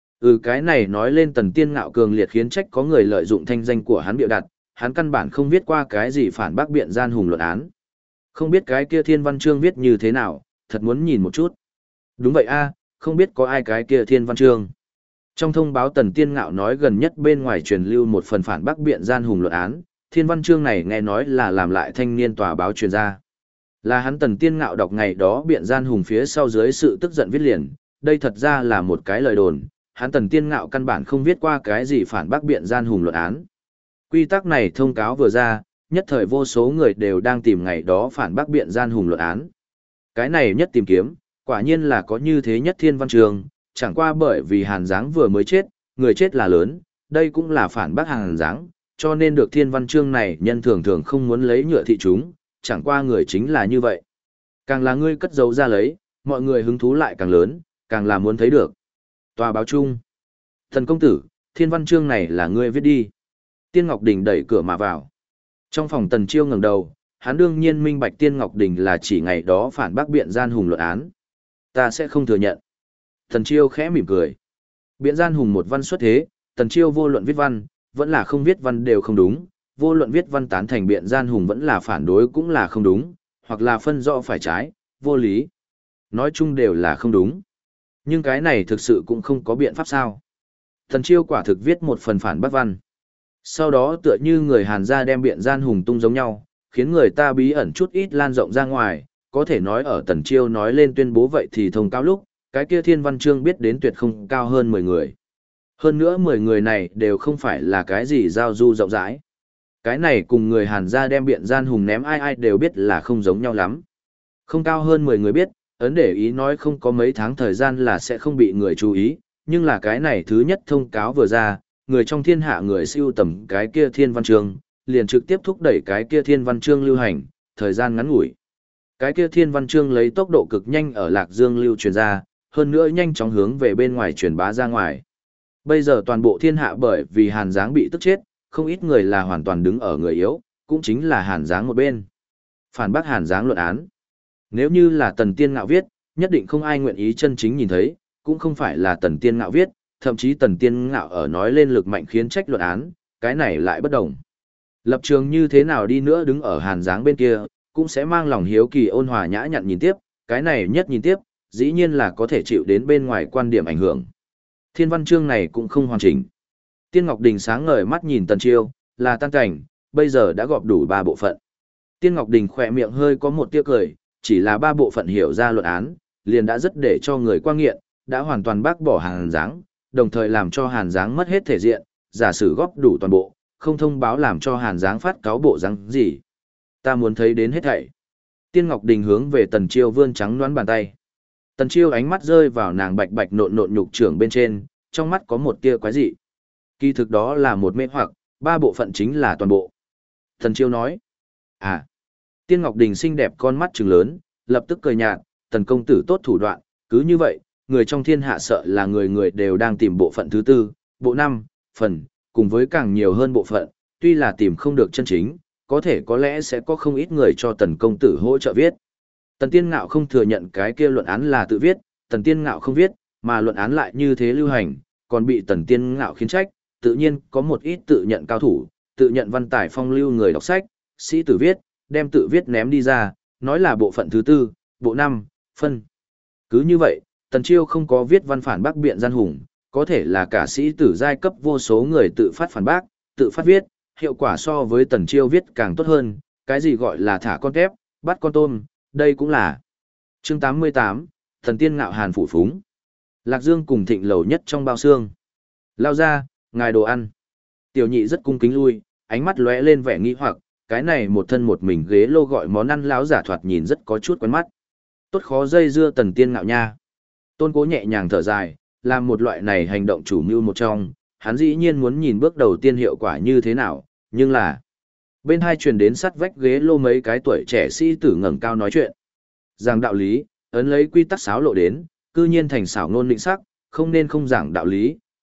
A: Cái này nói lên Tần Tiên Ngạo cường liệt khiến trách có người lợi dụng thanh danh của hắn bịa đặt, hắn căn bản không viết qua cái gì phản bác biện gian hùng luận án. Không biết cái kia thiên văn chương viết như thế nào, thật muốn nhìn một chút. Đúng vậy a, không biết có ai cái kia thiên văn chương. Trong thông báo Tần Tiên Ngạo nói gần nhất bên ngoài truyền lưu một phần phản bác biện gian hùng luận án, thiên văn chương này nghe nói là làm lại thanh niên tòa báo truyền ra. Là hắn Tần Tiên Ngạo đọc ngày đó biện gian hùng phía sau dưới sự tức giận viết liền, đây thật ra là một cái lời đồn, hắn Tần Tiên Ngạo căn bản không viết qua cái gì phản bác biện gian hùng luận án. Quy tắc này thông cáo vừa ra, nhất thời vô số người đều đang tìm ngày đó phản bác biện gian hùng luận án. Cái này nhất tìm kiếm, quả nhiên là có như thế nhất thiên văn trường, chẳng qua bởi vì Hàn Giáng vừa mới chết, người chết là lớn, đây cũng là phản bác Hàn Giáng, cho nên được thiên văn chương này nhân thường thường không muốn lấy nhựa thị chúng, chẳng qua người chính là như vậy. Càng là ngươi cất giấu ra lấy, mọi người hứng thú lại càng lớn, càng là muốn thấy được. Tòa báo chung. Thần công tử, thiên văn chương này là ngươi viết đi. Tiên Ngọc Đình đẩy cửa mà vào. Trong phòng Tần Chiêu ngẩng đầu, hắn đương nhiên minh bạch Tiên Ngọc Đình là chỉ ngày đó phản bác biện gian hùng luận án. Ta sẽ không thừa nhận. Tần Chiêu khẽ mỉm cười. Biện gian hùng một văn xuất thế, Tần Chiêu vô luận viết văn, vẫn là không viết văn đều không đúng, vô luận viết văn tán thành biện gian hùng vẫn là phản đối cũng là không đúng, hoặc là phân rõ phải trái, vô lý. Nói chung đều là không đúng. Nhưng cái này thực sự cũng không có biện pháp sao. Tần Chiêu quả thực viết một phần phản bác văn. Sau đó tựa như người Hàn gia đem biện gian hùng tung giống nhau, khiến người ta bí ẩn chút ít lan rộng ra ngoài, có thể nói ở Tần Chiêu nói lên tuyên bố vậy thì thông cáo lúc, cái kia thiên văn chương biết đến tuyệt không cao hơn 10 người. Hơn nữa 10 người này đều không phải là cái gì giao du rộng rãi. Cái này cùng người Hàn gia đem biện gian hùng ném ai ai đều biết là không giống nhau lắm. Không cao hơn 10 người biết, ấn để ý nói không có mấy tháng thời gian là sẽ không bị người chú ý, nhưng là cái này thứ nhất thông cáo vừa ra, người trong thiên hạ người siêu tầm cái kia thiên văn chương, liền trực tiếp thúc đẩy cái kia thiên văn chương lưu hành, thời gian ngắn ngủi. Cái kia thiên văn chương lấy tốc độ cực nhanh ở Lạc Dương lưu truyền ra, hơn nữa nhanh chóng hướng về bên ngoài truyền bá ra ngoài. Bây giờ toàn bộ thiên hạ bởi vì Hàn Giáng bị tức chết, không ít người là hoàn toàn đứng ở người yếu, cũng chính là Hàn Giáng một bên. Phản bác Hàn Giáng luận án. Nếu như là Tần Tiên Ngạo viết, nhất định không ai nguyện ý chân chính nhìn thấy, cũng không phải là Tần Tiên Ngạo viết, thậm chí Tần Tiên Ngạo ở nói lên lực mạnh khiến trách luận án, cái này lại bất đồng. Lập trường như thế nào đi nữa đứng ở Hàn Giáng bên kia, cũng sẽ mang lòng hiếu kỳ ôn hòa nhã nhặn nhìn tiếp, cái này nhất nhìn tiếp, dĩ nhiên là có thể chịu đến bên ngoài quan điểm ảnh hưởng. Thiên văn chương này cũng không hoàn chỉnh. Tiên Ngọc Đình sáng ngời mắt nhìn Tần Chiêu, là tan cảnh, bây giờ đã gọp đủ 3 bộ phận. Tiên Ngọc Đình khỏe miệng hơi có một tia cười, chỉ là 3 bộ phận hiểu ra luận án, liền đã rất để cho người qua nghiện, đã hoàn toàn bác bỏ Hàn Giáng, đồng thời làm cho Hàn Giáng mất hết thể diện, giả sử góp đủ toàn bộ, không thông báo làm cho Hàn Giáng phát cáo bộ răng gì. Ta muốn thấy đến hết thảy. Tiên Ngọc Đình hướng về Tần Chiêu vươn trắng nõn bàn tay. Tần Chiêu ánh mắt rơi vào nàng bạch bạch nộn nộn nhục trưởng bên trên, trong mắt có một tia quái dị. Kỳ thực đó là một mê hoặc, 3 bộ phận chính là toàn bộ. Tần Chiêu nói. À. Tiên Ngọc Đình xinh đẹp con mắt trừng lớn, lập tức cười nhạt, Tần công tử tốt thủ đoạn, cứ như vậy, người trong thiên hạ sợ là người người đều đang tìm bộ phận thứ 4, bộ 5, phần, cùng với càng nhiều hơn bộ phận, tuy là tìm không được chân chính, có thể có lẽ sẽ có không ít người cho Tần công tử hỗ trợ viết. Tần Tiên Ngạo không thừa nhận cái kia luận án là tự viết, Tần Tiên Ngạo không viết, mà luận án lại như thế lưu hành, còn bị Tần Tiên Ngạo khiến trách, tự nhiên có một ít tự nhận cao thủ, tự nhận văn tài phong lưu người đọc sách, sĩ tử viết, đem tự viết ném đi ra, nói là bộ phận thứ 4, bộ 5, phân. Cứ như vậy, Tần Chiêu không có viết văn phản bác biện gian hùng, có thể là cả sĩ tử giai cấp vô số người tự phát phản bác, tự phát viết, hiệu quả so với Tần Chiêu viết càng tốt hơn, cái gì gọi là thả con tép, bắt con tôm, đây cũng là. Chương 88, Thần Tiên Ngạo Hàn phủ phúng. Lạc Dương cùng Thịnh lầu nhất trong bao xương. Lao ra, ngài đồ ăn. Tiểu nhị rất cung kính lui, ánh mắt lóe lên vẻ nghi hoặc, cái này một thân một mình ghế lô gọi món ăn láo giả thoạt nhìn rất có chút quen mắt. Tốt khó dây dưa Tần Tiên Ngạo nha. Tôn Cố nhẹ nhàng thở dài, làm một loại này hành động chủ mưu một trong, hắn dĩ nhiên muốn nhìn bước đầu tiên hiệu quả như thế nào, nhưng là bên hai truyền đến sắt vách ghế lô mấy cái tuổi trẻ sĩ tử ngẩng cao nói chuyện. Giảng đạo lý, ấn lấy quy tắc xáo lộ đến, cư nhiên thành xảo ngôn định sắc, không nên không giảng đạo lý,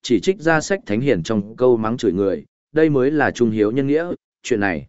A: chỉ trích ra sách thánh hiền trong câu mắng chửi người, đây mới là trung hiếu nhân nghĩa, chuyện này.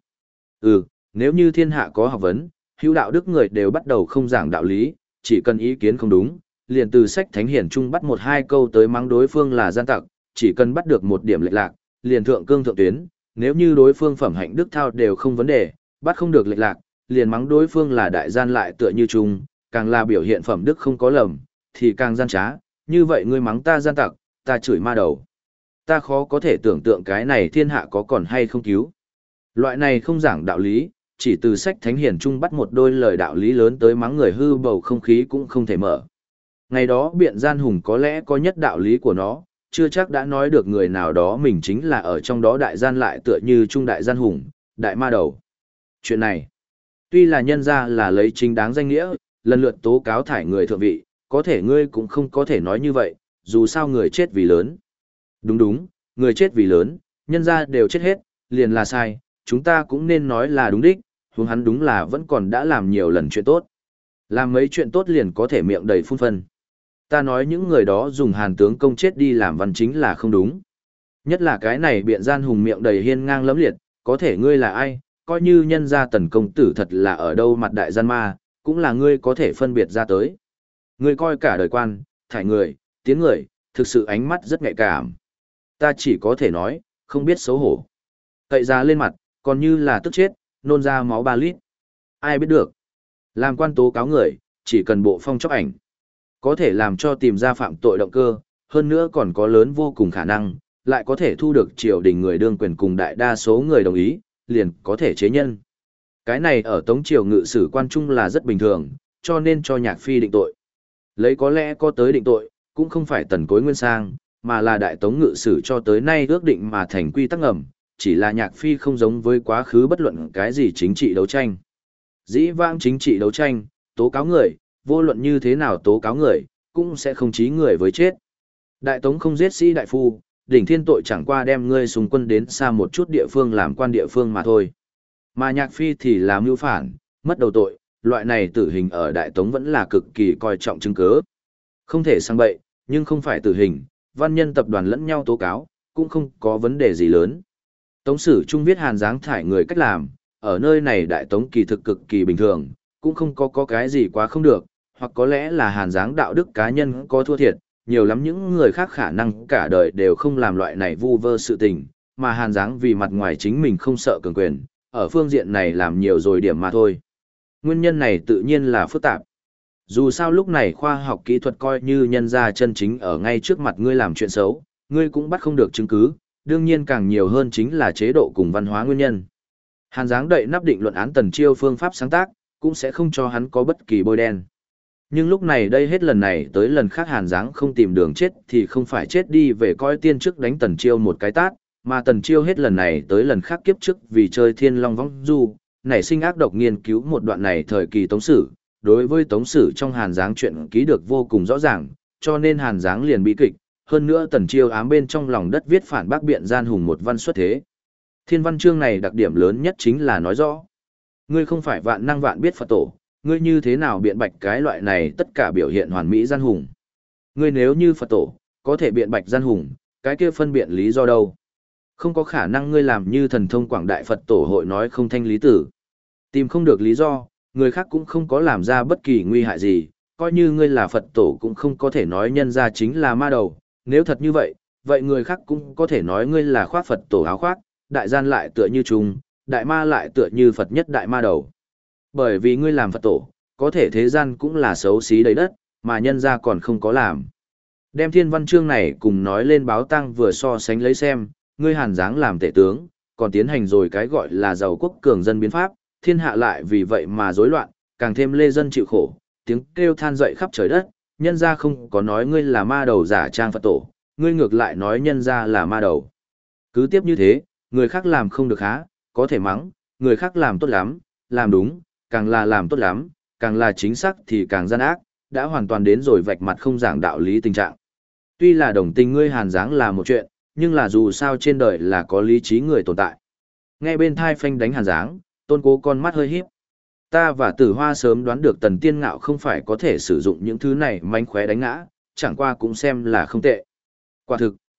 A: Nếu như thiên hạ có học vấn, hữu đạo đức người đều bắt đầu không giảng đạo lý, chỉ cần ý kiến không đúng, liền từ sách thánh hiền chung bắt một hai câu tới mắng đối phương là gian tặc, chỉ cần bắt được một điểm lệch lạc, liền thượng cương thượng tuyến, nếu như đối phương phẩm hạnh đức thao đều không vấn đề, bắt không được lệch lạc, liền mắng đối phương là đại gian lại tựa như chung, càng là biểu hiện phẩm đức không có lầm, thì càng gian trá, như vậy ngươi mắng ta gian tặc, ta chửi ma đầu. Ta khó có thể tưởng tượng cái này thiên hạ có còn hay không cứu. Loại này không giảng đạo lý, chỉ từ sách thánh hiền chung bắt một đôi lời đạo lý lớn tới mắng người hư bầu không khí cũng không thể mở. Ngày đó biện gian hùng có lẽ có nhất đạo lý của nó, chưa chắc đã nói được người nào đó mình chính là ở trong đó đại gian lại tựa như trung đại gian hùng, đại ma đầu. Chuyện này, tuy là nhân ra là lấy chính đáng danh nghĩa, lần lượt tố cáo thải người thượng vị, có thể ngươi cũng không có thể nói như vậy, dù sao người chết vì lớn. Đúng, người chết vì lớn, nhân ra đều chết hết, liền là sai, chúng ta cũng nên nói là đúng đích, huống hắn đúng là vẫn còn đã làm nhiều lần chuyện tốt. Làm mấy chuyện tốt liền có thể miệng đầy phun phân. Ta nói những người đó dùng hàn tướng công chết đi làm văn chính là không đúng. Nhất là cái này biện gian hùng miệng đầy hiên ngang lẫm liệt, có thể ngươi là ai, coi như nhân ra tần công tử thật là ở đâu mặt đại gian ma, cũng là ngươi có thể phân biệt ra tới. Ngươi coi cả đời quan, thải người, tiến người, thực sự ánh mắt rất nhạy cảm. Ta chỉ có thể nói, không biết xấu hổ. Cậy ra lên mặt, còn như là tức chết, nôn ra máu 3 lít. Ai biết được. Làm quan tố cáo người, chỉ cần bộ phong chóc ảnh. Có thể làm cho tìm ra phạm tội động cơ, hơn nữa còn có lớn vô cùng khả năng, lại có thể thu được triều đình người đương quyền cùng đại đa số người đồng ý, liền có thể chế nhân. Cái này ở Tống triều ngự sử quan trung là rất bình thường, cho nên cho Nhạc Phi định tội. Lấy có lẽ có tới định tội, cũng không phải Tần Cối Nguyên Sang, mà là Đại Tống ngự sử cho tới nay ước định mà thành quy tắc ngầm, chỉ là Nhạc Phi không giống với quá khứ bất luận cái gì chính trị đấu tranh. Dĩ vãng chính trị đấu tranh, tố cáo người, vô luận như thế nào tố cáo người, cũng sẽ không chí người với chết. Đại Tống không giết sĩ đại phu, đỉnh thiên tội chẳng qua đem ngươi xung quân đến xa một chút địa phương làm quan địa phương mà thôi. Mà Nhạc Phi thì làm mưu phản, mất đầu tội, loại này tử hình ở Đại Tống vẫn là cực kỳ coi trọng chứng cứ. Không thể sang bậy, nhưng không phải tử hình, văn nhân tập đoàn lẫn nhau tố cáo, cũng không có vấn đề gì lớn. Tống sử trung viết hàn dáng thải người cách làm, ở nơi này Đại Tống kỳ thực cực kỳ bình thường, cũng không có cái gì quá không được, hoặc có lẽ là hàn dáng đạo đức cá nhân có thua thiệt, nhiều lắm những người khác khả năng cả đời đều không làm loại này vu vơ sự tình, mà hàn dáng vì mặt ngoài chính mình không sợ cường quyền, ở phương diện này làm nhiều rồi điểm mà thôi. Nguyên nhân này tự nhiên là phức tạp. Dù sao lúc này khoa học kỹ thuật coi như nhân ra chân chính ở ngay trước mặt ngươi làm chuyện xấu, ngươi cũng bắt không được chứng cứ, đương nhiên càng nhiều hơn chính là chế độ cùng văn hóa nguyên nhân. Hàn Giáng đậy nắp định luận án Tần Chiêu phương pháp sáng tác, cũng sẽ không cho hắn có bất kỳ bôi đen. Nhưng lúc này đây hết lần này tới lần khác Hàn Giáng không tìm đường chết thì không phải chết đi về coi tiên trước đánh Tần Chiêu một cái tát, mà Tần Chiêu hết lần này tới lần khác kiếp trước vì chơi Thiên Long Võng Du, nảy sinh ác độc nghiên cứu một đoạn này thời kỳ Tống Sử. Đối với Tống Sử trong Hàn Giáng chuyện ký được vô cùng rõ ràng, cho nên Hàn Giáng liền bị kịch, hơn nữa Tần Chiêu ám bên trong lòng đất viết phản bác biện gian hùng một văn xuất thế. Thiên văn chương này đặc điểm lớn nhất chính là nói rõ. Ngươi không phải vạn năng vạn biết Phật tổ, ngươi như thế nào biện bạch cái loại này tất cả biểu hiện hoàn mỹ gian hùng. Ngươi nếu như Phật tổ, có thể biện bạch gian hùng, cái kia phân biện lý do đâu. Không có khả năng ngươi làm như thần thông quảng đại Phật tổ hội nói không thanh lý tử. Tìm không được lý do, người khác cũng không có làm ra bất kỳ nguy hại gì, coi như ngươi là Phật tổ cũng không có thể nói nhân ra chính là ma đầu, nếu thật như vậy, vậy người khác cũng có thể nói ngươi là khoác Phật tổ áo khoác, đại gian lại tựa như trùng, đại ma lại tựa như Phật nhất đại ma đầu. Bởi vì ngươi làm Phật tổ, có thể thế gian cũng là xấu xí đầy đất, mà nhân ra còn không có làm. Đem thiên văn chương này cùng nói lên báo tăng vừa so sánh lấy xem, ngươi Hàn Giáng làm tể tướng, còn tiến hành rồi cái gọi là giàu quốc cường dân biến pháp, thiên hạ lại vì vậy mà rối loạn, càng thêm lê dân chịu khổ, tiếng kêu than dậy khắp trời đất, nhân ra không có nói ngươi là ma đầu giả trang Phật tổ, ngươi ngược lại nói nhân ra là ma đầu. Cứ tiếp như thế, người khác làm không được há, có thể mắng, người khác làm tốt lắm, làm đúng, càng là làm tốt lắm, càng là chính xác thì càng gian ác, đã hoàn toàn đến rồi vạch mặt không giảng đạo lý tình trạng. Tuy là đồng tình ngươi Hàn Giáng là một chuyện, nhưng là dù sao trên đời là có lý trí người tồn tại. Nghe bên thai phanh đánh Hàn Giáng, Tôn Cố con mắt hơi híp. Ta và Tử Hoa sớm đoán được Tần Tiên Ngạo không phải có thể sử dụng những thứ này mánh khóe đánh ngã, chẳng qua cũng xem là không tệ. Quả thực,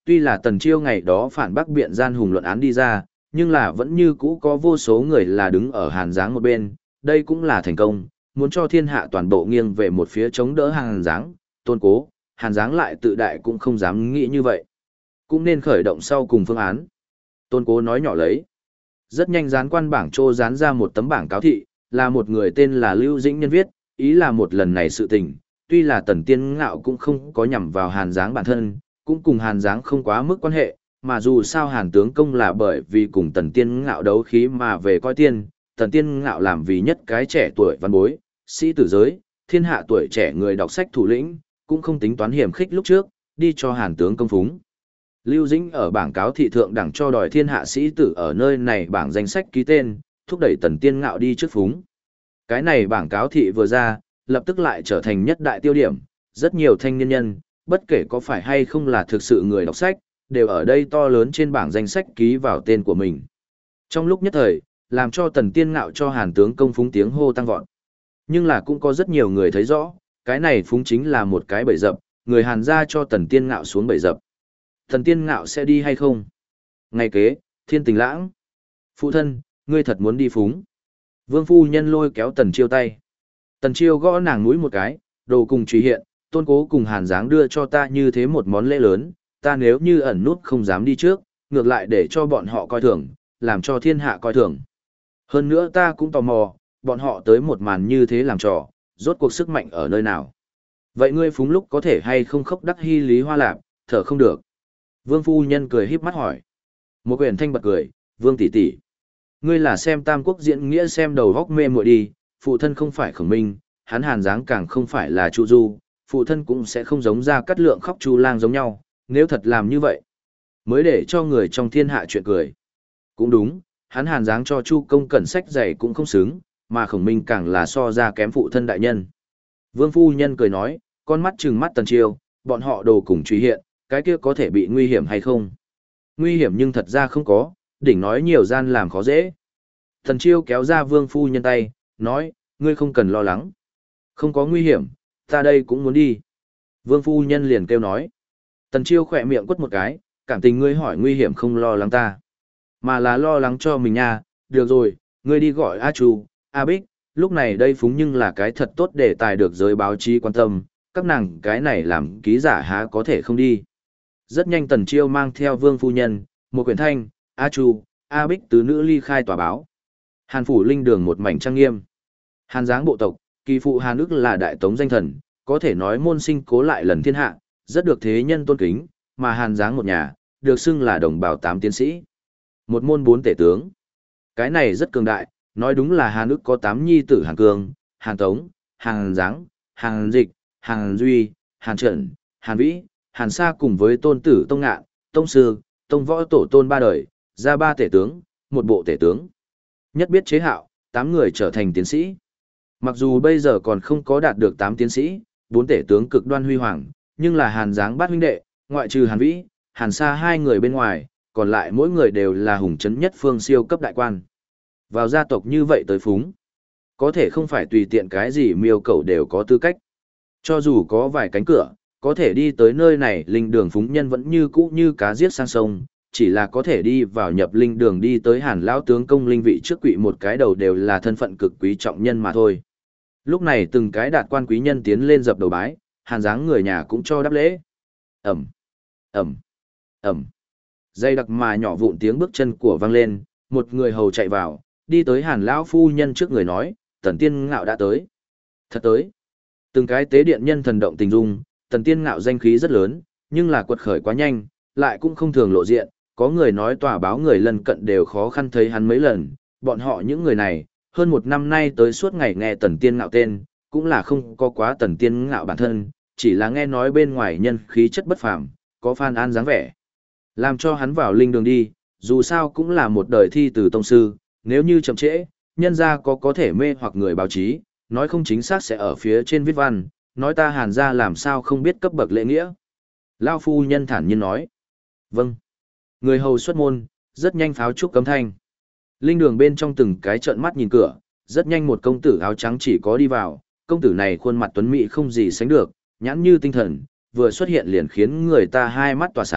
A: Tuy là Tần Chiêu ngày đó phản bác biện gian hùng luận án đi ra, nhưng là vẫn như cũ có vô số người là đứng ở Hàn Giáng một bên, đây cũng là thành công, muốn cho thiên hạ toàn bộ nghiêng về một phía chống đỡ Hàn Giáng, Tôn Cố, Hàn Giáng lại tự đại cũng không dám nghĩ như vậy. Cũng nên khởi động sau cùng phương án. Tôn Cố nói nhỏ lấy. Rất nhanh gián quan bảng trô dán ra một tấm bảng cáo thị, là một người tên là Lưu Dĩnh Nhân viết, ý là một lần này sự tình, tuy là Tần Tiên Ngạo cũng không có nhằm vào Hàn Giáng bản thân, cũng cùng Hàn Giáng không quá mức quan hệ, mà dù sao Hàn tướng công là bởi vì cùng Tần Tiên Ngạo đấu khí mà về coi tiên, Tần Tiên Ngạo làm vì nhất cái trẻ tuổi văn bối, sĩ tử giới, thiên hạ tuổi trẻ người đọc sách thủ lĩnh, cũng không tính toán hiểm khích lúc trước, đi cho Hàn tướng công phúng. Lưu Dĩnh ở bảng cáo thị thượng đẳng cho đòi thiên hạ sĩ tử ở nơi này bảng danh sách ký tên, thúc đẩy Tần Tiên Ngạo đi trước phúng. Cái này bảng cáo thị vừa ra, lập tức lại trở thành nhất đại tiêu điểm, rất nhiều thanh niên nhân, bất kể có phải hay không là thực sự người đọc sách, đều ở đây to lớn trên bảng danh sách ký vào tên của mình. Trong lúc nhất thời, làm cho Tần Tiên Ngạo cho Hàn tướng công phúng tiếng hô tăng vọt. Nhưng là cũng có rất nhiều người thấy rõ, cái này phúng chính là một cái bẫy dập, người Hàn ra cho Tần Tiên Ngạo xuống bẫy dập. Tần Tiên Ngạo sẽ đi hay không? Ngày kế, Thiên Tình Lãng. Phụ thân, ngươi thật muốn đi phúng. Vương phu nhân lôi kéo Tần Chiêu tay. Tần Chiêu gõ nàng mũi một cái, đồ cùng truy hiện, Tôn Cố cùng Hàn Giáng đưa cho ta như thế một món lễ lớn, ta nếu như ẩn nút không dám đi trước, ngược lại để cho bọn họ coi thường, làm cho thiên hạ coi thường. Hơn nữa ta cũng tò mò, bọn họ tới một màn như thế làm trò, rốt cuộc sức mạnh ở nơi nào. Vậy ngươi phúng lúc có thể hay không khóc đắc hy lý hoa lạp, thở không được. Vương phu nhân cười híp mắt hỏi. Một quyển thanh bật cười, Vương tỷ tỷ, ngươi là xem Tam Quốc diễn nghĩa xem đầu góc mê muội đi, phụ thân không phải Khổng Minh, hắn Hàn Giáng càng không phải là Chu Du, phụ thân cũng sẽ không giống ra Cát Lượng khóc Chu Lang giống nhau, nếu thật làm như vậy, mới để cho người trong thiên hạ chuyện cười. Cũng đúng, hắn Hàn Giáng cho Chu công cẩn sách dày cũng không xứng, mà Khổng Minh càng là so ra kém phụ thân đại nhân. Vương phu nhân cười nói, con mắt trừng mắt Tần Chiêu, bọn họ đồ cùng truy hiện, cái kia có thể bị nguy hiểm hay không? Nguy hiểm nhưng thật ra không có, đỉnh nói nhiều gian làm khó dễ. Tần Chiêu kéo ra Vương phu nhân tay, nói, ngươi không cần lo lắng. Không có nguy hiểm, ta đây cũng muốn đi. Vương phu nhân liền kêu nói. Tần Chiêu khỏe miệng quất một cái, cảm tình ngươi hỏi nguy hiểm không lo lắng ta, mà là lo lắng cho mình nha. Được rồi, ngươi đi gọi A Chu, A Bích, lúc này đây phúng nhưng là cái thật tốt để tài được giới báo chí quan tâm, các nàng cái này làm ký giả há có thể không đi. Rất nhanh Tần Chiêu mang theo Vương phu nhân, một quyển thanh, A Chu, A Bích tứ nữ ly khai tòa báo. Hàn phủ linh đường một mảnh trang nghiêm. Hàn Giáng bộ tộc, kỳ phụ Hàn ức là đại tống danh thần, có thể nói môn sinh cố lại lần thiên hạ, rất được thế nhân tôn kính, mà Hàn Giáng một nhà, được xưng là đồng bào 8 tiến sĩ. Một môn 4 tể tướng. Cái này rất cường đại, nói đúng là Hàn ức có 8 nhi tử Hàn Cương, Hàn Tống, Hàn Giáng, Hàn Dịch, Hàn Duy, Hàn Trận, Hàn Vĩ, Hàn Sa cùng với tôn tử Tông Ngạn, Tông Sư, Tông Võ tổ tôn 3 đời, ra 3 tể tướng, một bộ tể tướng. Nhất biết chế hạo, 8 người trở thành tiến sĩ. Mặc dù bây giờ còn không có đạt được 8 tiến sĩ, 4 tể tướng cực đoan huy hoàng, nhưng là Hàn Giáng bát huynh đệ, ngoại trừ Hàn Vĩ, Hàn Sa 2 người bên ngoài, còn lại mỗi người đều là hùng chấn nhất phương siêu cấp đại quan. Vào gia tộc như vậy tới phúng, có thể không phải tùy tiện cái gì miêu cầu đều có tư cách. Cho dù có vài cánh cửa, có thể đi tới nơi này, linh đường phúng nhân vẫn như cũ như cá giết sang sông, chỉ là có thể đi vào nhập linh đường đi tới Hàn lão tướng công linh vị trước quỵ một cái đầu đều là thân phận cực quý trọng nhân mà thôi. Lúc này từng cái đạt quan quý nhân tiến lên dập đầu bái, Hàn Giáng người nhà cũng cho đáp lễ. Ẩm, Ẩm, Ẩm. Dây đặc mà nhỏ vụn tiếng bước chân của vang lên, một người hầu chạy vào, đi tới Hàn lão phu nhân trước người nói, Tần Tiên Ngạo đã tới. Thật tới. Từng cái tế điện nhân thần động tình dung, Tần Tiên Ngạo danh khí rất lớn, nhưng là quật khởi quá nhanh, lại cũng không thường lộ diện, có người nói tòa báo người lân cận đều khó khăn thấy hắn mấy lần, bọn họ những người này, hơn 1 năm nay tới suốt ngày nghe Tần Tiên Ngạo tên, cũng là không có quá Tần Tiên Ngạo bản thân, chỉ là nghe nói bên ngoài nhân khí chất bất phàm, có Phan An dáng vẻ. Làm cho hắn vào linh đường đi, dù sao cũng là một đời thi từ tông sư, nếu như chậm trễ, nhân ra có thể mê hoặc người báo chí, nói không chính xác sẽ ở phía trên viết văn, nói ta Hàn ra làm sao không biết cấp bậc lễ nghĩa. Lao phu nhân thản nhiên nói. Vâng. Người hầu xuất môn, rất nhanh pháo trúc cấm thanh. Linh đường bên trong từng cái trợn mắt nhìn cửa, rất nhanh một công tử áo trắng chỉ có đi vào, công tử này khuôn mặt tuấn mỹ không gì sánh được, nhãn như tinh thần, vừa xuất hiện liền khiến người ta hai mắt tỏa sáng,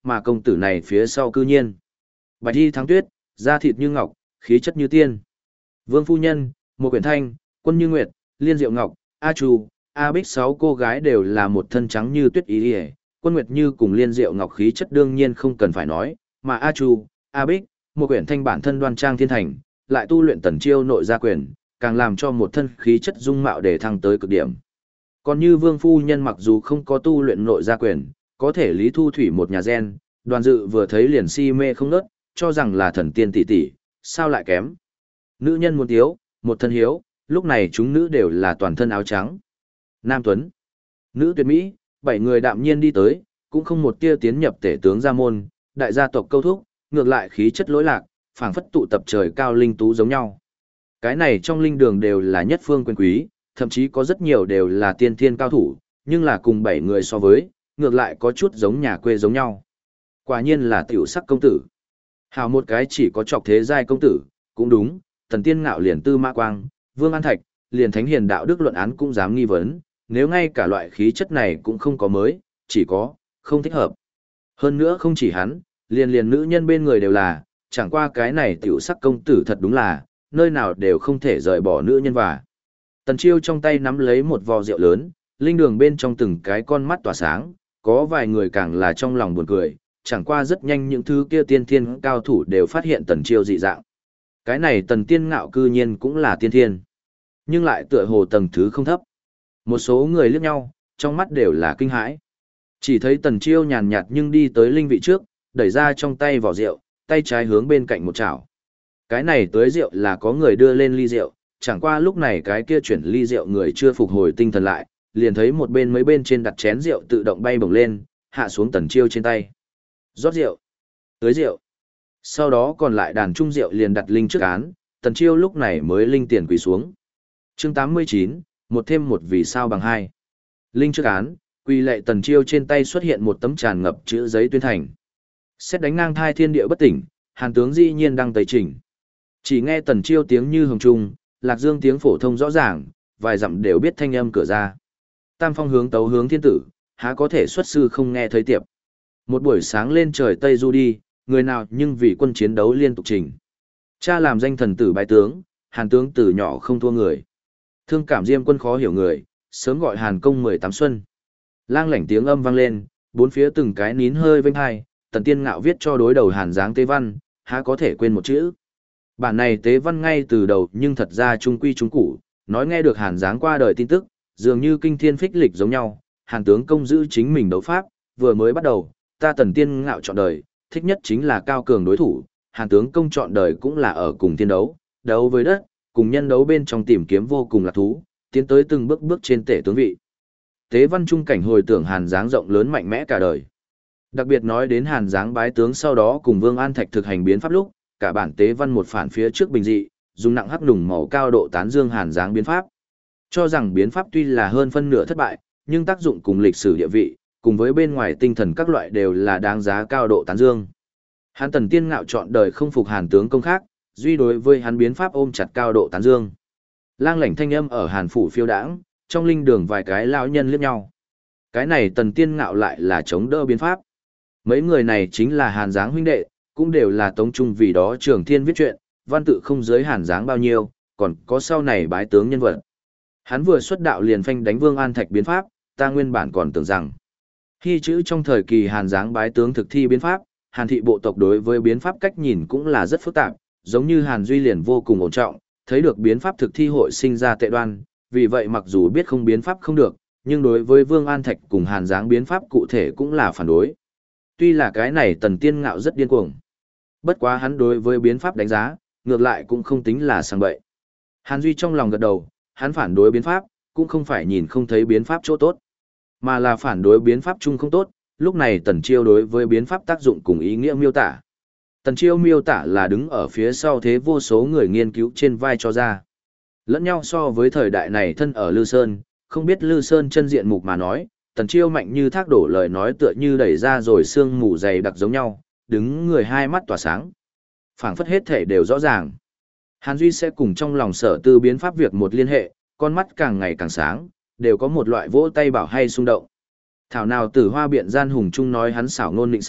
A: mà công tử này phía sau cư nhiên. Bạch y thắng tuyết, da thịt như ngọc, khí chất như tiên. Vương phu nhân, một quyển thanh, quân như nguyệt, liên diệu ngọc, A Chu, A Bích 6 cô gái đều là một thân trắng như tuyết ý ỉa, quân nguyệt như cùng liên diệu ngọc khí chất đương nhiên không cần phải nói, mà A Chu, A Bích, một quyển thanh bản thân đoan trang thiên thành, lại tu luyện tần chiêu nội gia quyền, càng làm cho một thân khí chất dung mạo để thăng tới cực điểm. Còn như vương phu nhân mặc dù không có tu luyện nội gia quyền, có thể lý thu thủy một nhà gen, đoàn dự vừa thấy liền si mê không nớt, cho rằng là thần tiên tỷ tỷ, sao lại kém. Nữ nhân muốn tiếu, một thân hiếu, lúc này chúng nữ đều là toàn thân áo trắng. Nam Tuấn, nữ tuyệt mỹ, 7 người đạm nhiên đi tới, cũng không một tia tiến nhập tể tướng gia môn, đại gia tộc câu thúc, ngược lại khí chất lỗi lạc, phảng phất tụ tập trời cao linh tú giống nhau. Cái này trong linh đường đều là nhất phương quyền quý, thậm chí có rất nhiều đều là tiên thiên cao thủ, nhưng là cùng 7 người so với, ngược lại có chút giống nhà quê giống nhau. Quả nhiên là tiểu sắc công tử. Hào một cái chỉ có trọc thế giai công tử, cũng đúng, Tần Tiên Ngạo liền Tư Mã Quang, Vương An Thạch, liền thánh hiền đạo đức luận án cũng dám nghi vấn, nếu ngay cả loại khí chất này cũng không có mới, chỉ có, không thích hợp. Hơn nữa không chỉ hắn, liền nữ nhân bên người đều là, chẳng qua cái này tiểu sắc công tử thật đúng là, nơi nào đều không thể rời bỏ nữ nhân và. Tần Chiêu trong tay nắm lấy một vò rượu lớn, linh đường bên trong từng cái con mắt tỏa sáng, có vài người càng là trong lòng buồn cười, chẳng qua rất nhanh những thứ kia tiên thiên cao thủ đều phát hiện Tần Chiêu dị dạng. Cái này Tần Tiên Ngạo cư nhiên cũng là tiên thiên, nhưng lại tựa hồ tầng thứ không thấp. Một số người liếc nhau, trong mắt đều là kinh hãi. Chỉ thấy Tần Chiêu nhàn nhạt nhưng đi tới linh vị trước, đẩy ra trong tay vỏ rượu, tay trái hướng bên cạnh một chảo. Cái này tới rượu là có người đưa lên ly rượu, chẳng qua lúc này cái kia chuyển ly rượu người chưa phục hồi tinh thần lại, liền thấy một bên mấy bên trên đặt chén rượu tự động bay bổng lên, hạ xuống Tần Chiêu trên tay. Rót rượu, tưới rượu. Sau đó còn lại đàn trung rượu liền đặt linh trước án, Tần Chiêu lúc này mới linh tiền quỳ xuống. Chương 89, một thêm một vì sao bằng hai. Linh trước án, quỳ lệ Tần Chiêu trên tay xuất hiện một tấm tràn ngập chữ giấy tuyên thành. Xét đánh ngang thai thiên địa bất tỉnh, Hàn tướng dĩ nhiên đang tẩy chỉnh. Chỉ nghe Tần Chiêu tiếng như hồng trung, Lạc Dương tiếng phổ thông rõ ràng, vài dặm đều biết thanh âm cửa ra. Tam phong hướng tấu hướng thiên tử, há có thể xuất sư không nghe thấy tiệp. Một buổi sáng lên trời Tây du đi, người nào nhưng vì quân chiến đấu liên tục trình. Cha làm danh thần tử bái tướng, Hàn tướng từ nhỏ không thua người. Thương cảm diêm quân khó hiểu người, sớm gọi Hàn công 18 xuân. Lang lảnh tiếng âm vang lên, bốn phía từng cái nín hơi vênh hai, Tần Tiên Ngạo viết cho đối đầu Hàn dáng tế văn, há có thể quên một chữ. Bản này tế văn ngay từ đầu nhưng thật ra trung quy trung củ, nói nghe được Hàn dáng qua đời tin tức, dường như kinh thiên phích lịch giống nhau, Hàn tướng công giữ chính mình đấu pháp, vừa mới bắt đầu, ta Tần Tiên Ngạo chọn đời, thích nhất chính là cao cường đối thủ, Hàn tướng công chọn đời cũng là ở cùng thiên đấu, đấu với đất, cùng nhân đấu bên trong tìm kiếm vô cùng lạc thú, tiến tới từng bước bước trên tể tướng vị. Tế văn trung cảnh hồi tưởng Hàn dáng rộng lớn mạnh mẽ cả đời. Đặc biệt nói đến Hàn dáng bái tướng sau đó cùng Vương An Thạch thực hành biến pháp lúc, cả bản tế văn một phản phía trước bình dị, dùng nặng hắc nùng màu cao độ tán dương Hàn dáng biến pháp. Cho rằng biến pháp tuy là hơn phân nửa thất bại, nhưng tác dụng cùng lịch sử địa vị, cùng với bên ngoài tinh thần các loại đều là đáng giá cao độ tán dương. Hàn Tần Tiên Ngạo chọn đời không phục Hàn tướng công khác, duy đối với hắn biến pháp ôm chặt cao độ tán dương. Lang lảnh thanh âm ở Hàn phủ phiêu đãng, trong linh đường vài cái lão nhân liếc nhau. Cái này Tần Tiên Ngạo lại là chống đỡ biến pháp. Mấy người này chính là Hàn dáng huynh đệ, cũng đều là tống trung vì đó Trường Thiên viết chuyện, văn tự không giới Hàn dáng bao nhiêu, còn có sau này bái tướng nhân vật. Hắn vừa xuất đạo liền phanh đánh Vương An Thạch biến pháp, ta nguyên bản còn tưởng rằng khi chữ trong thời kỳ Hàn dáng bái tướng thực thi biến pháp, Hàn thị bộ tộc đối với biến pháp cách nhìn cũng là rất phức tạp, giống như Hàn Duy liền vô cùng ổn trọng, thấy được biến pháp thực thi hội sinh ra tệ đoan, vì vậy mặc dù biết không biến pháp không được, nhưng đối với Vương An Thạch cùng Hàn dáng biến pháp cụ thể cũng là phản đối. Tuy là cái này Tần Tiên Ngạo rất điên cuồng, bất quá hắn đối với biến pháp đánh giá, ngược lại cũng không tính là sang bậy. Hàn Duy trong lòng gật đầu, hắn phản đối biến pháp, cũng không phải nhìn không thấy biến pháp chỗ tốt, mà là phản đối biến pháp chung không tốt. Lúc này Tần Chiêu đối với biến pháp tác dụng cùng ý nghĩa miêu tả. Tần Chiêu miêu tả là đứng ở phía sau thế vô số người nghiên cứu trên vai cho ra. Lẫn nhau so với thời đại này thân ở Lư Sơn, không biết Lư Sơn chân diện mục mà nói, Tần Chiêu mạnh như thác đổ lời nói tựa như đẩy ra rồi sương mù dày đặc giống nhau, đứng người hai mắt tỏa sáng. Phảng phất hết thể đều rõ ràng. Hàn Duy sẽ cùng trong lòng sở tư biến pháp việc một liên hệ, con mắt càng ngày càng sáng, đều có một loại vỗ tay bảo hay xung động. Thảo nào Tử Hoa biện gian hùng trung nói hắn xảo ngôn định sắc,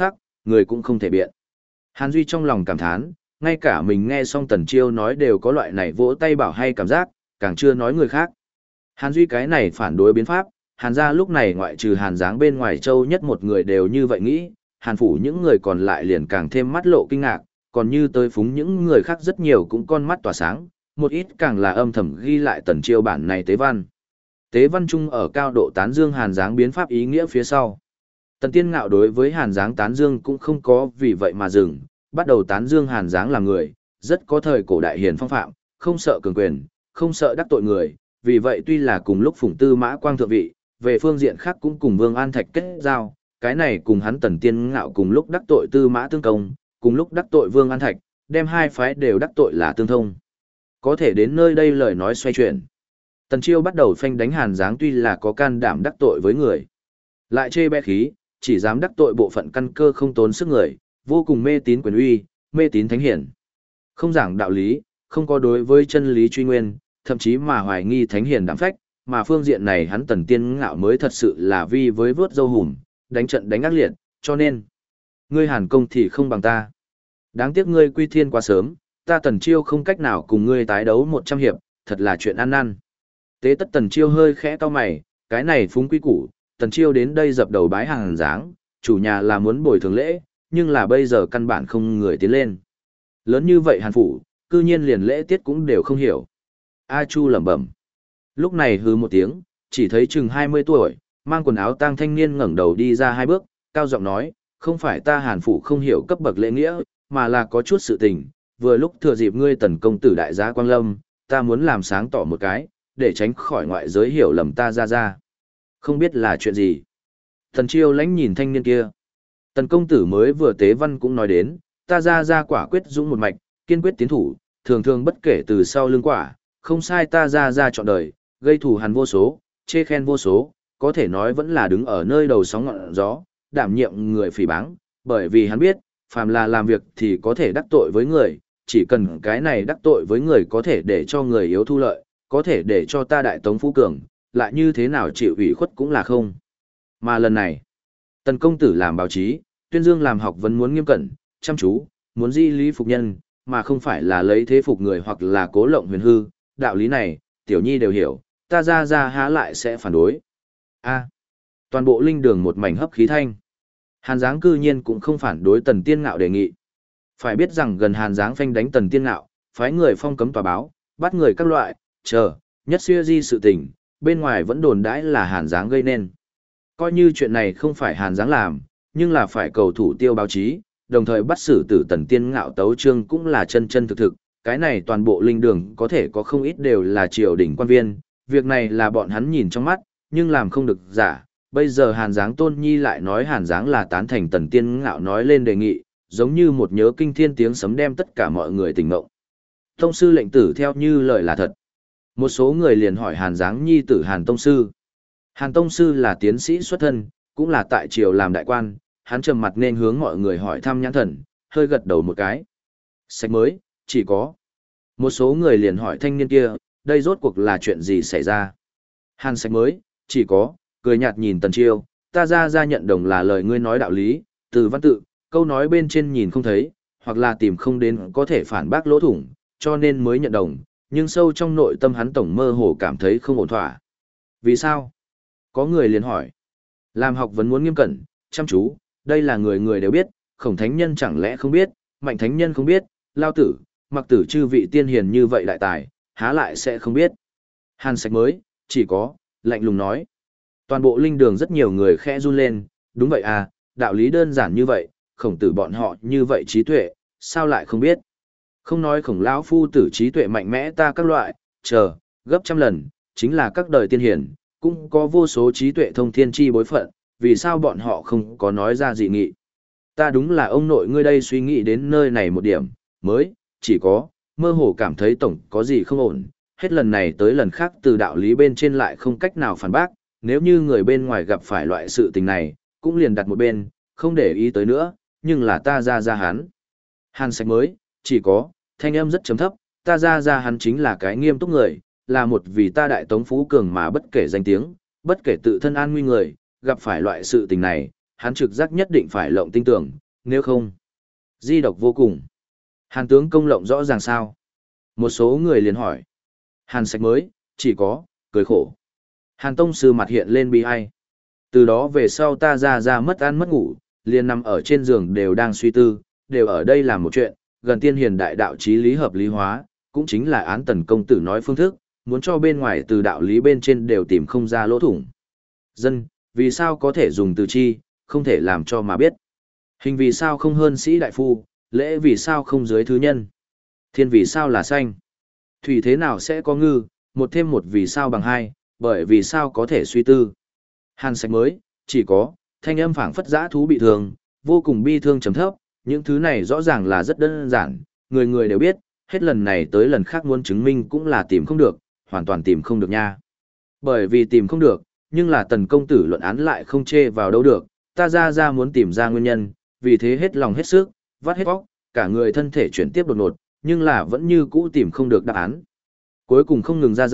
A: người cũng không thể biện. Hàn Duy trong lòng cảm thán, ngay cả mình nghe xong Tần Chiêu nói đều có loại này vỗ tay bảo hay cảm giác, càng chưa nói người khác. Hàn Duy cái này phản đối biến pháp, Hàn gia lúc này ngoại trừ Hàn Giáng bên ngoài châu nhất một người đều như vậy nghĩ, Hàn phủ những người còn lại liền càng thêm mắt lộ kinh ngạc, còn như tới phúng những người khác rất nhiều cũng con mắt tỏa sáng, một ít càng là âm thầm ghi lại Tần Chiêu bản này tế văn. Tế văn chung ở cao độ tán dương Hàn Giáng biến pháp ý nghĩa phía sau. Tần Tiên Ngạo đối với Hàn Giáng tán dương cũng không có vì vậy mà dừng, bắt đầu tán dương Hàn Giáng là người, rất có thời cổ đại hiền phong phạm, không sợ cường quyền, không sợ đắc tội người, vì vậy tuy là cùng lúc phụng tư Mã Quang thượng vị, về phương diện khác cũng cùng Vương An Thạch kết giao, cái này cùng hắn Tần Tiên Ngạo cùng lúc đắc tội Tư Mã Tương Công, cùng lúc đắc tội Vương An Thạch, đem hai phái đều đắc tội là tương thông. Có thể đến nơi đây lời nói xoay chuyển. Tần Chiêu bắt đầu phanh đánh Hàn Giáng tuy là có can đảm đắc tội với người, lại chê bẽ khí, chỉ dám đắc tội bộ phận căn cơ không tốn sức người, vô cùng mê tín quyền uy, mê tín thánh hiển. Không giảng đạo lý, không có đối với chân lý truy nguyên, thậm chí mà hoài nghi thánh hiền đảm phách, mà phương diện này hắn Tần Tiên Ngạo mới thật sự là vi với vớt dâu hùm, đánh trận đánh ác liệt, cho nên ngươi Hàn công thì không bằng ta. Đáng tiếc ngươi quy thiên quá sớm, ta Tần Chiêu không cách nào cùng ngươi tái đấu 100 hiệp, thật là chuyện ăn năn. Tế tất Tần Chiêu hơi khẽ cau mày, cái này phúng quy củ, Tần Chiêu đến đây dập đầu bái Hàn Giáng, chủ nhà là muốn bồi thường lễ, nhưng là bây giờ căn bản không người tiến lên. Lớn như vậy Hàn phủ, cư nhiên liền lễ tiết cũng đều không hiểu. A Chu lẩm bẩm. Lúc này hừ một tiếng, chỉ thấy chừng 20 tuổi, mang quần áo tang thanh niên ngẩng đầu đi ra hai bước, cao giọng nói, không phải ta Hàn phủ không hiểu cấp bậc lễ nghĩa, mà là có chút sự tình, vừa lúc thừa dịp ngươi Tần công tử đại gia Quang Lâm, ta muốn làm sáng tỏ một cái, để tránh khỏi ngoại giới hiểu lầm ta ra. Không biết là chuyện gì. Tần Chiêu lãnh nhìn thanh niên kia. Tần công tử mới vừa tế văn cũng nói đến, ta ra quả quyết dũng một mạch, kiên quyết tiến thủ, thường thường bất kể từ sau lưng quả, không sai ta ra chọn đời, gây thù hằn vô số, chê khen vô số, có thể nói vẫn là đứng ở nơi đầu sóng ngọn gió, đảm nhiệm người phỉ báng, bởi vì hắn biết, phàm là làm việc thì có thể đắc tội với người, chỉ cần cái này đắc tội với người có thể để cho người yếu thu lợi, có thể để cho ta đại tống phú cường, lại như thế nào chịu ủy khuất cũng là không. Mà lần này, Tần công tử làm báo chí, tuyên dương làm học vấn muốn nghiêm cẩn, chăm chú, muốn di lý phục nhân, mà không phải là lấy thế phục người hoặc là cố lộng huyền hư, đạo lý này, tiểu nhi đều hiểu, ta ra há lại sẽ phản đối. A. Toàn bộ linh đường một mảnh hấp khí thanh. Hàn Giáng cư nhiên cũng không phản đối Tần Tiên Ngạo đề nghị. Phải biết rằng gần Hàn Giáng phanh đánh Tần Tiên Ngạo, phái người phong cấm tòa báo, bắt người các loại, nhất xuya di sự tình, bên ngoài vẫn đồn đãi là Hàn Giáng gây nên. Coi như chuyện này không phải Hàn Giáng làm, nhưng là phải cầu thủ tiêu báo chí, đồng thời bắt xử tử Tần Tiên Ngạo tấu trương cũng là chân thực, cái này toàn bộ linh đường có thể có không ít đều là triều đình quan viên, việc này là bọn hắn nhìn trong mắt, nhưng làm không được giả. Bây giờ Hàn Giáng Tôn Nhi lại nói Hàn Giáng là tán thành Tần Tiên Ngạo nói lên đề nghị, giống như một nhớ kinh thiên tiếng sấm đem tất cả mọi người tỉnh ngộ. Tông sư lệnh tử theo như lời là thật. Một số người liền hỏi Hàn Giáng nhi tử Hàn Tông Sư. Hàn Tông Sư là tiến sĩ xuất thân, cũng là tại triều làm đại quan, hắn trầm mặt nên hướng mọi người hỏi thăm nhãn thần, hơi gật đầu một cái. Sách mới, chỉ có. Một số người liền hỏi thanh niên kia, đây rốt cuộc là chuyện gì xảy ra. Hàn sách mới, chỉ có, cười nhạt nhìn Tần Chiêu, ta ra nhận đồng là lời ngươi nói đạo lý, từ văn tự, câu nói bên trên nhìn không thấy, hoặc là tìm không đến có thể phản bác lỗ thủng, cho nên mới nhận đồng, nhưng sâu trong nội tâm hắn tổng mơ hồ cảm thấy không ổn thỏa. Vì sao? Có người liền hỏi. Làm học vấn muốn nghiêm cẩn, chăm chú, đây là người người đều biết, Khổng thánh nhân chẳng lẽ không biết, Mạnh thánh nhân không biết, Lao tử, Mặc tử chư vị tiên hiền như vậy đại tài, há lại sẽ không biết. Hàn sách mới, chỉ có, lạnh lùng nói. Toàn bộ linh đường rất nhiều người khẽ run lên, đúng vậy à, đạo lý đơn giản như vậy, Khổng tử bọn họ như vậy trí tuệ, sao lại không biết. Không nói Khổng lão phu tử trí tuệ mạnh mẽ ta các loại, gấp trăm lần, chính là các đời tiên hiền, cũng có vô số trí tuệ thông thiên chi bối phận, vì sao bọn họ không có nói ra dị nghị. Ta đúng là ông nội ngươi đây suy nghĩ đến nơi này một điểm, mới, chỉ có, mơ hồ cảm thấy tổng có gì không ổn, hết lần này tới lần khác từ đạo lý bên trên lại không cách nào phản bác, nếu như người bên ngoài gặp phải loại sự tình này, cũng liền đặt một bên, không để ý tới nữa, nhưng là ta ra hắn. Hàn sách mới, chỉ có, thanh âm rất chấm thấp, ta ra hắn chính là cái nghiêm túc người, là một vì ta đại tống phú cường mà bất kể danh tiếng, bất kể tự thân an nguy người, gặp phải loại sự tình này, hắn trực giác nhất định phải lộng tinh tưởng, nếu không, di độc vô cùng. Hàn tướng công lộng rõ ràng sao? Một số người liền hỏi. Hàn Sạch mới, chỉ có, cười khổ. Hàn tông sư mặt hiện lên bi ai. Từ đó về sau ta ra mất ăn mất ngủ, liền nằm ở trên giường đều đang suy tư, đều ở đây làm một chuyện, gần tiên hiền đại đạo chí lý hợp lý hóa, cũng chính là án tần công tử nói phương thức, muốn cho bên ngoài từ đạo lý bên trên đều tìm không ra lỗ thủng. Dân, vì sao có thể dùng từ chi, không thể làm cho mà biết. Hình vì sao không hơn sĩ đại phu, lễ vì sao không dưới thứ nhân. Thiên vì sao là xanh. Thủy thế nào sẽ có ngư, một thêm một vì sao bằng hai, bởi vì sao có thể suy tư. Hàn Sạch mới, chỉ có, thanh âm phảng phất dã thú bị thương, vô cùng bi thương trầm thấp, những thứ này rõ ràng là rất đơn giản, người người đều biết, hết lần này tới lần khác muốn chứng minh cũng là tìm không được, hoàn toàn tìm không được nha. Bởi vì tìm không được, nhưng là tần công tử luận án lại không chê vào đâu được, ta ra muốn tìm ra nguyên nhân, vì thế hết lòng hết sức, vắt hết vóc, cả người thân thể chuyển tiếp đột ngột, nhưng là vẫn như cũ tìm không được đáp án. Cuối cùng không ngừng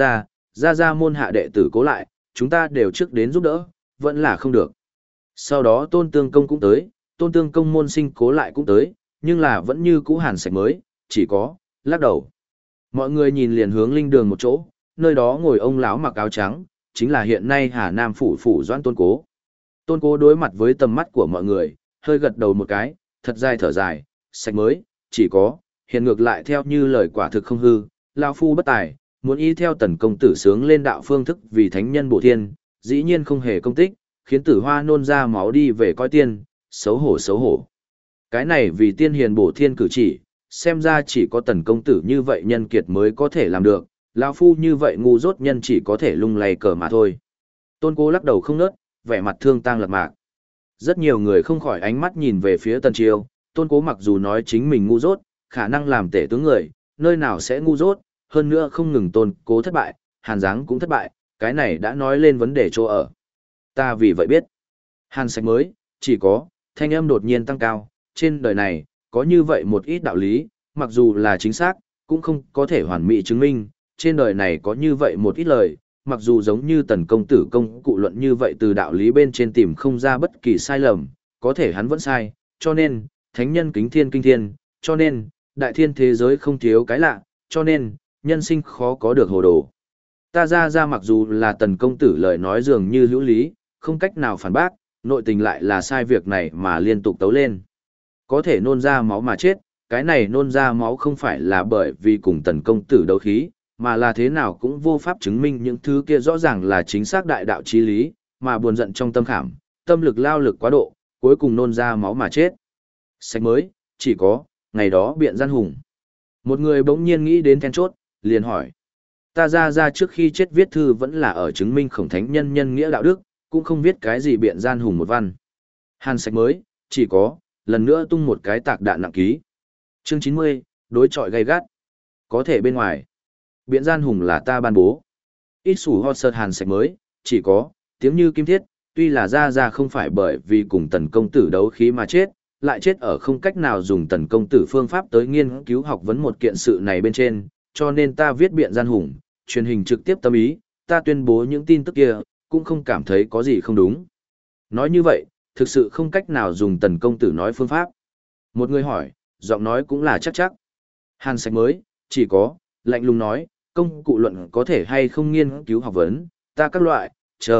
A: ra môn hạ đệ tử cố lại, chúng ta đều trước đến giúp đỡ, vẫn là không được. Sau đó tôn tương công cũng tới, tôn tương công môn sinh cố lại cũng tới, nhưng là vẫn như cũ Hàn Sạch mới, chỉ có, lắc đầu. Mọi người nhìn liền hướng linh đường một chỗ, nơi đó ngồi ông lão mặc áo trắng, chính là hiện nay Hà Nam phủ Doãn Tôn Cố. Tôn Cố đối mặt với tầm mắt của mọi người, hơi gật đầu một cái, thật dài thở dài, Sạch mới, chỉ có, hiện ngược lại theo như lời quả thực không hư, lão phu bất tài, muốn y theo tần công tử sướng lên đạo phương thức vì thánh nhân bổ thiên, dĩ nhiên không hề công tích, khiến tử hoa nôn ra máu đi về coi tiên, xấu hổ xấu hổ. Cái này vì tiên hiền bổ thiên cử chỉ, xem ra chỉ có tần công tử như vậy nhân kiệt mới có thể làm được, lão phu như vậy ngu dốt nhân chỉ có thể lung lay cờ mà thôi. Tôn Cố lắc đầu không nớt, vẻ mặt thương tang lật mạc. Rất nhiều người không khỏi ánh mắt nhìn về phía Tần Chiêu, Tôn Cố mặc dù nói chính mình ngu dốt, khả năng làm tể tướng người, nơi nào sẽ ngu dốt, hơn nữa không ngừng Tôn Cố thất bại, Hàn Giáng cũng thất bại, cái này đã nói lên vấn đề chỗ ở. Ta vì vậy biết, Hàn Sạch mới, chỉ có, thanh âm đột nhiên tăng cao, trên đời này, có như vậy một ít đạo lý, mặc dù là chính xác, cũng không có thể hoàn mỹ chứng minh, trên đời này có như vậy một ít lời, mặc dù giống như tần công tử công cụ luận như vậy từ đạo lý bên trên tìm không ra bất kỳ sai lầm, có thể hắn vẫn sai, cho nên, thánh nhân kính thiên kinh thiên, cho nên, đại thiên thế giới không thiếu cái lạ, cho nên, nhân sinh khó có được hồ đồ. Ta ra mặc dù là tần công tử lời nói dường như hữu lý, không cách nào phản bác, nội tình lại là sai việc này mà liên tục tấu lên. Có thể nôn ra máu mà chết, cái này nôn ra máu không phải là bởi vì cùng tần công tử đấu khí, mà là thế nào cũng vô pháp chứng minh những thứ kia rõ ràng là chính xác đại đạo chí lý, mà buồn giận trong tâm khảm, tâm lực lao lực quá độ, cuối cùng nôn ra máu mà chết. Sạch mới, chỉ có, ngày đó biện gian hùng. Một người bỗng nhiên nghĩ đến then chốt, liền hỏi. Ta ra trước khi chết viết thư vẫn là ở chứng minh khổng thánh nhân nhân nghĩa đạo đức, cũng không viết cái gì biện gian hùng một văn. Hàn Sạch mới, chỉ có, lần nữa tung một cái tạc đạn nặng ký. Chương 90, đối chọi gay gắt. Có thể bên ngoài. Biện gian hùng là ta ban bố. Ít sủ hot sợt Hàn Sạch mới, chỉ có, tiếng như kim thiết, tuy là ra không phải bởi vì cùng tần công tử đấu khí mà chết, lại chết ở không cách nào dùng tần công tử phương pháp tới nghiên cứu học vấn một kiện sự này bên trên, cho nên ta viết biện gian hùng, truyền hình trực tiếp tâm ý, ta tuyên bố những tin tức kia, cũng không cảm thấy có gì không đúng. Nói như vậy, thực sự không cách nào dùng tần công tử nói phương pháp. Một người hỏi, giọng nói cũng là chắc. Hàn Sạch mới, chỉ có, lạnh lùng nói, công cụ luận có thể hay không nghiên cứu học vấn, ta các loại,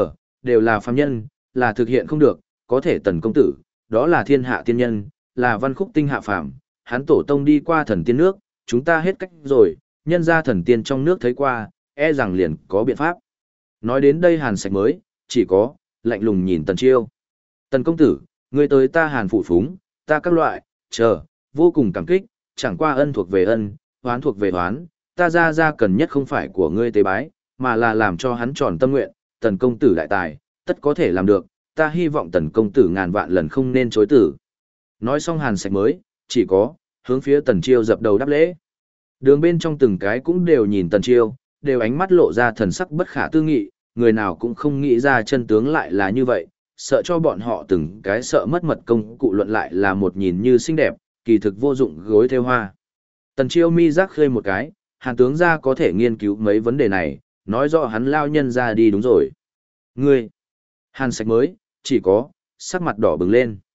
A: đều là phàm nhân, là thực hiện không được, có thể tần công tử, đó là thiên hạ tiên nhân, là văn khúc tinh hạ phàm, hắn tổ tông đi qua thần tiên nước, chúng ta hết cách rồi, nhân ra thần tiên trong nước thấy qua, e rằng liền có biện pháp. Nói đến đây Hàn Sạch mới, chỉ có, lạnh lùng nhìn Tần Chiêu. Tần công tử, người tới ta Hàn phủ phúng, ta các loại, vô cùng cảm kích, chẳng qua ân thuộc về ân, hoán thuộc về hoán, ta ra cần nhất không phải của ngươi tế bái, mà là làm cho hắn tròn tâm nguyện, Tần công tử đại tài, tất có thể làm được, ta hy vọng Tần công tử ngàn vạn lần không nên chối tử. Nói xong Hàn Sạch mới, chỉ có, hướng phía Tần Chiêu dập đầu đáp lễ. Đường bên trong từng cái cũng đều nhìn Tần Chiêu, đều ánh mắt lộ ra thần sắc bất khả tư nghị, người nào cũng không nghĩ ra chân tướng lại là như vậy, sợ cho bọn họ từng cái sợ mất mật công cụ luận lại là một nhìn như xinh đẹp, kỳ thực vô dụng gối theo hoa. Tần Chiêu mi giác khơi một cái, Hàn tướng gia có thể nghiên cứu mấy vấn đề này, nói rõ hắn lao nhân ra đi đúng rồi. Ngươi, Hàn Sạch mới, chỉ có, sắc mặt đỏ bừng lên.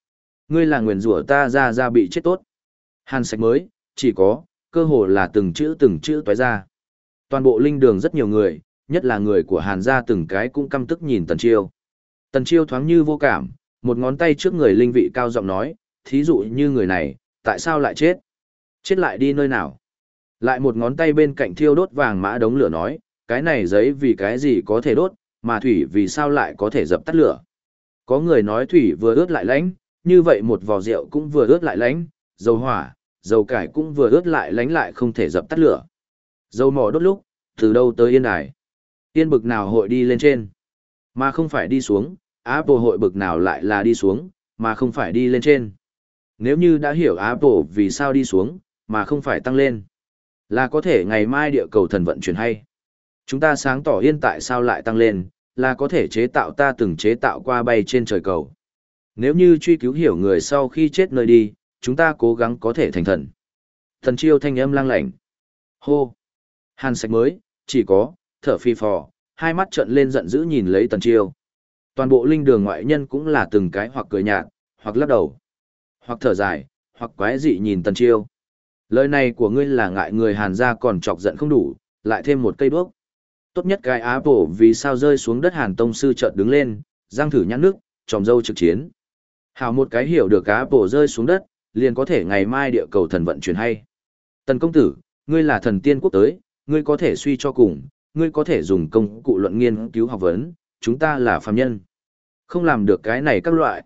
A: Ngươi là nguyền rủa ta ra bị chết tốt. Hàn Sạch mới, chỉ có, cơ hồ là từng chữ toái ra. Toàn bộ linh đường rất nhiều người, nhất là người của Hàn gia từng cái cũng căm tức nhìn Tần Chiêu. Tần Chiêu thoáng như vô cảm, một ngón tay trước người linh vị cao giọng nói, thí dụ như người này, tại sao lại chết? Chết lại đi nơi nào? Lại một ngón tay bên cạnh thiêu đốt vàng mã đống lửa nói, cái này giấy vì cái gì có thể đốt, mà thủy vì sao lại có thể dập tắt lửa? Có người nói thủy vừa ướt lại lánh, như vậy một vò rượu cũng vừa ướt lại lánh, dầu hỏa, dầu cải cũng vừa ướt lại lánh lại không thể dập tắt lửa. Dầu mỏ đốt lúc, từ đâu tới yên đài? Yên bực nào hội đi lên trên, mà không phải đi xuống, Apple hội bực nào lại là đi xuống, mà không phải đi lên trên. Nếu như đã hiểu Apple vì sao đi xuống, mà không phải tăng lên, là có thể ngày mai địa cầu thần vận chuyển hay. Chúng ta sáng tỏ yên tại sao lại tăng lên, là có thể chế tạo ta từng chế tạo qua bay trên trời cầu. Nếu như truy cứu hiểu người sau khi chết nơi đi, chúng ta cố gắng có thể thành thần. Thần Chiêu thanh âm lang lảnh. Hô! Hàn Sạch mới, chỉ có, thở phi phò, hai mắt trợn lên giận dữ nhìn lấy Tần Chiêu. Toàn bộ linh đường ngoại nhân cũng là từng cái hoặc cười nhạt, hoặc lắc đầu, hoặc thở dài, hoặc quái dị nhìn Tần Chiêu. Lời này của ngươi là ngại người Hàn gia còn chọc giận không đủ, lại thêm một cây đuốc. Tốt nhất cái Apple vì sao rơi xuống đất Hàn tông sư chợt đứng lên, răng thử nhăn nước, tròm dâu trực chiến. Hảo một cái hiểu được Apple rơi xuống đất, liền có thể ngày mai địa cầu thần vận chuyển hay. Tần công tử, ngươi là thần tiên quốc tới, ngươi có thể suy cho cùng, ngươi có thể dùng công cụ luận nghiên cứu học vấn, chúng ta là phàm nhân. Không làm được cái này các loại,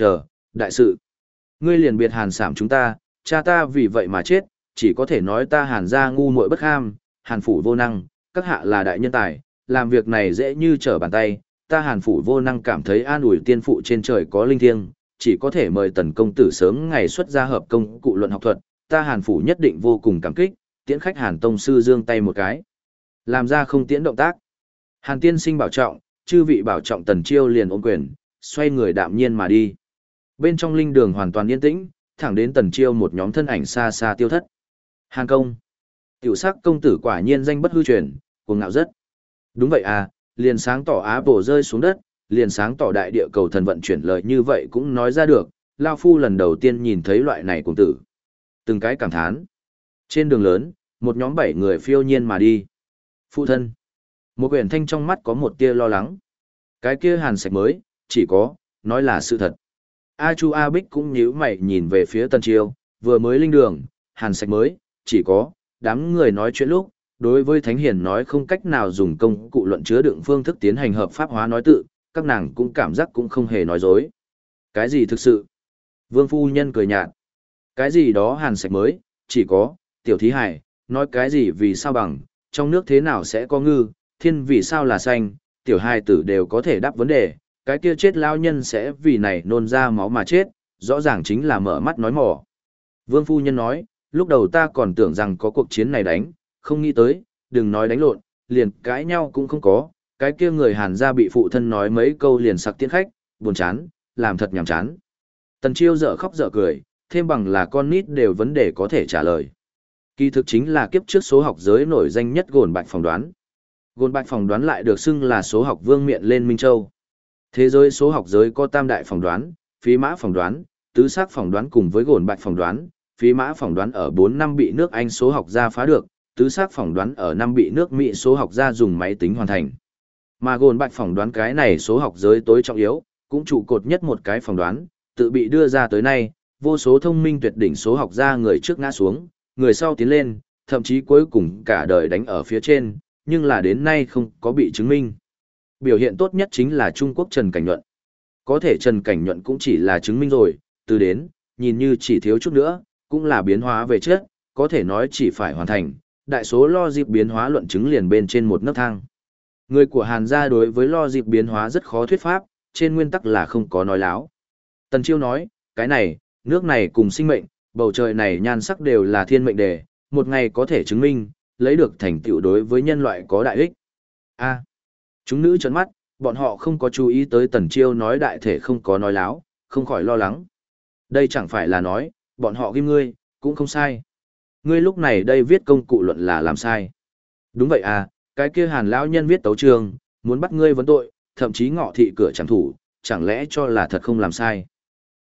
A: đại sự. Ngươi liền biệt Hàn sảm chúng ta, cha ta vì vậy mà chết, chỉ có thể nói ta Hàn gia ngu muội bất kham, Hàn phủ vô năng, các hạ là đại nhân tài, làm việc này dễ như trở bàn tay, ta Hàn phủ vô năng cảm thấy an ủi tiên phụ trên trời có linh thiêng, chỉ có thể mời Tần công tử sớm ngày xuất ra hợp công cụ luận học thuật, ta Hàn phủ nhất định vô cùng cảm kích, tiễn khách Hàn tông sư giương tay một cái. Làm ra không tiễn động tác. Hàn tiên sinh bảo trọng, chư vị bảo trọng. Tần Chiêu liền ôm quyền, xoay người đạm nhiên mà đi. Bên trong linh đường hoàn toàn yên tĩnh, thẳng đến Tần Chiêu một nhóm thân ảnh xa xa tiêu thất. Hàn công. Tiểu sắc công tử quả nhiên danh bất hư truyền, cuồng ngạo rất. Đúng vậy à, liền sáng tỏ Apple rơi xuống đất, liền sáng tỏ đại địa cầu thần vận chuyển lời như vậy cũng nói ra được, Lao Phu lần đầu tiên nhìn thấy loại này cuồng tử. Từng cái cảm thán. Trên đường lớn, một nhóm 7 người phiêu nhiên mà đi. Phụ thân. Một quyển thanh trong mắt có một tia lo lắng. Cái kia Hàn Sạch mới, chỉ có, nói là sự thật. A Chu A Bích cũng nhíu mày nhìn về phía Tần Chiêu, vừa mới linh đường, Hàn Sạch mới, chỉ có, đám người nói chuyện lúc, đối với Thánh Hiền nói không cách nào dùng công cụ luận chứa đựng phương thức tiến hành hợp pháp hóa nói tự, các nàng cũng cảm giác cũng không hề nói dối. Cái gì thực sự? Vương phu nhân cười nhạt. Cái gì đó Hàn Sạch mới, chỉ có, tiểu thí hải, nói cái gì vì sao bằng, trong nước thế nào sẽ có ngư, thiên vì sao là xanh, tiểu hài tử đều có thể đáp vấn đề, cái kia chết lao nhân sẽ vì này nôn ra máu mà chết, rõ ràng chính là mở mắt nói mỏ. Vương phu nhân nói, lúc đầu ta còn tưởng rằng có cuộc chiến này đánh, không nghĩ tới, đừng nói đánh lộn, liền cãi nhau cũng không có, cái kia người Hàn gia bị phụ thân nói mấy câu liền sặc tiễn khách, buồn chán, làm thật nhàm chán. Tần Chiêu dở khóc dở cười, thêm bằng là con nít đều vấn đề có thể trả lời. Kỳ thực chính là kiếp trước số học giới nổi danh nhất Gồn Bạch phỏng đoán. Gồn Bạch phỏng đoán lại được xưng là số học vương miện lên Minh Châu. Thế giới số học giới có tam đại phỏng đoán, phí mã phỏng đoán, tứ sắc phỏng đoán cùng với Gồn Bạch phỏng đoán. Phí mã phỏng đoán ở 4 năm bị nước Anh số học gia phá được, tứ sắc phỏng đoán ở 5 bị nước Mỹ số học gia dùng máy tính hoàn thành. Mà Gồn Bạch phỏng đoán cái này số học giới tối trọng yếu, cũng trụ cột nhất một cái phỏng đoán, tự bị đưa ra tới nay, vô số thông minh tuyệt đỉnh số học gia người trước ngã xuống, người sau tiến lên, thậm chí cuối cùng cả đời đánh ở phía trên, nhưng là đến nay không có bị chứng minh. Biểu hiện tốt nhất chính là Trung Quốc Trần Cảnh Nhuận. Có thể Trần Cảnh Nhuận cũng chỉ là chứng minh rồi, từ đến, nhìn như chỉ thiếu chút nữa, cũng là biến hóa về chất, có thể nói chỉ phải hoàn thành, đại số logic biến hóa luận chứng liền bên trên một nấc thang. Người của Hàn gia đối với logic biến hóa rất khó thuyết pháp, trên nguyên tắc là không có nói láo. Tần Chiêu nói, cái này, nước này cùng sinh mệnh, bầu trời này nhan sắc đều là thiên mệnh đề, một ngày có thể chứng minh, lấy được thành tựu đối với nhân loại có đại ích. A. Chúng nữ trợn mắt, bọn họ không có chú ý tới Tần Chiêu nói đại thể không có nói láo, không khỏi lo lắng. Đây chẳng phải là nói, bọn họ ghim ngươi, cũng không sai. Ngươi lúc này đây viết công cụ luận là làm sai. Đúng vậy à, cái kia Hàn lão nhân viết tấu chương, muốn bắt ngươi vấn tội, thậm chí ngọ thị cửa chẳng thủ, chẳng lẽ cho là thật không làm sai.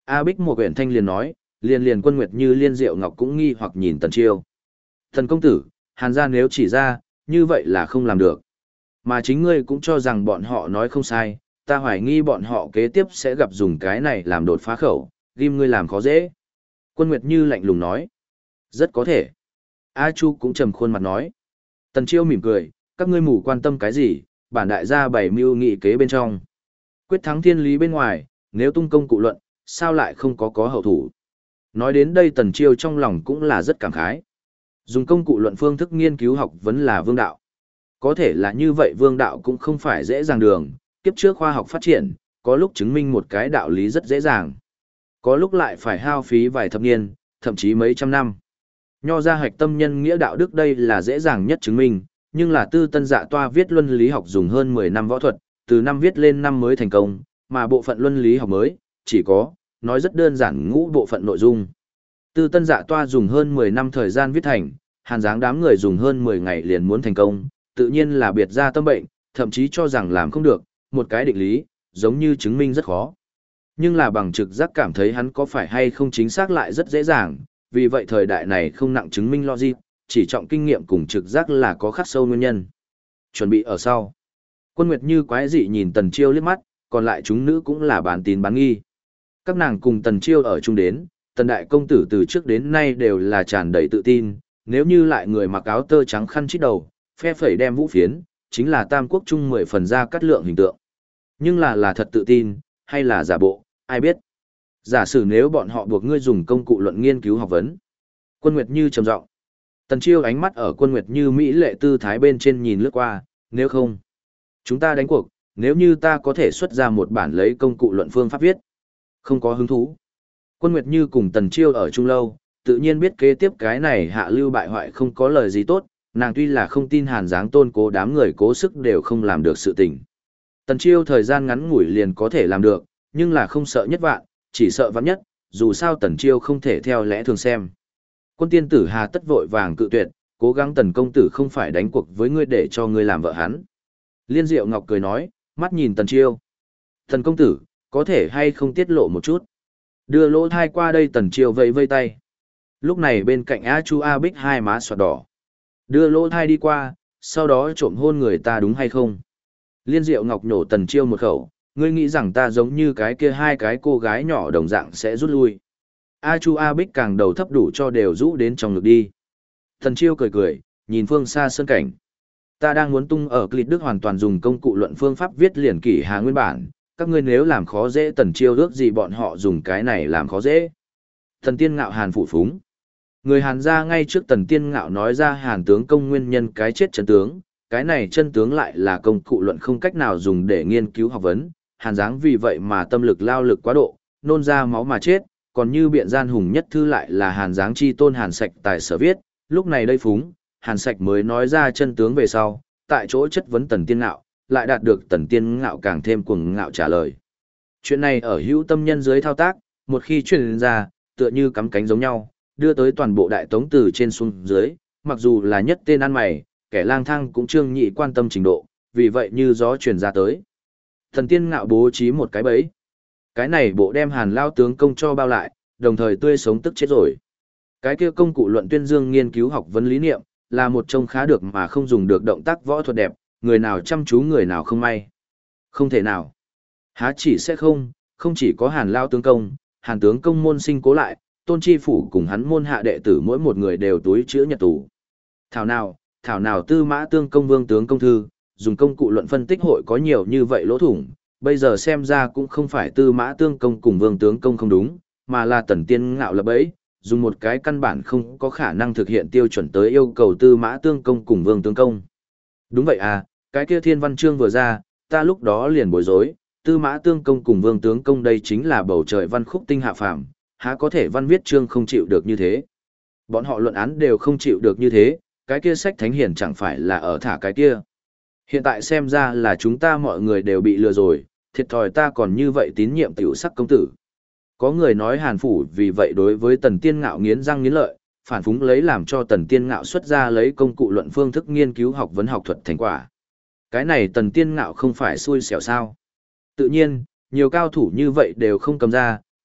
A: A Bích một quyển thanh liền nói, liền Quân Nguyệt Như Liên Diệu Ngọc cũng nghi hoặc nhìn Tần Chiêu. Thần công tử, Hàn gia nếu chỉ ra, như vậy là không làm được. Mà chính ngươi cũng cho rằng bọn họ nói không sai, ta hoài nghi bọn họ kế tiếp sẽ gặp dùng cái này làm đột phá khẩu, ghim ngươi làm khó dễ. Quân Nguyệt Như lạnh lùng nói. Rất có thể. A Chu cũng trầm khuôn mặt nói. Tần Chiêu mỉm cười, các ngươi mù quan tâm cái gì, bản đại gia bày mưu nghị kế bên trong. Quyết thắng thiên lý bên ngoài, nếu tung công cụ luận, sao lại không có hậu thủ. Nói đến đây Tần Chiêu trong lòng cũng là rất cảm khái. Dùng công cụ luận phương thức nghiên cứu học vẫn là vương đạo. Có thể là như vậy vương đạo cũng không phải dễ dàng đường, kiếp trước khoa học phát triển, có lúc chứng minh một cái đạo lý rất dễ dàng. Có lúc lại phải hao phí vài thập niên, thậm chí mấy trăm năm. Nho ra hạch tâm nhân nghĩa đạo đức đây là dễ dàng nhất chứng minh, nhưng là Tư Tân Dạ Toa viết luân lý học dùng hơn 10 năm võ thuật, từ năm viết lên năm mới thành công, mà bộ phận luân lý học mới, chỉ có, nói rất đơn giản ngũ bộ phận nội dung. Tư Tân Dạ Toa dùng hơn 10 năm thời gian viết thành, Hàn Giáng đám người dùng hơn 10 ngày liền muốn thành công, tự nhiên là biệt ra tâm bệnh, thậm chí cho rằng làm không được, một cái định lý, giống như chứng minh rất khó. Nhưng là bằng trực giác cảm thấy hắn có phải hay không chính xác lại rất dễ dàng, vì vậy thời đại này không nặng chứng minh logic, chỉ trọng kinh nghiệm cùng trực giác là có khắc sâu nguyên nhân. Chuẩn bị ở sau. Quân Nguyệt Như quái dị nhìn Tần Chiêu liếc mắt, còn lại chúng nữ cũng là bán tín bán nghi. Các nàng cùng Tần Chiêu ở chung đến, Tần đại công tử từ trước đến nay đều là tràn đầy tự tin, nếu như lại người mặc áo tơ trắng khăn chít đầu, phe phẩy đem vũ phiến, chính là tam quốc trung 10 phần ra cắt lượng hình tượng. Nhưng là thật tự tin, hay là giả bộ, ai biết. Giả sử nếu bọn họ buộc ngươi dùng công cụ luận nghiên cứu học vấn. Quân Nguyệt Như trầm giọng. Tần Chiêu ánh mắt ở Quân Nguyệt Như mỹ lệ tư thái bên trên nhìn lướt qua, nếu không, chúng ta đánh cuộc, nếu như ta có thể xuất ra một bản lấy công cụ luận phương pháp viết. Không có hứng thú. Quân Nguyệt Như cùng Tần Chiêu ở chung lâu, tự nhiên biết kế tiếp cái này hạ lưu bại hoại không có lời gì tốt, nàng tuy là không tin Hàn Giáng tôn cố đám người cố sức đều không làm được sự tình. Tần Chiêu thời gian ngắn ngủi liền có thể làm được, nhưng là không sợ nhất vạn, chỉ sợ vạn nhất, dù sao Tần Chiêu không thể theo lẽ thường xem. Quân tiên tử hà tất vội vàng cự tuyệt, cố gắng Tần công tử không phải đánh cuộc với ngươi để cho ngươi làm vợ hắn. Liên Diệu Ngọc cười nói, mắt nhìn Tần Chiêu. Tần công tử, có thể hay không tiết lộ một chút. Đưa lỗ thai qua đây Tần Chiêu vẫy vây tay. Lúc này bên cạnh A Chu A Bích hai má xoạt đỏ. Đưa lỗ thai đi qua, sau đó trộm hôn người ta đúng hay không? Liên Diệu Ngọc nhổ Tần Chiêu một khẩu, ngươi nghĩ rằng ta giống như cái kia hai cái cô gái nhỏ đồng dạng sẽ rút lui. A Chu A Bích càng đầu thấp đủ cho đều rũ đến trong ngực đi. Tần Chiêu cười cười, nhìn phương xa sơn cảnh. Ta đang muốn tung ở Clip Đức hoàn toàn dùng công cụ luận phương pháp viết liền kỷ hà nguyên bản, các ngươi nếu làm khó dễ Tần Chiêu ước gì bọn họ dùng cái này làm khó dễ. Thần Tiên Ngạo Hàn phụ phúng. Người Hàn gia ngay trước Tần Tiên Ngạo nói ra Hàn tướng công nguyên nhân cái chết chân tướng, cái này chân tướng lại là công cụ luận không cách nào dùng để nghiên cứu học vấn, Hàn Giáng vì vậy mà tâm lực lao lực quá độ, nôn ra máu mà chết, còn như biện gian hùng nhất thư lại là Hàn Giáng chi tôn Hàn Sạch tài sở viết, lúc này đây phúng, Hàn Sạch mới nói ra chân tướng về sau, tại chỗ chất vấn Tần Tiên Ngạo, lại đạt được Tần Tiên Ngạo càng thêm cuồng ngạo trả lời. Chuyện này ở hữu tâm nhân dưới thao tác, một khi truyền ra, tựa như cắm cánh giống nhau, đưa tới toàn bộ đại tống từ trên xuống dưới, mặc dù là nhất tên ăn mày, kẻ lang thang cũng trương nhị quan tâm trình độ, vì vậy như gió truyền ra tới. Thần Tiên Ngạo bố trí một cái bẫy. Cái này bộ đem Hàn lao tướng công cho bao lại, đồng thời tươi sống tức chết rồi. Cái kia công cụ luận tuyên dương nghiên cứu học vấn lý niệm, là một trông khá được mà không dùng được động tác võ thuật đẹp, người nào chăm chú người nào không may. Không thể nào. Há chỉ sẽ không chỉ có Hàn lao tướng công, Hàn tướng công môn sinh cố lại, Tôn Chi Phủ cùng hắn môn hạ đệ tử mỗi một người đều túi chữ nhật tù. Thảo nào Tư Mã Tương công vương tướng công thư, dùng công cụ luận phân tích hội có nhiều như vậy lỗ thủng, bây giờ xem ra cũng không phải Tư Mã Tương công cùng vương tướng công không đúng, mà là Tần Tiên Ngạo lập bẫy, dùng một cái căn bản không có khả năng thực hiện tiêu chuẩn tới yêu cầu Tư Mã Tương công cùng vương tướng công. Đúng vậy à, cái kia thiên văn chương vừa ra, ta lúc đó liền bối rối, Tư Mã Tương công cùng vương tướng công đây chính là bầu trời văn khúc tinh hạ phàm, há có thể văn viết chương không chịu được như thế. Bọn họ luận án đều không chịu được như thế, cái kia sách thánh hiển chẳng phải là ở thả cái kia. Hiện tại xem ra là chúng ta mọi người đều bị lừa rồi, thiệt thòi ta còn như vậy tín nhiệm tiểu sắc công tử. Có người nói Hàn Phủ vì vậy đối với Tần Tiên Ngạo nghiến răng nghiến lợi, phản phúng lấy làm cho Tần Tiên Ngạo xuất ra lấy công cụ luận phương thức nghiên cứu học vấn học thuật thành quả. Cái này Tần Tiên Ngạo không phải xui xẻo sao. Tự nhiên, nhiều cao thủ như vậy đều không cầm ra,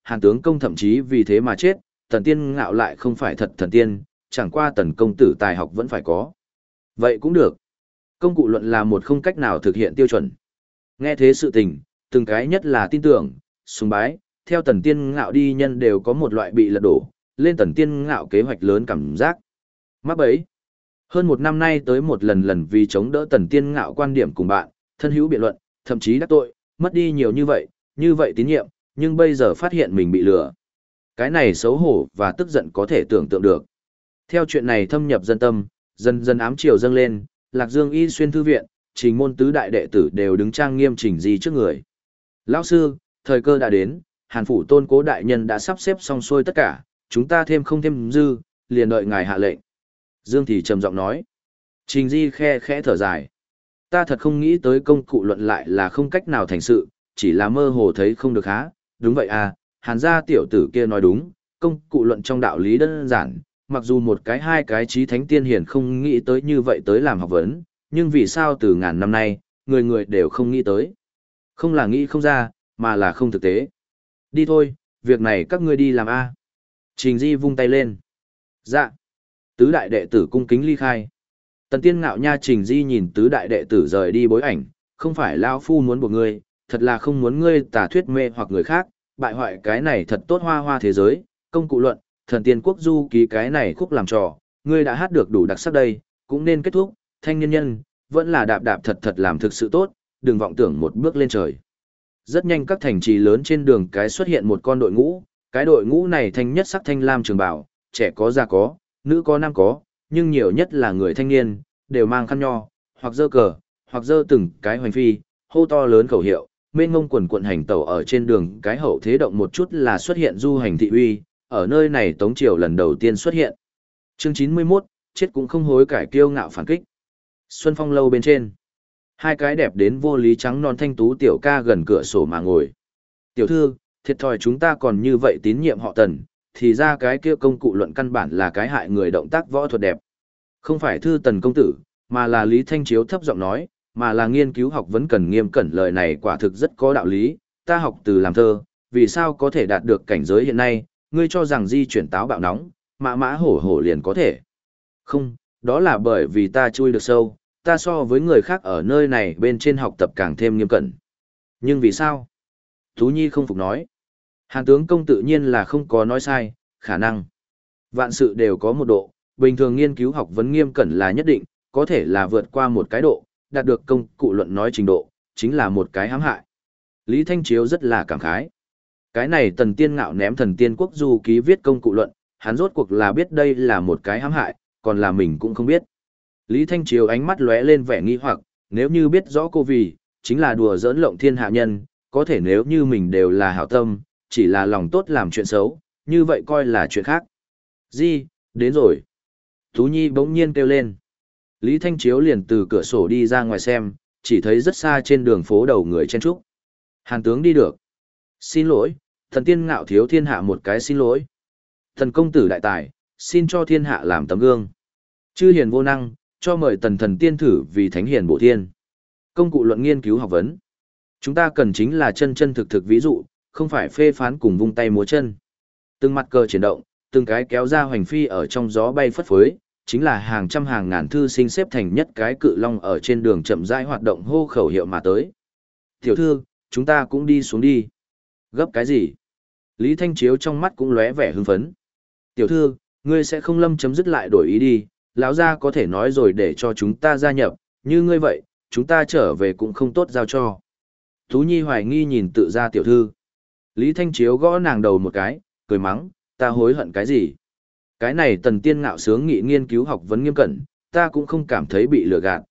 A: Hàn tướng công thậm chí vì thế mà chết, Tần Tiên Ngạo lại không phải thật thần tiên, chẳng qua Tần công tử tài học vẫn phải có. Vậy cũng được. Công cụ luận là một không cách nào thực hiện tiêu chuẩn. Nghe thế sự tình, từng cái nhất là tin tưởng, sùng bái, theo Tần Tiên Ngạo đi nhân đều có một loại bị lật đổ, lên Tần Tiên Ngạo kế hoạch lớn cảm giác. Mắc bấy. Hơn một năm nay tới một lần vì chống đỡ Tần Tiên Ngạo quan điểm cùng bạn, thân hữu biện luận, thậm chí đắc tội, mất đi nhiều như vậy tín nhiệm, nhưng bây giờ phát hiện mình bị lừa. Cái này xấu hổ và tức giận có thể tưởng tượng được. Theo chuyện này thâm nhập dân tâm, dần dần ám triều dâng lên, Lạc Dương Y Xuyên Thư Viện, Trình môn tứ đại đệ tử đều đứng trang nghiêm Trình Di trước người. Lão sư, thời cơ đã đến, Hàn Phủ Tôn Cố đại nhân đã sắp xếp xong xuôi tất cả, chúng ta thêm không thêm dư, liền đợi ngài hạ lệnh. Dương Thì trầm giọng nói. Trình Di khe khẽ thở dài. Ta thật không nghĩ tới công cụ luận lại là không cách nào thành sự, chỉ là mơ hồ thấy không được há. Đúng vậy à, Hàn gia tiểu tử kia nói đúng, công cụ luận trong đạo lý đơn giản, mặc dù một cái hai cái trí thánh tiên hiển không nghĩ tới như vậy tới làm học vấn, nhưng vì sao từ ngàn năm nay, người người đều không nghĩ tới. Không là nghĩ không ra, mà là không thực tế. Đi thôi, việc này các ngươi đi làm a. Trình Di vung tay lên. Dạ. Tứ đại đệ tử cung kính ly khai. Tần Tiên Ngạo nha, Trình Di nhìn tứ đại đệ tử rời đi bối ảnh, không phải lão phu muốn buộc ngươi, thật là không muốn ngươi tà thuyết mê hoặc người khác, bại hoại cái này thật tốt hoa hoa thế giới, công cụ luận, thần tiên quốc du ký cái này khúc làm trò, ngươi đã hát được đủ đặc sắc đây, cũng nên kết thúc, thanh niên nhân, vẫn là đạp đạp thật thật làm thực sự tốt, đừng vọng tưởng một bước lên trời. Rất nhanh các thành trì lớn trên đường cái xuất hiện một con đội ngũ, cái đội ngũ này thanh nhất sắc thanh lam trường bào, trẻ có già có, nữ có nam có, nhưng nhiều nhất là người thanh niên, đều mang khăn nho, hoặc giơ cờ, hoặc giơ từng cái hoành phi, hô to lớn khẩu hiệu, mênh ngông quần quận hành tẩu ở trên đường cái hậu thế động một chút là xuất hiện du hành thị uy, ở nơi này Tống Triều lần đầu tiên xuất hiện. Chương 91, chết cũng không hối cải kiêu ngạo phản kích. Xuân Phong lâu bên trên. Hai cái đẹp đến vô lý trắng non thanh tú tiểu ca gần cửa sổ mà ngồi. Tiểu thư, thiệt thòi chúng ta còn như vậy tín nhiệm họ Tần, thì ra cái kia công cụ luận căn bản là cái hại người động tác võ thuật đẹp. Không phải thư Tần công tử, mà là Lý Thanh Chiếu thấp giọng nói, mà là nghiên cứu học vẫn cần nghiêm cẩn, lời này quả thực rất có đạo lý, ta học từ làm thơ, vì sao có thể đạt được cảnh giới hiện nay, ngươi cho rằng di chuyển táo bạo nóng, mã mã hổ hổ liền có thể. Không, đó là bởi vì ta chui được sâu, ta so với người khác ở nơi này bên trên học tập càng thêm nghiêm cẩn. Nhưng vì sao? Tú Nhi không phục nói. Hàn tướng công tự nhiên là không có nói sai, khả năng. Vạn sự đều có một độ, bình thường nghiên cứu học vấn nghiêm cẩn là nhất định, có thể là vượt qua một cái độ, đạt được công cụ luận nói trình độ, chính là một cái hãm hại. Lý Thanh Chiếu rất là cảm khái. Cái này Tần Tiên Ngạo ném thần tiên quốc du ký viết công cụ luận, hắn rốt cuộc là biết đây là một cái hãm hại, còn là mình cũng không biết. Lý Thanh Chiếu ánh mắt lóe lên vẻ nghi hoặc, nếu như biết rõ cô vì, chính là đùa giỡn lộng thiên hạ nhân, có thể nếu như mình đều là hảo tâm, chỉ là lòng tốt làm chuyện xấu, như vậy coi là chuyện khác. Di, đến rồi. Tú Nhi bỗng nhiên kêu lên. Lý Thanh Chiếu liền từ cửa sổ đi ra ngoài xem, chỉ thấy rất xa trên đường phố đầu người chen trúc. Hàn tướng đi được. Xin lỗi, thần tiên ngạo thiếu thiên hạ một cái xin lỗi. Thần công tử đại tài, xin cho thiên hạ làm tấm gương. Chư hiền vô năng, cho mời tần thần tiên thử vì thánh hiền bổ thiên. Công cụ luận nghiên cứu học vấn. Chúng ta cần chính là chân chân thực thực ví dụ, không phải phê phán cùng vung tay múa chân. Từng mặt cờ chuyển động, từng cái kéo ra hoành phi ở trong gió bay phất phới, chính là hàng trăm hàng ngàn thư sinh xếp thành nhất cái cự long ở trên đường chậm rãi hoạt động hô khẩu hiệu mà tới. Tiểu thư, chúng ta cũng đi xuống đi. Gấp cái gì? Lý Thanh Chiếu trong mắt cũng lóe vẻ hưng phấn. Tiểu thư, ngươi sẽ không lâm chấm dứt lại đổi ý đi, lão gia có thể nói rồi để cho chúng ta gia nhập, như ngươi vậy, chúng ta trở về cũng không tốt giao cho. Tú Nhi hoài nghi nhìn tự ra tiểu thư. Lý Thanh Chiếu gõ nàng đầu một cái, cười mắng, ta hối hận cái gì? Cái này Tần Tiên Ngạo sướng nghị nghiên cứu học vấn nghiêm cẩn, ta cũng không cảm thấy bị lừa gạt,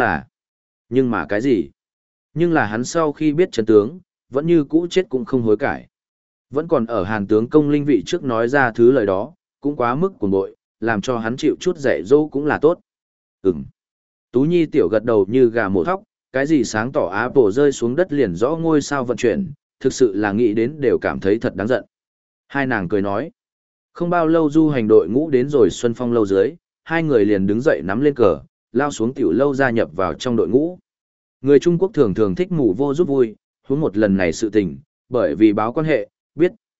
A: nhưng mà cái gì? Nhưng là hắn sau khi biết chân tướng, vẫn như cũ chết cũng không hối cải. Vẫn còn ở Hàn tướng công linh vị trước nói ra thứ lời đó, cũng quá mức cuồng bội, làm cho hắn chịu chút dạy dỗ cũng là tốt. Tú Nhi tiểu gật đầu như gà mổ thóc, cái gì sáng tỏ Apple rơi xuống đất liền rõ ngôi sao vận chuyển, thực sự là nghĩ đến đều cảm thấy thật đáng giận. Hai nàng cười nói. Không bao lâu du hành đội ngũ đến rồi Xuân Phong lâu dưới, hai người liền đứng dậy nắm lên cờ, lao xuống tiểu lâu gia nhập vào trong đội ngũ. Người Trung Quốc thường thường thích mù vô giúp vui, huống một lần này sự tình, bởi vì báo quan hệ, biết,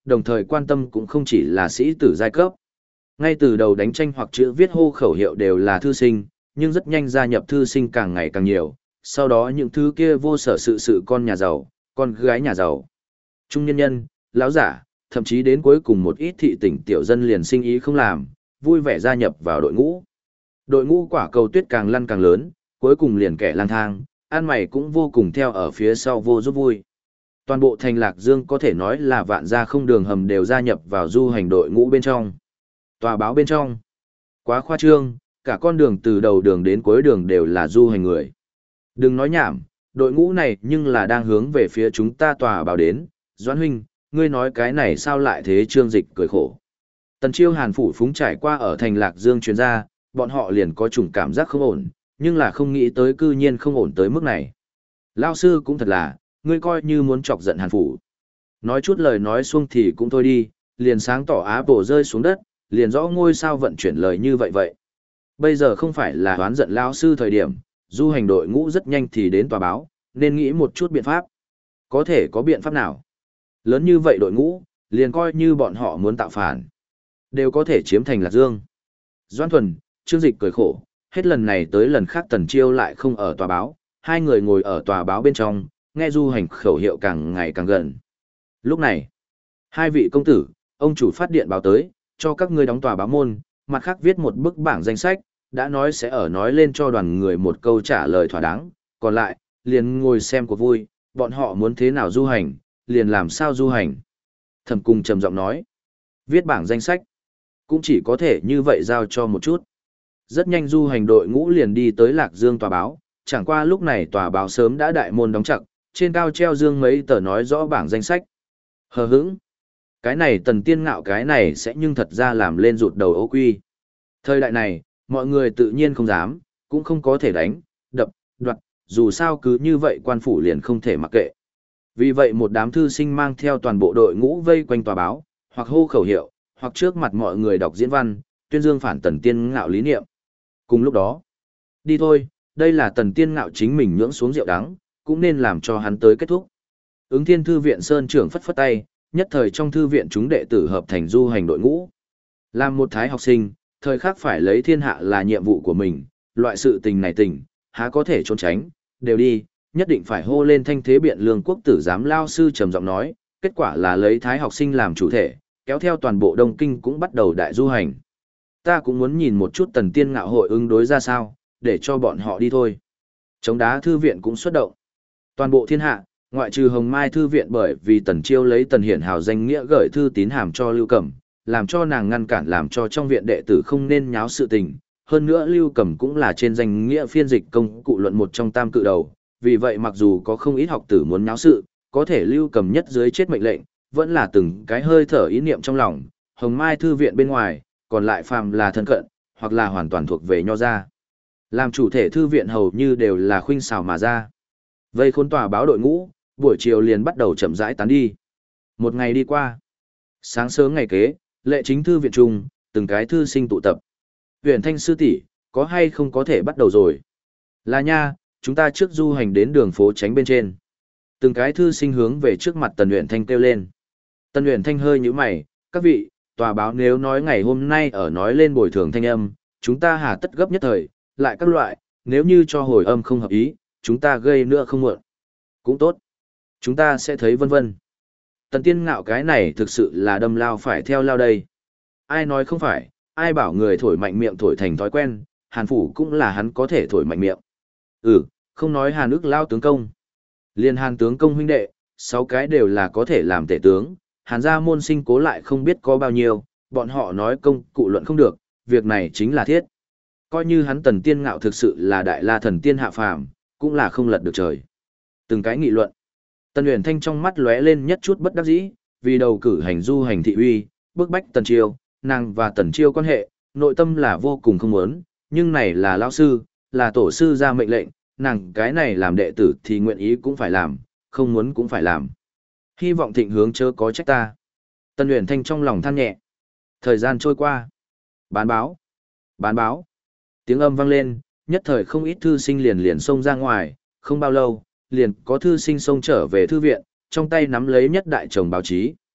A: đồng thời quan tâm cũng không chỉ là sĩ tử giai cấp. Ngay từ đầu đánh tranh hoặc chữ viết hô khẩu hiệu đều là thư sinh, nhưng rất nhanh gia nhập thư sinh càng ngày càng nhiều, sau đó những thứ kia vô sở sự con nhà giàu, con gái nhà giàu, trung nhân nhân, lão giả, thậm chí đến cuối cùng một ít thị tỉnh tiểu dân liền sinh ý không làm, vui vẻ gia nhập vào đội ngũ. Đội ngũ quả cầu tuyết càng lăn càng lớn, cuối cùng liền kẻ lang thang, ăn mày cũng vô cùng theo ở phía sau vô giúp vui. Toàn bộ thành Lạc Dương có thể nói là vạn gia không đường hầm đều gia nhập vào du hành đội ngũ bên trong. Tòa báo bên trong. Quá khoa trương, cả con đường từ đầu đường đến cuối đường đều là du hành người. Đừng nói nhảm, đội ngũ này nhưng là đang hướng về phía chúng ta tòa báo đến. Doãn huynh, ngươi nói cái này sao lại thế? Trương Dịch cười khổ. Tần Chiêu Hàn phủ phúng trải qua ở thành Lạc Dương chuyên gia, bọn họ liền có chủng cảm giác không ổn, nhưng là không nghĩ tới cư nhiên không ổn tới mức này. Lao sư cũng thật là, ngươi coi như muốn chọc giận Hàn phủ. Nói chút lời nói xuông thì cũng thôi đi, liền sáng tỏ á bổ rơi xuống đất, liền rõ ngôi sao vận chuyển lời như vậy. Bây giờ không phải là đoán giận Lao sư thời điểm, du hành đội ngũ rất nhanh thì đến tòa báo, nên nghĩ một chút biện pháp. Có thể có biện pháp nào? Lớn như vậy đội ngũ, liền coi như bọn họ muốn tạo phản, đều có thể chiếm thành Lạc Dương. Doãn Thuần, Trương Dịch cười khổ, hết lần này tới lần khác Tần Chiêu lại không ở tòa báo, hai người ngồi ở tòa báo bên trong, nghe du hành khẩu hiệu càng ngày càng gần. Lúc này, hai vị công tử, ông chủ phát điện báo tới, cho các ngươi đóng tòa báo môn, mặt khác viết một bức bảng danh sách, đã nói sẽ ở nói lên cho đoàn người một câu trả lời thỏa đáng, còn lại, liền ngồi xem của vui, bọn họ muốn thế nào du hành, liền làm sao du hành. Thẩm Cung trầm giọng nói, viết bảng danh sách, cũng chỉ có thể như vậy giao cho một chút. Rất nhanh du hành đội ngũ liền đi tới Lạc Dương tòa báo, chẳng qua lúc này tòa báo sớm đã đại môn đóng chặt, trên cao treo dương mấy tờ nói rõ bảng danh sách. Hờ hững, cái này Tần Tiên Ngạo cái này sẽ nhưng thật ra làm lên rụt đầu ố quy. Thời đại này, mọi người tự nhiên không dám, cũng không có thể đánh, đập, đoạt, dù sao cứ như vậy quan phủ liền không thể mặc kệ. Vì vậy một đám thư sinh mang theo toàn bộ đội ngũ vây quanh tòa báo, hoặc hô khẩu hiệu, hoặc trước mặt mọi người đọc diễn văn, tuyên dương phản Tần Tiên Ngạo lý niệm. Cùng lúc đó, đi thôi, đây là Tần Tiên Ngạo chính mình nhưỡng xuống rượu đắng, cũng nên làm cho hắn tới kết thúc. Ứng Thiên thư viện sơn trưởng phất phất tay, nhất thời trong thư viện chúng đệ tử hợp thành du hành đội ngũ. Làm một thái học sinh, thời khắc phải lấy thiên hạ là nhiệm vụ của mình, loại sự tình này há có thể trốn tránh, đều đi, nhất định phải hô lên thanh thế biện lương quốc tử giám lao sư trầm giọng nói, kết quả là lấy thái học sinh làm chủ thể, kéo theo toàn bộ Đông Kinh cũng bắt đầu đại du hành. Ta cũng muốn nhìn một chút Tần Tiên Ngạo hội ứng đối ra sao, để cho bọn họ đi thôi. Chống đá thư viện cũng xuất động. Toàn bộ thiên hạ, ngoại trừ Hồng Mai thư viện bởi vì Tần Chiêu lấy Tần Hiển hào danh nghĩa gửi thư tín hàm cho Lưu Cẩm, làm cho nàng ngăn cản làm cho trong viện đệ tử không nên nháo sự tình. Hơn nữa Lưu Cẩm cũng là trên danh nghĩa phiên dịch công cụ luận một trong tam cự đầu, vì vậy mặc dù có không ít học tử muốn nháo sự, có thể Lưu Cẩm nhất dưới chết mệnh lệnh, vẫn là từng cái hơi thở ý niệm trong lòng. Hồng Mai thư viện bên ngoài, còn lại phàm là thân cận, hoặc là hoàn toàn thuộc về nho gia. Làm chủ thể thư viện hầu như đều là khuynh xào mà ra. Vây khốn tòa báo đội ngũ, buổi chiều liền bắt đầu chậm rãi tán đi. Một ngày đi qua. Sáng sớm ngày kế, lệ chính thư viện trung, từng cái thư sinh tụ tập. Huyền Thanh sư tỷ, có hay không có thể bắt đầu rồi? Là nha, chúng ta trước du hành đến đường phố tránh bên trên. Từng cái thư sinh hướng về trước mặt Tần Huyền Thanh kêu lên. Tần Huyền Thanh hơi nhíu mày, các vị, tòa báo nếu nói ngày hôm nay ở nói lên bồi thường thanh âm, chúng ta hà tất gấp nhất thời, lại các loại, nếu như cho hồi âm không hợp ý, chúng ta gây nữa không muộn. Cũng tốt. Chúng ta sẽ thấy vân vân. Tần Tiên Ngạo cái này thực sự là đâm lao phải theo lao đây. Ai nói không phải, ai bảo người thổi mạnh miệng thổi thành thói quen, Hàn phủ cũng là hắn có thể thổi mạnh miệng. Không nói Hàn ức lao tướng công. Liên Hàn tướng công huynh đệ, 6 cái đều là có thể làm tể tướng, Hàn gia môn sinh cố lại không biết có bao nhiêu, bọn họ nói công cụ luận không được, việc này chính là thiết. Coi như hắn Tần Tiên Ngạo thực sự là đại la thần tiên hạ phàm, cũng là không lật được trời. Từng cái nghị luận. Tần Uyển Thanh trong mắt lóe lên nhất chút bất đắc dĩ, vì đầu cử hành du hành thị uy, bức bách Tần Chiêu, nàng và Tần Chiêu quan hệ, nội tâm là vô cùng không muốn, nhưng này là lão sư, là tổ sư ra mệnh lệnh, nàng cái này làm đệ tử thì nguyện ý cũng phải làm, không muốn cũng phải làm. Hy vọng thịnh hướng chớ có trách ta. Tần Uyển Thanh trong lòng than nhẹ. Thời gian trôi qua. Bán báo. Bán báo. Tiếng âm vang lên, nhất thời không ít thư sinh liền xông ra ngoài, không bao lâu, liền có thư sinh xông trở về thư viện, trong tay nắm lấy nhất đại chồng báo chí.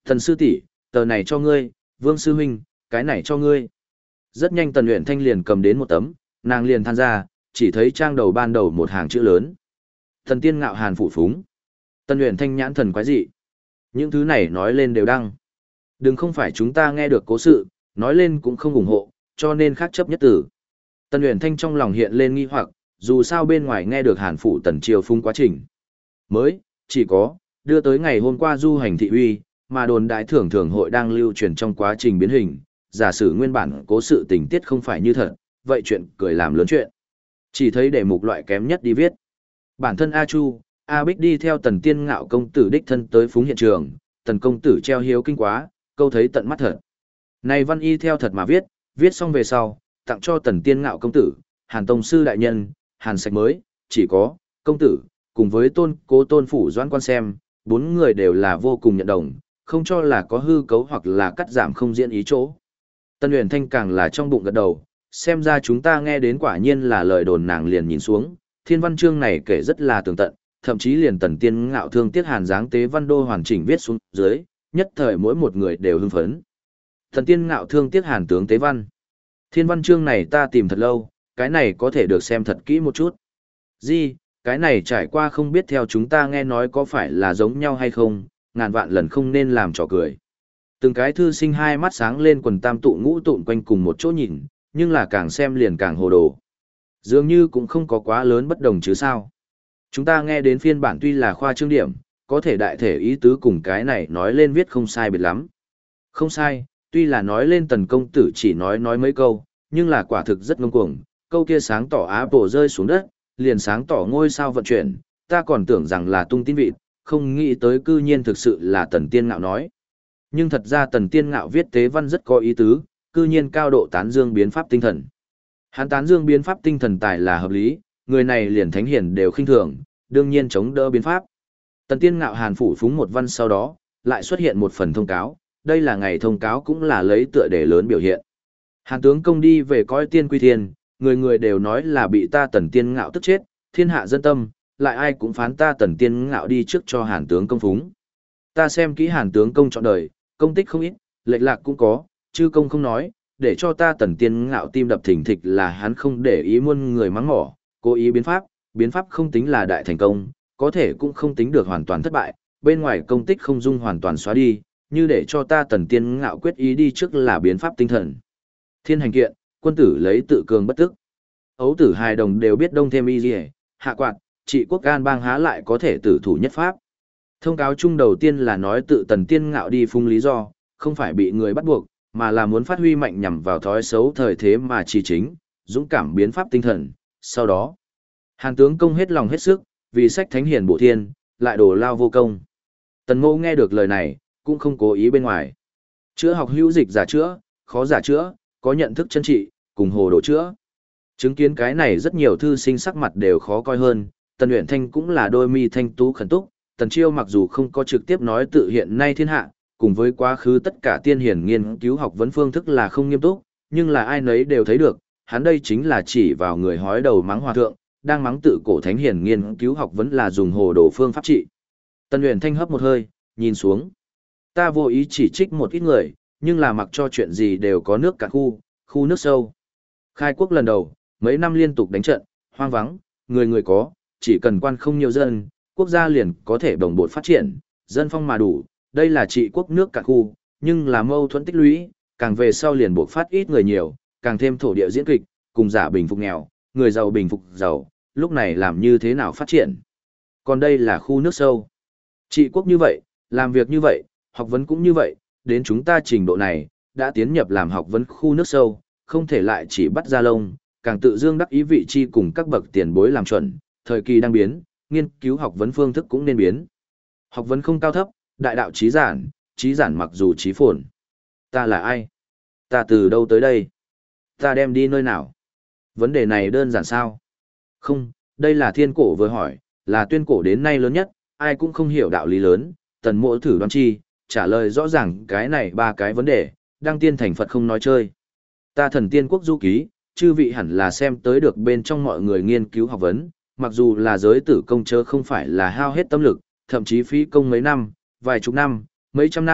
A: Thần sư tỷ, tờ này cho ngươi, Vương sư huynh, cái này cho ngươi. Rất nhanh Tần Uyển Thanh liền cầm đến một tấm, nàng liền than ra, chỉ thấy trang đầu ban đầu một hàng chữ lớn. Thần tiên ngạo hàn phủ phúng. Tần Uyển Thanh nhãn thần quái dị. Những thứ này nói lên đều đăng. Đừng không phải chúng ta nghe được cố sự, nói lên cũng không ủng hộ, cho nên khác chấp nhất tử. Tần Uyển Thanh trong lòng hiện lên nghi hoặc, dù sao bên ngoài nghe được hàn phủ Tần Triều phúng quá trình. Mới, chỉ có, đưa tới ngày hôm qua du hành thị uy, mà đồn đại thưởng thường hội đang lưu truyền trong quá trình biến hình, giả sử nguyên bản cố sự tình tiết không phải như thật, vậy chuyện cười làm lớn chuyện. Chỉ thấy để mục loại kém nhất đi viết. Bản thân A Chu, A Bích đi theo Tần Tiên Ngạo công tử đích thân tới phúng hiện trường, Tần công tử treo hiếu kinh quá, câu thấy tận mắt thật. Này văn y theo thật mà viết, viết xong về sau, tặng cho Tần Tiên Ngạo công tử, Hàn Tông sư đại nhân, Hàn Sạch mới, chỉ có, công tử, cùng với cố tôn phủ doãn quan xem, bốn người đều là vô cùng nhận đồng, không cho là có hư cấu hoặc là cắt giảm không diễn ý chỗ. Tần Uyển Thanh càng là trong bụng gật đầu, xem ra chúng ta nghe đến quả nhiên là lời đồn, nàng liền nhìn xuống, thiên văn chương này kể rất là tường tận, thậm chí liền Tần Tiên Ngạo thương tiếc Hàn dáng tế văn đô hoàn chỉnh viết xuống dưới, nhất thời mỗi một người đều hưng phấn. Tần Tiên Ngạo thương tiếc Hàn tướng tế văn. Thiên văn chương này ta tìm thật lâu, cái này có thể được xem thật kỹ một chút. Gì, cái này trải qua không biết theo chúng ta nghe nói có phải là giống nhau hay không, ngàn vạn lần không nên làm trò cười. Từng cái thư sinh hai mắt sáng lên, quần tam tụ ngũ tụn quanh cùng một chỗ nhìn, nhưng là càng xem liền càng hồ đồ. Dường như cũng không có quá lớn bất đồng chứ sao. Chúng ta nghe đến phiên bản tuy là khoa trương điểm, có thể đại thể ý tứ cùng cái này nói lên viết không sai biệt lắm. Không sai, tuy là nói lên Tần công tử chỉ nói mấy câu, nhưng là quả thực rất ngông cuồng, câu kia sáng tỏ á bộ rơi xuống đất, liền sáng tỏ ngôi sao vận chuyển, ta còn tưởng rằng là tung tin vịt, không nghĩ tới cư nhiên thực sự là Tần Tiên Ngạo nói. Nhưng thật ra Tần Tiên Ngạo viết tế văn rất có ý tứ, cư nhiên cao độ tán dương biến pháp tinh thần. Hắn tán dương biến pháp tinh thần tài là hợp lý, người này liền thánh hiển đều khinh thường, đương nhiên chống đỡ biến pháp. Tần Tiên Ngạo hàn phủ phúng một văn sau đó, lại xuất hiện một phần thông cáo, đây là ngày thông cáo cũng là lấy tựa đề lớn biểu hiện. Hàn tướng công đi về coi tiên quy thiên, người người đều nói là bị ta Tần Tiên Ngạo tức chết, thiên hạ dân tâm, lại ai cũng phán ta Tần Tiên Ngạo đi trước cho Hàn tướng công phúng. Ta xem kỹ Hàn tướng công trọn đời, công tích không ít, lệch lạc cũng có, chư công không nói, để cho ta Tần Tiên Ngạo tim đập thình thịch là hắn không để ý muôn người mắng mỏ, cố ý biến pháp không tính là đại thành công, có thể cũng không tính được hoàn toàn thất bại, bên ngoài công tích không dung hoàn toàn xóa đi, như để cho ta Tần Tiên Ngạo quyết ý đi trước là biến pháp tinh thần. Thiên hành kiện, quân tử lấy tự cường bất tức. Ấu tử hài đồng đều biết đông thêm y gì, hạ quạt, trị quốc can bang há lại có thể tử thủ nhất pháp. Thông cáo chung đầu tiên là nói tự Tần Tiên Ngạo đi phung lý do, không phải bị người bắt buộc, mà là muốn phát huy mạnh nhằm vào thói xấu thời thế mà chỉ chính, dũng cảm biến pháp tinh thần. Sau đó, Hàn tướng công hết lòng hết sức, vì sách thánh hiền bộ thiên, lại đổ lao vô công. Tần Mô nghe được lời này, cũng không cố ý bên ngoài. Chữa học hữu dịch giả chữa, khó giả chữa, có nhận thức chân trị, cùng hồ đồ chữa. Chứng kiến cái này rất nhiều thư sinh sắc mặt đều khó coi hơn, Tần Uyển Thanh cũng là đôi mi thanh tú khẩn túc, Tần Chiêu mặc dù không có trực tiếp nói tự hiện nay thiên hạ, cùng với quá khứ tất cả tiên hiển nghiên cứu học vấn phương thức là không nghiêm túc, nhưng là ai nấy đều thấy được, hắn đây chính là chỉ vào người hói đầu mắng hòa thượng, đang mắng tự cổ thánh hiển nghiên cứu học vấn là dùng hồ đồ phương pháp trị. Tần Uyển Thanh hấp một hơi, nhìn xuống. Ta vô ý chỉ trích một ít người, nhưng là mặc cho chuyện gì đều có nước cạn khu nước sâu. Khai quốc lần đầu, mấy năm liên tục đánh trận, hoang vắng, người có, chỉ cần quan không nhiều dân, quốc gia liền có thể đồng bộ phát triển, dân phong mà đủ, đây là trị quốc nước cạn khu, nhưng là mâu thuẫn tích lũy, càng về sau liền buộc phát ít người nhiều, càng thêm thổ địa diễn kịch, cùng giả bình phục nghèo, người giàu bình phục giàu, lúc này làm như thế nào phát triển. Còn đây là khu nước sâu. Trị quốc như vậy, làm việc như vậy, học vấn cũng như vậy, đến chúng ta trình độ này, đã tiến nhập làm học vấn khu nước sâu, không thể lại chỉ bắt ra lông, càng tự dương đắc ý vị chi cùng các bậc tiền bối làm chuẩn, thời kỳ đang biến, nghiên cứu học vấn phương thức cũng nên biến. Học vấn không cao thấp, đại đạo trí giản mặc dù trí phồn. Ta là ai? Ta từ đâu tới đây? Ta đem đi nơi nào? Vấn đề này đơn giản sao? Không, đây là thiên cổ vừa hỏi, là tuyên cổ đến nay lớn nhất, ai cũng không hiểu đạo lý lớn, Tần Mộ thử đoán chi, trả lời rõ ràng cái này ba cái vấn đề, đăng tiên thành Phật không nói chơi. Ta Thần Tiên Quốc du ký, chư vị hẳn là xem tới được bên trong mọi người nghiên cứu học vấn, mặc dù là giới tử công chớ không phải là hao hết tâm lực, thậm chí phí công mấy năm, vài chục năm, mấy trăm năm,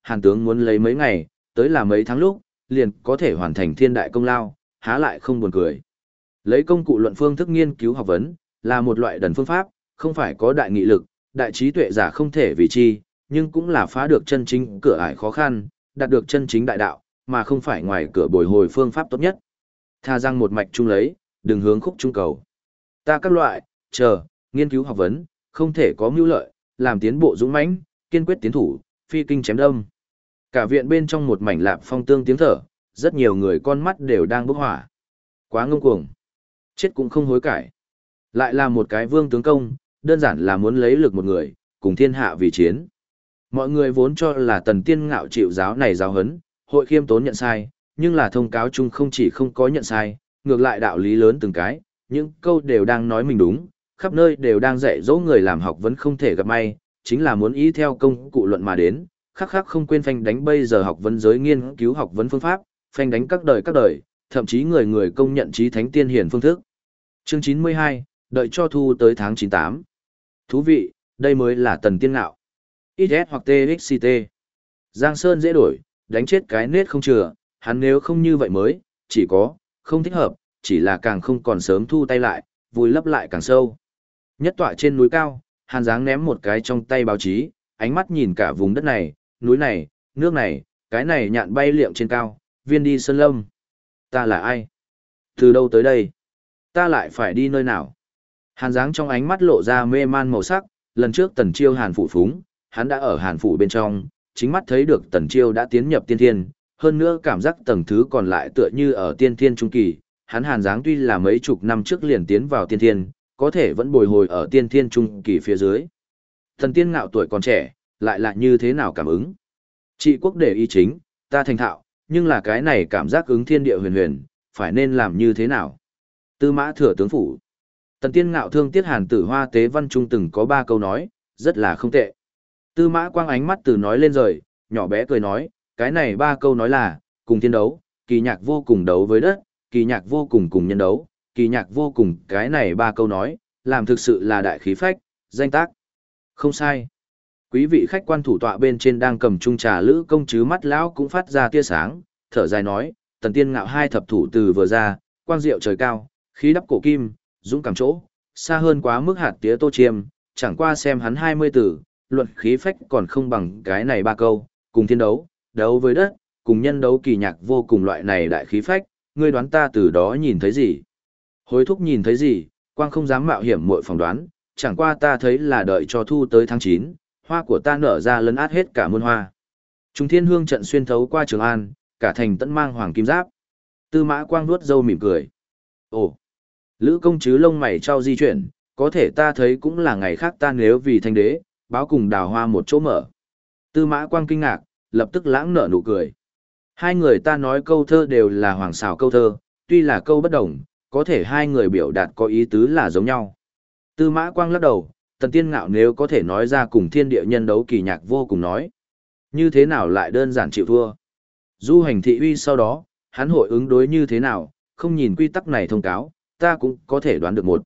A: Hàn tướng muốn lấy mấy ngày, tới là mấy tháng lúc, liền có thể hoàn thành thiên đại công lao, há lại không buồn cười. Lấy công cụ luận phương thức nghiên cứu học vấn, là một loại đần phương pháp, không phải có đại nghị lực, đại trí tuệ giả không thể vì chi, nhưng cũng là phá được chân chính cửa ải khó khăn, đạt được chân chính đại đạo, mà không phải ngoài cửa bồi hồi phương pháp tốt nhất. Tha rằng một mạch chung lấy, đừng hướng khúc trung cầu. Ta các loại, nghiên cứu học vấn, không thể có mưu lợi, làm tiến bộ dũng mãnh, kiên quyết tiến thủ, phi kinh chém đông. Cả viện bên trong một mảnh lạp phong tương tiếng thở, rất nhiều người con mắt đều đang bốc hỏa. Quá ngông cuồng. Chết cũng không hối cải. Lại là một cái vương tướng công, đơn giản là muốn lấy lực một người, cùng thiên hạ vì chiến. Mọi người vốn cho là Tần Tiên Ngạo chịu giáo này giáo hấn, hội khiêm tốn nhận sai, nhưng là thông cáo chung không chỉ không có nhận sai, ngược lại đạo lý lớn từng cái, những câu đều đang nói mình đúng, khắp nơi đều đang dạy dỗ người làm học vấn không thể gặp may, chính là muốn ý theo công cụ luận mà đến, khắc khắc không quên phanh đánh bây giờ học vấn giới nghiên cứu học vấn phương pháp, phanh đánh các đời, thậm chí người người công nhận trí thánh tiên hiển phương thức. Chương 92, đợi cho thu tới tháng 98. Thú vị, đây mới là Tần Tiên Ngạo. XS hoặc TXCT. Giang Sơn dễ đổi, đánh chết cái nết không chừa, hắn nếu không như vậy mới, chỉ có, không thích hợp, chỉ là càng không còn sớm thu tay lại, vùi lấp lại càng sâu. Nhất tọa trên núi cao, Hàn Giáng ném một cái trong tay báo chí, ánh mắt nhìn cả vùng đất này, núi này, nước này, cái này nhạn bay liệng trên cao, viên đi sơn lâm. Ta là ai? Từ đâu tới đây? Ta lại phải đi nơi nào? Hàn Giáng trong ánh mắt lộ ra mê man màu sắc, lần trước Tần Chiêu Hàn Phủ phúng, hắn đã ở Hàn Phủ bên trong, chính mắt thấy được Tần Chiêu đã tiến nhập tiên thiên, hơn nữa cảm giác tầng thứ còn lại tựa như ở tiên thiên trung kỳ, hắn Hàn Giáng tuy là mấy chục năm trước liền tiến vào tiên thiên, có thể vẫn bồi hồi ở tiên thiên trung kỳ phía dưới. Thần Tiên Ngạo tuổi còn trẻ, lại là như thế nào cảm ứng? Trị quốc để ý chính, ta thành thạo, nhưng là cái này cảm giác ứng thiên địa huyền huyền, phải nên làm như thế nào? Tư Mã Thừa tướng phủ. Tần Tiên Ngạo thương tiếc Hàn Tử Hoa tế văn trung từng có 3 câu nói, rất là không tệ. Tư Mã Quang ánh mắt từ nói lên rời, nhỏ bé cười nói, cái này 3 câu nói là, cùng thiên đấu, kỳ nhạc vô cùng đấu với đất, kỳ nhạc vô cùng cùng nhân đấu, kỳ nhạc vô cùng, cái này 3 câu nói, làm thực sự là đại khí phách, danh tác. Không sai. Quý vị khách quan thủ tọa bên trên đang cầm chung trà lữ công chứ mắt lão cũng phát ra tia sáng, thở dài nói, Tần Tiên Ngạo 2 thập thủ từ vừa ra, quang diệu trời cao, khí đắp cổ kim, dũng cảm chỗ, xa hơn quá mức hạt tía tô chiêm, chẳng qua xem hắn 20 từ, luận khí phách còn không bằng cái này 3 câu, cùng thiên đấu, đấu với đất, cùng nhân đấu kỳ nhạc vô cùng loại này đại khí phách, ngươi đoán ta từ đó nhìn thấy gì? Hối thúc nhìn thấy gì, quang không dám mạo hiểm muội phỏng đoán, chẳng qua ta thấy là đợi cho thu tới tháng 9, hoa của ta nở ra lấn át hết cả muôn hoa. Trung thiên hương trận xuyên thấu qua Trường An, cả thành tẫn mang hoàng kim giáp. Tư Mã Quang vuốt râu mỉm cười. Ồ, Lữ công chứ lông mày trao di chuyển, có thể ta thấy cũng là ngày khác ta nếu vì thanh đế, báo cùng đào hoa một chỗ mở. Tư Mã Quang kinh ngạc, lập tức lãng nở nụ cười. Hai người ta nói câu thơ đều là hoàng xảo câu thơ, tuy là câu bất đồng, có thể hai người biểu đạt có ý tứ là giống nhau. Tư Mã Quang lắc đầu, Tần Tiên Ngạo nếu có thể nói ra cùng thiên địa nhân đấu kỳ nhạc vô cùng nói. Như thế nào lại đơn giản chịu thua? Du hành thị uy sau đó, hắn hội ứng đối như thế nào, không nhìn quy tắc này thông cáo, ta cũng có thể đoán được 1.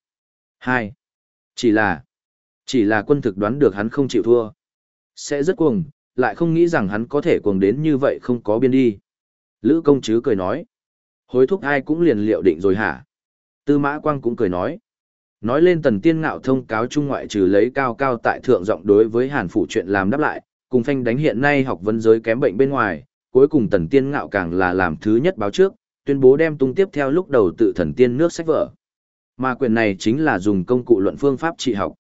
A: 2. Chỉ là quân thực đoán được hắn không chịu thua. Sẽ rất cuồng, lại không nghĩ rằng hắn có thể cuồng đến như vậy không có biên đi. Lữ công chứ cười nói. Hối thúc ai cũng liền liệu định rồi hả? Tư Mã Quang cũng cười nói. Nói lên Tần Tiên Ngạo thông cáo trung ngoại trừ lấy cao cao tại thượng giọng đối với Hàn Phủ chuyện làm đáp lại, cùng phanh đánh hiện nay học vấn giới kém bệnh bên ngoài, cuối cùng Tần Tiên Ngạo càng là làm thứ nhất báo trước, tuyên bố đem tung tiếp theo lúc đầu tự thần tiên nước sách vở. Mà quyền này chính là dùng công cụ luận phương pháp trị học.